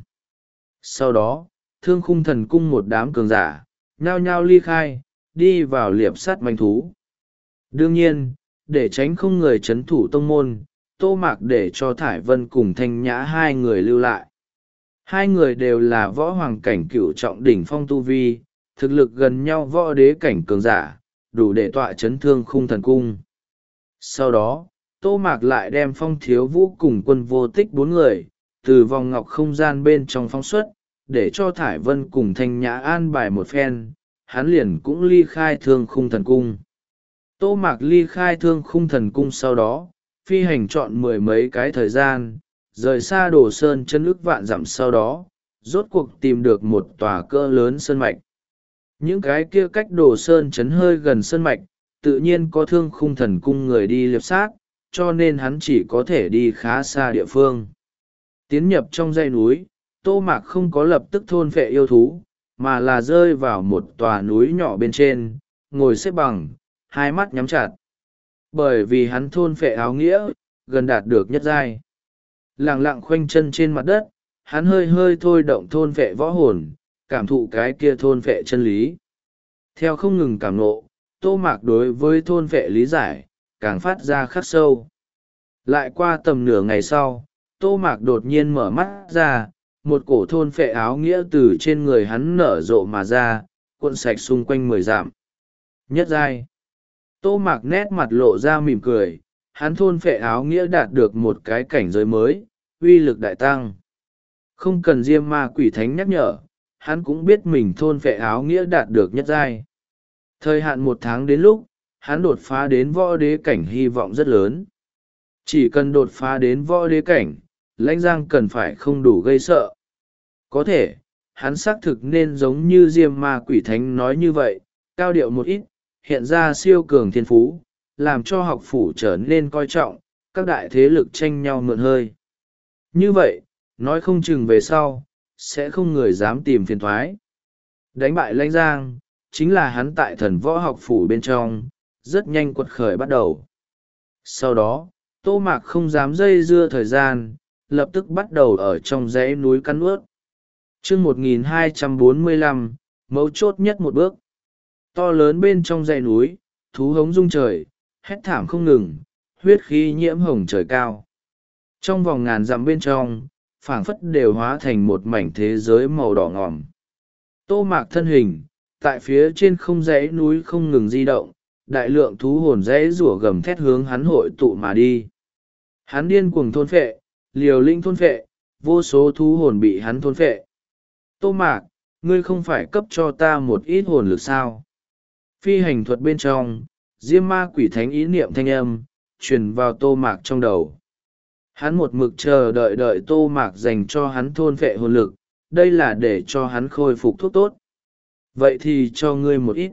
sau đó, Thương Khung Thần Cung một đám cường giả, nhao nhao ly khai, đi vào liệp sắt manh thú. Đương nhiên, để tránh không người chấn thủ tông môn, Tô Mạc để cho Thải Vân cùng Thanh Nhã hai người lưu lại. Hai người đều là võ hoàng cảnh cửu trọng đỉnh phong tu vi, thực lực gần nhau võ đế cảnh cường giả, đủ để tọa chấn Thương Khung Thần Cung. Sau đó, Tô Mạc lại đem Phong Thiếu Vũ cùng Quân Vô Tích bốn người, từ vòng ngọc không gian bên trong phóng xuất, để cho Thải Vân cùng Thanh Nhã an bài một phen, hắn liền cũng ly khai Thương Khung Thần Cung. Tô Mạc ly khai Thương Khung Thần Cung sau đó, phi hành chọn mười mấy cái thời gian, rời xa Đồ Sơn chân ức vạn dặm sau đó, rốt cuộc tìm được một tòa cỡ lớn sơn mạch. Những cái kia cách Đồ Sơn chấn hơi gần sơn mạch, tự nhiên có Thương Khung Thần Cung người đi liệp sát, cho nên hắn chỉ có thể đi khá xa địa phương. Tiến nhập trong dãy núi, Tô Mạc không có lập tức thôn phệ yêu thú, mà là rơi vào một tòa núi nhỏ bên trên, ngồi xếp bằng, hai mắt nhắm chặt. Bởi vì hắn thôn phệ áo nghĩa, gần đạt được nhất giai. Lặng lặng khoanh chân trên mặt đất, hắn hơi hơi thôi động thôn phệ võ hồn, cảm thụ cái kia thôn phệ chân lý. Theo không ngừng cảm nộ, Tô Mạc đối với thôn phệ lý giải, càng phát ra khắc sâu. Lại qua tầm nửa ngày sau, Tô Mạc đột nhiên mở mắt ra, một cổ thôn phệ áo nghĩa từ trên người hắn nở rộ mà ra, cuộn sạch xung quanh mười dặm. Nhất giai. Tô Mạc nét mặt lộ ra mỉm cười, hắn thôn phệ áo nghĩa đạt được một cái cảnh giới mới, uy lực đại tăng. Không cần Diêm Ma Quỷ Thánh nhắc nhở, hắn cũng biết mình thôn phệ áo nghĩa đạt được nhất giai. Thời hạn một tháng đến lúc, hắn đột phá đến võ đế cảnh hy vọng rất lớn. Chỉ cần đột phá đến võ đế cảnh, Lãnh Giang cần phải không đủ gây sợ. Có thể, hắn xác thực nên giống như Diêm Ma Quỷ Thánh nói như vậy, cao điệu một ít, hiện ra siêu cường thiên phú, làm cho học phủ trở nên coi trọng, các đại thế lực tranh nhau mượn hơi. Như vậy, nói không chừng về sau, sẽ không người dám tìm phiền thoái. Đánh bại Lãnh Giang, chính là hắn tại thần võ học phủ bên trong, rất nhanh quật khởi bắt đầu. Sau đó, Tô Mạc không dám dây dưa thời gian, lập tức bắt đầu ở trong dãy núi cắn ướt. chương một nghìn hai trăm bốn mươi lăm, mấu chốt nhất một bước. To lớn bên trong dãy núi, thú hống rung trời, hét thảm không ngừng, huyết khí nhiễm hồng trời cao. Trong vòng ngàn dặm bên trong, phảng phất đều hóa thành một mảnh thế giới màu đỏ ngòm. Tô Mạc thân hình, tại phía trên không dãy núi không ngừng di động, đại lượng thú hồn rẽ rủa gầm thét hướng hắn hội tụ mà đi. Hắn điên cuồng thôn phệ, liều lĩnh thôn phệ, vô số thú hồn bị hắn thôn phệ. Tô Mạc, ngươi không phải cấp cho ta một ít hồn lực sao? Phi hành thuật bên trong, Diêm Ma Quỷ Thánh ý niệm thanh âm, truyền vào Tô Mạc trong đầu. Hắn một mực chờ đợi đợi Tô Mạc dành cho hắn thôn phệ hồn lực, đây là để cho hắn khôi phục thuốc tốt. Vậy thì cho ngươi một ít.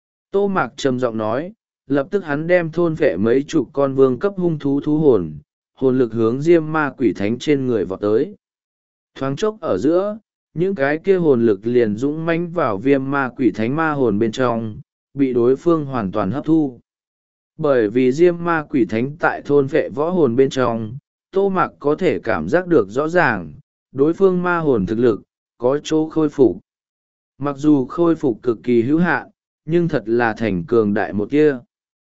Tô Mạc trầm giọng nói, lập tức hắn đem thôn phệ mấy chục con vương cấp hung thú thú hồn, hồn lực hướng Diêm Ma Quỷ Thánh trên người vọt tới. Thoáng chốc ở giữa, những cái kia hồn lực liền dũng mãnh vào Viêm Ma Quỷ Thánh ma hồn bên trong, bị đối phương hoàn toàn hấp thu. Bởi vì Diêm Ma Quỷ Thánh tại thôn phệ võ hồn bên trong, Tô Mạc có thể cảm giác được rõ ràng, đối phương ma hồn thực lực, có chỗ khôi phục. Mặc dù khôi phục cực kỳ hữu hạn, nhưng thật là thành cường đại một kia.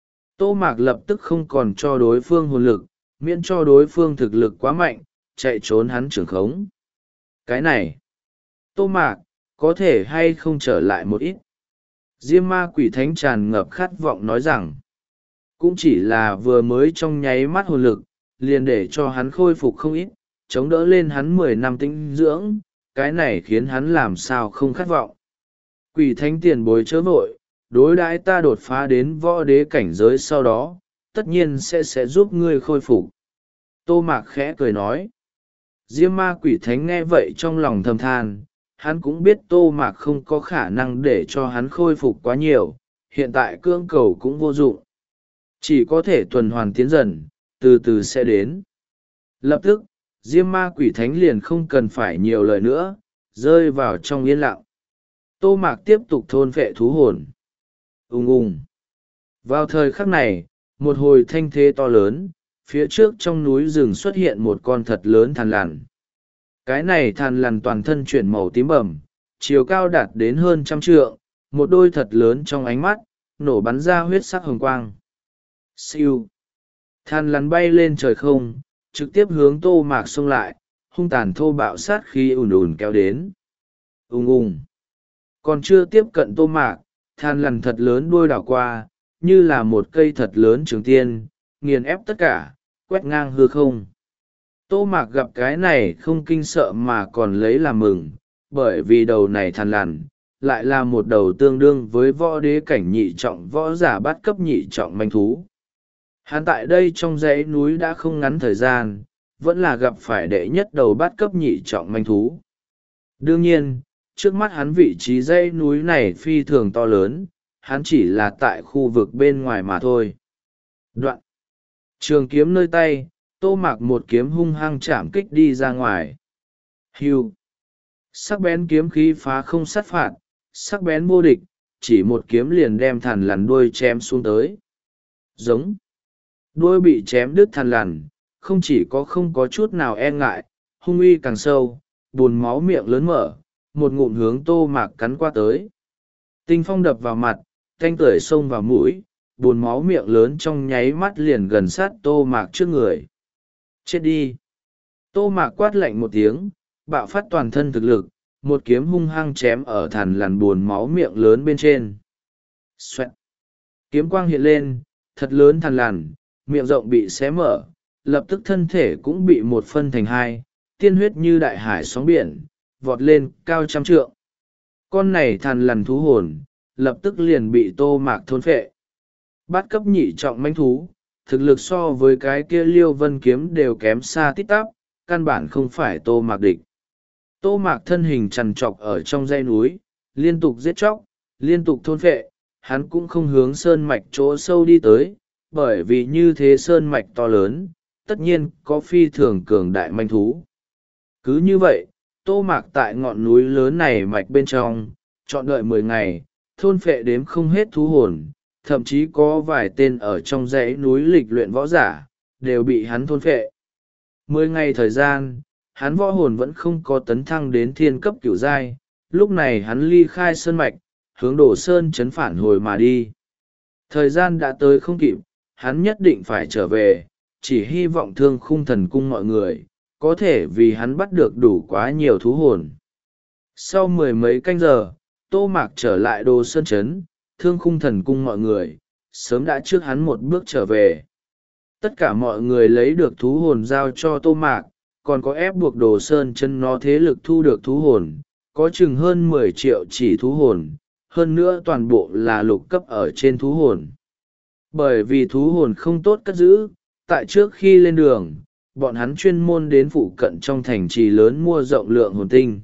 Tô Mạc lập tức không còn cho đối phương hồn lực, miễn cho đối phương thực lực quá mạnh, chạy trốn hắn trưởng khống. Cái này, Tô Mạc, có thể hay không trở lại một ít? Diêm Ma Quỷ Thánh tràn ngập khát vọng nói rằng, cũng chỉ là vừa mới trong nháy mắt hồn lực, liền để cho hắn khôi phục không ít, chống đỡ lên hắn mười năm tĩnh dưỡng, cái này khiến hắn làm sao không khát vọng. Quỷ Thánh tiền bối chớ vội, đối đãi ta đột phá đến võ đế cảnh giới sau đó, tất nhiên sẽ sẽ giúp ngươi khôi phục. Tô Mạc khẽ cười nói. Diêm Ma Quỷ Thánh nghe vậy trong lòng thầm than, hắn cũng biết Tô Mạc không có khả năng để cho hắn khôi phục quá nhiều, hiện tại cưỡng cầu cũng vô dụng. Chỉ có thể tuần hoàn tiến dần, từ từ sẽ đến. Lập tức, Diêm Ma Quỷ Thánh liền không cần phải nhiều lời nữa, rơi vào trong yên lặng. Tô Mạc tiếp tục thôn phệ thú hồn. Ùng ùng. Vào thời khắc này, một hồi thanh thế to lớn, phía trước trong núi rừng xuất hiện một con thật lớn thằn lằn. Cái này thằn lằn toàn thân chuyển màu tím bầm, chiều cao đạt đến hơn trăm trượng, một đôi thật lớn trong ánh mắt, nổ bắn ra huyết sắc hồng quang. Siêu. Thằn lằn bay lên trời không, trực tiếp hướng Tô Mạc xông lại, hung tàn thô bạo sát khí ùn ùn kéo đến. Ùng ùng. Còn chưa tiếp cận Tô Mạc, than lằn thật lớn đuôi đảo qua, như là một cây thật lớn trường tiên, nghiền ép tất cả, quét ngang hư không. Tô Mạc gặp cái này không kinh sợ mà còn lấy làm mừng, bởi vì đầu này than lằn, lại là một đầu tương đương với võ đế cảnh nhị trọng võ giả bát cấp nhị trọng manh thú. Hắn tại đây trong dãy núi đã không ngắn thời gian, vẫn là gặp phải đệ nhất đầu bát cấp nhị trọng manh thú. Đương nhiên, trước mắt hắn vị trí dãy núi này phi thường to lớn, hắn chỉ là tại khu vực bên ngoài mà thôi. Đoạn. Trường kiếm nơi tay, Tô Mạc một kiếm hung hăng chạm kích đi ra ngoài. Hưu. Sắc bén kiếm khí phá không sát phạt, sắc bén vô địch, chỉ một kiếm liền đem thằn lằn đuôi chém xuống tới. Giống. Đuôi bị chém đứt thằn lằn, không chỉ có không có chút nào e ngại, hung uy càng sâu, buồn máu miệng lớn mở, một ngụm hướng Tô Mạc cắn qua tới. Tinh phong đập vào mặt, thanh tưởi xông vào mũi, buồn máu miệng lớn trong nháy mắt liền gần sát Tô Mạc trước người. Chết đi! Tô Mạc quát lạnh một tiếng, bạo phát toàn thân thực lực, một kiếm hung hăng chém ở thằn lằn buồn máu miệng lớn bên trên. Xoẹt! Kiếm quang hiện lên, thật lớn thằn lằn, miệng rộng bị xé mở, lập tức thân thể cũng bị một phân thành hai, tiên huyết như đại hải sóng biển, vọt lên cao trăm trượng. Con này thằn lằn thú hồn, lập tức liền bị Tô Mạc thôn phệ. Bát cấp nhị trọng manh thú, thực lực so với cái kia Liêu Vân Kiếm đều kém xa tít tắp, căn bản không phải Tô Mạc địch. Tô Mạc thân hình trằn trọc ở trong dãy núi, liên tục giết chóc, liên tục thôn phệ, hắn cũng không hướng sơn mạch chỗ sâu đi tới, bởi vì như thế sơn mạch to lớn, tất nhiên có phi thường cường đại manh thú. Cứ như vậy, Tô Mạc tại ngọn núi lớn này mạch bên trong, chọn đợi mười ngày, thôn phệ đếm không hết thú hồn, thậm chí có vài tên ở trong dãy núi lịch luyện võ giả, đều bị hắn thôn phệ. Mười ngày thời gian, hắn võ hồn vẫn không có tấn thăng đến thiên cấp cửu giai, lúc này hắn ly khai sơn mạch, hướng đổ sơn chấn phản hồi mà đi. Thời gian đã tới không kịp, hắn nhất định phải trở về, chỉ hy vọng Thương Khung Thần Cung mọi người, có thể vì hắn bắt được đủ quá nhiều thú hồn. Sau mười mấy canh giờ, Tô Mạc trở lại Đồ Sơn Trấn, Thương Khung Thần Cung mọi người, sớm đã trước hắn một bước trở về. Tất cả mọi người lấy được thú hồn giao cho Tô Mạc, còn có ép buộc Đồ Sơn chân nó thế lực thu được thú hồn, có chừng hơn mười triệu chỉ thú hồn, hơn nữa toàn bộ là lục cấp ở trên thú hồn. Bởi vì thú hồn không tốt cất giữ, tại trước khi lên đường, bọn hắn chuyên môn đến phụ cận trong thành trì lớn mua rộng lượng hồn tinh.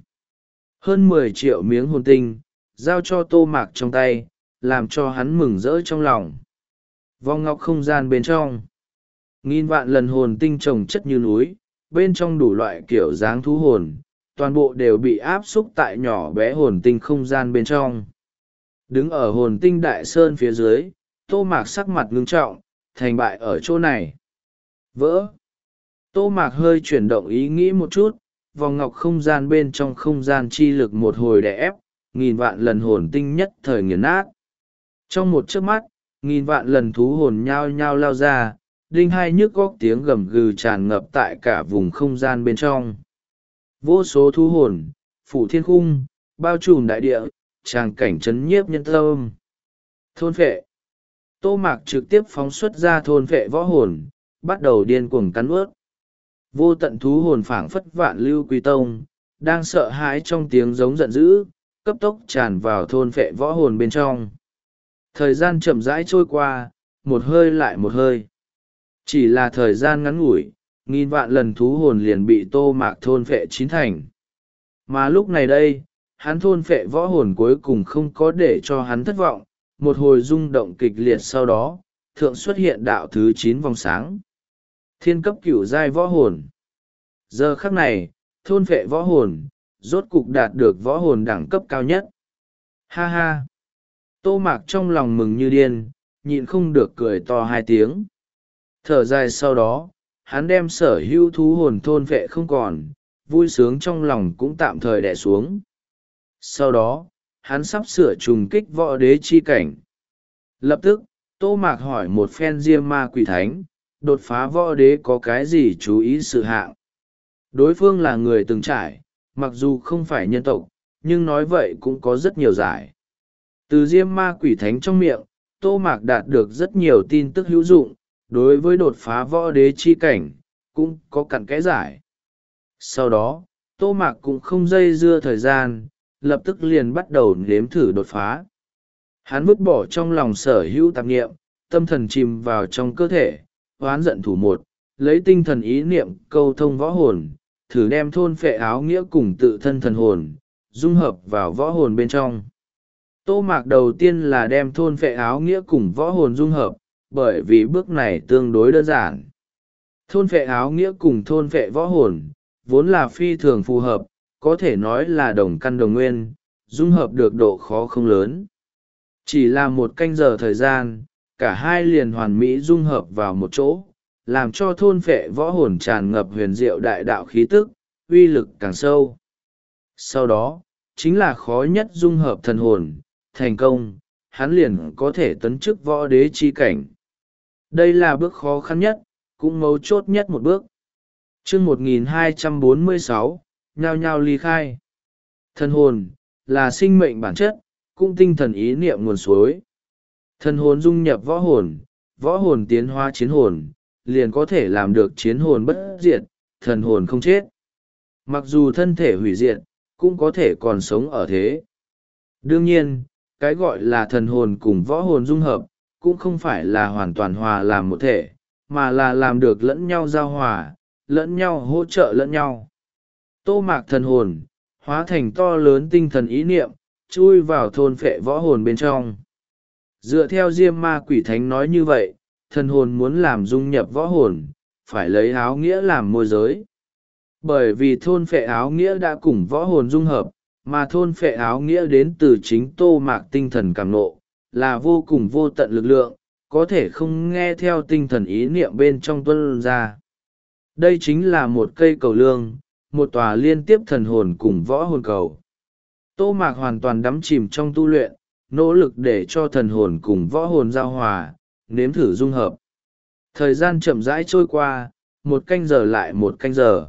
Hơn mười triệu miếng hồn tinh, giao cho Tô Mạc trong tay, làm cho hắn mừng rỡ trong lòng. Vòng ngọc không gian bên trong, nghìn vạn lần hồn tinh trồng chất như núi, bên trong đủ loại kiểu dáng thú hồn, toàn bộ đều bị áp xúc tại nhỏ bé hồn tinh không gian bên trong. Đứng ở hồn tinh đại sơn phía dưới, Tô Mạc sắc mặt ngưng trọng, thành bại ở chỗ này. Vỡ. Tô Mạc hơi chuyển động ý nghĩ một chút, vòng ngọc không gian bên trong không gian chi lực một hồi đè ép, nghìn vạn lần hồn tinh nhất thời nghiền nát. Trong một chớp mắt, nghìn vạn lần thú hồn nhao nhao lao ra, đinh hai nhức góc tiếng gầm gừ tràn ngập tại cả vùng không gian bên trong. Vô số thú hồn, phủ thiên khung, bao trùm đại địa, tràng cảnh chấn nhiếp nhân tâm. Thôn phệ. Tô Mạc trực tiếp phóng xuất ra thôn phệ võ hồn, bắt đầu điên cuồng cắn ướt. Vô tận thú hồn phảng phất vạn lưu quy tông, đang sợ hãi trong tiếng giống giận dữ, cấp tốc tràn vào thôn phệ võ hồn bên trong. Thời gian chậm rãi trôi qua, một hơi lại một hơi. Chỉ là thời gian ngắn ngủi, nghìn vạn lần thú hồn liền bị Tô Mạc thôn phệ chín thành. Mà lúc này đây, hắn thôn phệ võ hồn cuối cùng không có để cho hắn thất vọng, một hồi rung động kịch liệt sau đó, thượng xuất hiện đạo thứ chín vòng sáng. Thiên cấp cửu giai võ hồn. Giờ khắc này, thôn phệ võ hồn, rốt cục đạt được võ hồn đẳng cấp cao nhất. Ha ha! Tô Mạc trong lòng mừng như điên, nhịn không được cười to hai tiếng. Thở dài sau đó, hắn đem sở hữu thú hồn thôn phệ không còn, vui sướng trong lòng cũng tạm thời đè xuống. Sau đó, hắn sắp sửa trùng kích võ đế chi cảnh. Lập tức, Tô Mạc hỏi một phen Diêm Ma Quỷ Thánh, đột phá võ đế có cái gì chú ý sự hạng. Đối phương là người từng trải, mặc dù không phải nhân tộc, nhưng nói vậy cũng có rất nhiều giải. Từ Diêm Ma Quỷ Thánh trong miệng, Tô Mạc đạt được rất nhiều tin tức hữu dụng, đối với đột phá võ đế chi cảnh, cũng có cặn kẽ giải. Sau đó, Tô Mạc cũng không dây dưa thời gian, lập tức liền bắt đầu nếm thử đột phá. Hắn vứt bỏ trong lòng sở hữu tạp niệm, tâm thần chìm vào trong cơ thể, oán giận thủ một, lấy tinh thần ý niệm câu thông võ hồn, thử đem thôn phệ áo nghĩa cùng tự thân thần hồn, dung hợp vào võ hồn bên trong. Tô Mạc đầu tiên là đem thôn phệ áo nghĩa cùng võ hồn dung hợp, bởi vì bước này tương đối đơn giản. Thôn phệ áo nghĩa cùng thôn phệ võ hồn, vốn là phi thường phù hợp, có thể nói là đồng căn đồng nguyên, dung hợp được độ khó không lớn. Chỉ là một canh giờ thời gian, cả hai liền hoàn mỹ dung hợp vào một chỗ, làm cho thôn phệ võ hồn tràn ngập huyền diệu đại đạo khí tức, uy lực càng sâu. Sau đó, chính là khó nhất dung hợp thần hồn, thành công, hắn liền có thể tấn chức võ đế chi cảnh. Đây là bước khó khăn nhất, cũng mấu chốt nhất một bước. Chương một nghìn hai trăm bốn mươi sáu, nhao nhao ly khai. Thần hồn, là sinh mệnh bản chất, cũng tinh thần ý niệm nguồn suối. Thần hồn dung nhập võ hồn, võ hồn tiến hóa chiến hồn, liền có thể làm được chiến hồn bất diệt, thần hồn không chết. Mặc dù thân thể hủy diệt, cũng có thể còn sống ở thế. Đương nhiên, cái gọi là thần hồn cùng võ hồn dung hợp, cũng không phải là hoàn toàn hòa làm một thể, mà là làm được lẫn nhau giao hòa, lẫn nhau hỗ trợ lẫn nhau. Tô Mạc thần hồn, hóa thành to lớn tinh thần ý niệm, chui vào thôn phệ võ hồn bên trong. Dựa theo Diêm Ma Quỷ Thánh nói như vậy, thần hồn muốn làm dung nhập võ hồn, phải lấy áo nghĩa làm môi giới. Bởi vì thôn phệ áo nghĩa đã cùng võ hồn dung hợp, mà thôn phệ áo nghĩa đến từ chính Tô Mạc tinh thần cảm nộ, là vô cùng vô tận lực lượng, có thể không nghe theo tinh thần ý niệm bên trong tuân ra. Đây chính là một cây cầu lương, một tòa liên tiếp thần hồn cùng võ hồn cầu. Tô Mạc hoàn toàn đắm chìm trong tu luyện, nỗ lực để cho thần hồn cùng võ hồn giao hòa, nếm thử dung hợp. Thời gian chậm rãi trôi qua, một canh giờ lại một canh giờ.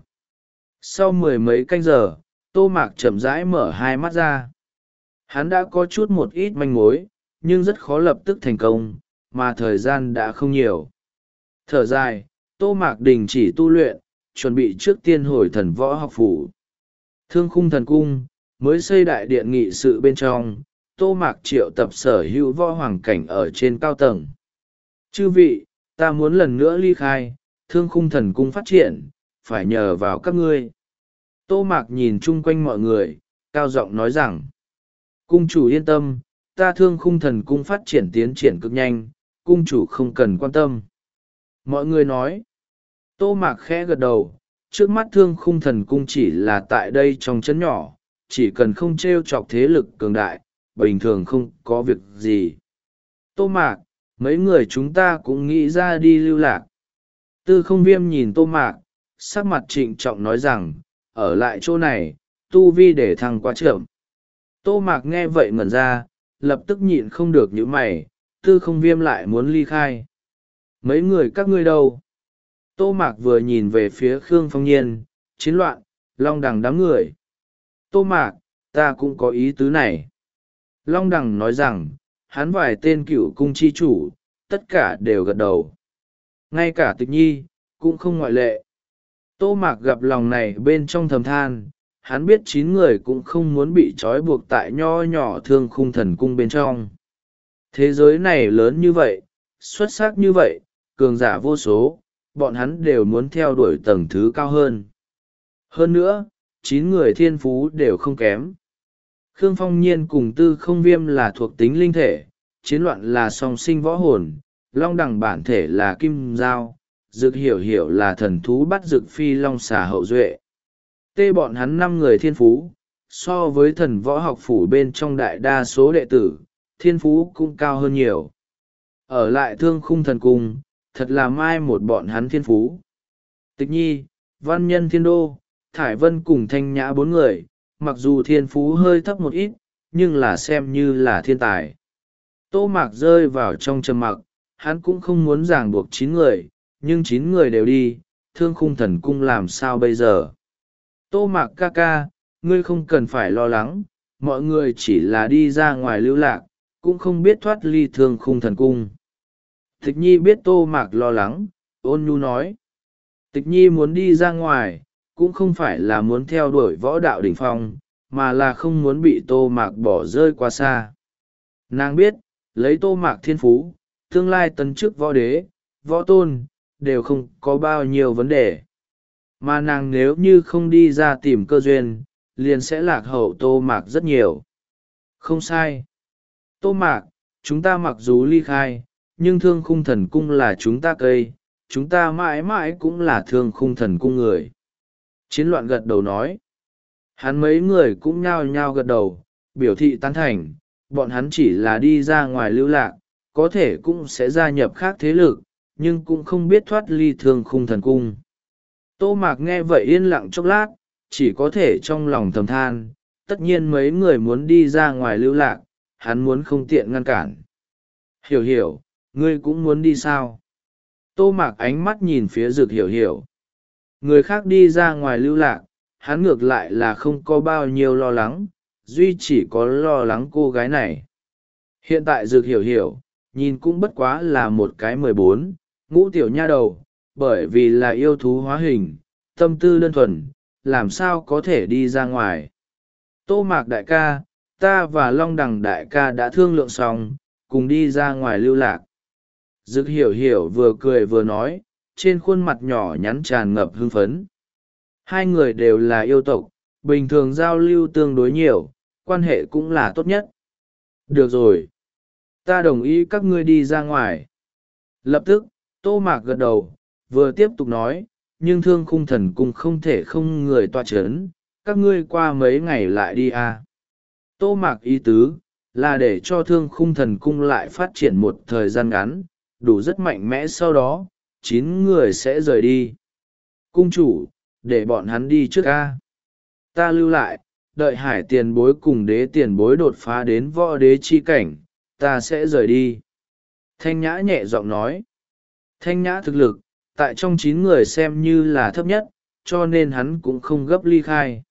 Sau mười mấy canh giờ, Tô Mạc chậm rãi mở hai mắt ra. Hắn đã có chút một ít manh mối, nhưng rất khó lập tức thành công, mà thời gian đã không nhiều. Thở dài, Tô Mạc đình chỉ tu luyện, chuẩn bị trước tiên hồi thần võ học phủ. Thương khung thần cung, mới xây đại điện nghị sự bên trong, Tô Mạc triệu tập sở hữu võ hoàng cảnh ở trên cao tầng. Chư vị, ta muốn lần nữa ly khai, thương khung thần cung phát triển, phải nhờ vào các ngươi. Tô Mạc nhìn chung quanh mọi người, cao giọng nói rằng, cung chủ yên tâm, ta thương khung thần cung phát triển tiến triển cực nhanh, cung chủ không cần quan tâm. Mọi người nói, Tô Mạc khẽ gật đầu, trước mắt thương khung thần cung chỉ là tại đây trong chấn nhỏ, chỉ cần không t r e o chọc thế lực cường đại, bình thường không có việc gì. Tô Mạc, mấy người chúng ta cũng nghĩ ra đi lưu lạc. Tư không viêm nhìn Tô Mạc, sắc mặt trịnh trọng nói rằng, ở lại chỗ này, tu vi để thăng quá chậm. Tô Mạc nghe vậy ngẩn ra, lập tức nhịn không được những mày, tư không viêm lại muốn ly khai. Mấy người các ngươi đâu? Tô Mạc vừa nhìn về phía Khương Phong Nhiên, chiến loạn, Long Đằng đám người. Tô Mạc, ta cũng có ý tứ này. Long Đằng nói rằng, hắn vài tên cựu cung chi chủ, tất cả đều gật đầu. Ngay cả Tịch Nhi, cũng không ngoại lệ. Tô Mạc gặp lòng này bên trong thầm than, hắn biết chín người cũng không muốn bị trói buộc tại nho nhỏ thương khung thần cung bên trong. Thế giới này lớn như vậy, xuất sắc như vậy, cường giả vô số, bọn hắn đều muốn theo đuổi tầng thứ cao hơn. Hơn nữa, chín người thiên phú đều không kém. Khương Phong Nhiên cùng Tư Không Viêm là thuộc tính linh thể, chiến loạn là song sinh võ hồn, Long Đằng bản thể là kim giao, Dực Hiểu Hiểu là thần thú bắt Dực Phi Long xà hậu duệ. Tê bọn hắn năm người thiên phú, so với thần võ học phủ bên trong đại đa số đệ tử, thiên phú cũng cao hơn nhiều. Ở lại thương khung thần cung, thật là mai một bọn hắn thiên phú. Tịch Nhi, Văn Nhân Thiên Đô, Thải Vân cùng Thanh Nhã bốn người, mặc dù thiên phú hơi thấp một ít, nhưng là xem như là thiên tài. Tô Mạc rơi vào trong trầm mặc, hắn cũng không muốn ràng buộc chín người, nhưng chín người đều đi, thương khung thần cung làm sao bây giờ? Tô Mạc ca ca, ngươi không cần phải lo lắng, mọi người chỉ là đi ra ngoài lưu lạc, cũng không biết thoát ly thương khung thần cung. Tịch Nhi biết Tô Mạc lo lắng, ôn nhu nói. Tịch Nhi muốn đi ra ngoài, cũng không phải là muốn theo đuổi võ đạo đỉnh phong, mà là không muốn bị Tô Mạc bỏ rơi quá xa. Nàng biết, lấy Tô Mạc thiên phú, tương lai tấn chức võ đế, võ tôn, đều không có bao nhiêu vấn đề. Mà nàng nếu như không đi ra tìm cơ duyên, liền sẽ lạc hậu Tô Mạc rất nhiều. Không sai. Tô Mạc, chúng ta mặc dù ly khai, nhưng thương khung thần cung là chúng ta cây, chúng ta mãi mãi cũng là thương khung thần cung người. Chiến loạn gật đầu nói. Hắn mấy người cũng nhao nhao gật đầu, biểu thị tán thành, bọn hắn chỉ là đi ra ngoài lưu lạc, có thể cũng sẽ gia nhập khác thế lực, nhưng cũng không biết thoát ly thương khung thần cung. Tô Mạc nghe vậy yên lặng chốc lát, chỉ có thể trong lòng thầm than, tất nhiên mấy người muốn đi ra ngoài lưu lạc, hắn muốn không tiện ngăn cản. Hiểu hiểu, ngươi cũng muốn đi sao? Tô Mạc ánh mắt nhìn phía Dực Hiểu Hiểu. Người khác đi ra ngoài lưu lạc, hắn ngược lại là không có bao nhiêu lo lắng, duy chỉ có lo lắng cô gái này. Hiện tại Dực Hiểu Hiểu, nhìn cũng bất quá là một cái mười bốn, ngũ tiểu nha đầu, bởi vì là yêu thú hóa hình, tâm tư đơn thuần, làm sao có thể đi ra ngoài. Tô Mạc đại ca, ta và Long Đằng đại ca đã thương lượng xong, cùng đi ra ngoài lưu lạc. Dực Hiểu Hiểu vừa cười vừa nói, trên khuôn mặt nhỏ nhắn tràn ngập hưng phấn. Hai người đều là yêu tộc, bình thường giao lưu tương đối nhiều, quan hệ cũng là tốt nhất. Được rồi. Ta đồng ý các ngươi đi ra ngoài. Lập tức, Tô Mạc gật đầu, vừa tiếp tục nói, nhưng thương khung thần cung không thể không người tọa chấn, các ngươi qua mấy ngày lại đi à. Tô Mạc ý tứ, là để cho thương khung thần cung lại phát triển một thời gian ngắn, đủ rất mạnh mẽ sau đó, chín người sẽ rời đi. Cung chủ, để bọn hắn đi trước a. Ta lưu lại, đợi hải tiền bối cùng đế tiền bối đột phá đến võ đế chi cảnh, ta sẽ rời đi. Thanh Nhã nhẹ giọng nói. Thanh Nhã thực lực, tại trong chín người xem như là thấp nhất, cho nên hắn cũng không gấp ly khai.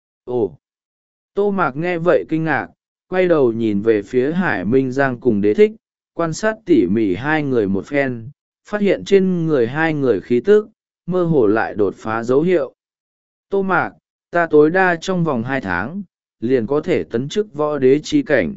Ồ! Tô Mạc nghe vậy kinh ngạc, quay đầu nhìn về phía Hải Minh Giang cùng đế thích, quan sát tỉ mỉ hai người một phen, phát hiện trên người hai người khí tức mơ hồ lại đột phá dấu hiệu. Tô Mạc, ta tối đa trong vòng hai tháng liền có thể tấn chức võ đế chi cảnh.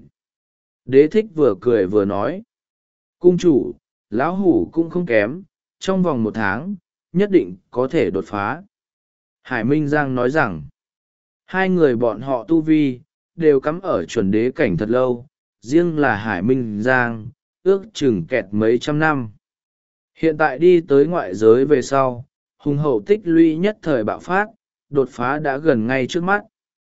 Đế thích vừa cười vừa nói. Cung chủ, lão hủ cũng không kém, trong vòng một tháng nhất định có thể đột phá. Hải Minh Giang nói rằng, hai người bọn họ tu vi đều cắm ở chuẩn đế cảnh thật lâu, riêng là Hải Minh Giang ước chừng kẹt mấy trăm năm. Hiện tại đi tới ngoại giới về sau, hùng hậu tích lũy nhất thời bạo phát, đột phá đã gần ngay trước mắt.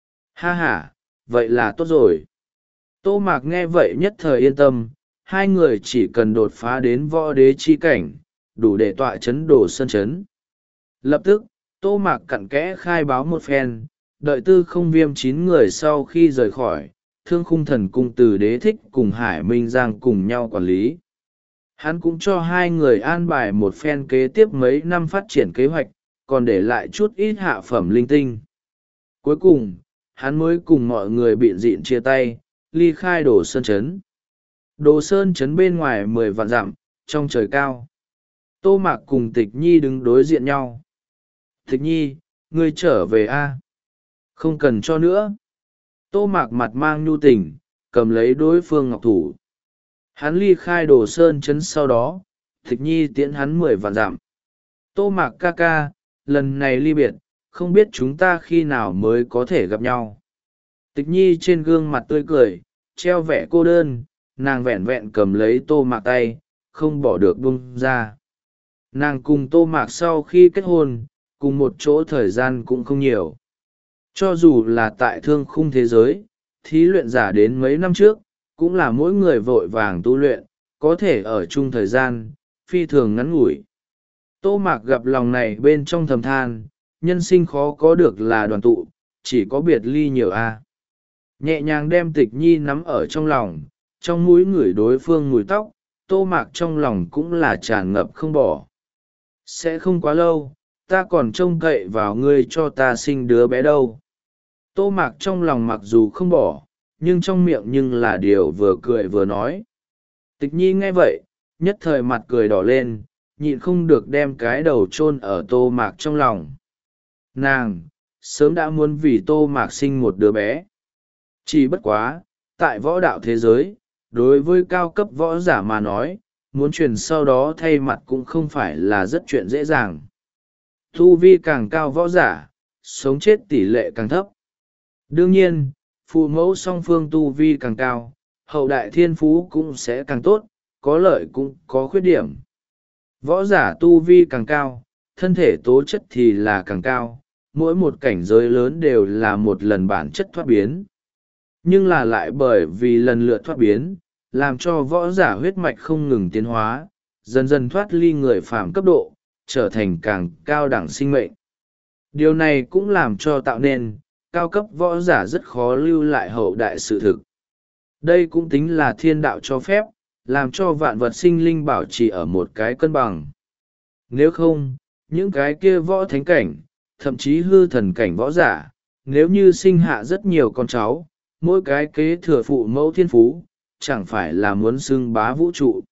Ha ha, vậy là tốt rồi. Tô Mạc nghe vậy nhất thời yên tâm, hai người chỉ cần đột phá đến võ đế chi cảnh, đủ để tọa chấn Đồ Sơn chấn. Lập tức, Tô Mạc cặn kẽ khai báo một phen, đợi Tư Không Viêm chín người sau khi rời khỏi, Thương Khung Thần Cung từ Đế Thích cùng Hải Minh Giang cùng nhau quản lý. Hắn cũng cho hai người an bài một phen kế tiếp mấy năm phát triển kế hoạch, còn để lại chút ít hạ phẩm linh tinh. Cuối cùng, hắn mới cùng mọi người bịn dịn chia tay, ly khai Đồ Sơn chấn. Đồ Sơn chấn bên ngoài mười vạn dặm, trong trời cao. Tô Mạc cùng Tịch Nhi đứng đối diện nhau. Tịch Nhi, ngươi trở về a? Không cần cho nữa. Tô Mạc mặt mang nhu tình, cầm lấy đối phương ngọc thủ. Hắn ly khai Đồ Sơn chấn sau đó, Tịch Nhi tiễn hắn mười vạn dặm. Tô Mạc ca ca, lần này ly biệt, không biết chúng ta khi nào mới có thể gặp nhau. Tịch Nhi trên gương mặt tươi cười, treo vẻ cô đơn, nàng vẹn vẹn cầm lấy Tô Mạc tay, không bỏ được buông ra. Nàng cùng Tô Mạc sau khi kết hôn, cùng một chỗ thời gian cũng không nhiều. Cho dù là tại thương khung thế giới, thí luyện giả đến mấy năm trước, cũng là mỗi người vội vàng tu luyện, có thể ở chung thời gian, phi thường ngắn ngủi. Tô Mạc gặp lòng này bên trong thầm than, nhân sinh khó có được là đoàn tụ, chỉ có biệt ly nhiều a. Nhẹ nhàng đem Tịch Nhi nắm ở trong lòng, trong mũi ngửi đối phương mùi tóc, Tô Mạc trong lòng cũng là tràn ngập không bỏ. Sẽ không quá lâu, ta còn trông cậy vào ngươi cho ta sinh đứa bé đâu. Tô Mạc trong lòng mặc dù không bỏ, nhưng trong miệng nhưng là điều vừa cười vừa nói. Tịch Nhi nghe vậy, nhất thời mặt cười đỏ lên, nhịn không được đem cái đầu chôn ở Tô Mạc trong lòng. Nàng, sớm đã muốn vì Tô Mạc sinh một đứa bé. Chỉ bất quá, tại võ đạo thế giới, đối với cao cấp võ giả mà nói, muốn truyền sau đó thay mặt cũng không phải là rất chuyện dễ dàng. Tu vi càng cao võ giả, sống chết tỷ lệ càng thấp. Đương nhiên, phụ mẫu song phương tu vi càng cao, hậu đại thiên phú cũng sẽ càng tốt, có lợi cũng có khuyết điểm. Võ giả tu vi càng cao, thân thể tố chất thì là càng cao, mỗi một cảnh giới lớn đều là một lần bản chất thoát biến. Nhưng là lại bởi vì lần lượt thoát biến, làm cho võ giả huyết mạch không ngừng tiến hóa, dần dần thoát ly người phàm cấp độ, trở thành càng cao đẳng sinh mệnh. Điều này cũng làm cho tạo nên, cao cấp võ giả rất khó lưu lại hậu đại sự thực. Đây cũng tính là thiên đạo cho phép, làm cho vạn vật sinh linh bảo trì ở một cái cân bằng. Nếu không, những cái kia võ thánh cảnh, thậm chí hư thần cảnh võ giả, nếu như sinh hạ rất nhiều con cháu, mỗi cái kế thừa phụ mẫu thiên phú, chẳng phải là muốn xưng bá vũ trụ.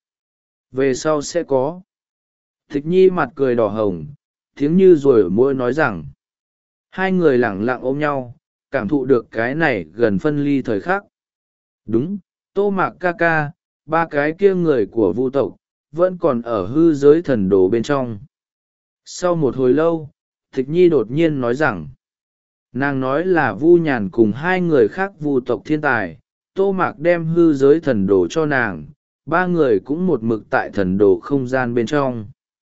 Về sau sẽ có. Tịch Nhi mặt cười đỏ hồng, tiếng như rồi môi nói rằng. Hai người lẳng lặng ôm nhau, cảm thụ được cái này gần phân ly thời khắc. Đúng, Tô Mạc ca ca, ba cái kia người của vu tộc, vẫn còn ở hư giới thần đồ bên trong. Sau một hồi lâu, Tịch Nhi đột nhiên nói rằng, nàng nói là Vu Nhàn cùng hai người khác vu tộc thiên tài, Tô Mạc đem hư giới thần đồ cho nàng, ba người cũng một mực tại thần đồ không gian bên trong.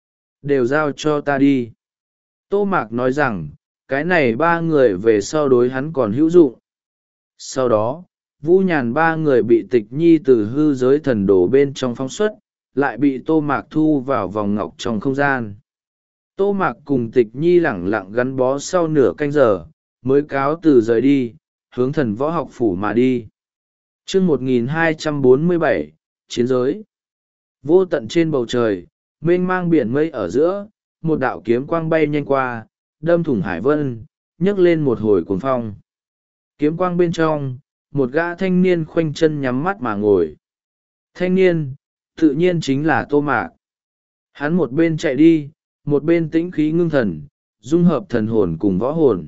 Đều giao cho ta đi. Tô Mạc nói rằng, cái này ba người về sau đối hắn còn hữu dụng. Sau đó, Vu Nhàn ba người bị Tịch Nhi từ hư giới thần đồ bên trong phóng xuất, lại bị Tô Mạc thu vào vòng ngọc trong không gian. Tô Mạc cùng Tịch Nhi lẳng lặng gắn bó sau nửa canh giờ, mới cáo từ rời đi, hướng thần võ học phủ mà đi. chương một nghìn hai trăm bốn mươi bảy, Chiến giới. Vô tận trên bầu trời, mênh mang biển mây ở giữa, một đạo kiếm quang bay nhanh qua, đâm thủng hải vân, nhấc lên một hồi cuồng phong. Kiếm quang bên trong, một gã thanh niên khoanh chân nhắm mắt mà ngồi. Thanh niên, tự nhiên chính là Tô Mạc. Hắn một bên chạy đi, một bên tĩnh khí ngưng thần, dung hợp thần hồn cùng võ hồn.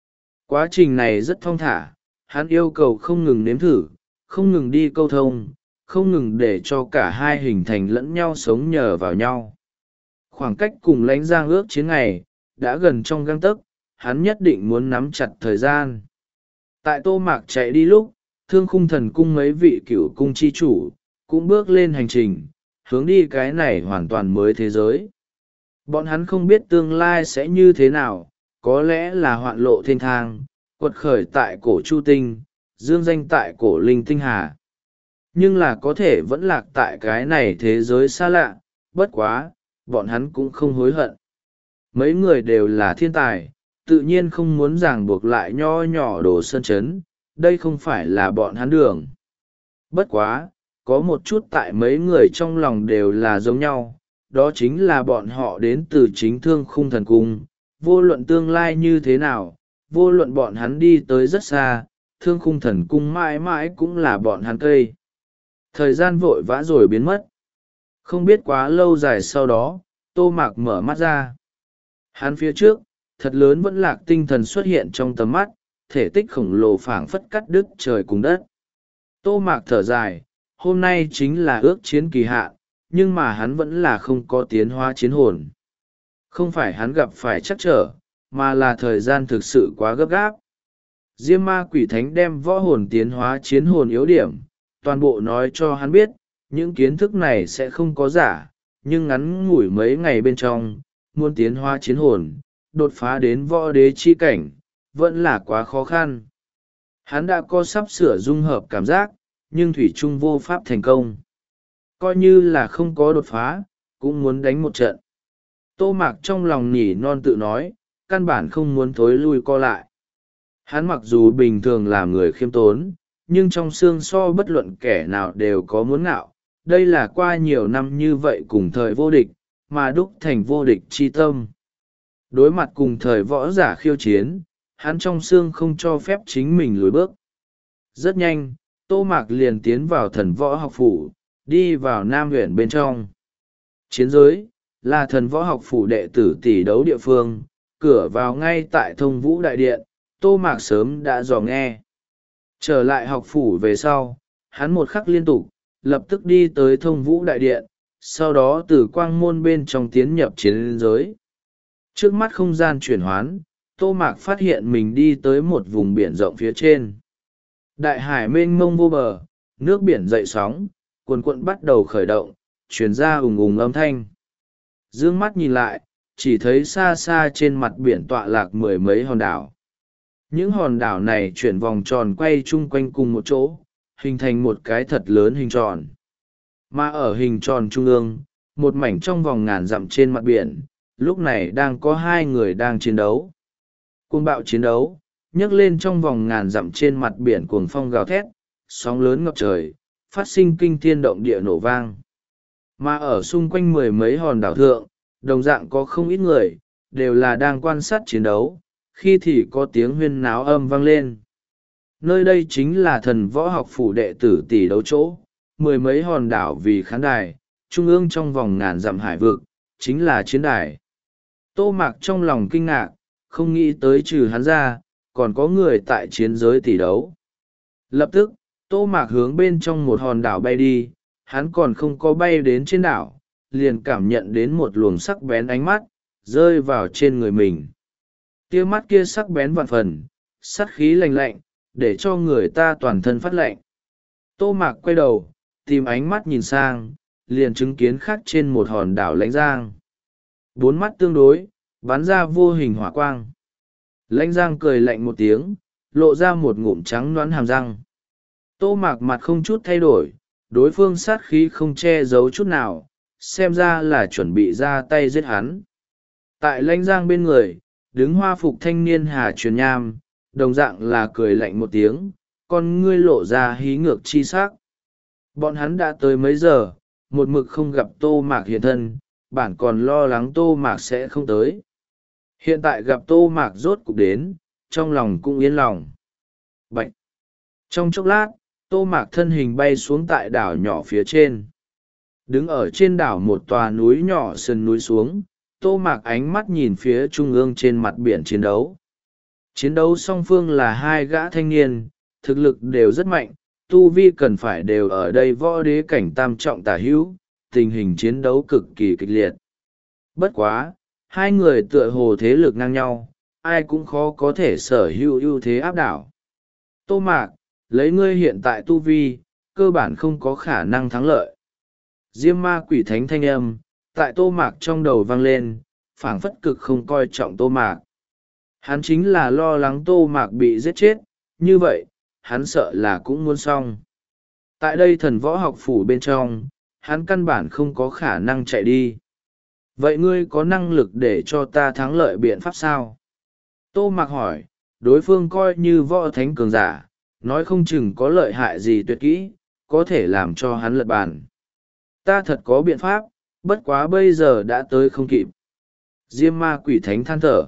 Quá trình này rất thong thả, hắn yêu cầu không ngừng nếm thử, không ngừng đi câu thông, không ngừng để cho cả hai hình thành lẫn nhau sống nhờ vào nhau. Khoảng cách cùng Lãnh Giang ước chiến ngày, đã gần trong gang tấc, hắn nhất định muốn nắm chặt thời gian. Tại Tô Mạc chạy đi lúc, Thương Khung Thần Cung mấy vị cựu cung chi chủ, cũng bước lên hành trình, hướng đi cái này hoàn toàn mới thế giới. Bọn hắn không biết tương lai sẽ như thế nào, có lẽ là hoạn lộ thênh thang, quật khởi tại cổ Chu Tinh, dương danh tại cổ Linh Tinh Hà. Nhưng là có thể vẫn lạc tại cái này thế giới xa lạ, bất quá, bọn hắn cũng không hối hận. Mấy người đều là thiên tài, tự nhiên không muốn ràng buộc lại nho nhỏ đồ sơn chấn, đây không phải là bọn hắn đường. Bất quá, có một chút tại mấy người trong lòng đều là giống nhau, đó chính là bọn họ đến từ chính Thương Khung Thần Cung, vô luận tương lai như thế nào, vô luận bọn hắn đi tới rất xa, Thương Khung Thần Cung mãi mãi cũng là bọn hắn cây. Thời gian vội vã rồi biến mất. Không biết quá lâu dài sau đó, Tô Mạc mở mắt ra. Hắn phía trước, thật lớn vẫn lạc tinh thần xuất hiện trong tầm mắt, thể tích khổng lồ phảng phất cắt đứt trời cùng đất. Tô Mạc thở dài, hôm nay chính là ước chiến kỳ hạn, nhưng mà hắn vẫn là không có tiến hóa chiến hồn. Không phải hắn gặp phải trắc trở, mà là thời gian thực sự quá gấp gáp. Diêm Ma Quỷ Thánh đem võ hồn tiến hóa chiến hồn yếu điểm, toàn bộ nói cho hắn biết, những kiến thức này sẽ không có giả, nhưng ngắn ngủi mấy ngày bên trong, muốn tiến hóa chiến hồn, đột phá đến võ đế chi cảnh, vẫn là quá khó khăn. Hắn đã có sắp sửa dung hợp cảm giác, nhưng thủy chung vô pháp thành công. Coi như là không có đột phá, cũng muốn đánh một trận. Tô Mạc trong lòng nhỉ non tự nói, căn bản không muốn thối lui co lại. Hắn mặc dù bình thường là người khiêm tốn, nhưng trong xương so bất luận kẻ nào đều có muốn ngạo. Đây là qua nhiều năm như vậy cùng thời vô địch, mà đúc thành vô địch chi tâm. Đối mặt cùng thời võ giả khiêu chiến, hắn trong xương không cho phép chính mình lùi bước. Rất nhanh, Tô Mạc liền tiến vào thần võ học phủ, đi vào Nam huyện bên trong. Chiến giới, là thần võ học phủ đệ tử tỷ đấu địa phương, cửa vào ngay tại Thông Vũ Đại Điện, Tô Mạc sớm đã dò nghe. Trở lại học phủ về sau, hắn một khắc liên tục, lập tức đi tới Thông Vũ Đại Điện, sau đó từ quang môn bên trong tiến nhập chiến giới. Trước mắt không gian chuyển hoán, Tô Mạc phát hiện mình đi tới một vùng biển rộng phía trên. Đại hải mênh mông vô bờ, nước biển dậy sóng, cuồn cuộn bắt đầu khởi động, chuyển ra ùng ùng âm thanh. Dương mắt nhìn lại, chỉ thấy xa xa trên mặt biển tọa lạc mười mấy hòn đảo. Những hòn đảo này chuyển vòng tròn quay chung quanh cùng một chỗ, hình thành một cái thật lớn hình tròn. Mà ở hình tròn trung ương, một mảnh trong vòng ngàn dặm trên mặt biển, lúc này đang có hai người đang chiến đấu. Cuồng bạo chiến đấu, nhấc lên trong vòng ngàn dặm trên mặt biển cuồng phong gào thét, sóng lớn ngập trời, phát sinh kinh thiên động địa nổ vang. Mà ở xung quanh mười mấy hòn đảo thượng, đồng dạng có không ít người, đều là đang quan sát chiến đấu, khi thì có tiếng huyên náo âm vang lên. Nơi đây chính là thần võ học phủ đệ tử tỷ đấu chỗ, mười mấy hòn đảo vì khán đài, trung ương trong vòng ngàn dặm hải vực, chính là chiến đài. Tô Mạc trong lòng kinh ngạc, không nghĩ tới trừ hắn ra, còn có người tại chiến giới tỷ đấu. Lập tức, Tô Mạc hướng bên trong một hòn đảo bay đi, hắn còn không có bay đến trên đảo, liền cảm nhận đến một luồng sắc bén ánh mắt, rơi vào trên người mình. Tia mắt kia sắc bén vạn phần, sát khí lạnh lạnh, để cho người ta toàn thân phát lạnh. Tô Mạc quay đầu, tìm ánh mắt nhìn sang, liền chứng kiến khắc trên một hòn đảo Lãnh Giang. Bốn mắt tương đối, bắn ra vô hình hỏa quang. Lãnh Giang cười lạnh một tiếng, lộ ra một ngụm trắng nõn hàm răng. Tô Mạc mặt không chút thay đổi, đối phương sát khí không che giấu chút nào, xem ra là chuẩn bị ra tay giết hắn. Tại Lãnh Giang bên người, đứng hoa phục thanh niên Hà Truyền Nham, đồng dạng là cười lạnh một tiếng, con ngươi lộ ra hí ngược chi sắc. Bọn hắn đã tới mấy giờ, một mực không gặp Tô Mạc hiện thân, bản còn lo lắng Tô Mạc sẽ không tới. Hiện tại gặp Tô Mạc rốt cục đến, trong lòng cũng yên lòng. Bạch! Trong chốc lát, Tô Mạc thân hình bay xuống tại đảo nhỏ phía trên. Đứng ở trên đảo một tòa núi nhỏ sườn núi xuống, Tô Mạc ánh mắt nhìn phía trung ương trên mặt biển chiến đấu. Chiến đấu song phương là hai gã thanh niên, thực lực đều rất mạnh, tu vi cần phải đều ở đây võ đế cảnh tam trọng tả hữu, tình hình chiến đấu cực kỳ kịch liệt. Bất quá, hai người tựa hồ thế lực ngang nhau, ai cũng khó có thể sở hữu ưu thế áp đảo. Tô Mạc, lấy ngươi hiện tại tu vi, cơ bản không có khả năng thắng lợi. Diêm ma quỷ thánh thanh âm, tại Tô Mạc trong đầu vang lên, phảng phất cực không coi trọng Tô Mạc. Hắn chính là lo lắng Tô Mạc bị giết chết, như vậy, hắn sợ là cũng muốn xong. Tại đây thần võ học phủ bên trong, hắn căn bản không có khả năng chạy đi. Vậy ngươi có năng lực để cho ta thắng lợi biện pháp sao? Tô Mạc hỏi, đối phương coi như võ thánh cường giả, nói không chừng có lợi hại gì tuyệt kỹ, có thể làm cho hắn lật bàn. Ta thật có biện pháp, bất quá bây giờ đã tới không kịp. Diêm ma quỷ thánh than thở.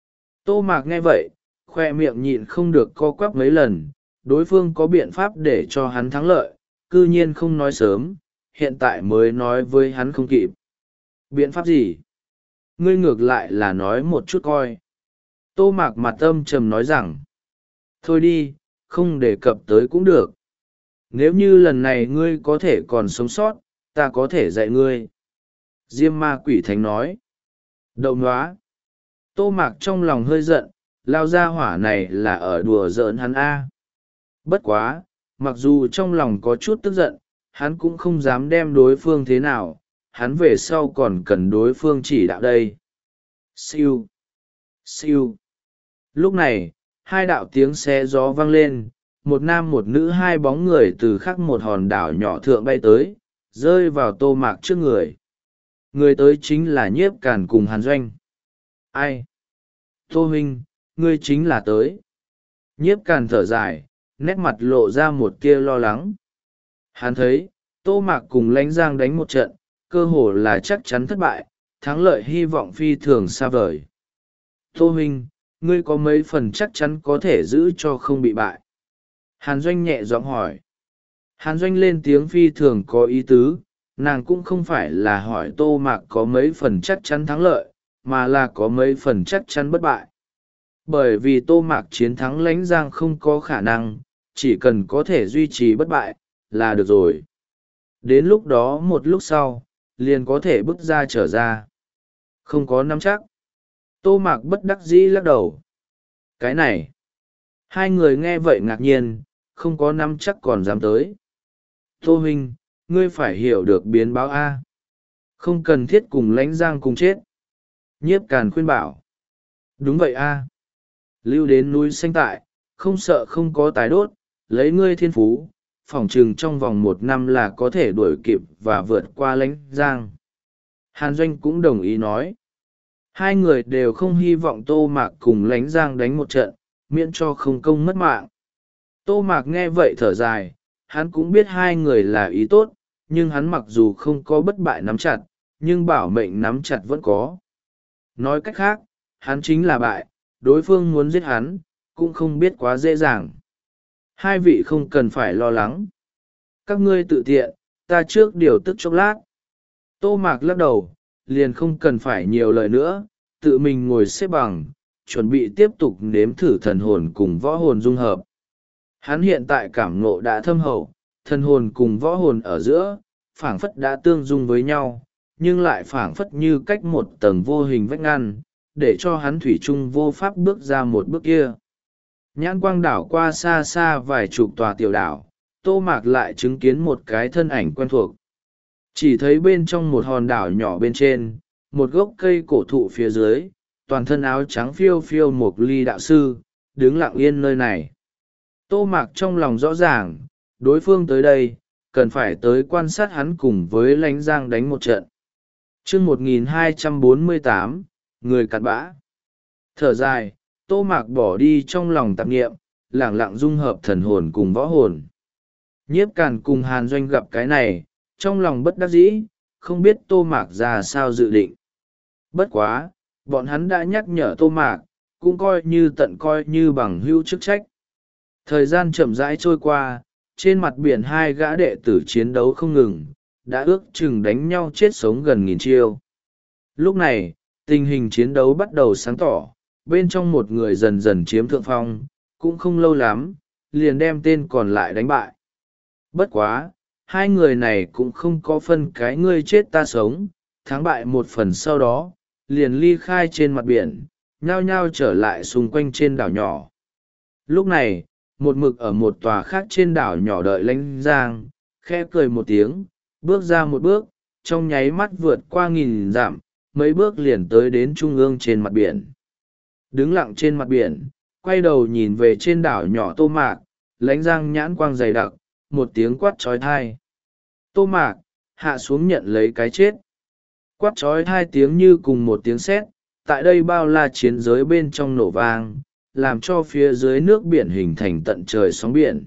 Tô Mạc nghe vậy, khoe miệng nhịn không được co quắp mấy lần, đối phương có biện pháp để cho hắn thắng lợi, cư nhiên không nói sớm, hiện tại mới nói với hắn không kịp. Biện pháp gì? Ngươi ngược lại là nói một chút coi. Tô Mạc mặt âm trầm nói rằng, thôi đi, không đề cập tới cũng được. Nếu như lần này ngươi có thể còn sống sót, ta có thể dạy ngươi. Diêm ma quỷ thánh nói. Đậu nóa. Tô Mạc trong lòng hơi giận, lao ra hỏa này là ở đùa giỡn hắn a. Bất quá, mặc dù trong lòng có chút tức giận, hắn cũng không dám đem đối phương thế nào, hắn về sau còn cần đối phương chỉ đạo đây. Siêu. Siêu. Lúc này, hai đạo tiếng xé gió vang lên, một nam một nữ hai bóng người từ khắc một hòn đảo nhỏ thượng bay tới, rơi vào Tô Mạc trước người. Người tới chính là Nhiếp Càn cùng Hàn Doanh. Ai? Tô huynh, ngươi chính là tới. Nhiếp Càn thở dài, nét mặt lộ ra một tia lo lắng. Hắn thấy, Tô Mạc cùng Lãnh Giang đánh một trận, cơ hồ là chắc chắn thất bại, thắng lợi hy vọng phi thường xa vời. Tô huynh, ngươi có mấy phần chắc chắn có thể giữ cho không bị bại? Hàn Doanh nhẹ giọng hỏi. Hàn Doanh lên tiếng phi thường có ý tứ, nàng cũng không phải là hỏi Tô Mạc có mấy phần chắc chắn thắng lợi, mà là có mấy phần chắc chắn bất bại. Bởi vì Tô Mạc chiến thắng Lãnh Giang không có khả năng, chỉ cần có thể duy trì bất bại, là được rồi. Đến lúc đó một lúc sau, liền có thể bước ra trở ra. Không có nắm chắc. Tô Mạc bất đắc dĩ lắc đầu. Cái này. Hai người nghe vậy ngạc nhiên, không có nắm chắc còn dám tới. Tô huynh, ngươi phải hiểu được biến báo A. Không cần thiết cùng Lãnh Giang cùng chết. Nhiếp Càn khuyên bảo. Đúng vậy A. Lưu đến núi xanh tại, không sợ không có tái đốt, lấy ngươi thiên phú, phỏng chừng trong vòng một năm là có thể đuổi kịp và vượt qua Lãnh Giang. Hàn Doanh cũng đồng ý nói. Hai người đều không hy vọng Tô Mạc cùng Lãnh Giang đánh một trận, miễn cho không công mất mạng. Tô Mạc nghe vậy thở dài, hắn cũng biết hai người là ý tốt, nhưng hắn mặc dù không có bất bại nắm chặt, nhưng bảo mệnh nắm chặt vẫn có. Nói cách khác, hắn chính là bại, đối phương muốn giết hắn, cũng không biết quá dễ dàng. Hai vị không cần phải lo lắng. Các ngươi tự tiện, ta trước điều tức chốc lát. Tô Mạc lắc đầu, liền không cần phải nhiều lời nữa, tự mình ngồi xếp bằng, chuẩn bị tiếp tục nếm thử thần hồn cùng võ hồn dung hợp. Hắn hiện tại cảm ngộ đã thâm hậu, thần hồn cùng võ hồn ở giữa, phảng phất đã tương dung với nhau, nhưng lại phảng phất như cách một tầng vô hình vách ngăn, để cho hắn thủy chung vô pháp bước ra một bước kia. Nhãn quang đảo qua xa xa vài chục tòa tiểu đảo, Tô Mạc lại chứng kiến một cái thân ảnh quen thuộc. Chỉ thấy bên trong một hòn đảo nhỏ bên trên, một gốc cây cổ thụ phía dưới, toàn thân áo trắng phiêu phiêu một ly đạo sư, đứng lặng yên nơi này. Tô Mạc trong lòng rõ ràng, đối phương tới đây, cần phải tới quan sát hắn cùng với Lãnh Giang đánh một trận. chương một nghìn hai trăm bốn mươi tám, người cặn bã. Thở dài, Tô Mạc bỏ đi trong lòng tạp nghiệm, lẳng lặng dung hợp thần hồn cùng võ hồn. Nhiếp Càn cùng Hàn Doanh gặp cái này, trong lòng bất đắc dĩ, không biết Tô Mạc ra sao dự định. Bất quá, bọn hắn đã nhắc nhở Tô Mạc, cũng coi như tận coi như bằng hữu chức trách. Thời gian chậm rãi trôi qua, trên mặt biển hai gã đệ tử chiến đấu không ngừng, đã ước chừng đánh nhau chết sống gần nghìn chiêu. Lúc này, tình hình chiến đấu bắt đầu sáng tỏ, bên trong một người dần dần chiếm thượng phong, cũng không lâu lắm, liền đem tên còn lại đánh bại. Bất quá, hai người này cũng không có phân cái ngươi chết ta sống, thắng bại một phần sau đó, liền ly khai trên mặt biển, nhao nhao trở lại xung quanh trên đảo nhỏ. Lúc này, một mực ở một tòa khác trên đảo nhỏ đợi Lãnh Giang, khẽ cười một tiếng, bước ra một bước, trong nháy mắt vượt qua nghìn dặm, mấy bước liền tới đến trung ương trên mặt biển. Đứng lặng trên mặt biển, quay đầu nhìn về trên đảo nhỏ Tô Mạc, Lãnh Giang nhãn quang dày đặc, một tiếng quát trói thai. Tô Mạc, hạ xuống nhận lấy cái chết. Quát trói hai tiếng như cùng một tiếng sét, tại đây bao la chiến giới bên trong nổ vang, làm cho phía dưới nước biển hình thành tận trời sóng biển.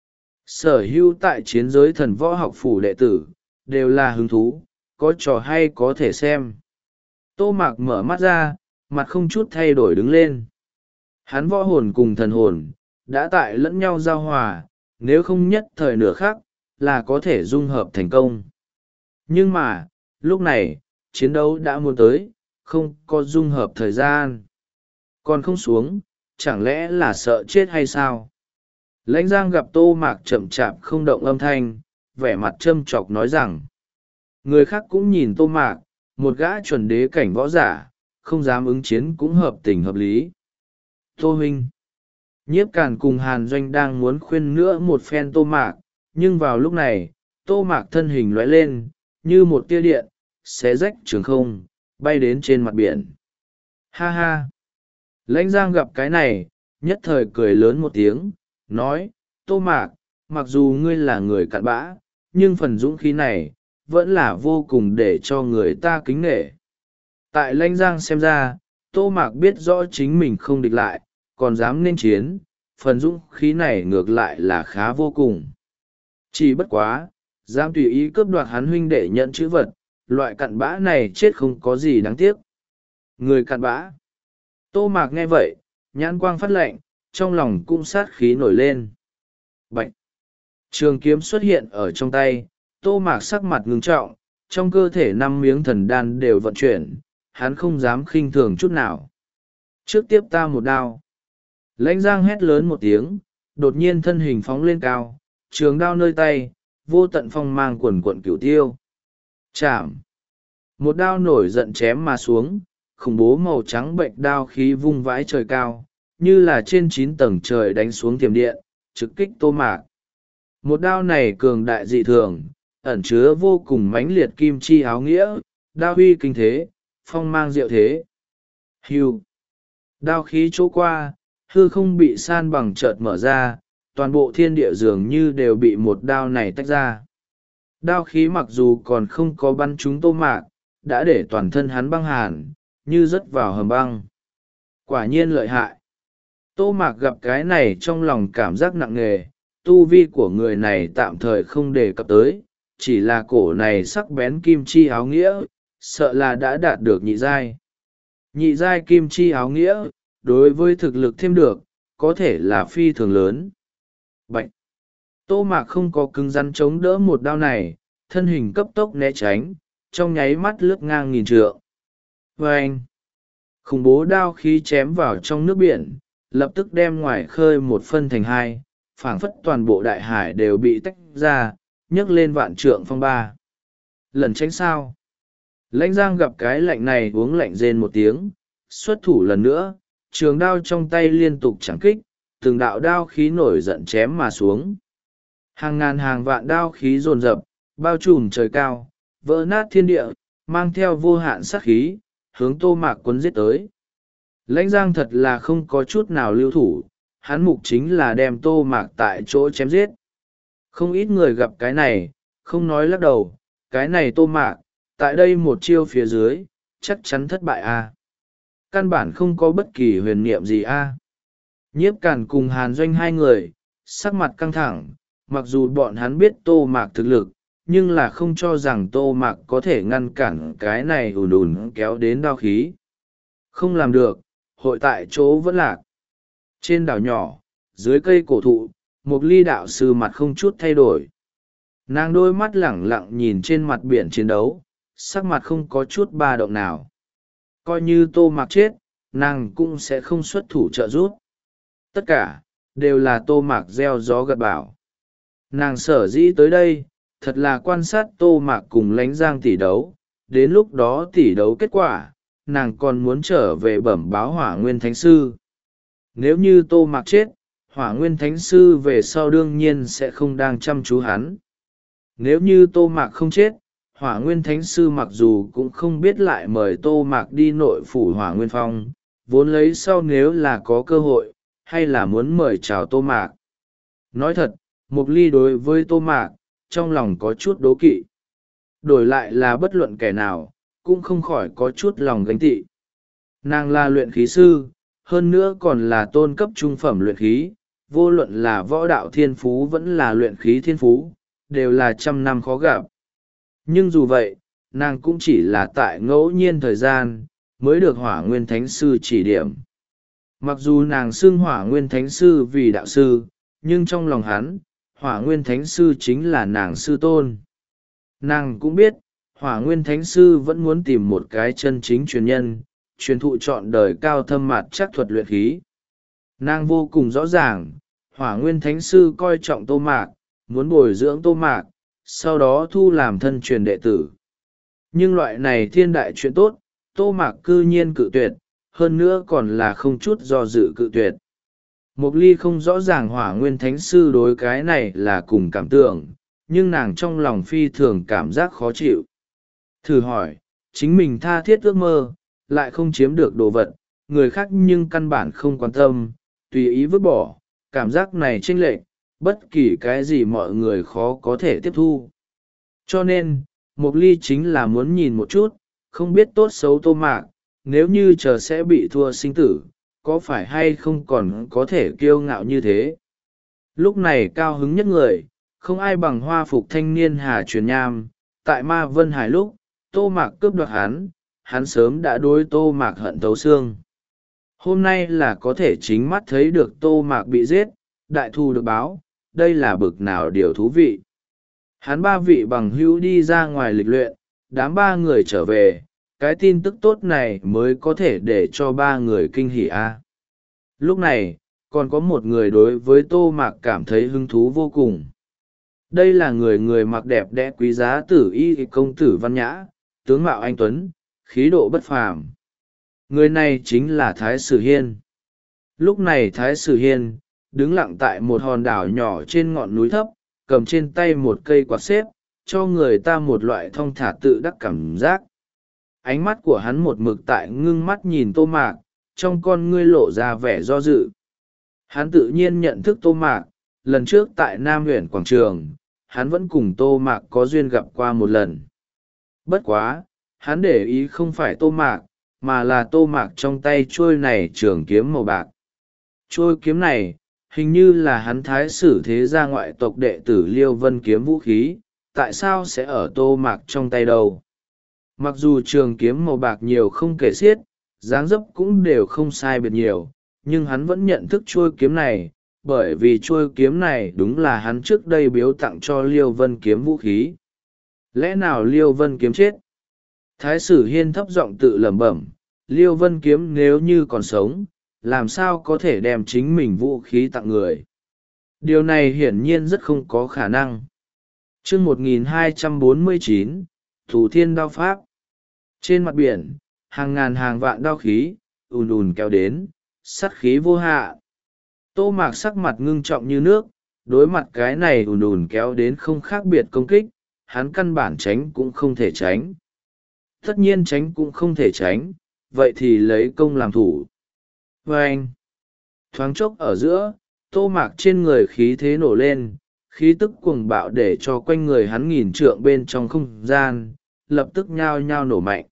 Sở hữu tại chiến giới thần võ học phủ đệ tử, đều là hứng thú, có trò hay có thể xem. Tô Mạc mở mắt ra, mặt không chút thay đổi đứng lên. Hắn võ hồn cùng thần hồn, đã tại lẫn nhau giao hòa, nếu không nhất thời nửa khác, là có thể dung hợp thành công. Nhưng mà, lúc này, chiến đấu đã muốn tới, không có dung hợp thời gian. Còn không xuống, chẳng lẽ là sợ chết hay sao? Lãnh Giang gặp Tô Mạc chậm chạp không động âm thanh, vẻ mặt châm chọc nói rằng. Người khác cũng nhìn Tô Mạc, một gã chuẩn đế cảnh võ giả, không dám ứng chiến cũng hợp tình hợp lý. Tô huynh, Nhiếp Càn cùng Hàn Doanh đang muốn khuyên nữa một phen Tô Mạc, nhưng vào lúc này, Tô Mạc thân hình lóe lên, như một tia điện, xé rách trường không, bay đến trên mặt biển. Ha ha! Lãnh Giang gặp cái này, nhất thời cười lớn một tiếng, nói, Tô Mạc, mặc dù ngươi là người cặn bã, nhưng phần dũng khí này, vẫn là vô cùng để cho người ta kính nể. Tại Lãnh Giang xem ra, Tô Mạc biết rõ chính mình không địch lại, còn dám nên chiến, phần dũng khí này ngược lại là khá vô cùng. Chỉ bất quá, dám tùy ý cướp đoạt hắn huynh đệ nhận chữ vật, loại cặn bã này chết không có gì đáng tiếc. Người cặn bã. Tô Mạc nghe vậy, nhãn quang phát lạnh, trong lòng cũng sát khí nổi lên. Bạch! Trường kiếm xuất hiện ở trong tay, Tô Mạc sắc mặt ngưng trọng, trong cơ thể năm miếng thần đan đều vận chuyển, hắn không dám khinh thường chút nào. Trước tiếp ta một đao. Lãnh Giang hét lớn một tiếng, đột nhiên thân hình phóng lên cao, trường đao nơi tay, vô tận phong mang quần quận cửu tiêu. Chạm! Một đao nổi giận chém mà xuống, khủng bố màu trắng bệnh đao khí vung vãi trời cao, như là trên chín tầng trời đánh xuống tiềm điện, trực kích Tô Mạc. Một đao này cường đại dị thường, ẩn chứa vô cùng mãnh liệt kim chi áo nghĩa, đao huy kinh thế, phong mang diệu thế. Hưu! Đao khí chỗ qua, hư không bị san bằng chợt mở ra, toàn bộ thiên địa dường như đều bị một đao này tách ra. Đao khí mặc dù còn không có bắn trúng Tô Mạc, đã để toàn thân hắn băng hàn, như rớt vào hầm băng. Quả nhiên lợi hại. Tô Mạc gặp cái này trong lòng cảm giác nặng nề, tu vi của người này tạm thời không đề cập tới, chỉ là cổ này sắc bén kim chi áo nghĩa, sợ là đã đạt được nhị giai. Nhị giai kim chi áo nghĩa, đối với thực lực thêm được, có thể là phi thường lớn. Bạch! Tô Mạc không có cứng rắn chống đỡ một đao này, thân hình cấp tốc né tránh, trong nháy mắt lướt ngang nghìn trượng. Vâng! Khủng bố đao khí chém vào trong nước biển, lập tức đem ngoài khơi một phân thành hai, phảng phất toàn bộ đại hải đều bị tách ra, nhấc lên vạn trượng phong ba. Lần tránh sao? Lãnh Giang gặp cái lạnh này uống lạnh rên một tiếng, xuất thủ lần nữa, trường đao trong tay liên tục chẳng kích, từng đạo đao khí nổi giận chém mà xuống. Hàng ngàn hàng vạn đao khí dồn dập, bao trùm trời cao, vỡ nát thiên địa, mang theo vô hạn sát khí, hướng Tô Mạc quấn giết tới. Lãnh Giang thật là không có chút nào lưu thủ, hắn mục chính là đem Tô Mạc tại chỗ chém giết. Không ít người gặp cái này, không nói lắc đầu, cái này Tô Mạc, tại đây một chiêu phía dưới, chắc chắn thất bại a. Căn bản không có bất kỳ huyền niệm gì a. Nhiếp Càn cùng Hàn Doanh hai người, sắc mặt căng thẳng, mặc dù bọn hắn biết Tô Mạc thực lực, nhưng là không cho rằng Tô Mạc có thể ngăn cản cái này ùn ùn kéo đến đao khí. Không làm được, hội tại chỗ vẫn lạc. Trên đảo nhỏ, dưới cây cổ thụ, một ly đạo sư mặt không chút thay đổi. Nàng đôi mắt lẳng lặng nhìn trên mặt biển chiến đấu, sắc mặt không có chút ba động nào. Coi như Tô Mạc chết, nàng cũng sẽ không xuất thủ trợ giúp. Tất cả đều là Tô Mạc gieo gió gặt bão. Nàng sở dĩ tới đây thật là quan sát Tô Mạc cùng Lánh Giang tỷ đấu. Đến lúc đó tỷ đấu kết quả, nàng còn muốn trở về bẩm báo Hỏa Nguyên Thánh Sư. Nếu như Tô Mạc chết, Hỏa Nguyên Thánh Sư về sau đương nhiên sẽ không đang chăm chú hắn. Nếu như Tô Mạc không chết, Hỏa Nguyên Thánh Sư mặc dù cũng không biết lại mời Tô Mạc đi nội phủ Hỏa Nguyên Phong, vốn lấy sau nếu là có cơ hội, hay là muốn mời chào Tô Mạc. Nói thật, Mục Ly đối với Tô Mạc, trong lòng có chút đố kỵ. Đổi lại là bất luận kẻ nào, cũng không khỏi có chút lòng ganh tị. Nàng là luyện khí sư, hơn nữa còn là tôn cấp trung phẩm luyện khí, vô luận là võ đạo thiên phú vẫn là luyện khí thiên phú, đều là trăm năm khó gặp. Nhưng dù vậy, nàng cũng chỉ là tại ngẫu nhiên thời gian, mới được Hỏa Nguyên Thánh Sư chỉ điểm. Mặc dù nàng xưng Hỏa Nguyên Thánh Sư vì đạo sư, nhưng trong lòng hắn, Hỏa Nguyên Thánh Sư chính là nàng sư tôn. Nàng cũng biết, Hỏa Nguyên Thánh Sư vẫn muốn tìm một cái chân chính truyền nhân, truyền thụ trọn đời cao thâm mặt chắc thuật luyện khí. Nàng vô cùng rõ ràng, Hỏa Nguyên Thánh Sư coi trọng Tô Mạc, muốn bồi dưỡng Tô Mạc, sau đó thu làm thân truyền đệ tử. Nhưng loại này thiên đại chuyện tốt, Tô Mạc cư nhiên cự tuyệt, hơn nữa còn là không chút do dự cự tuyệt. Mục Ly không rõ ràng Hỏa Nguyên Thánh Sư đối cái này là cùng cảm tưởng, nhưng nàng trong lòng phi thường cảm giác khó chịu. Thử hỏi, chính mình tha thiết ước mơ, lại không chiếm được đồ vật, người khác nhưng căn bản không quan tâm, tùy ý vứt bỏ, cảm giác này chênh lệch, bất kỳ cái gì mọi người khó có thể tiếp thu. Cho nên, Mục Ly chính là muốn nhìn một chút, không biết tốt xấu Tô Mạc, nếu như chờ sẽ bị thua sinh tử, có phải hay không còn có thể kiêu ngạo như thế. Lúc này cao hứng nhất người, không ai bằng hoa phục thanh niên Hà Truyền Nham, tại Ma Vân Hải lúc, Tô Mạc cướp đoạt hắn, hắn sớm đã đối Tô Mạc hận thấu xương. Hôm nay là có thể chính mắt thấy được Tô Mạc bị giết, đại thù được báo, đây là bực nào điều thú vị. Hắn ba vị bằng hữu đi ra ngoài lịch luyện, đám ba người trở về, cái tin tức tốt này mới có thể để cho ba người kinh hỉ a. Lúc này, còn có một người đối với Tô Mạc cảm thấy hứng thú vô cùng. Đây là người người mặc đẹp đẽ quý giá tử y công tử văn nhã, tướng mạo anh tuấn, khí độ bất phàm. Người này chính là Thái Sử Hiên. Lúc này Thái Sử Hiên, đứng lặng tại một hòn đảo nhỏ trên ngọn núi thấp, cầm trên tay một cây quạt xếp, cho người ta một loại thong thả tự đắc cảm giác. Ánh mắt của hắn một mực tại ngưng mắt nhìn Tô Mạc, trong con ngươi lộ ra vẻ do dự. Hắn tự nhiên nhận thức Tô Mạc, lần trước tại Nam huyện Quảng Trường, hắn vẫn cùng Tô Mạc có duyên gặp qua một lần. Bất quá, hắn để ý không phải Tô Mạc, mà là Tô Mạc trong tay trôi này trường kiếm màu bạc. Trôi kiếm này, hình như là hắn Thái Sử thế gia ngoại tộc đệ tử Liêu Vân kiếm vũ khí, tại sao sẽ ở Tô Mạc trong tay đâu? Mặc dù trường kiếm màu bạc nhiều không kể xiết, dáng dấp cũng đều không sai biệt nhiều, nhưng hắn vẫn nhận thức trôi kiếm này, bởi vì trôi kiếm này đúng là hắn trước đây biếu tặng cho Liêu Vân kiếm vũ khí. Lẽ nào Liêu Vân kiếm chết? Thái Sử Hiên thấp giọng tự lẩm bẩm, Liêu Vân kiếm nếu như còn sống, làm sao có thể đem chính mình vũ khí tặng người? Điều này hiển nhiên rất không có khả năng. Chương một nghìn hai trăm bốn mươi chín, Thủ Thiên Đao Pháp. Trên mặt biển, hàng ngàn hàng vạn đao khí, ùn ùn kéo đến, sắt khí vô hạ. Tô Mạc sắc mặt ngưng trọng như nước, đối mặt cái này ùn ùn kéo đến không khác biệt công kích, hắn căn bản tránh cũng không thể tránh. Tất nhiên tránh cũng không thể tránh, vậy thì lấy công làm thủ. Và anh, thoáng chốc ở giữa, Tô Mạc trên người khí thế nổ lên, khí tức cuồng bạo để cho quanh người hắn nghìn trượng bên trong không gian, lập tức nhao nhao nổ mạnh.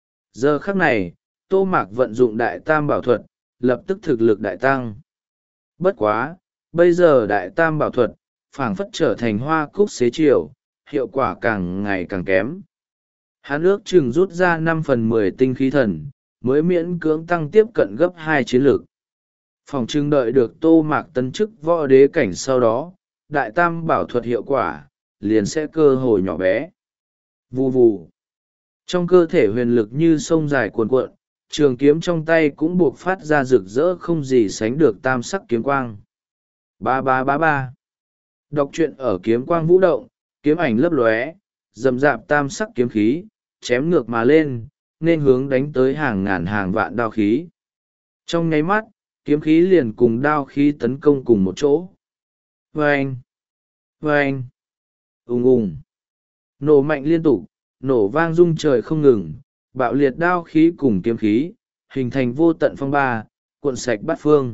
Giờ khắc này, Tô Mạc vận dụng đại tam bảo thuật, lập tức thực lực đại tăng. Bất quá, bây giờ đại tam bảo thuật, phảng phất trở thành hoa cúc xế chiều, hiệu quả càng ngày càng kém. Hắn ước chừng rút ra năm phần mười tinh khí thần, mới miễn cưỡng tăng tiếp cận gấp hai chiến lược. Phòng trưng đợi được Tô Mạc tấn chức võ đế cảnh sau đó, đại tam bảo thuật hiệu quả, liền sẽ cơ hồ nhỏ bé. Vù vù. Trong cơ thể huyền lực như sông dài cuồn cuộn, trường kiếm trong tay cũng buộc phát ra rực rỡ không gì sánh được tam sắc kiếm quang. Ba ba ba ba. Đọc truyện ở kiếm quang vũ động, kiếm ảnh lấp lóe, rầm rạp tam sắc kiếm khí, chém ngược mà lên, nên hướng đánh tới hàng ngàn hàng vạn đao khí. Trong nháy mắt, kiếm khí liền cùng đao khí tấn công cùng một chỗ. Vâng! Vâng! Ùng ùng! Nổ mạnh liên tục, nổ vang rung trời không ngừng, bạo liệt đao khí cùng kiếm khí, hình thành vô tận phong ba, cuộn sạch bát phương.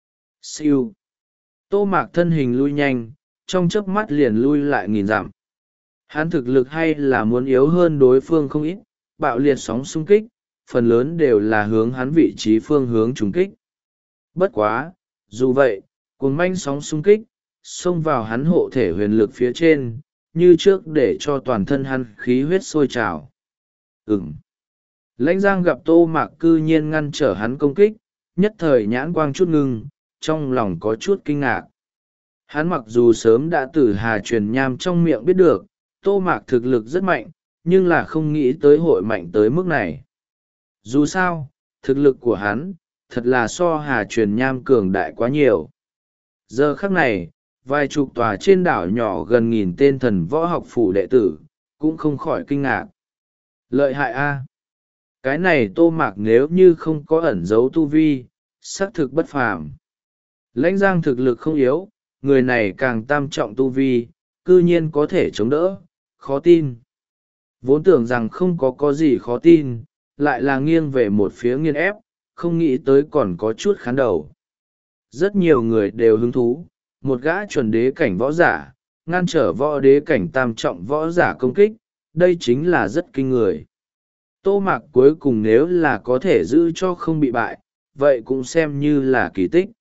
Siêu! Tô Mạc thân hình lui nhanh, trong chớp mắt liền lui lại nghìn dặm. Hắn thực lực hay là muốn yếu hơn đối phương không ít, bạo liệt sóng xung kích, phần lớn đều là hướng hắn vị trí phương hướng trúng kích. Bất quá, dù vậy, cuồng manh sóng xung kích, xông vào hắn hộ thể huyền lực phía trên, như trước để cho toàn thân hắn khí huyết sôi trào. Ừm. Lãnh Giang gặp Tô Mạc cư nhiên ngăn trở hắn công kích, nhất thời nhãn quang chút ngưng, trong lòng có chút kinh ngạc. Hắn mặc dù sớm đã từ Hà Truyền Nham trong miệng biết được, Tô Mạc thực lực rất mạnh, nhưng là không nghĩ tới hội mạnh tới mức này. Dù sao, thực lực của hắn, thật là so Hà Truyền Nham cường đại quá nhiều. Giờ khắc này, vài chục tòa trên đảo nhỏ gần nghìn tên thần võ học phủ đệ tử, cũng không khỏi kinh ngạc. Lợi hại a! Cái này Tô Mạc nếu như không có ẩn giấu tu vi, xác thực bất phàm. Lãnh Giang thực lực không yếu, người này càng tam trọng tu vi, cư nhiên có thể chống đỡ, khó tin. Vốn tưởng rằng không có có gì khó tin, lại là nghiêng về một phía nghiên ép, không nghĩ tới còn có chút khán đầu. Rất nhiều người đều hứng thú, một gã chuẩn đế cảnh võ giả, ngăn trở võ đế cảnh tam trọng võ giả công kích, đây chính là rất kinh người. Tô Mạc cuối cùng nếu là có thể giữ cho không bị bại, vậy cũng xem như là kỳ tích.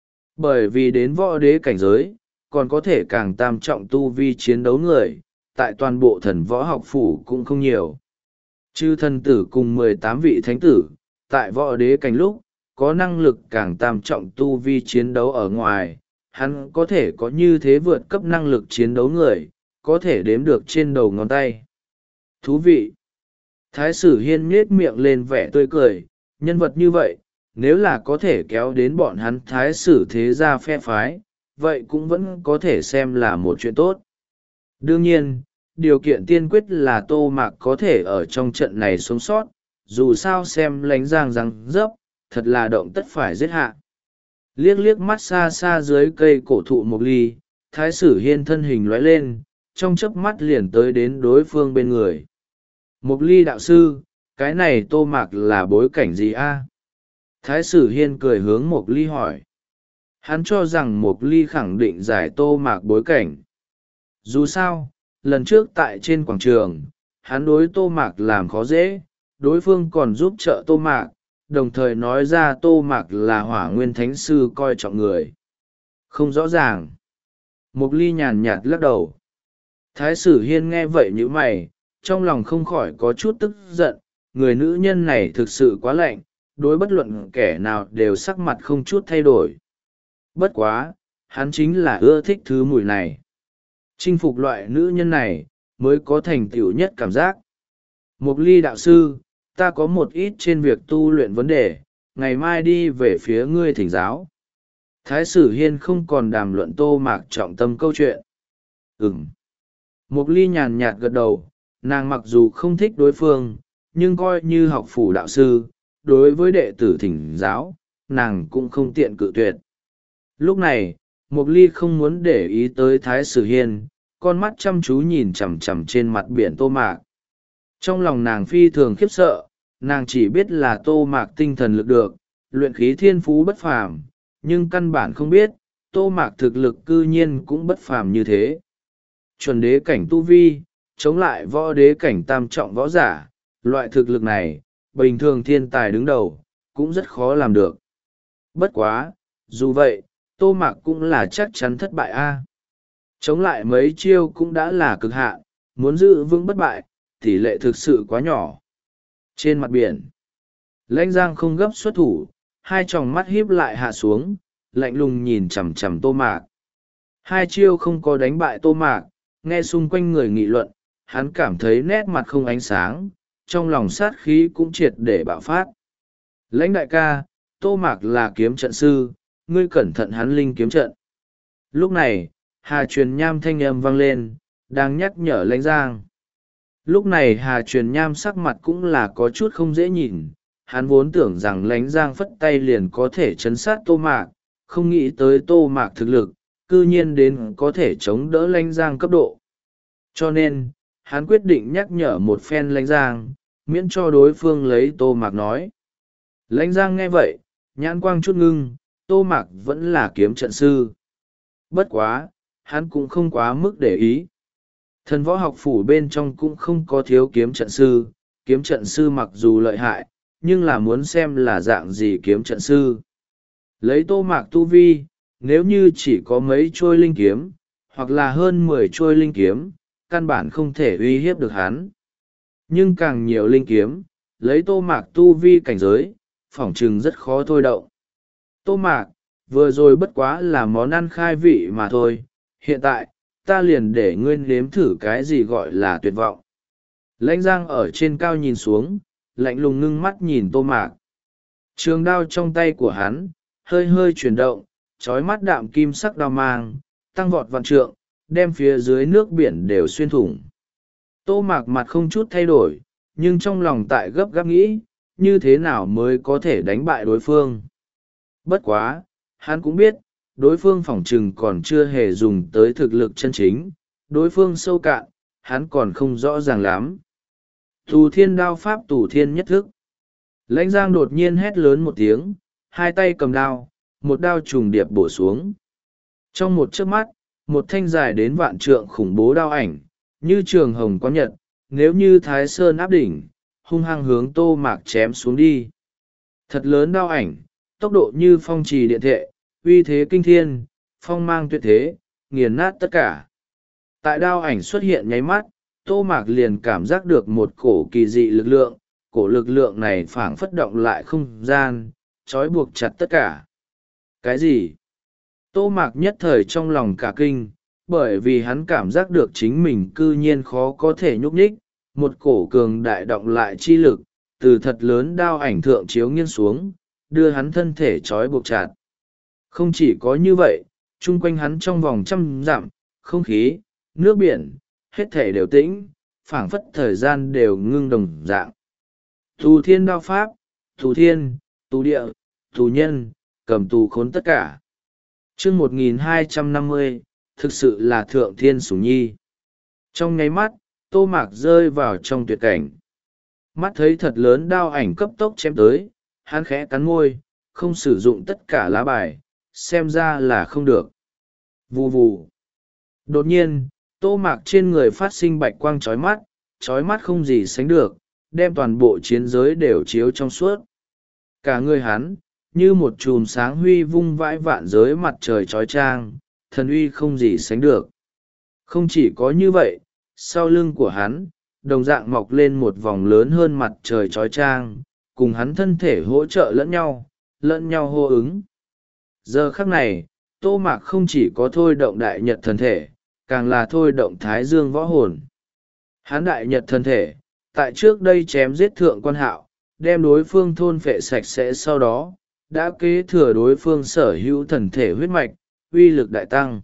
Bởi vì đến võ đế cảnh giới, còn có thể càng tam trọng tu vi chiến đấu người, tại toàn bộ thần võ học phủ cũng không nhiều. Chư thần tử cùng mười tám vị thánh tử, tại võ đế cảnh lúc, có năng lực càng tam trọng tu vi chiến đấu ở ngoài, hắn có thể có như thế vượt cấp năng lực chiến đấu người, có thể đếm được trên đầu ngón tay. Thú vị! Thái sử Hiên nhết miệng lên vẻ tươi cười, nhân vật như vậy, nếu là có thể kéo đến bọn hắn thái sử thế gia phe phái, vậy cũng vẫn có thể xem là một chuyện tốt. Đương nhiên, điều kiện tiên quyết là Tô Mạc có thể ở trong trận này sống sót, dù sao xem Lãnh Giang răng rớp, thật là động tất phải giết hạ. Liếc liếc mắt xa xa dưới cây cổ thụ Mộc Ly, Thái sử Hiên thân hình lóe lên, trong chớp mắt liền tới đến đối phương bên người. Mộc Ly đạo sư, cái này Tô Mạc là bối cảnh gì a? Thái sử Hiên cười hướng Mộc Ly hỏi. Hắn cho rằng Mộc Ly khẳng định giải Tô Mạc bối cảnh. Dù sao, lần trước tại trên quảng trường, hắn đối Tô Mạc làm khó dễ, đối phương còn giúp trợ Tô Mạc, đồng thời nói ra Tô Mạc là Hỏa Nguyên Thánh Sư coi trọng người. Không rõ ràng. Mộc Ly nhàn nhạt lắc đầu. Thái sử Hiên nghe vậy như mày, trong lòng không khỏi có chút tức giận, người nữ nhân này thực sự quá lạnh, đối bất luận kẻ nào đều sắc mặt không chút thay đổi. Bất quá, hắn chính là ưa thích thứ mùi này. Chinh phục loại nữ nhân này, mới có thành tựu nhất cảm giác. Mộc Ly đạo sư, ta có một ít trên việc tu luyện vấn đề, ngày mai đi về phía ngươi thỉnh giáo. Thái sử Hiên không còn đàm luận Tô Mạc trọng tâm câu chuyện. Ừm. Mộc Ly nhàn nhạt gật đầu, nàng mặc dù không thích đối phương, nhưng coi như học phủ đạo sư, đối với đệ tử thỉnh giáo, nàng cũng không tiện cự tuyệt. Lúc này, Mộc Ly không muốn để ý tới Thái sử Hiên, con mắt chăm chú nhìn chằm chằm trên mặt biển Tô Mạc. Trong lòng nàng phi thường khiếp sợ, nàng chỉ biết là Tô Mạc tinh thần lực được, luyện khí thiên phú bất phàm, nhưng căn bản không biết, Tô Mạc thực lực cư nhiên cũng bất phàm như thế. Chuẩn đế cảnh tu vi, chống lại võ đế cảnh tam trọng võ giả, loại thực lực này, bình thường thiên tài đứng đầu, cũng rất khó làm được. Bất quá, dù vậy, Tô Mạc cũng là chắc chắn thất bại a. Chống lại mấy chiêu cũng đã là cực hạn, muốn giữ vững bất bại, tỷ lệ thực sự quá nhỏ. Trên mặt biển, Lãnh Giang không gấp xuất thủ, hai tròng mắt híp lại hạ xuống, lạnh lùng nhìn chằm chằm Tô Mạc. Hai chiêu không có đánh bại Tô Mạc, Nghe xung quanh người nghị luận, hắn cảm thấy nét mặt không ánh sáng, trong lòng sát khí cũng triệt để bạo phát. Lãnh đại ca, Tô Mạc là kiếm trận sư, ngươi cẩn thận hắn linh kiếm trận. Lúc này, Hà Truyền Nham thanh âm vang lên, đang nhắc nhở Lãnh Giang. Lúc này Hà Truyền Nham sắc mặt cũng là có chút không dễ nhìn, hắn vốn tưởng rằng Lãnh Giang phất tay liền có thể chấn sát Tô Mạc, không nghĩ tới Tô Mạc thực lực, cư nhiên đến có thể chống đỡ Lãnh Giang cấp độ. Cho nên, hắn quyết định nhắc nhở một phen Lãnh Giang, miễn cho đối phương lấy Tô Mạc nói. Lãnh Giang nghe vậy, nhãn quang chút ngưng, Tô Mạc vẫn là kiếm trận sư. Bất quá, hắn cũng không quá mức để ý. Thần võ học phủ bên trong cũng không có thiếu kiếm trận sư, kiếm trận sư mặc dù lợi hại, nhưng là muốn xem là dạng gì kiếm trận sư. Lấy Tô Mạc tu vi, nếu như chỉ có mấy trôi linh kiếm, hoặc là hơn mười trôi linh kiếm, căn bản không thể uy hiếp được hắn. Nhưng càng nhiều linh kiếm, lấy Tô Mạc tu vi cảnh giới, phỏng chừng rất khó thôi động. Tô Mạc, vừa rồi bất quá là món ăn khai vị mà thôi, hiện tại, ta liền để ngươi nếm thử cái gì gọi là tuyệt vọng. Lãnh Giang ở trên cao nhìn xuống, lạnh lùng ngưng mắt nhìn Tô Mạc. Trường đao trong tay của hắn, hơi hơi chuyển động, trói mắt đạm kim sắc đao mang, tăng vọt vạn trượng, đem phía dưới nước biển đều xuyên thủng. Tô Mạc mặt không chút thay đổi, nhưng trong lòng tại gấp gáp nghĩ, như thế nào mới có thể đánh bại đối phương. Bất quá, hắn cũng biết, đối phương phỏng chừng còn chưa hề dùng tới thực lực chân chính, đối phương sâu cạn, hắn còn không rõ ràng lắm. Tù thiên đao pháp tù thiên nhất thức. Lãnh Giang đột nhiên hét lớn một tiếng, hai tay cầm đao, một đao trùng điệp bổ xuống. Trong một chớp mắt, một thanh dài đến vạn trượng khủng bố đao ảnh, như trường hồng có nhật, nếu như Thái Sơn áp đỉnh, hung hăng hướng Tô Mạc chém xuống đi. Thật lớn đao ảnh, tốc độ như phong trì điện thệ, uy thế kinh thiên, phong mang tuyệt thế, nghiền nát tất cả. Tại đao ảnh xuất hiện nháy mắt, Tô Mạc liền cảm giác được một cổ kỳ dị lực lượng, cổ lực lượng này phảng phất động lại không gian, trói buộc chặt tất cả. Cái gì? Tô Mạc nhất thời trong lòng cả kinh, bởi vì hắn cảm giác được chính mình cư nhiên khó có thể nhúc nhích, một cổ cường đại động lại chi lực, từ thật lớn đao ảnh thượng chiếu nghiêng xuống, đưa hắn thân thể trói buộc chặt. Không chỉ có như vậy, chung quanh hắn trong vòng trăm dặm, không khí, nước biển, hết thể đều tĩnh, phảng phất thời gian đều ngưng đồng dạng. Tù thiên đao pháp, tù thiên, tù địa, tù nhân, cầm tù khốn tất cả. chương một nghìn hai trăm năm mươi, thực sự là thượng thiên sủng nhi. Trong nháy mắt, Tô Mạc rơi vào trong tuyệt cảnh. Mắt thấy thật lớn đao ảnh cấp tốc chém tới, hắn khẽ cắn môi, không sử dụng tất cả lá bài, xem ra là không được. Vù vù. Đột nhiên, Tô Mạc trên người phát sinh bạch quang chói mắt, chói mắt không gì sánh được, đem toàn bộ chiến giới đều chiếu trong suốt. Cả người hắn, như một chùm sáng huy vung vãi vạn giới mặt trời chói chang, thần uy không gì sánh được. Không chỉ có như vậy, sau lưng của hắn, đồng dạng mọc lên một vòng lớn hơn mặt trời chói chang, cùng hắn thân thể hỗ trợ lẫn nhau, lẫn nhau hô ứng. Giờ khắc này, Tô Mạc không chỉ có thôi động đại nhật thần thể, càng là thôi động thái dương võ hồn. Hắn đại nhật thần thể, tại trước đây chém giết thượng quan hạo, đem đối phương thôn phệ sạch sẽ, sau đó, đã kế thừa đối phương sở hữu thần thể huyết mạch, uy lực đại tăng.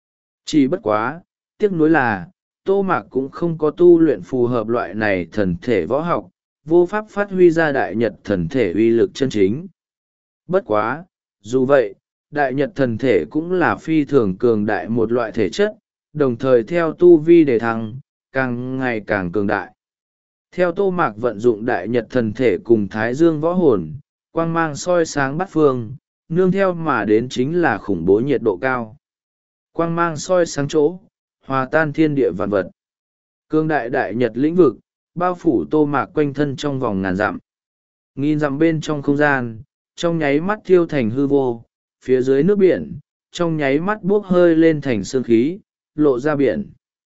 Chỉ bất quá, tiếc nuối là, Tô Mạc cũng không có tu luyện phù hợp loại này thần thể võ học, vô pháp phát huy ra đại nhật thần thể uy lực chân chính. Bất quá, dù vậy, đại nhật thần thể cũng là phi thường cường đại một loại thể chất, đồng thời theo tu vi đề thăng, càng ngày càng cường đại. Theo Tô Mạc vận dụng đại nhật thần thể cùng thái dương võ hồn, quang mang soi sáng bát phương, nương theo mà đến chính là khủng bố nhiệt độ cao. Quang mang soi sáng chỗ, hòa tan thiên địa vạn vật. Cương đại đại nhật lĩnh vực, bao phủ Tô Mạc quanh thân trong vòng ngàn dặm. Nghìn dặm bên trong không gian, trong nháy mắt thiêu thành hư vô, phía dưới nước biển, trong nháy mắt buốc hơi lên thành sương khí, lộ ra biển.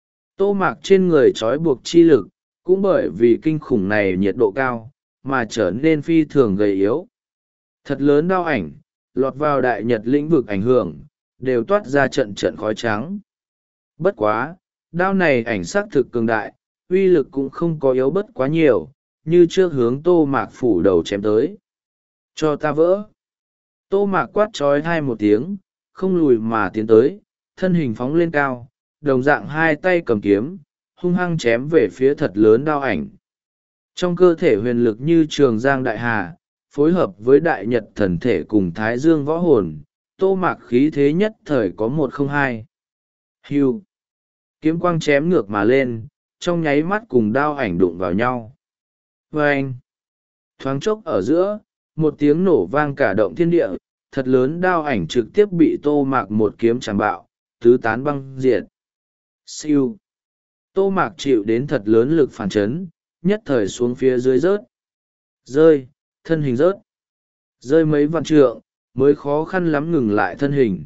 Tô Mạc trên người trói buộc chi lực, cũng bởi vì kinh khủng này nhiệt độ cao, mà trở nên phi thường gầy yếu. Thật lớn đao ảnh, lọt vào đại nhật lĩnh vực ảnh hưởng, đều toát ra trận trận khói trắng. Bất quá, đao này ảnh sắc thực cường đại, uy lực cũng không có yếu bớt quá nhiều, như trước hướng tô mạc phủ đầu chém tới. Cho ta vỡ. Tô mạc quát trói hai một tiếng, không lùi mà tiến tới, thân hình phóng lên cao, đồng dạng hai tay cầm kiếm, hung hăng chém về phía thật lớn đao ảnh. Trong cơ thể huyền lực như trường giang đại hà, phối hợp với đại nhật thần thể cùng thái dương võ hồn, tô mạc khí thế nhất thời có một không hai. Hiu! Kiếm quang chém ngược mà lên, trong nháy mắt cùng đao ảnh đụng vào nhau. Vâng! Thoáng chốc ở giữa, một tiếng nổ vang cả động thiên địa, thật lớn đao ảnh trực tiếp bị tô mạc một kiếm chạm bạo, tứ tán băng diệt. Siêu! Tô mạc chịu đến thật lớn lực phản chấn, nhất thời xuống phía dưới rớt. Rơi, thân hình rớt. Rơi mấy vạn trượng, mới khó khăn lắm ngừng lại thân hình.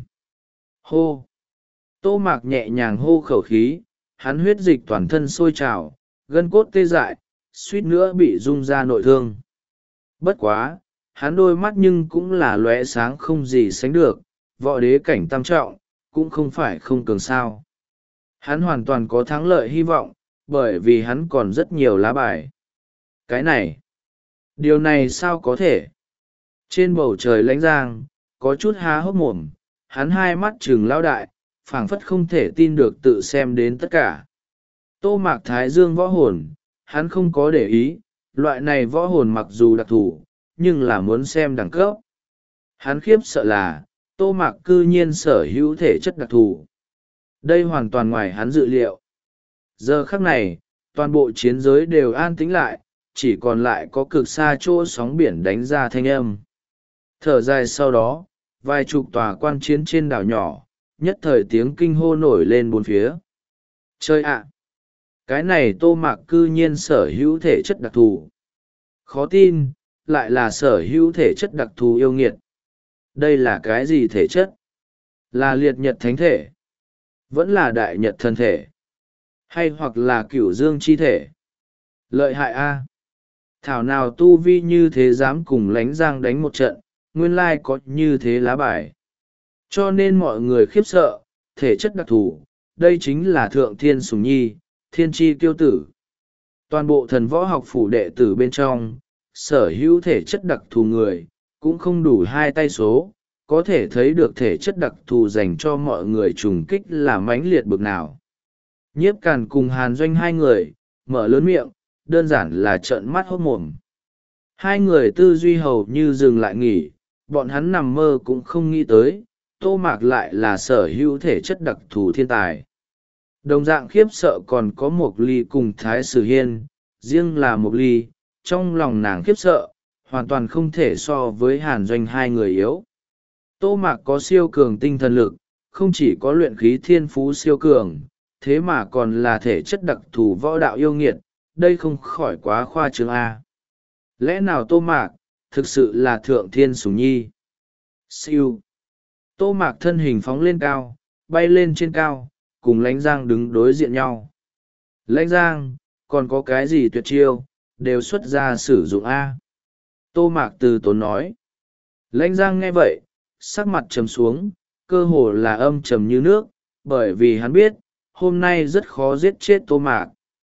Hô! Tô mạc nhẹ nhàng hô khẩu khí, hắn huyết dịch toàn thân sôi trào, gân cốt tê dại, suýt nữa bị rung ra nội thương. Bất quá, hắn đôi mắt nhưng cũng là lóe sáng không gì sánh được, võ đế cảnh tam trọng, cũng không phải không cường sao. Hắn hoàn toàn có thắng lợi hy vọng, bởi vì hắn còn rất nhiều lá bài. Cái này, điều này sao có thể? Trên bầu trời lãnh giang, có chút há hốc mồm, hắn hai mắt trừng lao đại, phảng phất không thể tin được tự xem đến tất cả. Tô mạc thái dương võ hồn, hắn không có để ý, loại này võ hồn mặc dù đặc thù, nhưng là muốn xem đẳng cấp. Hắn khiếp sợ là, tô mạc cư nhiên sở hữu thể chất đặc thù. Đây hoàn toàn ngoài hắn dự liệu. Giờ khắc này, toàn bộ chiến giới đều an tĩnh lại, chỉ còn lại có cực xa chỗ sóng biển đánh ra thanh âm. Thở dài sau đó, vài chục tòa quan chiến trên đảo nhỏ, nhất thời tiếng kinh hô nổi lên bốn phía. Chơi ạ! Cái này tô mạc cư nhiên sở hữu thể chất đặc thù. Khó tin, lại là sở hữu thể chất đặc thù yêu nghiệt. Đây là cái gì thể chất? Là liệt nhật thánh thể? Vẫn là đại nhật thân thể? Hay hoặc là cửu dương chi thể? Lợi hại a! Thảo nào tu vi như thế dám cùng lánh giang đánh một trận, nguyên lai có như thế lá bài. Cho nên mọi người khiếp sợ, thể chất đặc thù, đây chính là thượng thiên sủng nhi, thiên tri kiêu tử. Toàn bộ thần võ học phủ đệ tử bên trong, sở hữu thể chất đặc thù người, cũng không đủ hai tay số, có thể thấy được thể chất đặc thù dành cho mọi người trùng kích là mãnh liệt bực nào. Nhiếp Càn cùng Hàn Doanh hai người, mở lớn miệng, đơn giản là trợn mắt hốt mồm. Hai người tư duy hầu như dừng lại nghỉ, bọn hắn nằm mơ cũng không nghĩ tới, tô mạc lại là sở hữu thể chất đặc thù thiên tài. Đồng dạng khiếp sợ còn có Mộc Ly cùng Thái Sử Hiên, riêng là Mộc Ly, trong lòng nàng khiếp sợ, hoàn toàn không thể so với Hàn Doanh hai người yếu. Tô mạc có siêu cường tinh thần lực, không chỉ có luyện khí thiên phú siêu cường, thế mà còn là thể chất đặc thù võ đạo yêu nghiệt, đây không khỏi quá khoa trương A. Lẽ nào tô mạc, thực sự là thượng thiên sủng nhi? Siêu! Tô mạc thân hình phóng lên cao, bay lên trên cao, cùng lãnh giang đứng đối diện nhau. Lãnh giang, còn có cái gì tuyệt chiêu, đều xuất ra sử dụng A. Tô mạc từ tốn nói. Lãnh giang nghe vậy, sắc mặt trầm xuống, cơ hồ là âm trầm như nước, bởi vì hắn biết, hôm nay rất khó giết chết tô mạc.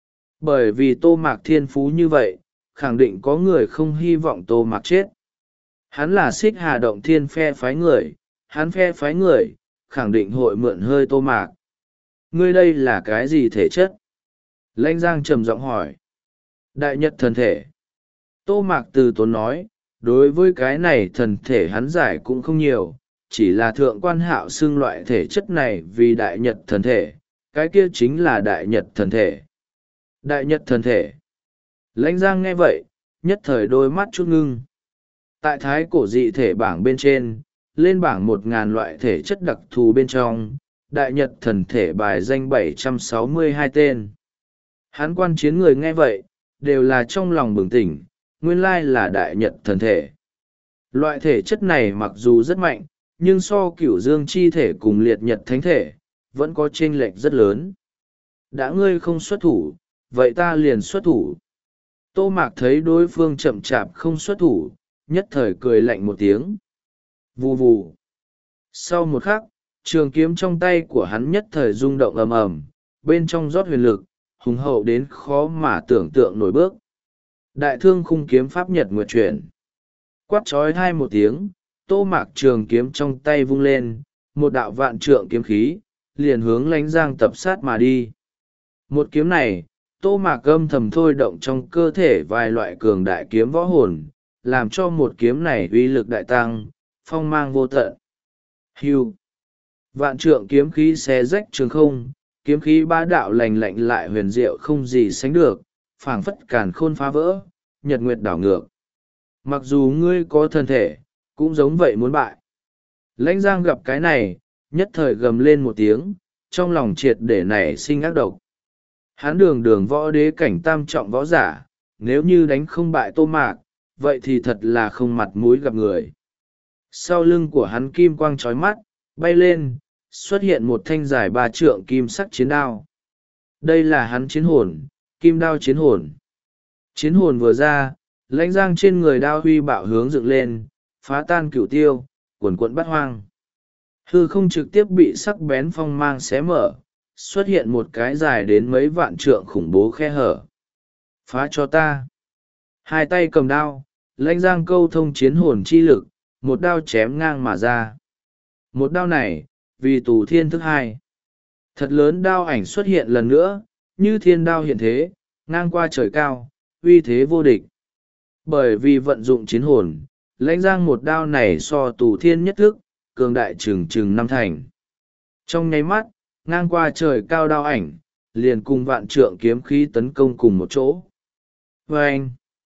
Bởi vì tô mạc thiên phú như vậy, khẳng định có người không hy vọng tô mạc chết. Hắn là Xích Hà Động Thiên phe phái người, hắn phe phái người, khẳng định hội mượn hơi tô mạc. Ngươi đây là cái gì thể chất? Lãnh giang trầm giọng hỏi. Đại nhật thần thể. Tô mạc từ tốn nói, đối với cái này thần thể hắn giải cũng không nhiều, chỉ là thượng quan hạo xưng loại thể chất này vì đại nhật thần thể, cái kia chính là đại nhật thần thể. Đại nhật thần thể. Lãnh giang nghe vậy, nhất thời đôi mắt chút ngưng. Tại thái cổ dị thể bảng bên trên, lên bảng một ngàn loại thể chất đặc thù bên trong, đại nhật thần thể bài danh bảy trăm sáu mươi hai tên. Hán quan chiến người nghe vậy, đều là trong lòng bừng tỉnh, nguyên lai là đại nhật thần thể. Loại thể chất này mặc dù rất mạnh, nhưng so cửu dương chi thể cùng liệt nhật thánh thể, vẫn có chênh lệch rất lớn. Đã ngươi không xuất thủ, vậy ta liền xuất thủ. Tô mạc thấy đối phương chậm chạp không xuất thủ, nhất thời cười lạnh một tiếng. Vù vù. Sau một khắc, trường kiếm trong tay của hắn nhất thời rung động ầm ầm, bên trong rót huyền lực, hùng hậu đến khó mà tưởng tượng nổi bước. Đại thương khung kiếm pháp nhật nguyệt chuyển. Quát trói hai một tiếng, Tô Mạc trường kiếm trong tay vung lên, một đạo vạn trượng kiếm khí, liền hướng Lãnh Giang tập sát mà đi. Một kiếm này, Tô Mạc âm thầm thôi động trong cơ thể vài loại cường đại kiếm võ hồn, làm cho một kiếm này uy lực đại tăng, phong mang vô tận. Hưu! Vạn trượng kiếm khí xé rách trường không, kiếm khí ba đạo lành lạnh lại huyền diệu không gì sánh được, phảng phất càn khôn phá vỡ, nhật nguyệt đảo ngược. Mặc dù ngươi có thân thể, cũng giống vậy muốn bại. Lãnh Giang gặp cái này, nhất thời gầm lên một tiếng, trong lòng triệt để nảy sinh ác độc. Hán đường đường võ đế cảnh tam trọng võ giả, nếu như đánh không bại Tô Mạc, vậy thì thật là không mặt mũi gặp người. Sau lưng của hắn kim quang trói mắt, bay lên, xuất hiện một thanh dài ba trượng kim sắc chiến đao. Đây là hắn chiến hồn, kim đao chiến hồn. Chiến hồn vừa ra, Lãnh Giang trên người đao huy bạo hướng dựng lên, phá tan cửu tiêu, cuồn cuộn bắt hoang. Hư không trực tiếp bị sắc bén phong mang xé mở, xuất hiện một cái dài đến mấy vạn trượng khủng bố khe hở. Phá cho ta! Hai tay cầm đao, Lãnh Giang câu thông chiến hồn chi lực, một đao chém ngang mà ra. Một đao này, vì tù thiên thức hai. Thật lớn đao ảnh xuất hiện lần nữa, như thiên đao hiện thế, ngang qua trời cao, uy thế vô địch. Bởi vì vận dụng chiến hồn, Lãnh Giang một đao này so tù thiên nhất thức, cường đại trừng trừng năm thành. Trong nháy mắt, ngang qua trời cao đao ảnh, liền cùng vạn trượng kiếm khí tấn công cùng một chỗ. Vâng!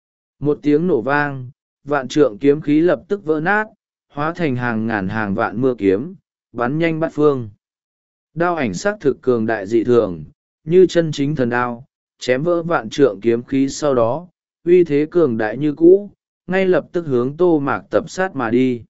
Một tiếng nổ vang, vạn trượng kiếm khí lập tức vỡ nát, hóa thành hàng ngàn hàng vạn mưa kiếm, bắn nhanh bát phương. Đao ảnh sắc thực cường đại dị thường, như chân chính thần đao, chém vỡ vạn trượng kiếm khí sau đó, uy thế cường đại như cũ, ngay lập tức hướng Tô Mạc tập sát mà đi.